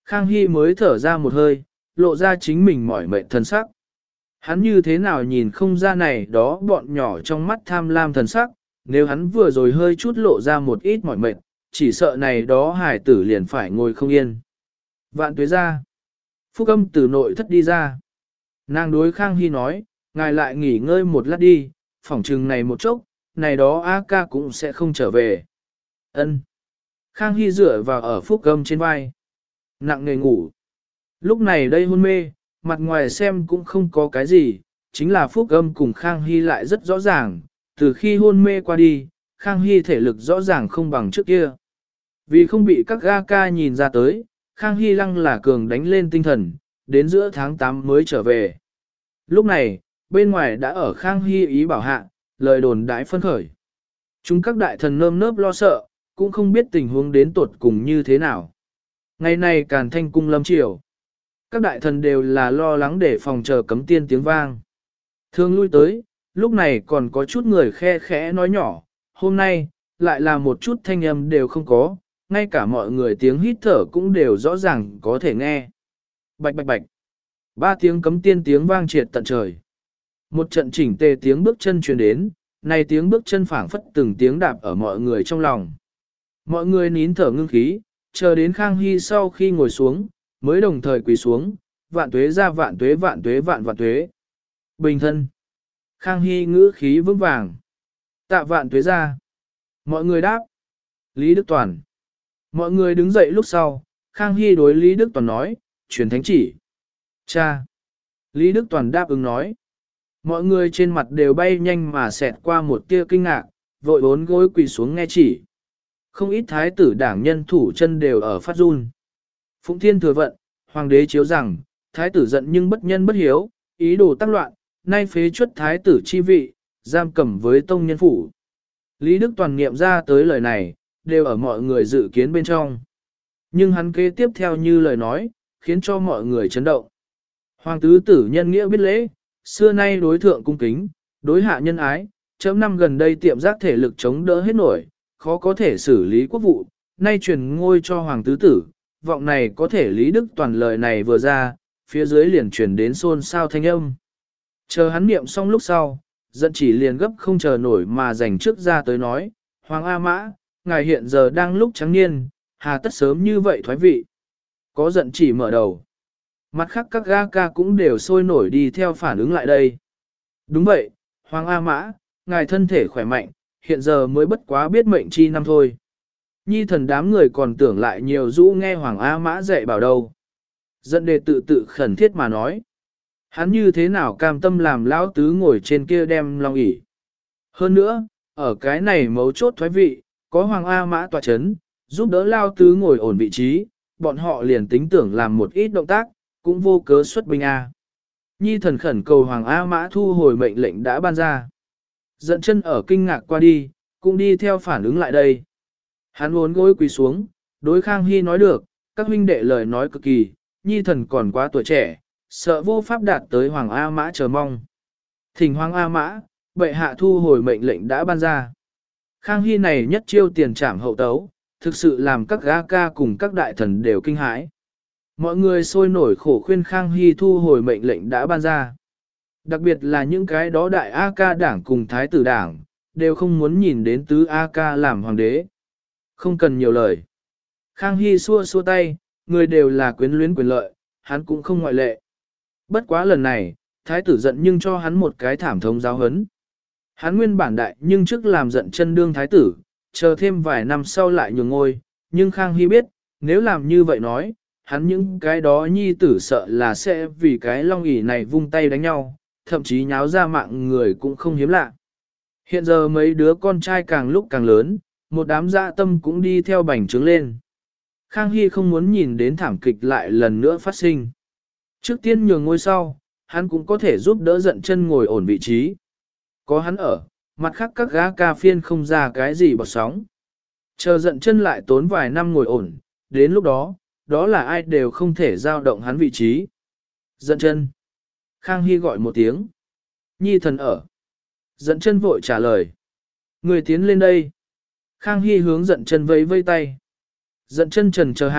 Khang Hy mới thở ra một hơi, lộ ra chính mình mỏi mệt thần sắc. Hắn như thế nào nhìn không ra này đó bọn nhỏ trong mắt tham lam thần sắc, nếu hắn vừa rồi hơi chút lộ ra một ít mỏi mệt, chỉ sợ này đó hải tử liền phải ngồi không yên. Vạn tuế ra. Phúc âm từ nội thất đi ra. Nàng đối Khang Hy nói, ngài lại nghỉ ngơi một lát đi, phỏng trừng này một chốc, này đó A ca cũng sẽ không trở về. Ân. Khang Hy dựa vào ở Phúc âm trên vai. Nặng nề ngủ. Lúc này đây hôn mê, mặt ngoài xem cũng không có cái gì, chính là Phúc âm cùng Khang Hy lại rất rõ ràng, từ khi hôn mê qua đi, Khang Hy thể lực rõ ràng không bằng trước kia. Vì không bị các ga ca nhìn ra tới, Khang Hy lăng là cường đánh lên tinh thần, đến giữa tháng tám mới trở về. Lúc này, bên ngoài đã ở Khang Hy ý bảo hạ, lời đồn đãi phân khởi. Chúng các đại thần nơm nớp lo sợ, cũng không biết tình huống đến tuột cùng như thế nào. Ngày này Càn Thanh cung lâm triều. Các đại thần đều là lo lắng để phòng chờ cấm tiên tiếng vang. Thương lui tới, lúc này còn có chút người khe khẽ nói nhỏ, hôm nay, lại là một chút thanh âm đều không có, ngay cả mọi người tiếng hít thở cũng đều rõ ràng có thể nghe. Bạch bạch bạch. Ba tiếng cấm tiên tiếng vang triệt tận trời. Một trận chỉnh tề tiếng bước chân truyền đến, này tiếng bước chân phảng phất từng tiếng đạp ở mọi người trong lòng. Mọi người nín thở ngưng khí, chờ đến Khang Hy sau khi ngồi xuống, mới đồng thời quỳ xuống, vạn tuế ra vạn tuế vạn tuế vạn vạn tuế. Bình thân. Khang Hy ngữ khí vững vàng. Tạ vạn tuế ra. Mọi người đáp. Lý Đức Toàn. Mọi người đứng dậy lúc sau, Khang Hy đối Lý Đức Toàn nói, truyền thánh chỉ. Cha. Lý Đức Toàn đáp ứng nói. Mọi người trên mặt đều bay nhanh mà xẹt qua một tia kinh ngạc, vội bốn gối quỳ xuống nghe chỉ. Không ít thái tử đảng nhân thủ chân đều ở phát run. Phụng Thiên thừa vận, hoàng đế chiếu rằng, thái tử giận nhưng bất nhân bất hiếu, ý đồ tác loạn, nay phế chuất thái tử chi vị, giam cầm với tông nhân phủ. Lý Đức Toàn niệm ra tới lời này, đều ở mọi người dự kiến bên trong. Nhưng hắn kế tiếp theo như lời nói, khiến cho mọi người chấn động. Hoàng tứ tử nhân nghĩa biết lễ, xưa nay đối thượng cung kính, đối hạ nhân ái, chấm năm gần đây tiệm giác thể lực chống đỡ hết nổi, khó có thể xử lý quốc vụ, nay truyền ngôi cho hoàng tứ tử, vọng này có thể Lý Đức Toàn lời này vừa ra, phía dưới liền truyền đến xôn xao thanh âm. Chờ hắn niệm xong lúc sau, giận chỉ liền gấp không chờ nổi mà dành trước ra tới nói, Hoàng A Mã, ngài hiện giờ đang lúc trắng niên, hà tất sớm như vậy thoái vị. Có giận chỉ mở đầu. Mặt khác các ga ca cũng đều sôi nổi đi theo phản ứng lại đây. Đúng vậy, Hoàng A Mã, ngài thân thể khỏe mạnh, hiện giờ mới bất quá biết mệnh chi năm thôi. Nhi thần đám người còn tưởng lại nhiều rũ nghe Hoàng A Mã dạy bảo đâu. Giận đề tự tự khẩn thiết mà nói. Hắn như thế nào cam tâm làm lão tứ ngồi trên kia đem long ỷ. Hơn nữa, ở cái này mấu chốt thoái vị, có Hoàng A Mã tọa chấn, giúp đỡ lao tứ ngồi ổn vị trí, bọn họ liền tính tưởng làm một ít động tác, cũng vô cớ xuất binh A. Nhi thần khẩn cầu Hoàng A Mã thu hồi mệnh lệnh đã ban ra. Giận chân ở kinh ngạc qua đi, cũng đi theo phản ứng lại đây. Hắn uốn gối quỳ xuống, đối Khang Hy nói được, các huynh đệ lời nói cực kỳ, Nhi thần còn quá tuổi trẻ, sợ vô pháp đạt tới Hoàng A Mã chờ mong. Thỉnh Hoàng A Mã, bệ hạ thu hồi mệnh lệnh đã ban ra. Khang Hy này nhất chiêu tiền trảm hậu tấu, thực sự làm các gã ca cùng các đại thần đều kinh hãi. Mọi người sôi nổi khổ khuyên Khang Hy thu hồi mệnh lệnh đã ban ra. Đặc biệt là những cái đó đại A ca đảng cùng thái tử đảng, đều không muốn nhìn đến tứ A ca làm hoàng đế. Không cần nhiều lời. Khang Hy xua xua tay, người đều là quyến luyến quyền lợi, hắn cũng không ngoại lệ. Bất quá lần này, thái tử giận nhưng cho hắn một cái thảm thống giáo hấn. Hắn nguyên bản đại nhưng trước làm giận chân đương thái tử, chờ thêm vài năm sau lại nhường ngôi, nhưng Khang Hy biết, nếu làm như vậy nói, hắn những cái đó nhi tử sợ là sẽ vì cái long ỷ này vung tay đánh nhau, thậm chí nháo ra mạng người cũng không hiếm lạ. Hiện giờ mấy đứa con trai càng lúc càng lớn, một đám dạ tâm cũng đi theo bành trướng lên. Khang Hy không muốn nhìn đến thảm kịch lại lần nữa phát sinh. Trước tiên nhường ngôi sau, hắn cũng có thể giúp đỡ giận chân ngồi ổn vị trí. Có hắn ở, mặt khác các gã ca phiên không ra cái gì bọt sóng. Chờ giận chân lại tốn vài năm ngồi ổn, đến lúc đó, đó là ai đều không thể giao động hắn vị trí. Giận chân. Khang Hy gọi một tiếng. Nhi thần ở. Giận chân vội trả lời. Người tiến lên đây. Khang Hy hướng giận chân vẫy vây tay. Giận chân trần chờ hạ,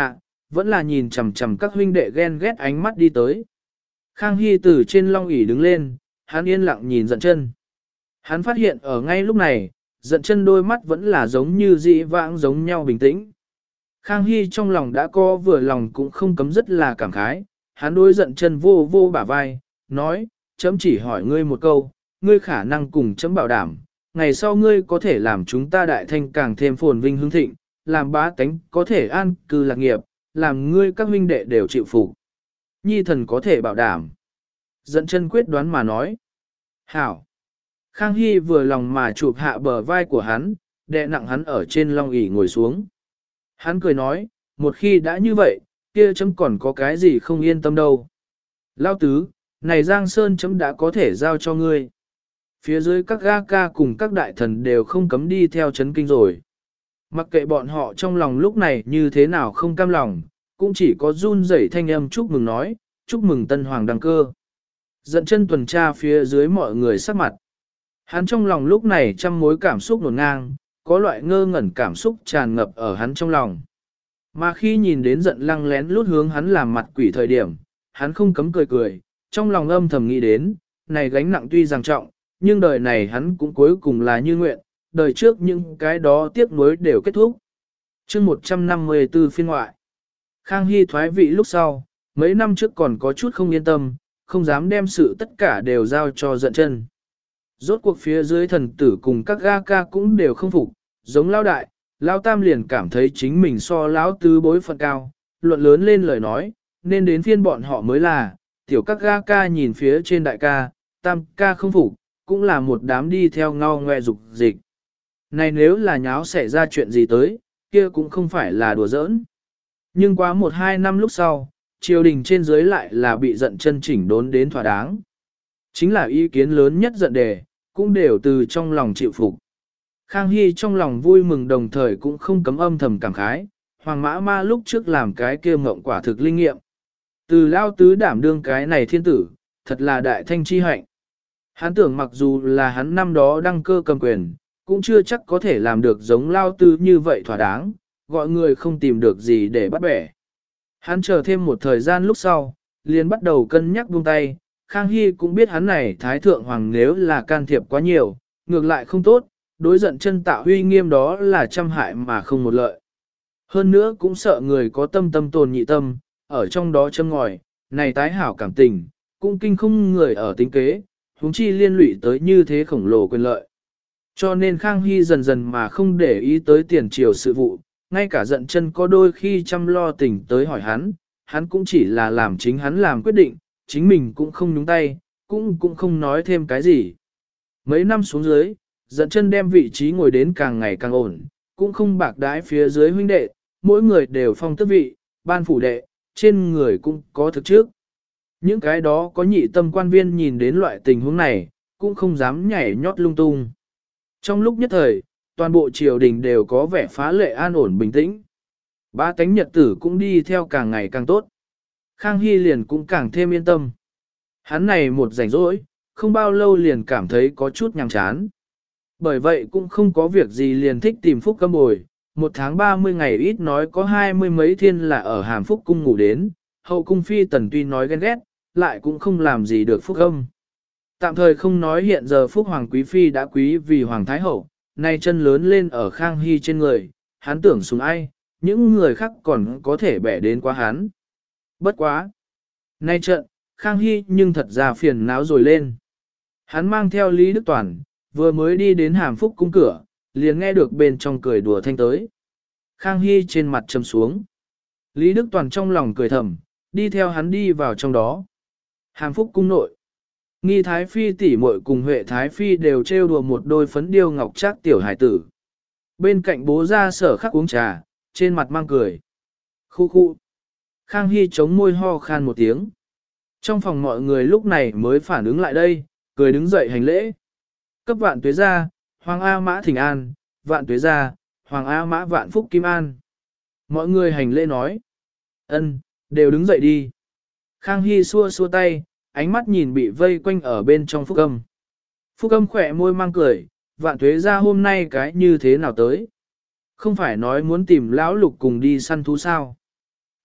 vẫn là nhìn chằm chằm các huynh đệ ghen ghét ánh mắt đi tới. Khang Hy từ trên long ỷ đứng lên, hắn yên lặng nhìn Dận Chân. Hắn phát hiện ở ngay lúc này, Dận Chân đôi mắt vẫn là giống như dị vãng giống nhau bình tĩnh. Khang Hy trong lòng đã có vừa lòng cũng không cấm rất là cảm khái, hắn đối Dận Chân vô vô bả vai, nói, chấm chỉ hỏi ngươi một câu, ngươi khả năng cùng chấm bảo đảm, ngày sau ngươi có thể làm chúng ta đại thanh càng thêm phồn vinh hưng thịnh, làm bá tánh có thể an cư lạc nghiệp, làm ngươi các huynh đệ đều chịu phục. Nhi thần có thể bảo đảm. Dận Chân quyết đoán mà nói. Hảo. Khang Hy vừa lòng mà chụp hạ bờ vai của hắn, đè nặng hắn ở trên long ỷ ngồi xuống. Hắn cười nói, một khi đã như vậy, kia chấm còn có cái gì không yên tâm đâu. Lao tứ, này Giang Sơn chấm đã có thể giao cho ngươi. Phía dưới các ga ca cùng các đại thần đều không cấm đi theo chấn kinh rồi. Mặc kệ bọn họ trong lòng lúc này như thế nào không cam lòng, cũng chỉ có run rẩy thanh âm chúc mừng nói, chúc mừng tân hoàng đăng cơ. Dận Chân tuần tra phía dưới mọi người sắc mặt. Hắn trong lòng lúc này trăm mối cảm xúc nổn ngang, có loại ngơ ngẩn cảm xúc tràn ngập ở hắn trong lòng. Mà khi nhìn đến Dận Lăng lén lút hướng hắn làm mặt quỷ thời điểm, hắn không cấm cười cười, trong lòng âm thầm nghĩ đến, này gánh nặng tuy rằng trọng, nhưng đời này hắn cũng cuối cùng là như nguyện, đời trước những cái đó tiếc nuối đều kết thúc. Chương một trăm năm mươi tư phiên ngoại. Khang Hy thoái vị lúc sau, mấy năm trước còn có chút không yên tâm, không dám đem sự tất cả đều giao cho Dận Chân. Rốt cuộc phía dưới thần tử cùng các ga ca cũng đều không phục, giống Lão đại, Lão tam liền cảm thấy chính mình so Lão tứ bối phận cao, luận lớn lên lời nói, nên đến phiên bọn họ mới là, tiểu các ga ca nhìn phía trên đại ca, tam ca không phục, cũng là một đám đi theo ngao ngoe dục dịch. Này nếu là nháo xảy ra chuyện gì tới, kia cũng không phải là đùa giỡn. Nhưng quá một hai năm lúc sau, triều đình trên dưới lại là bị Dận Chân chỉnh đốn đến thỏa đáng. Chính là ý kiến lớn nhất Dận Đề, cũng đều từ trong lòng chịu phục. Khang Hy trong lòng vui mừng đồng thời cũng không cấm âm thầm cảm khái, Hoàng Mã Ma lúc trước làm cái kia mộng quả thực linh nghiệm. Từ Lao tứ đảm đương cái này thiên tử, thật là đại thanh chi hạnh. Hắn tưởng mặc dù là hắn năm đó đăng cơ cầm quyền, cũng chưa chắc có thể làm được giống Lao tứ như vậy thỏa đáng, gọi người không tìm được gì để bắt bẻ. Hắn chờ thêm một thời gian lúc sau, liền bắt đầu cân nhắc buông tay, Khang Hy cũng biết hắn này Thái Thượng Hoàng nếu là can thiệp quá nhiều, ngược lại không tốt, đối Dận Chân tạo huy nghiêm đó là trăm hại mà không một lợi. Hơn nữa cũng sợ người có tâm tâm tồn nhị tâm, ở trong đó châm ngòi, này tái hảo cảm tình, cũng kinh không người ở tính kế, huống chi liên lụy tới như thế khổng lồ quyền lợi. Cho nên Khang Hy dần dần mà không để ý tới tiền triều sự vụ, ngay cả Dận Chân có đôi khi chăm lo tình tới hỏi hắn, hắn cũng chỉ là làm chính hắn làm quyết định, chính mình cũng không nhúng tay, cũng cũng không nói thêm cái gì. Mấy năm xuống dưới, Dận Chân đem vị trí ngồi đến càng ngày càng ổn, cũng không bạc đái phía dưới huynh đệ, mỗi người đều phong tước vị, ban phủ đệ, trên người cũng có thực trước. Những cái đó có nhị tâm quan viên nhìn đến loại tình huống này, cũng không dám nhảy nhót lung tung. Trong lúc nhất thời, toàn bộ triều đình đều có vẻ phá lệ an ổn bình tĩnh. Ba tánh nhật tử cũng đi theo càng ngày càng tốt. Khang Hy liền cũng càng thêm yên tâm. Hắn này một rảnh rỗi, không bao lâu liền cảm thấy có chút nhàm chán. Bởi vậy cũng không có việc gì liền thích tìm Phúc Âm bồi. Một tháng ba mươi ngày ít nói có hai mươi mấy thiên là ở Hàm Phúc Cung ngủ đến. Hậu cung phi tần tuy nói ghen ghét, lại cũng không làm gì được Phúc Âm. Tạm thời không nói hiện giờ Phúc Hoàng Quý Phi đã quý vì Hoàng Thái Hậu, nay chân lớn lên ở Khang Hy trên người, hắn tưởng sùng ai, những người khác còn có thể bẻ đến quá hắn. Bất quá. Nay trận, Khang Hy nhưng thật ra phiền não rồi lên. Hắn mang theo Lý Đức Toàn, vừa mới đi đến Hàm Phúc cung cửa, liền nghe được bên trong cười đùa thanh tới. Khang Hy trên mặt trầm xuống. Lý Đức Toàn trong lòng cười thầm, đi theo hắn đi vào trong đó. Hàm Phúc cung nội. Nghi Thái Phi tỷ muội cùng Huệ Thái Phi đều trêu đùa một đôi phấn điêu ngọc trác tiểu hải tử. Bên cạnh bố ra sở khắc uống trà, trên mặt mang cười. Khu khu. Khang Hy chống môi ho khan một tiếng. Trong phòng mọi người lúc này mới phản ứng lại đây, cười đứng dậy hành lễ. Cấp vạn tuế gia, Hoàng A Mã Thịnh An, vạn tuế gia, Hoàng A Mã Vạn Phúc Kim An. Mọi người hành lễ nói. Ân, đều đứng dậy đi. Khang Hy xua xua tay, ánh mắt nhìn bị vây quanh ở bên trong Phúc Âm. Phúc Âm khỏe môi mang cười, vạn tuế gia hôm nay cái như thế nào tới? Không phải nói muốn tìm lão lục cùng đi săn thú sao?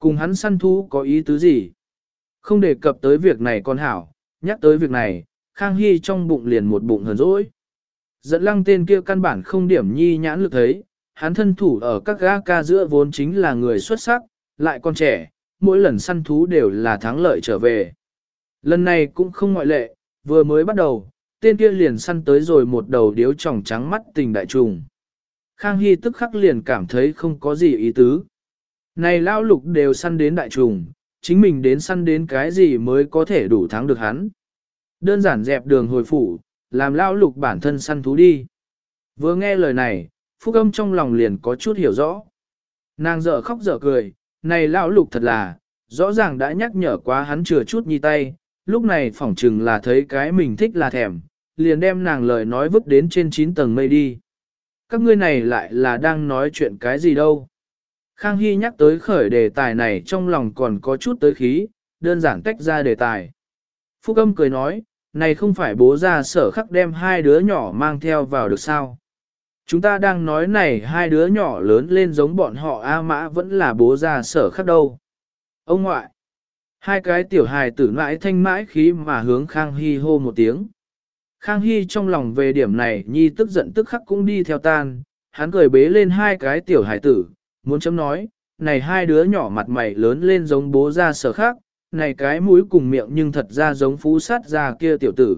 Cùng hắn săn thú có ý tứ gì? Không đề cập tới việc này con hảo, nhắc tới việc này, Khang Hy trong bụng liền một bụng hờn dỗi. Dẫn lăng tên kia căn bản không điểm nhi nhãn lực thấy, hắn thân thủ ở các gã ca giữa vốn chính là người xuất sắc, lại còn trẻ, mỗi lần săn thú đều là thắng lợi trở về. Lần này cũng không ngoại lệ, vừa mới bắt đầu, tên kia liền săn tới rồi một đầu điếu tròng trắng mắt tình đại trùng. Khang Hy tức khắc liền cảm thấy không có gì ý tứ. Này lão lục đều săn đến đại trùng, chính mình đến săn đến cái gì mới có thể đủ thắng được hắn. Đơn giản dẹp đường hồi phủ, làm lão lục bản thân săn thú đi. Vừa nghe lời này, Phúc Âm trong lòng liền có chút hiểu rõ. Nàng dở khóc dở cười, này lão lục thật là, rõ ràng đã nhắc nhở quá hắn chừa chút nhi tay, lúc này phỏng chừng là thấy cái mình thích là thèm, liền đem nàng lời nói vứt đến trên chín tầng mây đi. Các ngươi này lại là đang nói chuyện cái gì đâu. Khang Hy nhắc tới khởi đề tài này trong lòng còn có chút tới khí, đơn giản tách ra đề tài. Phúc Âm cười nói, này không phải bố ra sở khắc đem hai đứa nhỏ mang theo vào được sao. Chúng ta đang nói này hai đứa nhỏ lớn lên giống bọn họ A Mã vẫn là bố ra sở khắc đâu. Ông ngoại, hai cái tiểu hài tử mãi thanh mãi khí mà hướng Khang Hy hô một tiếng. Khang Hy trong lòng về điểm này nhi tức giận tức khắc cũng đi theo tan, hắn cười bế lên hai cái tiểu hài tử, muốn chấm nói, này hai đứa nhỏ mặt mày lớn lên giống bố ra sở khác, này cái mũi cùng miệng nhưng thật ra giống phú sát ra kia tiểu tử.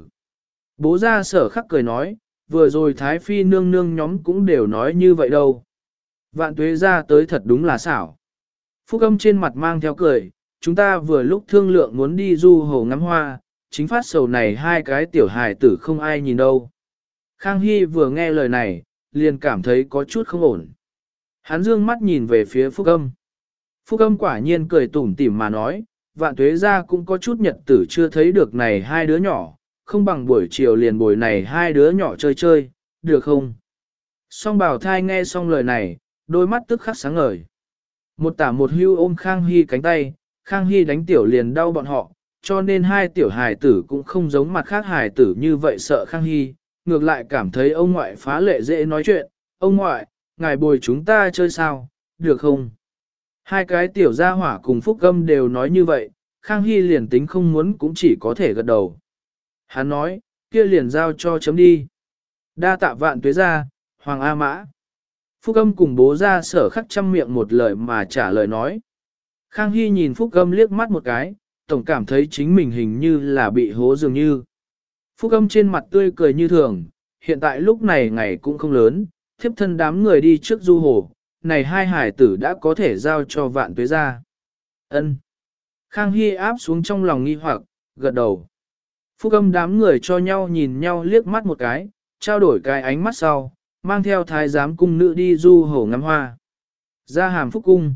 Bố ra sở khắc cười nói, vừa rồi Thái Phi nương nương nhóm cũng đều nói như vậy đâu. Vạn tuế ra tới thật đúng là xảo. Phúc Âm trên mặt mang theo cười, chúng ta vừa lúc thương lượng muốn đi du hồ ngắm hoa, chính phát sầu này hai cái tiểu hài tử không ai nhìn đâu. Khang Hy vừa nghe lời này, liền cảm thấy có chút không ổn. Hắn dương mắt nhìn về phía Phúc Âm. Phúc Âm quả nhiên cười tủm tỉm mà nói, vạn tuế ra cũng có chút nhật tử chưa thấy được này hai đứa nhỏ, không bằng buổi chiều liền bồi này hai đứa nhỏ chơi chơi, được không? Song Bảo Thai nghe xong lời này, đôi mắt tức khắc sáng ngời. Một tả một hưu ôm Khang Hy cánh tay, Khang Hy đánh tiểu liền đau bọn họ, cho nên hai tiểu hài tử cũng không giống mặt khác hài tử như vậy sợ Khang Hy, ngược lại cảm thấy ông ngoại phá lệ dễ nói chuyện, ông ngoại, ngài bồi chúng ta chơi sao, được không? Hai cái tiểu gia hỏa cùng Phúc Âm đều nói như vậy, Khang Hy liền tính không muốn cũng chỉ có thể gật đầu. Hắn nói, kia liền giao cho chấm đi. Đa tạ vạn tuế ra, Hoàng A Mã. Phúc Âm cùng bố ra sở khắc trăm miệng một lời mà trả lời nói. Khang Hy nhìn Phúc Âm liếc mắt một cái, tổng cảm thấy chính mình hình như là bị hố dường như. Phúc Âm trên mặt tươi cười như thường, hiện tại lúc này ngày cũng không lớn, thiếp thân đám người đi trước du hồ, này hai hải tử đã có thể giao cho vạn tuế ra. Ân. Khang Hy áp xuống trong lòng nghi hoặc, gật đầu. Phúc Âm đám người cho nhau nhìn nhau liếc mắt một cái, trao đổi cái ánh mắt sau, mang theo thái giám cung nữ đi du hồ ngắm hoa. Ra hàm Phúc Cung.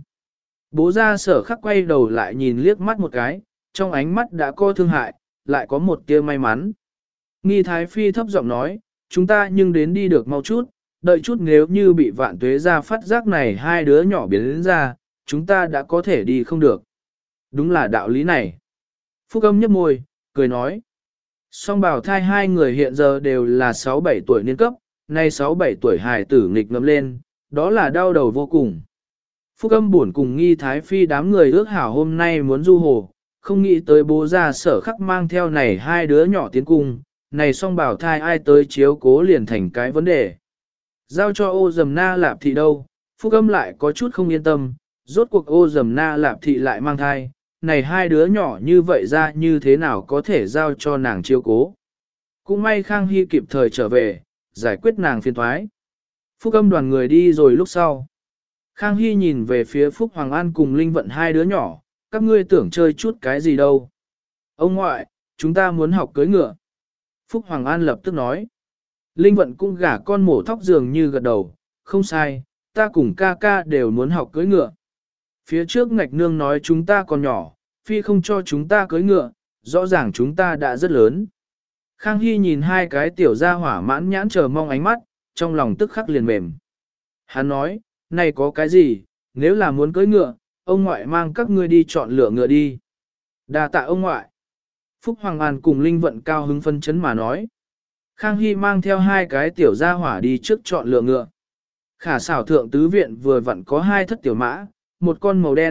Bố ra sở khắc quay đầu lại nhìn liếc mắt một cái, trong ánh mắt đã có thương hại, lại có một tia may mắn. Nghi Thái Phi thấp giọng nói, chúng ta nhưng đến đi được mau chút, đợi chút nếu như bị vạn tuế ra phát giác này hai đứa nhỏ biến đến ra, chúng ta đã có thể đi không được. Đúng là đạo lý này. Phúc Âm nhấp môi, cười nói. Song Bảo Thai hai người hiện giờ đều là sáu bảy tuổi niên cấp, nay sáu bảy tuổi hài tử nghịch ngợm lên, đó là đau đầu vô cùng. Phúc Âm buồn cùng Nghi Thái Phi đám người ước hảo hôm nay muốn du hồ, không nghĩ tới bố ra sở khắc mang theo này hai đứa nhỏ tiến cung, này Song Bảo Thai ai tới chiếu cố liền thành cái vấn đề. Giao cho ô dầm na lạp thị đâu, Phúc Âm lại có chút không yên tâm, rốt cuộc ô dầm na lạp thị lại mang thai, này hai đứa nhỏ như vậy ra như thế nào có thể giao cho nàng chiếu cố. Cũng may Khang Hy kịp thời trở về, giải quyết nàng phiền thoái. Phúc Âm đoàn người đi rồi lúc sau. Khang Hy nhìn về phía Phúc Hoàng An cùng Linh Vận hai đứa nhỏ, các ngươi tưởng chơi chút cái gì đâu. Ông ngoại, chúng ta muốn học cưỡi ngựa. Phúc Hoàng An lập tức nói. Linh Vận cũng gả con mổ thóc dường như gật đầu, không sai, ta cùng ca ca đều muốn học cưỡi ngựa. Phía trước ngạch nương nói chúng ta còn nhỏ, phi không cho chúng ta cưỡi ngựa, rõ ràng chúng ta đã rất lớn. Khang Hy nhìn hai cái tiểu gia hỏa mãn nhãn chờ mong ánh mắt, trong lòng tức khắc liền mềm. Hắn nói, này có cái gì, nếu là muốn cưỡi ngựa, ông ngoại mang các ngươi đi chọn lựa ngựa đi. Đà tạ ông ngoại. Phúc Hoàng An cùng Linh Vận cao hứng phân chấn mà nói. Khang Hy mang theo hai cái tiểu gia hỏa đi trước chọn lựa ngựa. Khả xảo thượng tứ viện vừa vặn có hai thất tiểu mã, một con màu đen,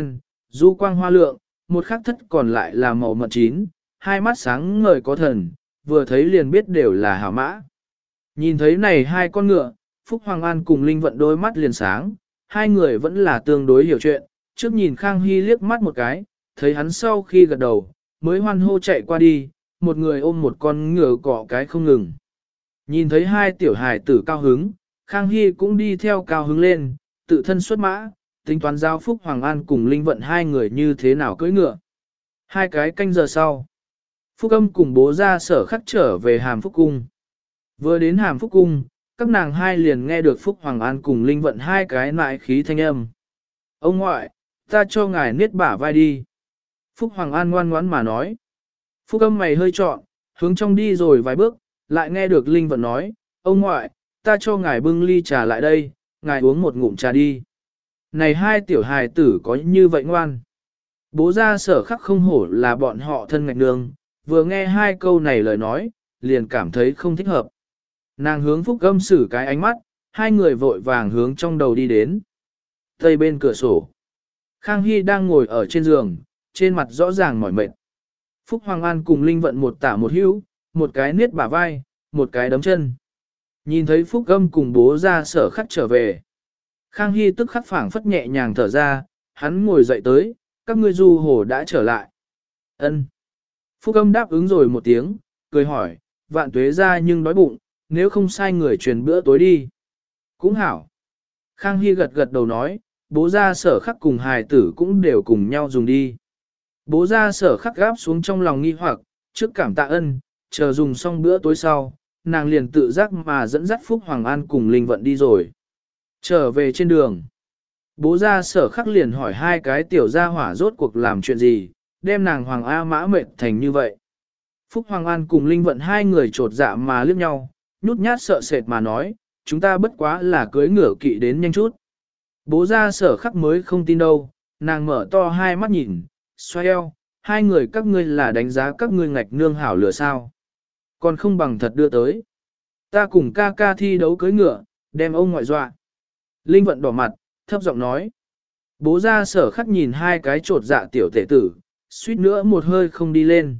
du quang hoa lượng, một khắc thất còn lại là màu mật chín, hai mắt sáng ngời có thần, vừa thấy liền biết đều là hảo mã. Nhìn thấy này hai con ngựa, Phúc Hoàng An cùng Linh Vận đôi mắt liền sáng, hai người vẫn là tương đối hiểu chuyện, trước nhìn Khang Hy liếc mắt một cái, thấy hắn sau khi gật đầu, mới hoan hô chạy qua đi, một người ôm một con ngựa cọ cái không ngừng. Nhìn thấy hai tiểu hài tử cao hứng, Khang Hy cũng đi theo cao hứng lên, tự thân xuất mã, tính toán giao Phúc Hoàng An cùng Linh Vận hai người như thế nào cưỡi ngựa. Hai cái canh giờ sau, Phúc Âm cùng bố ra sở khắc trở về Hàm Phúc Cung. Vừa đến Hàm Phúc Cung, các nàng hai liền nghe được Phúc Hoàng An cùng Linh Vận hai cái nại khí thanh âm. Ông ngoại, ta cho ngài niết bả vai đi. Phúc Hoàng An ngoan ngoãn mà nói. Phúc Âm mày hơi trọn, hướng trong đi rồi vài bước, lại nghe được Linh Vận nói, ông ngoại, ta cho ngài bưng ly trà lại đây, ngài uống một ngụm trà đi. Này hai tiểu hài tử có như vậy ngoan. Bố ra sở khắc không hổ là bọn họ thân ngạch nương, vừa nghe hai câu này lời nói, liền cảm thấy không thích hợp. Nàng hướng Phúc Âm xử cái ánh mắt, hai người vội vàng hướng trong đầu đi đến. Tây bên cửa sổ, Khang Hy đang ngồi ở trên giường, trên mặt rõ ràng mỏi mệt. Phúc Hoàng An cùng Linh Vận một tả một hữu, một cái niết bả vai, một cái đấm chân. Nhìn thấy Phúc Âm cùng bố ra sở khắc trở về. Khang Hy tức khắc phảng phất nhẹ nhàng thở ra, hắn ngồi dậy tới, các ngươi du hồ đã trở lại. Ân. Phúc Âm đáp ứng rồi một tiếng, cười hỏi, vạn tuế ra nhưng đói bụng, nếu không sai người truyền bữa tối đi. Cũng hảo. Khang Hy gật gật đầu nói, bố ra sở khắc cùng hài tử cũng đều cùng nhau dùng đi. Bố ra sở khắc gáp xuống trong lòng nghi hoặc, trước cảm tạ ân, chờ dùng xong bữa tối sau, nàng liền tự giác mà dẫn dắt Phúc Hoàng An cùng Linh Vận đi rồi. Trở về trên đường, bố ra sở khắc liền hỏi hai cái tiểu gia hỏa rốt cuộc làm chuyện gì, đem nàng Hoàng A Mã mệt thành như vậy. Phúc Hoàng An cùng Linh Vận hai người trột dạ mà liếc nhau, nhút nhát sợ sệt mà nói, chúng ta bất quá là cưới ngựa kỵ đến nhanh chút. Bố ra sở khắc mới không tin đâu, nàng mở to hai mắt nhìn, xoay eo, hai người các ngươi là đánh giá các ngươi ngạch nương hảo lửa sao. Còn không bằng thật đưa tới. Ta cùng ca ca thi đấu cưới ngựa, đem ông ngoại dọa. Linh Vận đỏ mặt, thấp giọng nói. Bố ra sở khắc nhìn hai cái trột dạ tiểu tể tử, suýt nữa một hơi không đi lên.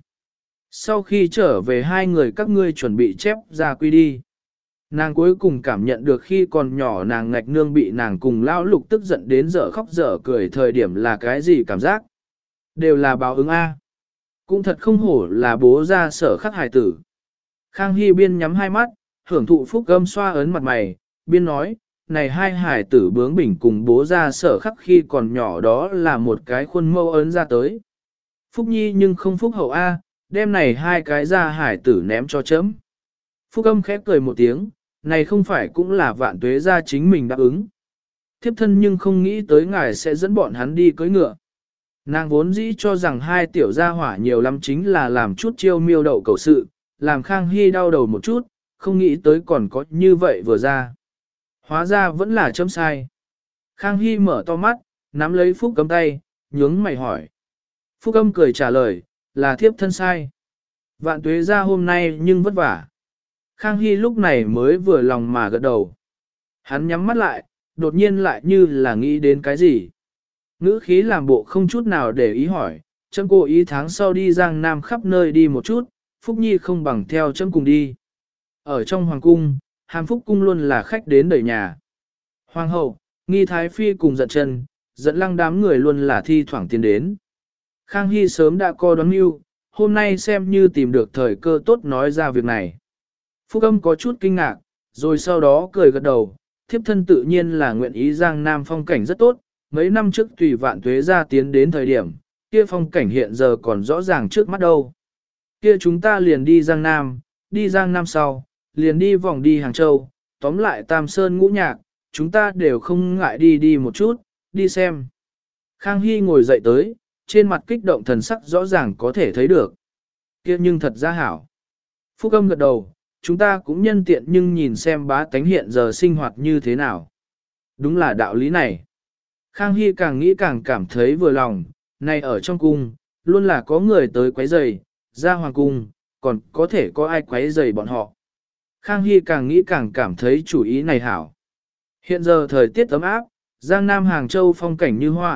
Sau khi trở về hai người các ngươi chuẩn bị chép ra quy đi. Nàng cuối cùng cảm nhận được khi còn nhỏ nàng ngạch nương bị nàng cùng lão lục tức giận đến dở khóc dở cười thời điểm là cái gì cảm giác. Đều là báo ứng A. Cũng thật không hổ là bố ra sở khắc hài tử. Khang Hy biên nhắm hai mắt, hưởng thụ Phúc Âm xoa ấn mặt mày, biên nói, này hai hài tử bướng bỉnh cùng bố ra sở khắc khi còn nhỏ đó là một cái khuôn mẫu ấn ra tới. Phúc Nhi nhưng không Phúc Hậu A, đem này hai cái ra hải tử ném cho chấm. Phúc Âm khép cười một tiếng, này không phải cũng là vạn tuế ra chính mình đáp ứng. Thiếp thân nhưng không nghĩ tới ngài sẽ dẫn bọn hắn đi cưới ngựa. Nàng vốn dĩ cho rằng hai tiểu gia hỏa nhiều lắm chính là làm chút chiêu miêu đậu cầu sự, làm Khang Hy đau đầu một chút, không nghĩ tới còn có như vậy vừa ra. Hóa ra vẫn là chấm sai. Khang Hy mở to mắt, nắm lấy Phúc Âm tay, nhướng mày hỏi. Phúc Âm cười trả lời, là thiếp thân sai. Vạn tuế ra hôm nay nhưng vất vả. Khang Hy lúc này mới vừa lòng mà gật đầu. Hắn nhắm mắt lại, đột nhiên lại như là nghĩ đến cái gì. Ngữ khí làm bộ không chút nào để ý hỏi, chấm cố ý tháng sau đi Giang Nam khắp nơi đi một chút, Phúc Nhi không bằng theo chấm cùng đi. Ở trong Hoàng Cung, Hàm Phúc Cung luôn là khách đến đầy nhà. Hoàng hậu, Nghi Thái Phi cùng giận chân, dẫn lăng đám người luôn là thi thoảng tiến đến. Khang Hy sớm đã co đoán mưu, hôm nay xem như tìm được thời cơ tốt nói ra việc này. Phúc Âm có chút kinh ngạc, rồi sau đó cười gật đầu, thiếp thân tự nhiên là nguyện ý Giang Nam phong cảnh rất tốt, mấy năm trước tùy vạn tuế ra tiến đến thời điểm, kia phong cảnh hiện giờ còn rõ ràng trước mắt đâu. Kia chúng ta liền đi Giang Nam, đi Giang Nam sau, liền đi vòng đi Hàng Châu, tóm lại Tam Sơn Ngũ Nhạc, chúng ta đều không ngại đi đi một chút, đi xem. Khang Hy ngồi dậy tới, trên mặt kích động thần sắc rõ ràng có thể thấy được. Kia nhưng thật ra hảo. Phúc Âm gật đầu, chúng ta cũng nhân tiện nhưng nhìn xem bá tánh hiện giờ sinh hoạt như thế nào. Đúng là đạo lý này. Khang Hy càng nghĩ càng cảm thấy vừa lòng, này ở trong cung, luôn là có người tới quấy rầy, ra hoàng cung, còn có thể có ai quấy rầy bọn họ. Khang Hy càng nghĩ càng cảm thấy chủ ý này hảo. Hiện giờ thời tiết ấm áp, Giang Nam Hàng Châu phong cảnh như họa,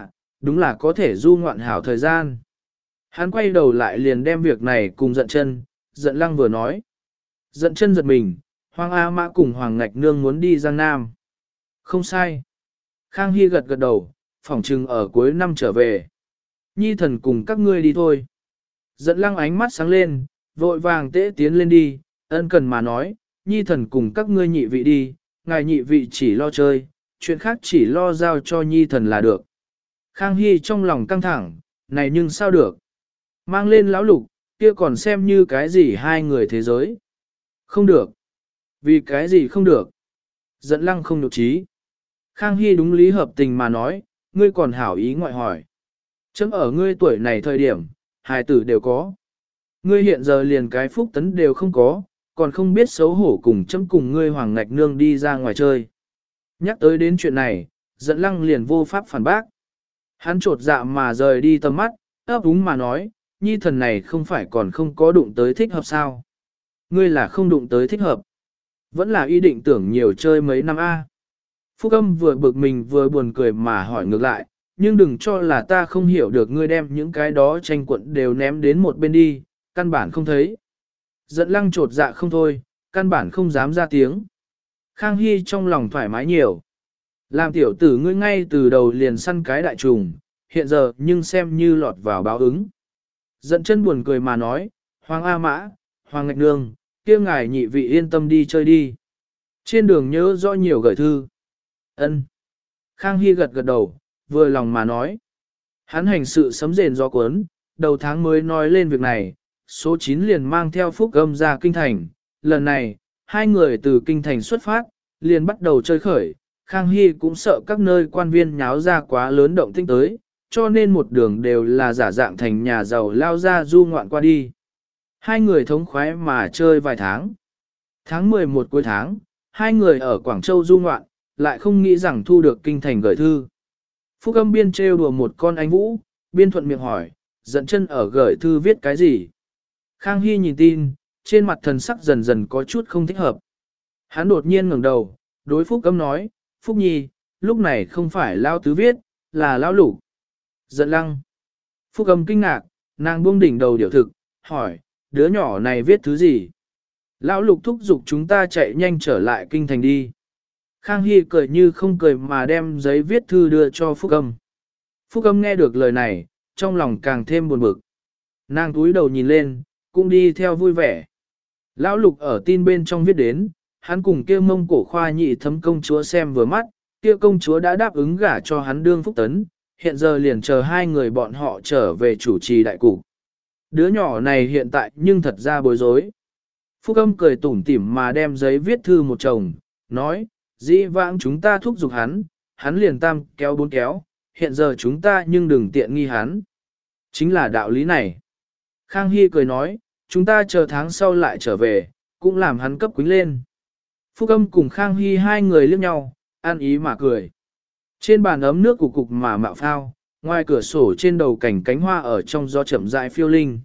đúng là có thể du ngoạn hảo thời gian. Hắn quay đầu lại liền đem việc này cùng giận chân, giận lăng vừa nói. Giận chân giật mình, Hoàng A Mã cùng Hoàng Ngạch Nương muốn đi Giang Nam. Không sai. Khang Hy gật gật đầu, phỏng trừng ở cuối năm trở về. Nhi thần cùng các ngươi đi thôi. Giận lăng ánh mắt sáng lên, vội vàng tễ tiến lên đi, ân cần mà nói, Nhi thần cùng các ngươi nhị vị đi, ngài nhị vị chỉ lo chơi, chuyện khác chỉ lo giao cho Nhi thần là được. Khang Hy trong lòng căng thẳng, này nhưng sao được. Mang lên lão lục, kia còn xem như cái gì hai người thế giới. Không được. Vì cái gì không được. Giận lăng không được trí. Khang Hy đúng lý hợp tình mà nói, ngươi còn hảo ý ngoại hỏi. Chấm ở ngươi tuổi này thời điểm, hài tử đều có. Ngươi hiện giờ liền cái phúc tấn đều không có, còn không biết xấu hổ cùng chấm cùng ngươi Hoàng Ngạch Nương đi ra ngoài chơi. Nhắc tới đến chuyện này, giận lăng liền vô pháp phản bác. Hắn trột dạ mà rời đi tầm mắt, ấp úng mà nói, Nhi thần này không phải còn không có đụng tới thích hợp sao. Ngươi là không đụng tới thích hợp. Vẫn là ý định tưởng nhiều chơi mấy năm A. Phúc Âm vừa bực mình vừa buồn cười mà hỏi ngược lại, nhưng đừng cho là ta không hiểu được ngươi đem những cái đó tranh quận đều ném đến một bên đi, căn bản không thấy. Giận lăng trột dạ không thôi, căn bản không dám ra tiếng. Khang Hy trong lòng thoải mái nhiều. Làm tiểu tử ngươi ngay từ đầu liền săn cái đại trùng, hiện giờ nhưng xem như lọt vào báo ứng. Giận chân buồn cười mà nói, Hoàng A Mã, Hoàng Ngạch Nương, kia ngài nhị vị yên tâm đi chơi đi. Trên đường nhớ rõ nhiều gửi thư. Ân. Khang Hy gật gật đầu, vừa lòng mà nói. Hắn hành sự sấm rền gió cuốn, đầu tháng mới nói lên việc này, số chín liền mang theo Phúc Âm ra kinh thành. Lần này, hai người từ kinh thành xuất phát, liền bắt đầu chơi khởi. Khang Hy cũng sợ các nơi quan viên nháo ra quá lớn động tĩnh tới, cho nên một đường đều là giả dạng thành nhà giàu lao ra du ngoạn qua đi. Hai người thống khoái mà chơi vài tháng. Tháng mười một cuối tháng, hai người ở Quảng Châu du ngoạn, lại không nghĩ rằng thu được kinh thành gửi thư. Phúc Âm biên trêu đùa một con anh vũ, biên thuận miệng hỏi, giận chân ở gửi thư viết cái gì? Khang Hy nhìn tin, trên mặt thần sắc dần dần có chút không thích hợp. Hắn đột nhiên ngẩng đầu, đối Phúc Âm nói, Phúc Nhi, lúc này không phải lao tứ viết, là lao lục. Giận lăng. Phúc Âm kinh ngạc, nàng buông đỉnh đầu điều thực, hỏi, đứa nhỏ này viết thứ gì? Lão lục thúc giục chúng ta chạy nhanh trở lại kinh thành đi. Khang Hy cười như không cười mà đem giấy viết thư đưa cho Phúc Âm. Phúc Âm nghe được lời này, trong lòng càng thêm buồn bực. Nàng túi đầu nhìn lên, cũng đi theo vui vẻ. Lão lục ở tin bên trong viết đến, hắn cùng kia Mông Cổ khoa nhị thấm công chúa xem vừa mắt, kia công chúa đã đáp ứng gả cho hắn đương phúc tấn, hiện giờ liền chờ hai người bọn họ trở về chủ trì đại cục. Đứa nhỏ này hiện tại nhưng thật ra bối rối. Phúc Âm cười tủm tỉm mà đem giấy viết thư một chồng, nói, dĩ vãng chúng ta thúc giục hắn, hắn liền tam kéo bốn kéo, hiện giờ chúng ta nhưng đừng tiện nghi hắn. Chính là đạo lý này. Khang Hy cười nói, chúng ta chờ tháng sau lại trở về, cũng làm hắn cấp quính lên. Phúc Âm cùng Khang Hy hai người liếc nhau, ăn ý mà cười. Trên bàn ấm nước cục cục mà mạo phao, ngoài cửa sổ trên đầu cảnh cánh hoa ở trong gió chậm rãi phiêu linh.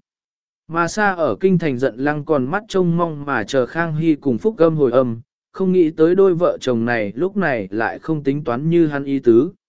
Mà xa ở kinh thành giận lăng còn mắt trông mong mà chờ Khang Hy cùng Phúc Âm hồi âm, không nghĩ tới đôi vợ chồng này lúc này lại không tính toán như hắn ý tứ.